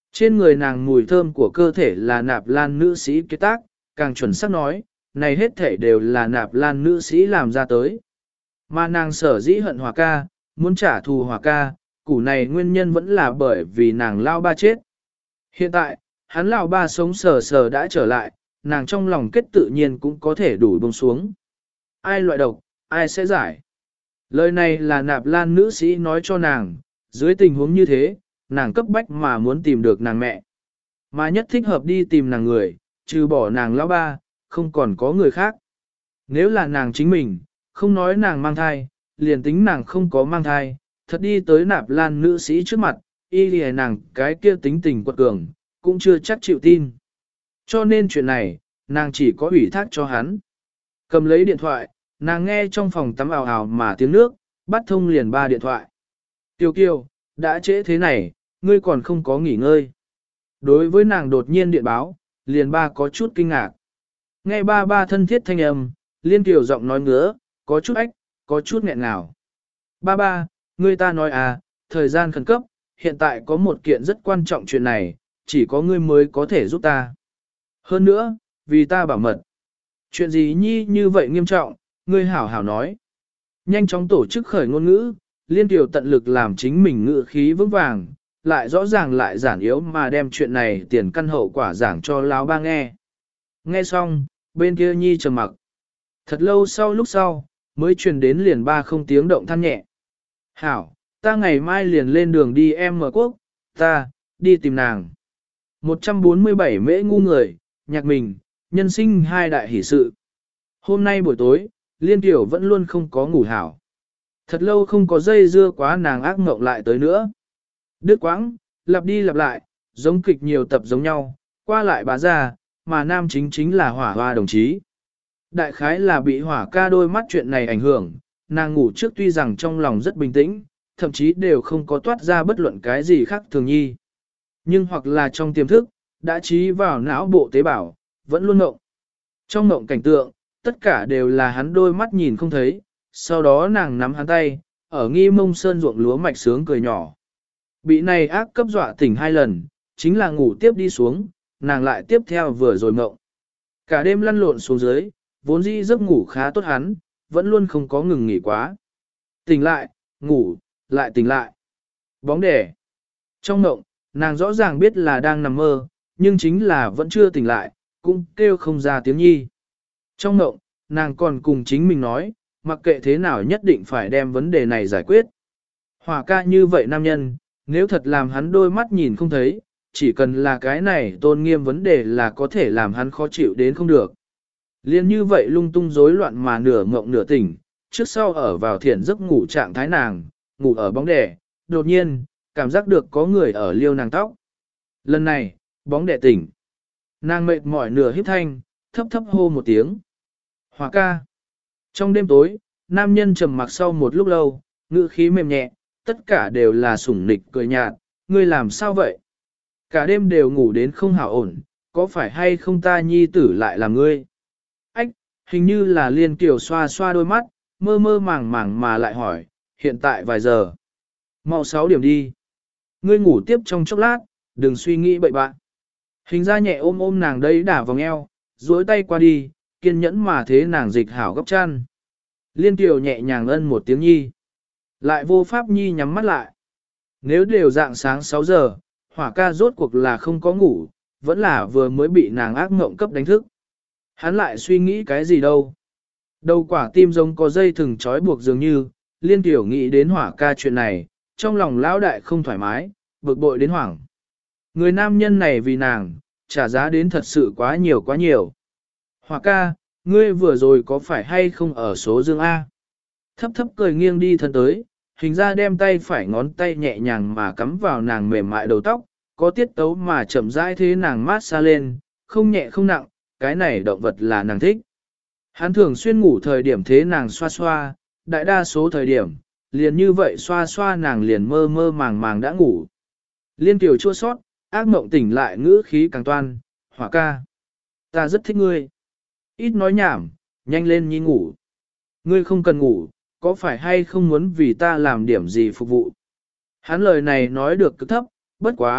Trên người nàng mùi thơm của cơ thể là nạp lan nữ sĩ kế tác, càng chuẩn xác nói, này hết thể đều là nạp lan nữ sĩ làm ra tới. Mà nàng sở dĩ hận Hòa ca, muốn trả thù Hòa ca, củ này nguyên nhân vẫn là bởi vì nàng lao ba chết. Hiện tại, hắn lao ba sống sờ sờ đã trở lại, nàng trong lòng kết tự nhiên cũng có thể đủ buông xuống. Ai loại độc, ai sẽ giải. Lời này là nạp lan nữ sĩ nói cho nàng, dưới tình huống như thế, nàng cấp bách mà muốn tìm được nàng mẹ. Mà nhất thích hợp đi tìm nàng người, trừ bỏ nàng lão ba, không còn có người khác. Nếu là nàng chính mình, không nói nàng mang thai, liền tính nàng không có mang thai, thật đi tới nạp lan nữ sĩ trước mặt, y lìa nàng cái kia tính tình quật cường, cũng chưa chắc chịu tin. Cho nên chuyện này, nàng chỉ có ủy thác cho hắn. Cầm lấy điện thoại, nàng nghe trong phòng tắm ào ào mà tiếng nước, bắt thông liền ba điện thoại. Tiêu kiều, đã trễ thế này, ngươi còn không có nghỉ ngơi. Đối với nàng đột nhiên điện báo, liền ba có chút kinh ngạc. Nghe ba ba thân thiết thanh âm, liên kiều giọng nói ngứa, có chút ách, có chút nghẹn ngào. Ba ba, ngươi ta nói à, thời gian khẩn cấp, hiện tại có một kiện rất quan trọng chuyện này, chỉ có ngươi mới có thể giúp ta. Hơn nữa, vì ta bảo mật. Chuyện gì nhi như vậy nghiêm trọng, ngươi hảo hảo nói. Nhanh chóng tổ chức khởi ngôn ngữ, liên kiều tận lực làm chính mình ngữ khí vững vàng, lại rõ ràng lại giản yếu mà đem chuyện này tiền căn hậu quả giảng cho lão ba nghe. Nghe xong, bên kia nhi trầm mặc. Thật lâu sau lúc sau, mới truyền đến liền ba không tiếng động than nhẹ. Hảo, ta ngày mai liền lên đường đi em mở quốc, ta, đi tìm nàng. một trăm bốn mươi bảy mễ ngu người, nhạc mình, nhân sinh hai đại hỷ sự. Hôm nay buổi tối, Liên Tiểu vẫn luôn không có ngủ hảo. Thật lâu không có dây dưa quá nàng ác mộng lại tới nữa. Đứt quãng, lặp đi lặp lại, giống kịch nhiều tập giống nhau, qua lại bá ra, mà nam chính chính là hỏa hoa đồng chí. Đại khái là bị hỏa ca đôi mắt chuyện này ảnh hưởng, nàng ngủ trước tuy rằng trong lòng rất bình tĩnh, thậm chí đều không có toát ra bất luận cái gì khác thường nhi. Nhưng hoặc là trong tiềm thức, đã trí vào não bộ tế bào, vẫn luôn mộng. Trong mộng cảnh tượng, tất cả đều là hắn đôi mắt nhìn không thấy, sau đó nàng nắm hắn tay, ở nghi mông sơn ruộng lúa mạch sướng cười nhỏ. Bị này ác cấp dọa tỉnh hai lần, chính là ngủ tiếp đi xuống, nàng lại tiếp theo vừa rồi mộng. Cả đêm lăn lộn xuống dưới, vốn dĩ giấc ngủ khá tốt hắn, vẫn luôn không có ngừng nghỉ quá. Tỉnh lại, ngủ, lại tỉnh lại. Bóng đẻ. Trong mộng, nàng rõ ràng biết là đang nằm mơ, nhưng chính là vẫn chưa tỉnh lại, cũng kêu không ra tiếng nhi. Trong mộng, nàng còn cùng chính mình nói, mặc kệ thế nào nhất định phải đem vấn đề này giải quyết. Hỏa ca như vậy nam nhân, nếu thật làm hắn đôi mắt nhìn không thấy, chỉ cần là cái này tôn nghiêm vấn đề là có thể làm hắn khó chịu đến không được. Liên như vậy lung tung rối loạn mà nửa ngộng nửa tỉnh, trước sau ở vào thiện giấc ngủ trạng thái nàng, ngủ ở bóng đè, đột nhiên, cảm giác được có người ở liêu nàng tóc. Lần này, bóng đè tỉnh. Nàng mệt mỏi nửa hít thanh, thấp thấp hô một tiếng. Hỏa ca. Trong đêm tối, nam nhân trầm mặc sau một lúc lâu, ngữ khí mềm nhẹ, tất cả đều là sủng nịch cười nhạt, ngươi làm sao vậy? Cả đêm đều ngủ đến không hảo ổn, có phải hay không ta nhi tử lại làm ngươi? Ách, hình như là Liên Kiều xoa xoa đôi mắt, mơ mơ màng màng mà lại hỏi, hiện tại vài giờ? Mau sáu điểm đi. Ngươi ngủ tiếp trong chốc lát, đừng suy nghĩ bậy bạ. Hình ra nhẹ ôm ôm nàng đấy đả vòng eo, duỗi tay qua đi, kiên nhẫn mà thế nàng dịch hảo gấp chăn. Liên Kiều nhẹ nhàng ân một tiếng nhi. Lại vô pháp nhi nhắm mắt lại. Nếu đều dạng sáng sáu giờ, hỏa ca rốt cuộc là không có ngủ, vẫn là vừa mới bị nàng ác mộng cấp đánh thức. Hắn lại suy nghĩ cái gì đâu. Đầu quả tim giống có dây thừng trói buộc dường như, Liên Tiểu nghĩ đến hỏa ca chuyện này, trong lòng lão đại không thoải mái, bực bội đến hoảng. Người nam nhân này vì nàng, trả giá đến thật sự quá nhiều quá nhiều. Hỏa ca, ngươi vừa rồi có phải hay không ở số dương A? Thấp thấp cười nghiêng đi thân tới, hình ra đem tay phải ngón tay nhẹ nhàng mà cắm vào nàng mềm mại đầu tóc, có tiết tấu mà chậm rãi thế nàng mát xa lên, không nhẹ không nặng, cái này động vật là nàng thích. Hắn thường xuyên ngủ thời điểm thế nàng xoa xoa, đại đa số thời điểm, liền như vậy xoa xoa nàng liền mơ mơ màng màng đã ngủ. Liên Kiều chua sót, ác mộng tỉnh lại ngữ khí càng toan, hỏa ca. Ta rất thích ngươi. Ít nói nhảm, nhanh lên nhi ngủ. Ngươi không cần ngủ, có phải hay không muốn vì ta làm điểm gì phục vụ? Hắn lời này nói được cực thấp, bất quá,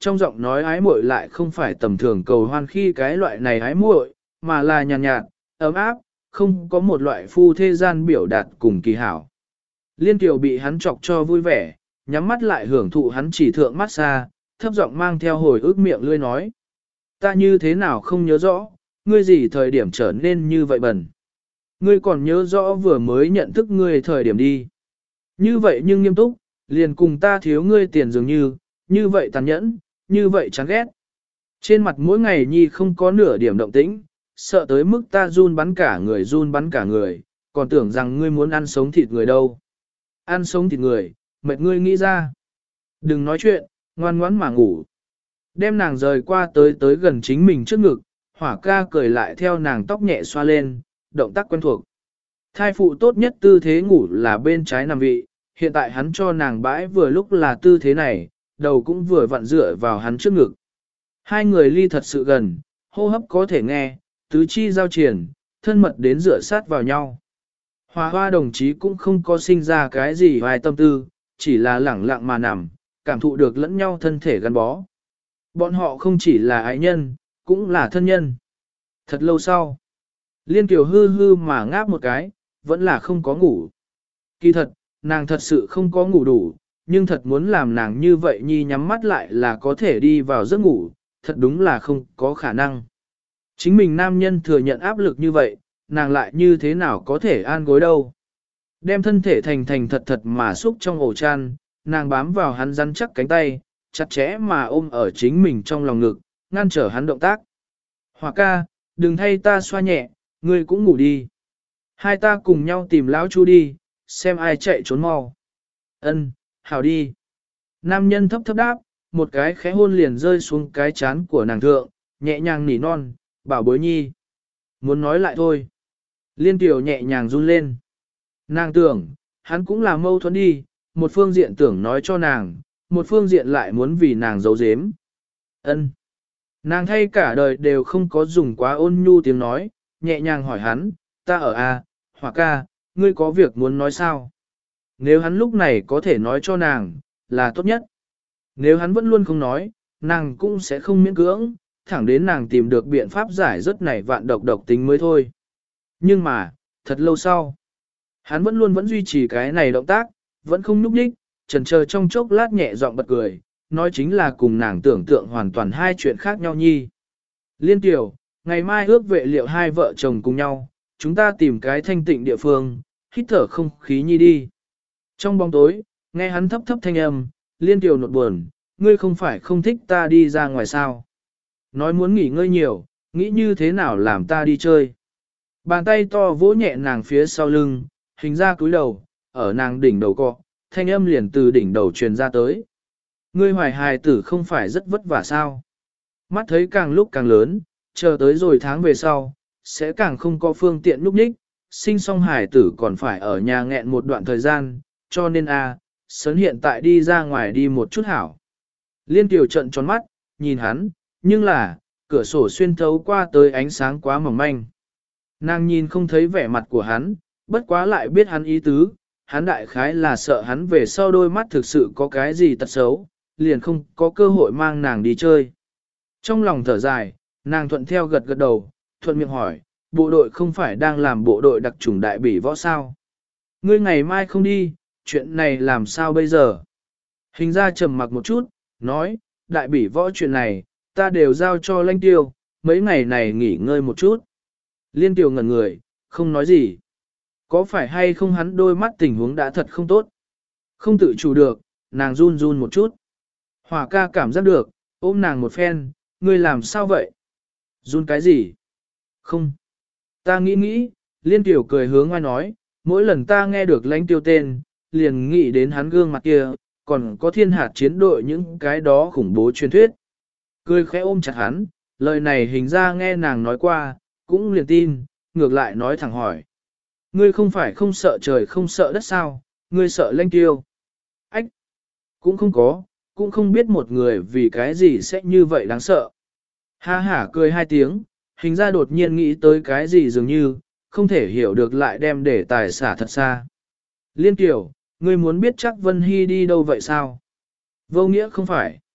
trong giọng nói ái muội lại không phải tầm thường cầu hoan khi cái loại này ái muội, mà là nhàn nhạt, nhạt, ấm áp, không có một loại phu thế gian biểu đạt cùng kỳ hảo. Liên Kiều bị hắn chọc cho vui vẻ, nhắm mắt lại hưởng thụ hắn chỉ thượng massage, thấp giọng mang theo hồi ức miệng lươi nói. Ta như thế nào không nhớ rõ, ngươi gì thời điểm trở nên như vậy bẩn. Ngươi còn nhớ rõ vừa mới nhận thức ngươi thời điểm đi. Như vậy nhưng nghiêm túc, liền cùng ta thiếu ngươi tiền dường như, như vậy tàn nhẫn, như vậy chán ghét. Trên mặt mỗi ngày nhi không có nửa điểm động tĩnh, sợ tới mức ta run bắn cả người run bắn cả người, còn tưởng rằng ngươi muốn ăn sống thịt người đâu. Ăn sống thịt người, mệt ngươi nghĩ ra. Đừng nói chuyện, ngoan ngoãn mà ngủ. Đem nàng rời qua tới tới gần chính mình trước ngực, hỏa ca cười lại theo nàng tóc nhẹ xoa lên, động tác quen thuộc. Thai phụ tốt nhất tư thế ngủ là bên trái nằm vị, hiện tại hắn cho nàng bãi vừa lúc là tư thế này, đầu cũng vừa vặn dựa vào hắn trước ngực. Hai người ly thật sự gần, hô hấp có thể nghe, tứ chi giao triển, thân mật đến dựa sát vào nhau. Hòa hoa đồng chí cũng không có sinh ra cái gì vài tâm tư, chỉ là lẳng lặng mà nằm, cảm thụ được lẫn nhau thân thể gắn bó. Bọn họ không chỉ là ái nhân, cũng là thân nhân. Thật lâu sau, Liên Kiều hư hư mà ngáp một cái, vẫn là không có ngủ. Kỳ thật, nàng thật sự không có ngủ đủ, nhưng thật muốn làm nàng như vậy nhi nhắm mắt lại là có thể đi vào giấc ngủ, thật đúng là không có khả năng. Chính mình nam nhân thừa nhận áp lực như vậy, nàng lại như thế nào có thể an gối đâu. Đem thân thể thành thành thật thật mà xúc trong ổ chăn, nàng bám vào hắn rắn chắc cánh tay, chặt chẽ mà ôm ở chính mình trong lòng ngực, ngăn trở hắn động tác. Hòa ca, đừng thay ta xoa nhẹ, ngươi cũng ngủ đi. Hai ta cùng nhau tìm lão chu đi, xem ai chạy trốn mau. Ân, hảo đi. Nam nhân thấp thấp đáp, một cái khẽ hôn liền rơi xuống cái chán của nàng thượng, nhẹ nhàng nỉ non, bảo bối nhi. Muốn nói lại thôi. Liên Tiểu nhẹ nhàng run lên. Nàng tưởng, hắn cũng là mâu thuẫn đi, một phương diện tưởng nói cho nàng, một phương diện lại muốn vì nàng giấu giếm. Ân. Nàng thay cả đời đều không có dùng quá ôn nhu tiếng nói, nhẹ nhàng hỏi hắn, ta ở a, Hỏa ca, ngươi có việc muốn nói sao? Nếu hắn lúc này có thể nói cho nàng, là tốt nhất. Nếu hắn vẫn luôn không nói, nàng cũng sẽ không miễn cưỡng, thẳng đến nàng tìm được biện pháp giải rất này vạn độc độc tính mới thôi. Nhưng mà, thật lâu sau, hắn vẫn luôn vẫn duy trì cái này động tác, vẫn không núp đích, chần chờ trong chốc lát nhẹ giọng bật cười, nói chính là cùng nàng tưởng tượng hoàn toàn hai chuyện khác nhau nhi. Liên Tiểu, ngày mai ước vệ liệu hai vợ chồng cùng nhau, chúng ta tìm cái thanh tịnh địa phương, hít thở không khí nhi đi. Trong bóng tối, nghe hắn thấp thấp thanh âm, Liên Tiểu nột buồn, ngươi không phải không thích ta đi ra ngoài sao. Nói muốn nghỉ ngơi nhiều, nghĩ như thế nào làm ta đi chơi. Bàn tay to vỗ nhẹ nàng phía sau lưng, hình ra cúi đầu, ở nàng đỉnh đầu cọ, thanh âm liền từ đỉnh đầu truyền ra tới. Ngươi hoài hài tử không phải rất vất vả sao. Mắt thấy càng lúc càng lớn, chờ tới rồi tháng về sau, sẽ càng không có phương tiện núp nhích, sinh xong hài tử còn phải ở nhà nghẹn một đoạn thời gian, cho nên a, à, sớn hiện tại đi ra ngoài đi một chút hảo. Liên Tiểu trận tròn mắt, nhìn hắn, nhưng là, cửa sổ xuyên thấu qua tới ánh sáng quá mỏng manh. Nàng nhìn không thấy vẻ mặt của hắn, bất quá lại biết hắn ý tứ, hắn đại khái là sợ hắn về sau đôi mắt thực sự có cái gì tật xấu, liền không có cơ hội mang nàng đi chơi. Trong lòng thở dài, nàng thuận theo gật gật đầu, thuận miệng hỏi, bộ đội không phải đang làm bộ đội đặc chủng đại bỉ võ sao? Ngươi ngày mai không đi, chuyện này làm sao bây giờ? Hình ra trầm mặc một chút, nói, đại bỉ võ chuyện này, ta đều giao cho Lanh Tiêu, mấy ngày này nghỉ ngơi một chút. Liên Tiêu ngẩn người, không nói gì. Có phải hay không hắn đôi mắt tình huống đã thật không tốt? Không tự chủ được, nàng run run một chút. Hỏa ca cảm giác được, ôm nàng một phen, ngươi làm sao vậy? Run cái gì? Không. Ta nghĩ nghĩ, Liên Tiểu cười hướng ngoài nói, mỗi lần ta nghe được Lãnh Tiêu tên, liền nghĩ đến hắn gương mặt kia, còn có thiên hạt chiến đội những cái đó khủng bố truyền thuyết. Cười khẽ ôm chặt hắn, lời này hình ra nghe nàng nói qua, cũng liền tin, ngược lại nói thẳng hỏi. Ngươi không phải không sợ trời không sợ đất sao, ngươi sợ Lãnh Tiêu. Ách! Cũng không có, cũng không biết một người vì cái gì sẽ như vậy đáng sợ. Ha hả cười hai tiếng, hình ra đột nhiên nghĩ tới cái gì dường như, không thể hiểu được lại đem để tài xả thật xa. Liên Tiểu, ngươi muốn biết chắc Vân Hy đi đâu vậy sao? Vô nghĩa không phải.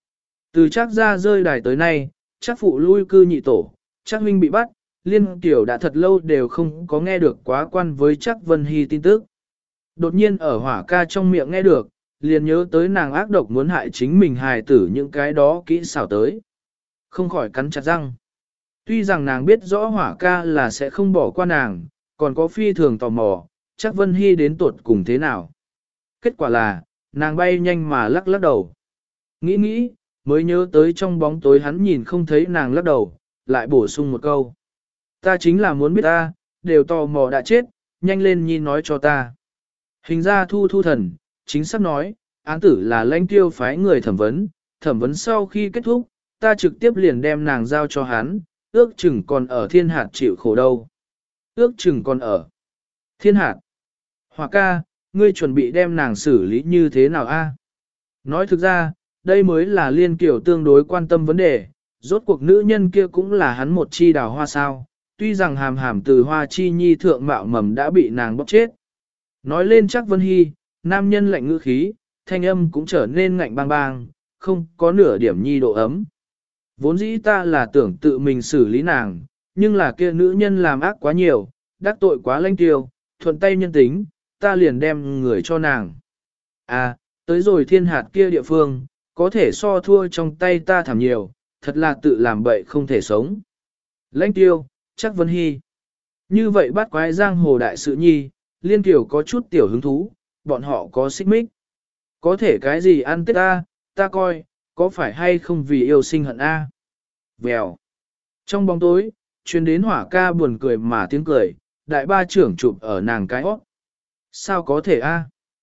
Từ chắc ra rơi đài tới nay, chắc phụ lui cư nhị tổ, chắc huynh bị bắt, Liên Tiểu đã thật lâu đều không có nghe được quá quan với chắc Vân Hy tin tức. Đột nhiên ở hỏa ca trong miệng nghe được, liền nhớ tới nàng ác độc muốn hại chính mình hài tử những cái đó kỹ xảo tới. Không khỏi cắn chặt răng. Tuy rằng nàng biết rõ hỏa ca là sẽ không bỏ qua nàng, còn có phi thường tò mò, chắc Vân Hy đến tuột cùng thế nào. Kết quả là, nàng bay nhanh mà lắc lắc đầu. Nghĩ nghĩ, mới nhớ tới trong bóng tối hắn nhìn không thấy nàng lắc đầu, lại bổ sung một câu. Ta chính là muốn biết ta, đều tò mò đã chết, nhanh lên nhìn nói cho ta. Hình ra thu thu thần, chính xác nói, án tử là lãnh tiêu phái người thẩm vấn, thẩm vấn sau khi kết thúc, ta trực tiếp liền đem nàng giao cho hắn, ước chừng còn ở thiên hạt chịu khổ đâu. Ước chừng còn ở thiên hạt. Hòa ca, ngươi chuẩn bị đem nàng xử lý như thế nào a? Nói thực ra, đây mới là Liên Kiều tương đối quan tâm vấn đề, rốt cuộc nữ nhân kia cũng là hắn một chi đào hoa sao, tuy rằng hàm hàm từ hoa chi nhi thượng mạo mầm đã bị nàng bóp chết. Nói lên chắc Vân Hy, nam nhân lạnh ngữ khí, thanh âm cũng trở nên ngạnh bang bang, không có nửa điểm nhi độ ấm. Vốn dĩ ta là tưởng tự mình xử lý nàng, nhưng là kia nữ nhân làm ác quá nhiều, đắc tội quá lanh tiêu, thuận tay nhân tính, ta liền đem người cho nàng. À, tới rồi thiên hạt kia địa phương, có thể so thua trong tay ta thảm nhiều, thật là tự làm bậy không thể sống. Lãnh tiêu, chắc Vân Hy. Như vậy bắt quái giang hồ đại sự nhi, Liên Kiều có chút tiểu hứng thú, bọn họ có xích mích. Có thể cái gì ăn tết ta, ta coi, có phải hay không vì yêu sinh hận a? Vèo. Trong bóng tối, truyền đến hỏa ca buồn cười mà tiếng cười, đại ba trưởng chụp ở nàng cái hót. Sao có thể a?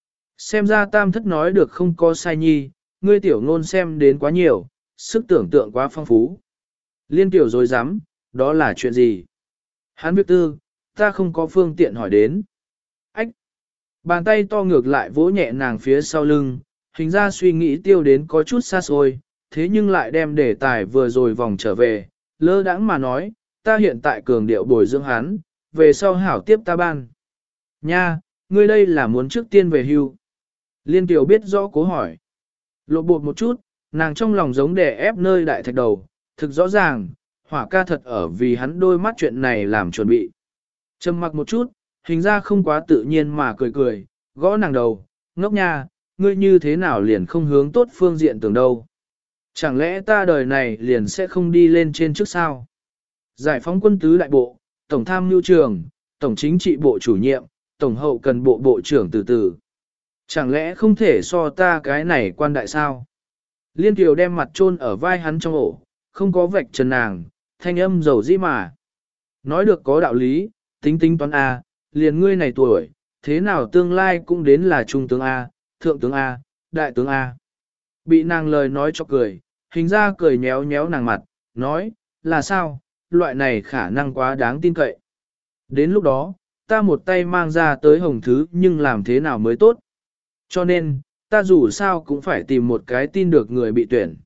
Xem ra tam thất nói được không có sai nhi, ngươi tiểu ngôn xem đến quá nhiều, sức tưởng tượng quá phong phú. Liên Kiều dối dám, đó là chuyện gì? Hắn việc tư, ta không có phương tiện hỏi đến. Ách! Bàn tay to ngược lại vỗ nhẹ nàng phía sau lưng, hình ra suy nghĩ tiêu đến có chút xa xôi, thế nhưng lại đem đề tài vừa rồi vòng trở về, lơ đãng mà nói, ta hiện tại cường điệu bồi dưỡng hắn, về sau hảo tiếp ta ban. Nha, ngươi đây là muốn trước tiên về hưu. Liên Kiều biết rõ cố hỏi. Lộ bột một chút, nàng trong lòng giống đè ép nơi đại thạch đầu, thực rõ ràng, hỏa ca thật ở vì hắn đôi mắt chuyện này làm chuẩn bị. Trầm mặc một chút, hình ra không quá tự nhiên mà cười cười, gõ nàng đầu, ngốc nha, ngươi như thế nào liền không hướng tốt phương diện tưởng đâu. Chẳng lẽ ta đời này liền sẽ không đi lên trên trước sao? Giải phóng quân tứ đại bộ, tổng tham mưu trường, tổng chính trị bộ chủ nhiệm, tổng hậu cần bộ bộ trưởng từ từ. Chẳng lẽ không thể so ta cái này quan đại sao? Liên Kiều đem mặt chôn ở vai hắn trong ổ, không có vạch trần nàng, thanh âm dầu dĩ mà. Nói được có đạo lý, tính tính toán A, liền ngươi này tuổi, thế nào tương lai cũng đến là trung tướng A, thượng tướng A, đại tướng A. Bị nàng lời nói cho cười, hình ra cười nhéo nhéo nàng mặt, nói, là sao, loại này khả năng quá đáng tin cậy. Đến lúc đó, ta một tay mang ra tới hồng thứ nhưng làm thế nào mới tốt. Cho nên, ta dù sao cũng phải tìm một cái tin được người bị tuyển.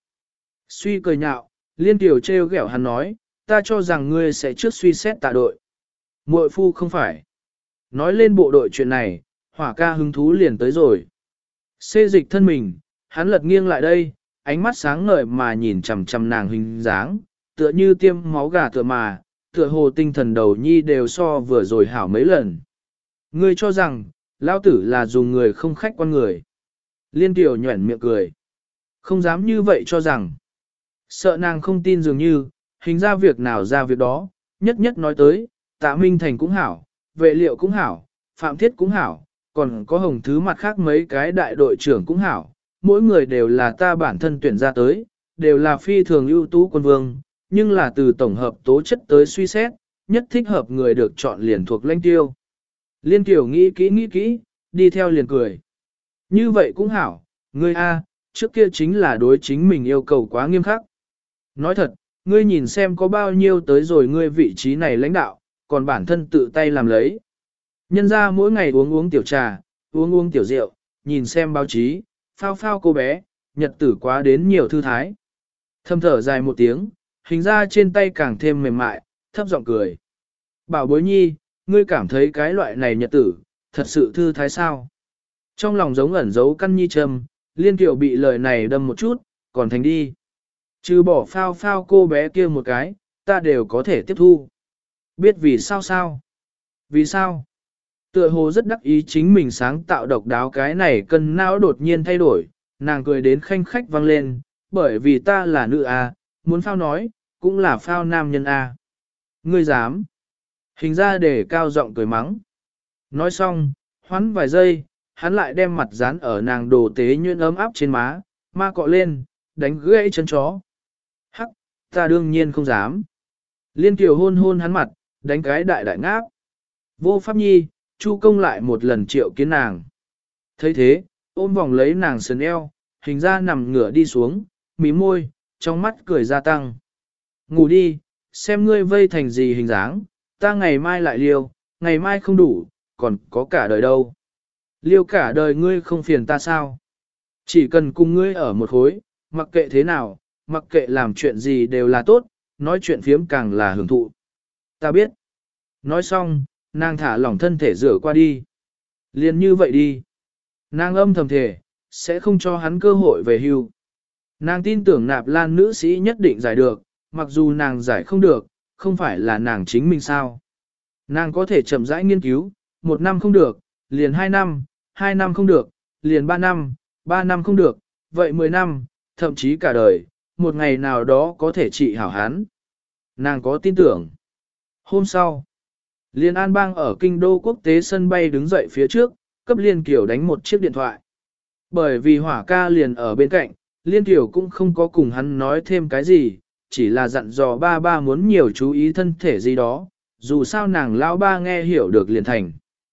Suy cười nhạo, Liên Kiều trêu ghẹo hắn nói, ta cho rằng ngươi sẽ trước suy xét tạ đội. Muội phu không phải. Nói lên bộ đội chuyện này, hỏa ca hứng thú liền tới rồi. Xê dịch thân mình, hắn lật nghiêng lại đây, ánh mắt sáng ngời mà nhìn chằm chằm nàng hình dáng, tựa như tiêm máu gà tựa mà, tựa hồ tinh thần đầu nhi đều so vừa rồi hảo mấy lần. Ngươi cho rằng, lão tử là dùng người không khách quan người. Liên Kiều nhuẩn miệng cười. Không dám như vậy cho rằng. Sợ nàng không tin dường như, hình ra việc nào ra việc đó, nhất nhất nói tới, Tạ Minh Thành cũng hảo, vệ liệu cũng hảo, Phạm Thiết cũng hảo, còn có hồng thứ mặt khác mấy cái đại đội trưởng cũng hảo, mỗi người đều là ta bản thân tuyển ra tới, đều là phi thường ưu tú quân vương, nhưng là từ tổng hợp tố chất tới suy xét, nhất thích hợp người được chọn liền thuộc lãnh tiêu. Liên Kiều nghĩ kỹ nghĩ kỹ, đi theo liền cười. Như vậy cũng hảo, ngươi A, trước kia chính là đối chính mình yêu cầu quá nghiêm khắc. Nói thật, ngươi nhìn xem có bao nhiêu tới rồi ngươi vị trí này lãnh đạo, còn bản thân tự tay làm lấy. Nhân ra mỗi ngày uống uống tiểu trà, uống uống tiểu rượu, nhìn xem báo chí, phao phao cô bé, nhật tử quá đến nhiều thư thái. Thâm thở dài một tiếng, hình ra trên tay càng thêm mềm mại, thấp giọng cười. Bảo bối nhi, ngươi cảm thấy cái loại này nhật tử, thật sự thư thái sao? Trong lòng giống ẩn giấu căn nhi châm, Liên Kiều bị lời này đâm một chút, còn thành đi. Trừ bỏ phao phao cô bé kia một cái, ta đều có thể tiếp thu. Biết vì sao sao? Vì sao? Tựa hồ rất đắc ý chính mình sáng tạo độc đáo cái này cân não đột nhiên thay đổi, nàng cười đến khanh khách vang lên, bởi vì ta là nữ a, muốn phao nói, cũng là phao nam nhân a. Ngươi dám? Hình ra để cao giọng cười mắng. Nói xong, hoãn vài giây, hắn lại đem mặt dán ở nàng đồ tế nhuyễn ấm áp trên má, ma cọ lên, đánh gãy chân chó. Hắc, ta đương nhiên không dám. Liên Kiều hôn hôn hắn mặt, đánh cái đại đại ngáp. Vô pháp nhi, Chu công lại một lần triệu kiến nàng. thấy thế, ôm vòng lấy nàng sườn eo, hình ra nằm ngửa đi xuống, mí môi, trong mắt cười gia tăng. Ngủ đi, xem ngươi vây thành gì hình dáng, ta ngày mai lại liêu, ngày mai không đủ, còn có cả đời đâu. Liêu cả đời ngươi không phiền ta sao? Chỉ cần cùng ngươi ở một khối, mặc kệ thế nào, mặc kệ làm chuyện gì đều là tốt, nói chuyện phiếm càng là hưởng thụ. Ta biết. Nói xong, nàng thả lỏng thân thể rửa qua đi. Liền như vậy đi. Nàng âm thầm thể, sẽ không cho hắn cơ hội về hưu. Nàng tin tưởng nạp lan nữ sĩ nhất định giải được, mặc dù nàng giải không được, không phải là nàng chính mình sao. Nàng có thể chậm rãi nghiên cứu, một năm không được, liền hai năm, hai năm không được, liền ba năm, ba năm không được, vậy mười năm, thậm chí cả đời, một ngày nào đó có thể trị hảo hắn. Nàng có tin tưởng. Hôm sau, Liên An Bang ở kinh đô quốc tế sân bay đứng dậy phía trước, cấp Liên Kiều đánh một chiếc điện thoại. Bởi vì hỏa ca liền ở bên cạnh, Liên Kiều cũng không có cùng hắn nói thêm cái gì, chỉ là dặn dò ba ba muốn nhiều chú ý thân thể gì đó, dù sao nàng lão ba nghe hiểu được liền thành.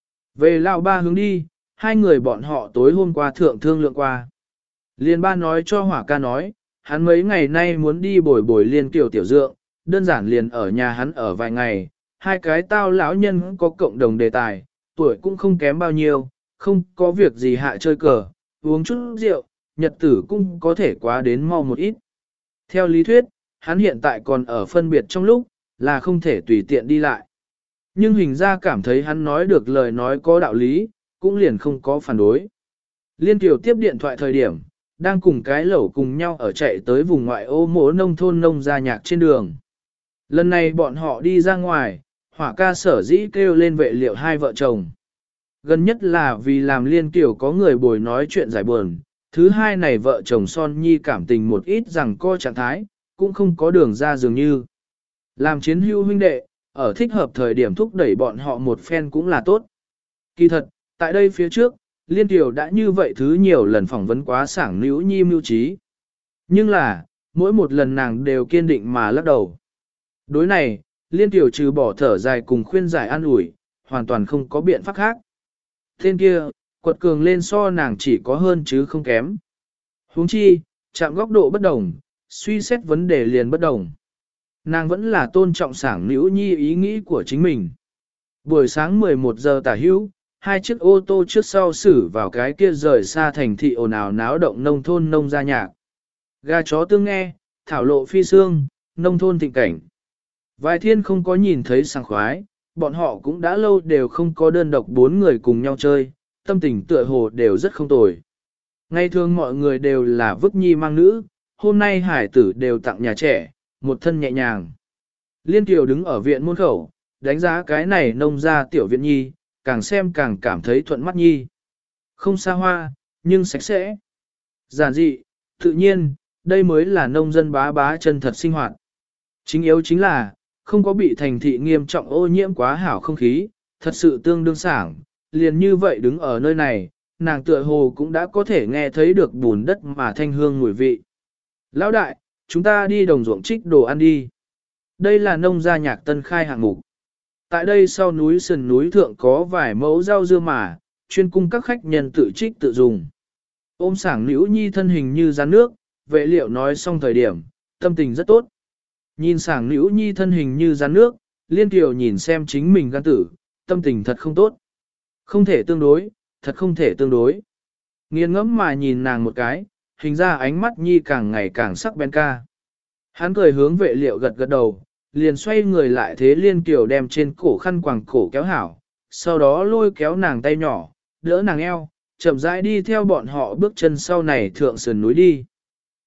Về lão ba hướng đi, hai người bọn họ tối hôm qua thượng thương lượng qua. Liên ba nói cho hỏa ca nói, hắn mấy ngày nay muốn đi bồi bồi Liên Kiều tiểu dượng, đơn giản liền ở nhà hắn ở vài ngày, hai cái tao lão nhân có cộng đồng đề tài, tuổi cũng không kém bao nhiêu, không có việc gì hạ chơi cờ, uống chút rượu, nhật tử cũng có thể quá đến mau một ít. Theo lý thuyết, hắn hiện tại còn ở phân biệt trong lúc, là không thể tùy tiện đi lại. Nhưng hình ra cảm thấy hắn nói được lời nói có đạo lý, cũng liền không có phản đối. Liên Kiều tiếp điện thoại thời điểm, đang cùng cái lẩu cùng nhau ở chạy tới vùng ngoại ô mỗ nông thôn nông gia nhạc trên đường. Lần này bọn họ đi ra ngoài, hỏa ca sở dĩ kêu lên vệ liệu hai vợ chồng. Gần nhất là vì làm Liên Kiều có người bồi nói chuyện giải buồn, thứ hai này vợ chồng son nhi cảm tình một ít rằng co trạng thái, cũng không có đường ra dường như. Làm chiến hữu huynh đệ, ở thích hợp thời điểm thúc đẩy bọn họ một phen cũng là tốt. Kỳ thật, tại đây phía trước, Liên Kiều đã như vậy thứ nhiều lần phỏng vấn quá sảng nữ nhi mưu trí. Nhưng là, mỗi một lần nàng đều kiên định mà lắc đầu. Đối này, Liên Kiều trừ bỏ thở dài cùng khuyên giải an ủi, hoàn toàn không có biện pháp khác. Tên kia, quật cường lên so nàng chỉ có hơn chứ không kém. Huống chi, chạm góc độ bất đồng, suy xét vấn đề liền bất đồng. Nàng vẫn là tôn trọng sảng nữ nhi ý nghĩ của chính mình. Buổi sáng mười một giờ tả hữu, hai chiếc ô tô trước sau xử vào cái kia rời xa thành thị ồn ào náo động nông thôn nông gia nhạc. Gà chó tương nghe, thảo lộ phi xương, nông thôn thịnh cảnh. Vài thiên không có nhìn thấy sảng khoái, bọn họ cũng đã lâu đều không có đơn độc bốn người cùng nhau chơi, tâm tình tựa hồ đều rất không tồi. Ngày thường mọi người đều là vức nhi mang nữ, hôm nay hải tử đều tặng nhà trẻ, một thân nhẹ nhàng. Liên Kiều đứng ở viện môn khẩu, đánh giá cái này nông gia tiểu viện nhi, càng xem càng cảm thấy thuận mắt nhi. Không xa hoa, nhưng sạch sẽ. Giản dị, tự nhiên, đây mới là nông dân bá bá chân thật sinh hoạt. Chính yếu chính là, không có bị thành thị nghiêm trọng ô nhiễm quá hảo không khí, thật sự tương đương sảng, liền như vậy đứng ở nơi này, nàng tựa hồ cũng đã có thể nghe thấy được bùn đất mà thanh hương mùi vị. Lão đại, chúng ta đi đồng ruộng trích đồ ăn đi. Đây là nông gia nhạc tân khai hạng mục. Tại đây sau núi sườn núi thượng có vài mẫu rau dưa mà, chuyên cung các khách nhân tự trích tự dùng. Ôm sảng nữ nhi thân hình như rắn nước, vệ liệu nói xong thời điểm, tâm tình rất tốt. Nhìn sảng nữ nhi thân hình như rắn nước, Liên Kiều nhìn xem chính mình gan tử, tâm tình thật không tốt. Không thể tương đối, thật không thể tương đối. Nghiền ngẫm mà nhìn nàng một cái, hình ra ánh mắt nhi càng ngày càng sắc bén ca. Hắn cười hướng vệ liệu gật gật đầu, liền xoay người lại thế Liên Kiều đem trên cổ khăn quàng cổ kéo hảo, sau đó lôi kéo nàng tay nhỏ, đỡ nàng eo, chậm rãi đi theo bọn họ bước chân sau này thượng sườn núi đi.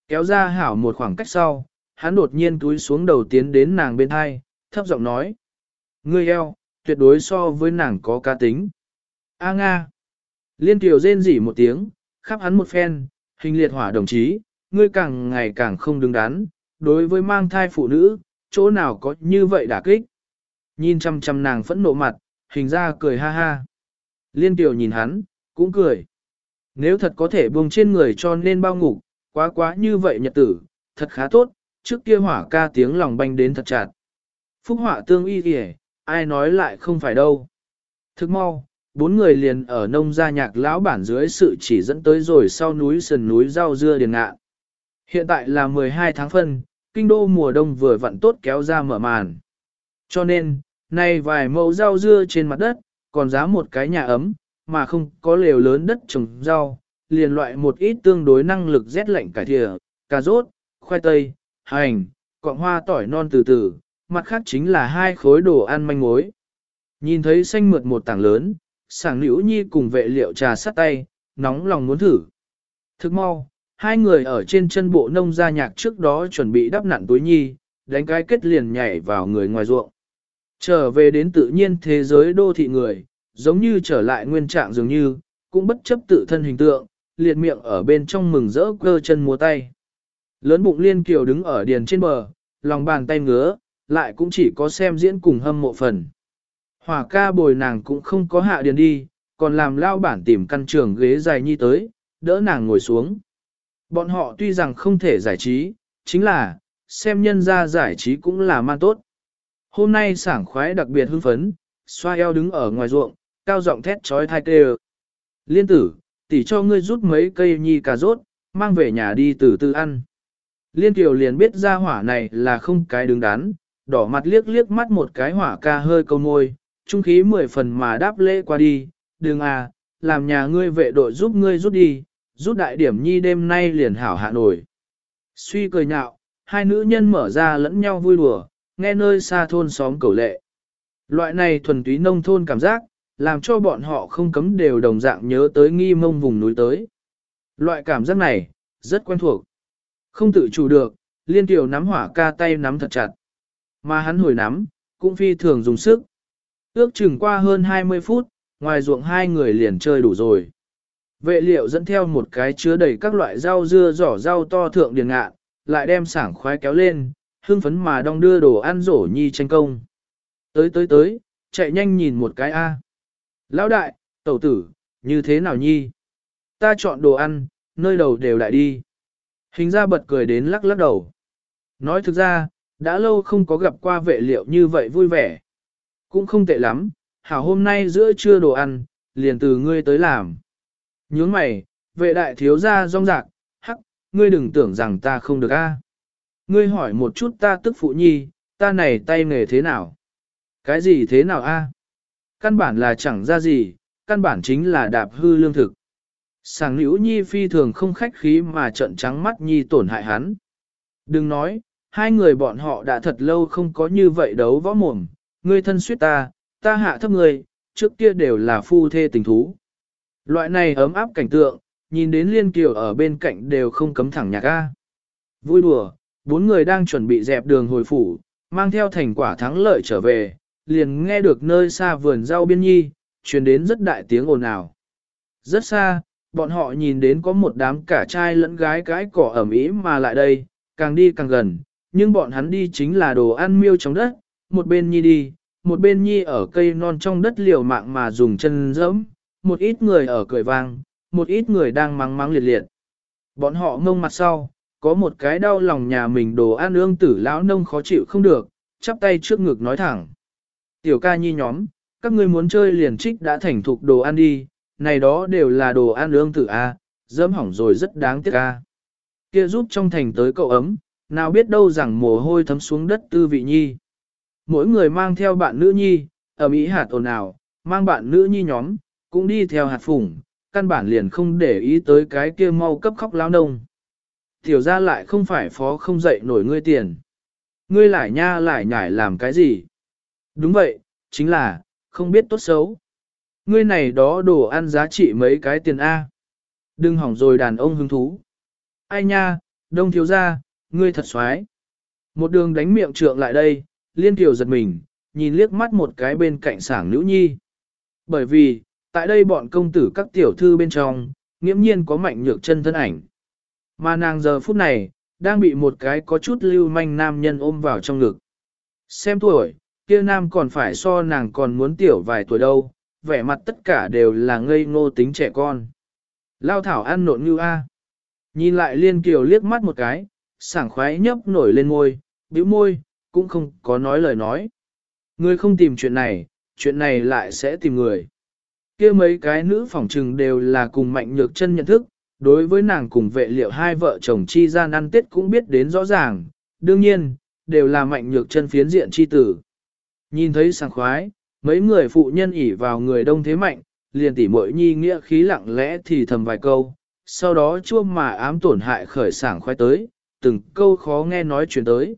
Kéo ra hảo một khoảng cách sau, hắn đột nhiên túi xuống đầu tiến đến nàng bên hai, thấp giọng nói. Ngươi eo, tuyệt đối so với nàng có cá tính. A Nga. Liên Kiều rên rỉ một tiếng, khắp hắn một phen, hình liệt hỏa đồng chí, ngươi càng ngày càng không đứng đắn, đối với mang thai phụ nữ, chỗ nào có như vậy đả kích. Nhìn chăm chăm nàng phẫn nộ mặt, hình ra cười ha ha. Liên Kiều nhìn hắn, cũng cười. Nếu thật có thể buông trên người cho nên bao ngục, quá quá như vậy nhật tử, thật khá tốt, trước kia hỏa ca tiếng lòng banh đến thật chặt. Phúc họa tương y kìa, ai nói lại không phải đâu. Thức mau, bốn người liền ở nông gia nhạc lão bản dưới sự chỉ dẫn tới rồi sau núi sườn núi rau dưa điền ngạ. Hiện tại là mười hai tháng phân, kinh đô mùa đông vừa vặn tốt kéo ra mở màn. Cho nên, nay vài mẫu rau dưa trên mặt đất, còn giá một cái nhà ấm, mà không có lều lớn đất trồng rau, liền loại một ít tương đối năng lực rét lạnh cải thìa, cà rốt, khoai tây, hành, cọng hoa tỏi non từ từ, mặt khác chính là hai khối đồ ăn manh mối. Nhìn thấy xanh mượt một tảng lớn, sảng nữ nhi cùng vệ liệu trà sắt tay, nóng lòng muốn thử. Thức mau, hai người ở trên chân bộ nông gia nhạc trước đó chuẩn bị đắp nặn túi nhi, đánh cái kết liền nhảy vào người ngoài ruộng. Trở về đến tự nhiên thế giới đô thị người, giống như trở lại nguyên trạng dường như, cũng bất chấp tự thân hình tượng, liệt miệng ở bên trong mừng rỡ cơ chân múa tay. Lớn bụng Liên Kiều đứng ở điền trên bờ, lòng bàn tay ngứa, lại cũng chỉ có xem diễn cùng hâm mộ phần. Hỏa ca bồi nàng cũng không có hạ điền đi, còn làm lao bản tìm căn trường ghế dài nhi tới, đỡ nàng ngồi xuống. Bọn họ tuy rằng không thể giải trí, chính là, xem nhân ra giải trí cũng là man tốt. Hôm nay sảng khoái đặc biệt hưng phấn, xoa eo đứng ở ngoài ruộng, cao giọng thét trói thai kêu. Liên tử, tỉ cho ngươi rút mấy cây nhi cà rốt, mang về nhà đi từ từ ăn. Liên Kiều liền biết ra hỏa này là không cái đứng đắn, đỏ mặt liếc liếc mắt một cái hỏa ca hơi câu môi, trung khí mười phần mà đáp lễ qua đi, đừng à, làm nhà ngươi vệ đội giúp ngươi rút đi, rút đại điểm nhi đêm nay liền hảo hạ nổi. Suy cười nhạo, hai nữ nhân mở ra lẫn nhau vui đùa, nghe nơi xa thôn xóm cầu lệ. Loại này thuần túy nông thôn cảm giác, làm cho bọn họ không cấm đều đồng dạng nhớ tới nghi mông vùng núi tới. Loại cảm giác này, rất quen thuộc. Không tự chủ được, Liên Kiều nắm hỏa ca tay nắm thật chặt. Mà hắn hồi nắm, cũng phi thường dùng sức. Ước chừng qua hơn hai mươi phút, ngoài ruộng hai người liền chơi đủ rồi. Vệ liệu dẫn theo một cái chứa đầy các loại rau dưa giỏ rau to thượng điền ngạ, lại đem sảng khoái kéo lên, hương phấn mà đong đưa đồ ăn rổ nhi tranh công. Tới tới tới, chạy nhanh nhìn một cái A. Lão đại, tẩu tử, như thế nào nhi? Ta chọn đồ ăn, nơi đầu đều đại đi. Hình ra bật cười đến lắc lắc đầu. Nói thực ra, đã lâu không có gặp qua vệ liệu như vậy vui vẻ. Cũng không tệ lắm, hảo hôm nay giữa trưa đồ ăn, liền từ ngươi tới làm. Nhướng mày, vệ đại thiếu ra rong rạc, hắc, ngươi đừng tưởng rằng ta không được a. Ngươi hỏi một chút ta tức phụ nhi, ta này tay nghề thế nào? Cái gì thế nào a? Căn bản là chẳng ra gì, căn bản chính là đạp hư lương thực. Sàng nữ nhi phi thường không khách khí mà trợn trắng mắt nhi tổn hại hắn. Đừng nói, hai người bọn họ đã thật lâu không có như vậy đấu võ mồm, ngươi thân suýt ta, ta hạ thấp ngươi, trước kia đều là phu thê tình thú. Loại này ấm áp cảnh tượng, nhìn đến Liên Kiều ở bên cạnh đều không cấm thẳng nhạc a. Vui đùa, bốn người đang chuẩn bị dẹp đường hồi phủ, mang theo thành quả thắng lợi trở về, liền nghe được nơi xa vườn rau biên nhi, truyền đến rất đại tiếng ồn ào. Rất xa, bọn họ nhìn đến có một đám cả trai lẫn gái cái cỏ ẩm ý mà lại đây, càng đi càng gần, nhưng bọn hắn đi chính là đồ ăn miêu trong đất, một bên nhi đi, một bên nhi ở cây non trong đất liều mạng mà dùng chân dẫm, một ít người ở cười vang, một ít người đang mắng mắng liệt liệt. Bọn họ ngông mặt sau, có một cái đau lòng nhà mình đồ ăn ương tử lão nông khó chịu không được, chắp tay trước ngực nói thẳng. Tiểu ca nhi nhóm, các ngươi muốn chơi liền trích đã thành thục đồ ăn đi, này đó đều là đồ ăn ương tử A, dẫm hỏng rồi rất đáng tiếc A. Kia giúp trong thành tới cậu ấm, nào biết đâu rằng mồ hôi thấm xuống đất tư vị nhi. Mỗi người mang theo bạn nữ nhi, ở Mỹ hạt ồn ào, mang bạn nữ nhi nhóm, cũng đi theo hạt phủng, căn bản liền không để ý tới cái kia mau cấp khóc lao nông. Tiểu ra lại không phải phó không dậy nổi ngươi tiền. Ngươi lại nha lại nhải làm cái gì? Đúng vậy, chính là, không biết tốt xấu. Ngươi này đó đồ ăn giá trị mấy cái tiền A. Đừng hỏng rồi đàn ông hứng thú. Ai nha, Đông thiếu gia, ngươi thật xoái. Một đường đánh miệng trượng lại đây, Liên Kiều giật mình, nhìn liếc mắt một cái bên cạnh sảng nữ nhi. Bởi vì, tại đây bọn công tử các tiểu thư bên trong, nghiễm nhiên có Mạnh Nhược Chân thân ảnh. Mà nàng giờ phút này, đang bị một cái có chút lưu manh nam nhân ôm vào trong ngực. Xem tuổi, kia nam còn phải so nàng còn muốn tiểu vài tuổi đâu, vẻ mặt tất cả đều là ngây ngô tính trẻ con. Lao thảo ăn nộn như a. Nhìn lại Liên Kiều liếc mắt một cái, sảng khoái nhấp nổi lên môi, bĩu môi, cũng không có nói lời nói. Người không tìm chuyện này, chuyện này lại sẽ tìm người. Kia mấy cái nữ phỏng trừng đều là cùng Mạnh Nhược Chân nhận thức, đối với nàng cùng Vệ Liệu hai vợ chồng chi gian ăn tết cũng biết đến rõ ràng, đương nhiên, đều là Mạnh Nhược Chân phiến diện chi tử. Nhìn thấy sảng khoái, mấy người phụ nhân ỉ vào người đông thế mạnh, liền tỉ muội nhi nghĩa khí lặng lẽ thì thầm vài câu, sau đó chua mà ám tổn hại khởi sảng khoái tới, từng câu khó nghe nói chuyện tới.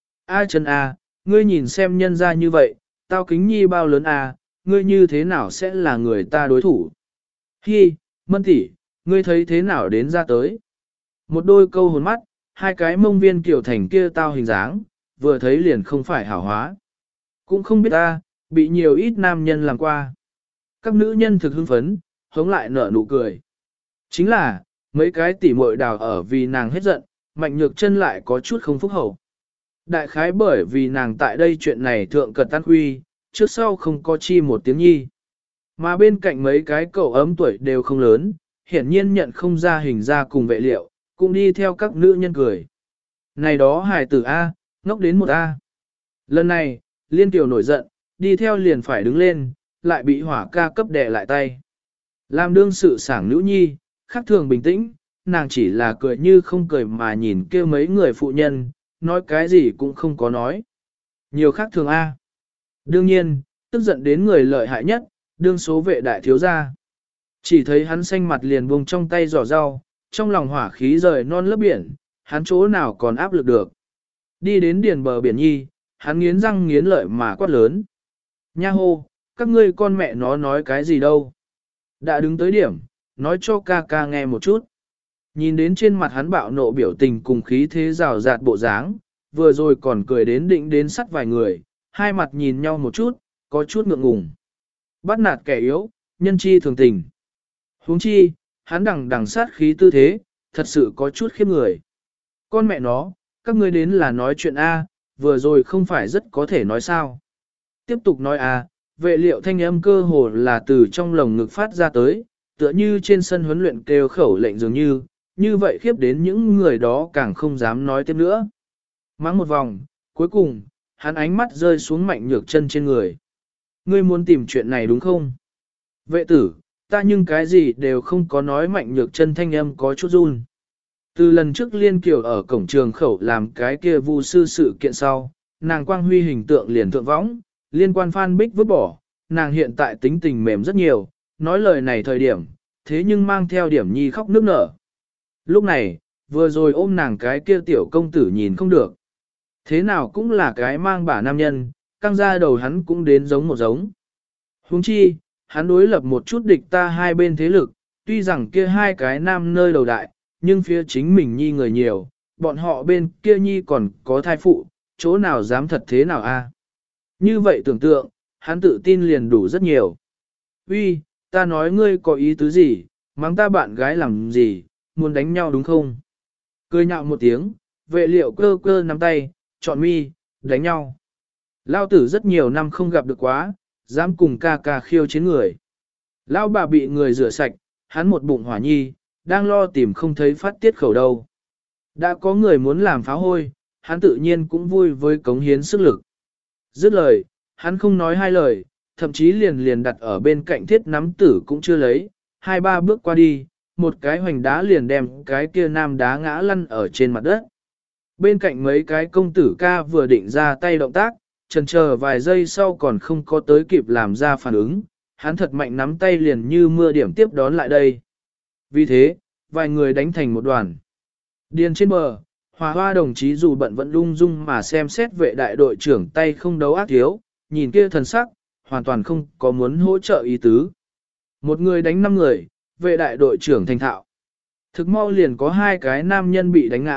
A Chân a, ngươi nhìn xem nhân ra như vậy, tao kính nhi bao lớn a, ngươi như thế nào sẽ là người ta đối thủ? Hi, Mân tỷ, ngươi thấy thế nào đến ra tới? Một đôi câu hồn mắt, hai cái mông viên kiểu thành kia tao hình dáng, vừa thấy liền không phải hảo hóa. Cũng không biết ta, bị nhiều ít nam nhân làm qua. Các nữ nhân thực hưng phấn, hống lại nở nụ cười. Chính là, mấy cái tỉ muội đào ở vì nàng hết giận, Mạnh Nhược Chân lại có chút không phúc hậu. Đại khái bởi vì nàng tại đây chuyện này thượng cật tan huy, trước sau không có chi một tiếng nhi. Mà bên cạnh mấy cái cậu ấm tuổi đều không lớn, hiển nhiên nhận không ra hình ra cùng Vệ Liệu, cũng đi theo các nữ nhân cười. Này đó hài tử A, ngốc đến một A. Lần này, Liên Kiều nổi giận, đi theo liền phải đứng lên, lại bị hỏa ca cấp đè lại tay. Làm đương sự sảng nữ nhi, khác thường bình tĩnh, nàng chỉ là cười như không cười mà nhìn kia mấy người phụ nhân, nói cái gì cũng không có nói. Nhiều khác thường A. Đương nhiên, tức giận đến người lợi hại nhất, đương số vệ đại thiếu gia. Chỉ thấy hắn xanh mặt liền buông trong tay giỏ rau, trong lòng hỏa khí rời non lớp biển, hắn chỗ nào còn áp lực được. Đi đến điền bờ biển nhi, hắn nghiến răng nghiến lợi mà quát lớn. Nha hô, các ngươi con mẹ nó nói cái gì đâu. Đã đứng tới điểm, nói cho ca ca nghe một chút. Nhìn đến trên mặt hắn bạo nộ biểu tình cùng khí thế rào rạt bộ dáng, vừa rồi còn cười đến định đến sắt vài người, hai mặt nhìn nhau một chút, có chút ngượng ngùng. Bắt nạt kẻ yếu, nhân chi thường tình. Huống chi, hắn đằng đằng sát khí tư thế, thật sự có chút khiếp người. Con mẹ nó, các ngươi đến là nói chuyện A, vừa rồi không phải rất có thể nói sao. Tiếp tục nói A, Vệ Liệu thanh âm cơ hồ là từ trong lồng ngực phát ra tới, tựa như trên sân huấn luyện kêu khẩu lệnh dường như, như vậy khiếp đến những người đó càng không dám nói tiếp nữa. Mắng một vòng, cuối cùng, hắn ánh mắt rơi xuống Mạnh Nhược Chân trên người. Ngươi muốn tìm chuyện này đúng không? Vệ tử, ta nhưng cái gì đều không có nói. Mạnh Nhược Chân thanh âm có chút run. Từ lần trước Liên Kiều ở cổng trường khẩu làm cái kia vu sư sự kiện sau, nàng quang huy hình tượng liền thượng võng, liên quan Phan Bích vứt bỏ, nàng hiện tại tính tình mềm rất nhiều, nói lời này thời điểm, thế nhưng mang theo điểm nhi khóc nức nở. Lúc này, vừa rồi ôm nàng cái kia tiểu công tử nhìn không được. Thế nào cũng là cái mang bả nam nhân, căng ra đầu hắn cũng đến giống một giống. Huống chi, hắn đối lập một chút địch ta hai bên thế lực, tuy rằng kia hai cái nam nơi đầu đại, nhưng phía chính mình nhi người nhiều, bọn họ bên kia nhi còn có thai phụ, chỗ nào dám thật thế nào a? Như vậy tưởng tượng, hắn tự tin liền đủ rất nhiều. Uy, ta nói ngươi có ý tứ gì, mắng ta bạn gái làm gì, muốn đánh nhau đúng không? Cười nhạo một tiếng, Vệ Liệu cơ cơ nắm tay, chọn mi, đánh nhau. Lao tử rất nhiều năm không gặp được quá, dám cùng ca ca khiêu chiến người. Lao bà bị người rửa sạch, hắn một bụng hỏa nhi, đang lo tìm không thấy phát tiết khẩu đâu. Đã có người muốn làm phá hôi, hắn tự nhiên cũng vui với cống hiến sức lực. Dứt lời, hắn không nói hai lời, thậm chí liền liền đặt ở bên cạnh thiết nắm tử cũng chưa lấy, hai ba bước qua đi, một cái hoành đá liền đem cái kia nam đá ngã lăn ở trên mặt đất. Bên cạnh mấy cái công tử ca vừa định ra tay động tác, chần chờ vài giây sau còn không có tới kịp làm ra phản ứng, hắn thật mạnh nắm tay liền như mưa điểm tiếp đón lại đây. Vì thế, vài người đánh thành một đoàn. Điền trên bờ, Hòa Hoa đồng chí dù bận vẫn lung dung mà xem xét Vệ đại đội trưởng tay không đấu ác thiếu, nhìn kia thần sắc, hoàn toàn không có muốn hỗ trợ ý tứ. Một người đánh năm người, Vệ đại đội trưởng thành thạo. Thực mau liền có hai cái nam nhân bị đánh ngã,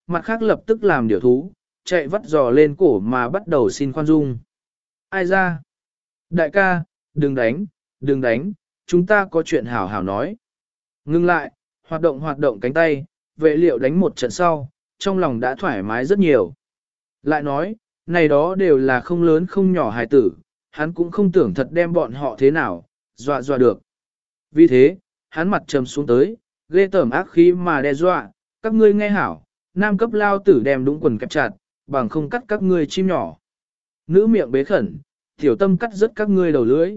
mặt khác lập tức làm điều thú, chạy vắt giò lên cổ mà bắt đầu xin khoan dung. Ai ra? Đại ca, đừng đánh, đừng đánh, chúng ta có chuyện hảo hảo nói. Ngưng lại, hoạt động hoạt động cánh tay, vệ liệu đánh một trận sau, trong lòng đã thoải mái rất nhiều. Lại nói, này đó đều là không lớn không nhỏ hài tử, hắn cũng không tưởng thật đem bọn họ thế nào, dọa dọa được. Vì thế, hắn mặt trầm xuống tới, ghê tởm ác khí mà đe dọa, các ngươi nghe hảo, nam cấp lao tử đem đúng quần kẹp chặt, bằng không cắt các ngươi chim nhỏ. Nữ miệng bế khẩn, tiểu tâm cắt rớt các ngươi đầu lưỡi.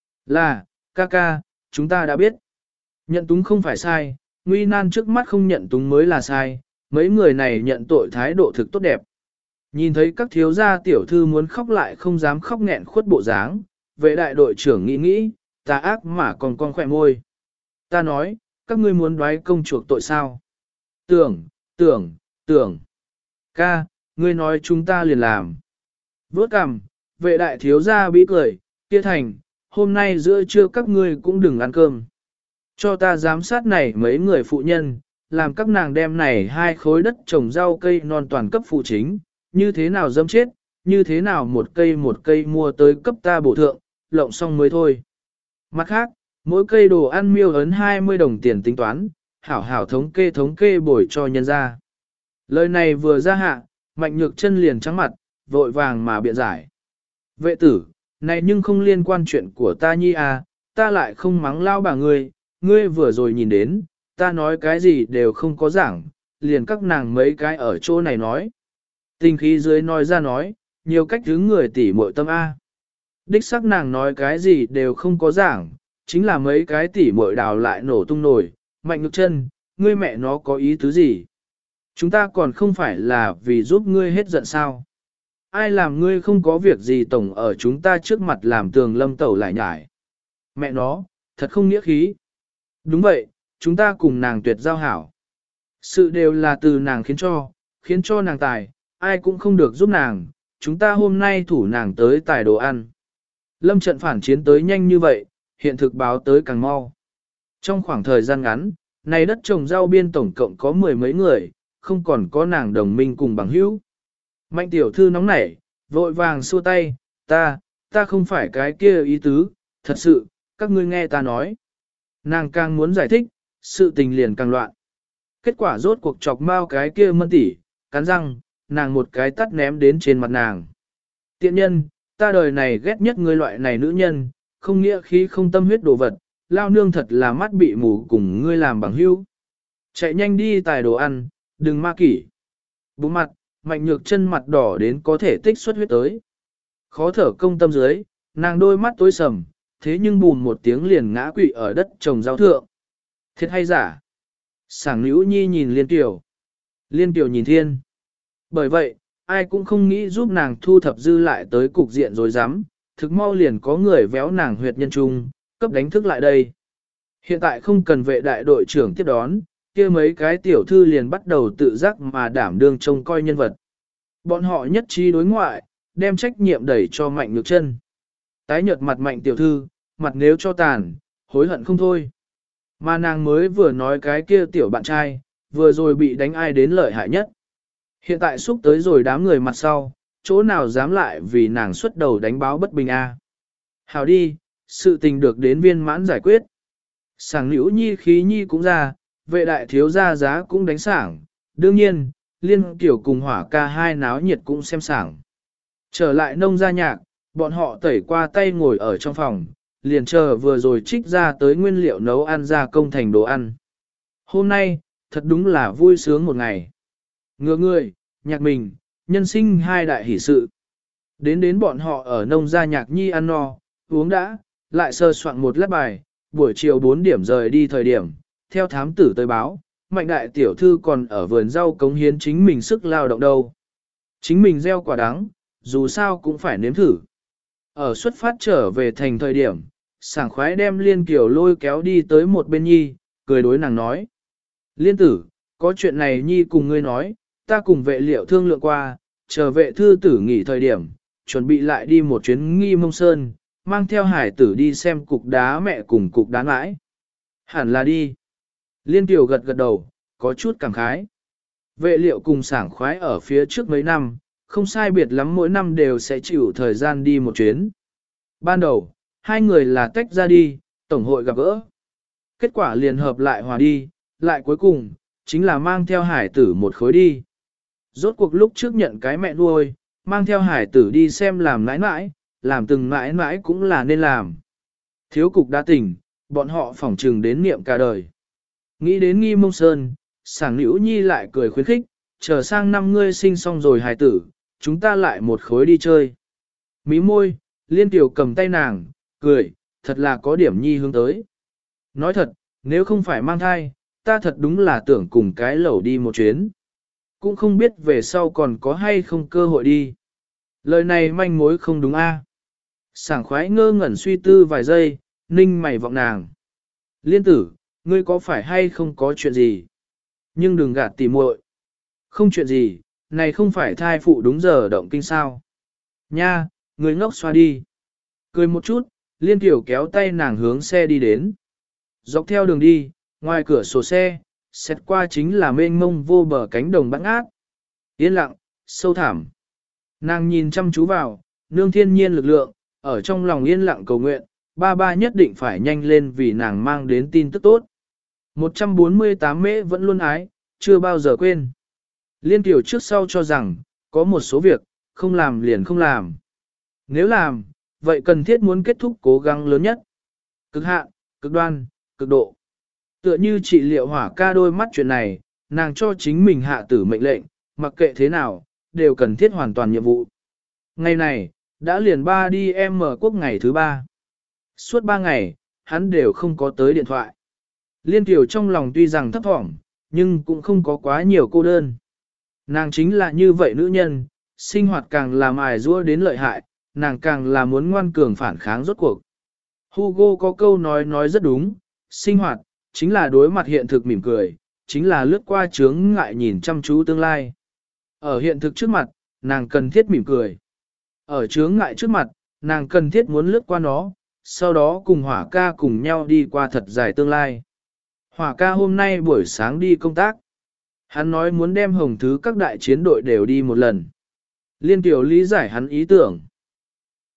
Là, ca ca, chúng ta đã biết. Nhận túng không phải sai, nguy nan trước mắt không nhận túng mới là sai, mấy người này nhận tội thái độ thực tốt đẹp. Nhìn thấy các thiếu gia tiểu thư muốn khóc lại không dám khóc nghẹn khuất bộ dáng, vệ đại đội trưởng nghĩ nghĩ, tà ác mà còn con khỏe môi. Ta nói, các ngươi muốn đoái công chuộc tội sao? Tưởng, tưởng, tưởng. Ca, ngươi nói chúng ta liền làm. Vốt cằm, vệ đại thiếu gia bí cười, kia thành, hôm nay giữa trưa các ngươi cũng đừng ăn cơm. Cho ta giám sát này mấy người phụ nhân, làm các nàng đem này hai khối đất trồng rau cây non toàn cấp phụ chính, như thế nào dâm chết, như thế nào một cây một cây mua tới cấp ta bổ thượng, lộng xong mới thôi. Mặt khác, mỗi cây đồ ăn miêu ấn hai mươi đồng tiền tính toán, hảo hảo thống kê thống kê bồi cho nhân ra. Lời này vừa ra hạ, Mạnh Nhược Chân liền trắng mặt, vội vàng mà biện giải. Vệ tử, này nhưng không liên quan chuyện của ta nhi à, ta lại không mắng lao bà ngươi, ngươi vừa rồi nhìn đến, ta nói cái gì đều không có giảng, liền các nàng mấy cái ở chỗ này nói. Tình khí dưới nói ra nói, nhiều cách hướng người tỉ muội tâm A. Đích xác nàng nói cái gì đều không có giảng, chính là mấy cái tỉ muội đào lại nổ tung nổi, Mạnh Nhược Chân, ngươi mẹ nó có ý tứ gì? Chúng ta còn không phải là vì giúp ngươi hết giận sao? Ai làm ngươi không có việc gì tổng ở chúng ta trước mặt làm tường lâm tẩu lại nhải. Mẹ nó, thật không nghĩa khí. Đúng vậy, chúng ta cùng nàng tuyệt giao hảo. Sự đều là từ nàng khiến cho, khiến cho nàng tài, ai cũng không được giúp nàng, chúng ta hôm nay thủ nàng tới tài đồ ăn. Lâm trận phản chiến tới nhanh như vậy, hiện thực báo tới càng mau. Trong khoảng thời gian ngắn, này đất trồng rau biên tổng cộng có mười mấy người, không còn có nàng đồng minh cùng bằng hữu. Mạnh tiểu thư nóng nảy, vội vàng xua tay, ta, ta không phải cái kia ý tứ, thật sự, các ngươi nghe ta nói. Nàng càng muốn giải thích, sự tình liền càng loạn. Kết quả rốt cuộc chọc mau cái kia mân tỉ, cắn răng, nàng một cái tắt ném đến trên mặt nàng. Tiện nhân, ta đời này ghét nhất ngươi loại này nữ nhân, không nghĩa khí không tâm huyết đồ vật, lao nương thật là mắt bị mù cùng ngươi làm bằng hữu. Chạy nhanh đi tài đồ ăn, đừng ma kỷ. Bụng mặt, Mạnh Nhược Chân mặt đỏ đến có thể tích xuất huyết tới. Khó thở công tâm dưới, nàng đôi mắt tối sầm, thế nhưng bùn một tiếng liền ngã quỵ ở đất trồng rau thượng. Thiệt hay giả? Sảng Nữu Nhi nhìn Liên Tiểu. Liên Tiểu nhìn Thiên. Bởi vậy, ai cũng không nghĩ giúp nàng thu thập dư lại tới cục diện rồi dám, thực mau liền có người véo nàng huyệt nhân trung, cấp đánh thức lại đây. Hiện tại không cần vệ đại đội trưởng tiếp đón, kia mấy cái tiểu thư liền bắt đầu tự giác mà đảm đương trông coi nhân vật. Bọn họ nhất trí đối ngoại, đem trách nhiệm đẩy cho Mạnh Nhược Chân. Tái nhợt mặt Mạnh tiểu thư, mặt nếu cho tàn, hối hận không thôi. Mà nàng mới vừa nói cái kia tiểu bạn trai, vừa rồi bị đánh ai đến lợi hại nhất. Hiện tại xúc tới rồi đám người mặt sau, chỗ nào dám lại vì nàng xuất đầu đánh báo bất bình a? Hào đi, sự tình được đến viên mãn giải quyết. Sảng Nữu Nhi khí nhi cũng ra, vệ đại thiếu gia giá cũng đánh sảng, đương nhiên, Liên Kiểu cùng Hỏa ca hai náo nhiệt cũng xem sảng. Trở lại nông gia nhạc, bọn họ tẩy qua tay ngồi ở trong phòng, liền chờ vừa rồi trích ra tới nguyên liệu nấu ăn ra công thành đồ ăn. Hôm nay, thật đúng là vui sướng một ngày. Ngựa người, nhạc mình, nhân sinh hai đại hỷ sự. Đến đến bọn họ ở nông gia nhạc nhi ăn no, uống đã, lại sơ soạn một lát bài, buổi chiều bốn điểm rời đi thời điểm, theo thám tử tới báo, Mạnh đại tiểu thư còn ở vườn rau cống hiến chính mình sức lao động đâu. Chính mình gieo quả đắng, dù sao cũng phải nếm thử. Ở xuất phát trở về thành thời điểm, sảng khoái đem Liên Kiều lôi kéo đi tới một bên nhi, cười đối nàng nói. Liên tử, có chuyện này nhi cùng ngươi nói, ta cùng vệ liệu thương lượng qua, chờ vệ thư tử nghỉ thời điểm, chuẩn bị lại đi một chuyến nghi mông sơn, mang theo hải tử đi xem cục đá mẹ cùng cục đá mãi. Hẳn là đi. Liên Kiều gật gật đầu, có chút cảm khái. Vệ liệu cùng sảng khoái ở phía trước mấy năm, không sai biệt lắm mỗi năm đều sẽ chịu thời gian đi một chuyến. Ban đầu, hai người là tách ra đi, tổng hội gặp gỡ. Kết quả liền hợp lại hòa đi, lại cuối cùng, chính là mang theo hải tử một khối đi. Rốt cuộc lúc trước nhận cái mẹ nuôi, mang theo hải tử đi xem làm nãi nãi, làm từng nãi nãi cũng là nên làm. Thiếu cục đã tỉnh, bọn họ phỏng trừng đến niệm cả đời. Nghĩ đến Nghi Mông Sơn, sảng Liễu Nhi lại cười khuyến khích, chờ sang năm ngươi sinh xong rồi hài tử, chúng ta lại một khối đi chơi. Mí môi, Liên Tiểu cầm tay nàng, cười, thật là có điểm Nhi hướng tới. Nói thật, nếu không phải mang thai, ta thật đúng là tưởng cùng cái lẩu đi một chuyến. Cũng không biết về sau còn có hay không cơ hội đi. Lời này manh mối không đúng a. Sảng khoái ngơ ngẩn suy tư vài giây, ninh mày vọng nàng. Liên tử, ngươi có phải hay không có chuyện gì? Nhưng đừng gạt tỉ muội. Không chuyện gì, này không phải thai phụ đúng giờ động kinh sao. Nha, ngươi ngốc xoa đi. Cười một chút, Liên Tiểu kéo tay nàng hướng xe đi đến. Dọc theo đường đi, ngoài cửa sổ xe, xét qua chính là mênh mông vô bờ cánh đồng bát ngát. Yên lặng, sâu thẳm. Nàng nhìn chăm chú vào, nương thiên nhiên lực lượng, ở trong lòng yên lặng cầu nguyện, ba ba nhất định phải nhanh lên vì nàng mang đến tin tức tốt. một trăm bốn mươi tám mễ vẫn luôn ái, chưa bao giờ quên. Liên Tiểu trước sau cho rằng, có một số việc, không làm liền không làm. Nếu làm, vậy cần thiết muốn kết thúc cố gắng lớn nhất. Cực hạn, cực đoan, cực độ. Tựa như trị liệu hỏa ca đôi mắt chuyện này, nàng cho chính mình hạ tử mệnh lệnh, mặc kệ thế nào, đều cần thiết hoàn toàn nhiệm vụ. Ngày này, đã liền ba đi em mở quốc ngày thứ ba. Suốt ba ngày, hắn đều không có tới điện thoại. Liên Tiểu trong lòng tuy rằng thấp thỏm, nhưng cũng không có quá nhiều cô đơn. Nàng chính là như vậy nữ nhân, sinh hoạt càng làm ải rua đến lợi hại, nàng càng là muốn ngoan cường phản kháng rốt cuộc. Hugo có câu nói nói rất đúng, sinh hoạt, chính là đối mặt hiện thực mỉm cười, chính là lướt qua chướng ngại nhìn chăm chú tương lai. Ở hiện thực trước mặt, nàng cần thiết mỉm cười. Ở chướng ngại trước mặt, nàng cần thiết muốn lướt qua nó, sau đó cùng Hỏa ca cùng nhau đi qua thật dài tương lai. Hỏa ca hôm nay buổi sáng đi công tác. Hắn nói muốn đem hồng thứ các đại chiến đội đều đi một lần. Liên Tiểu lý giải hắn ý tưởng.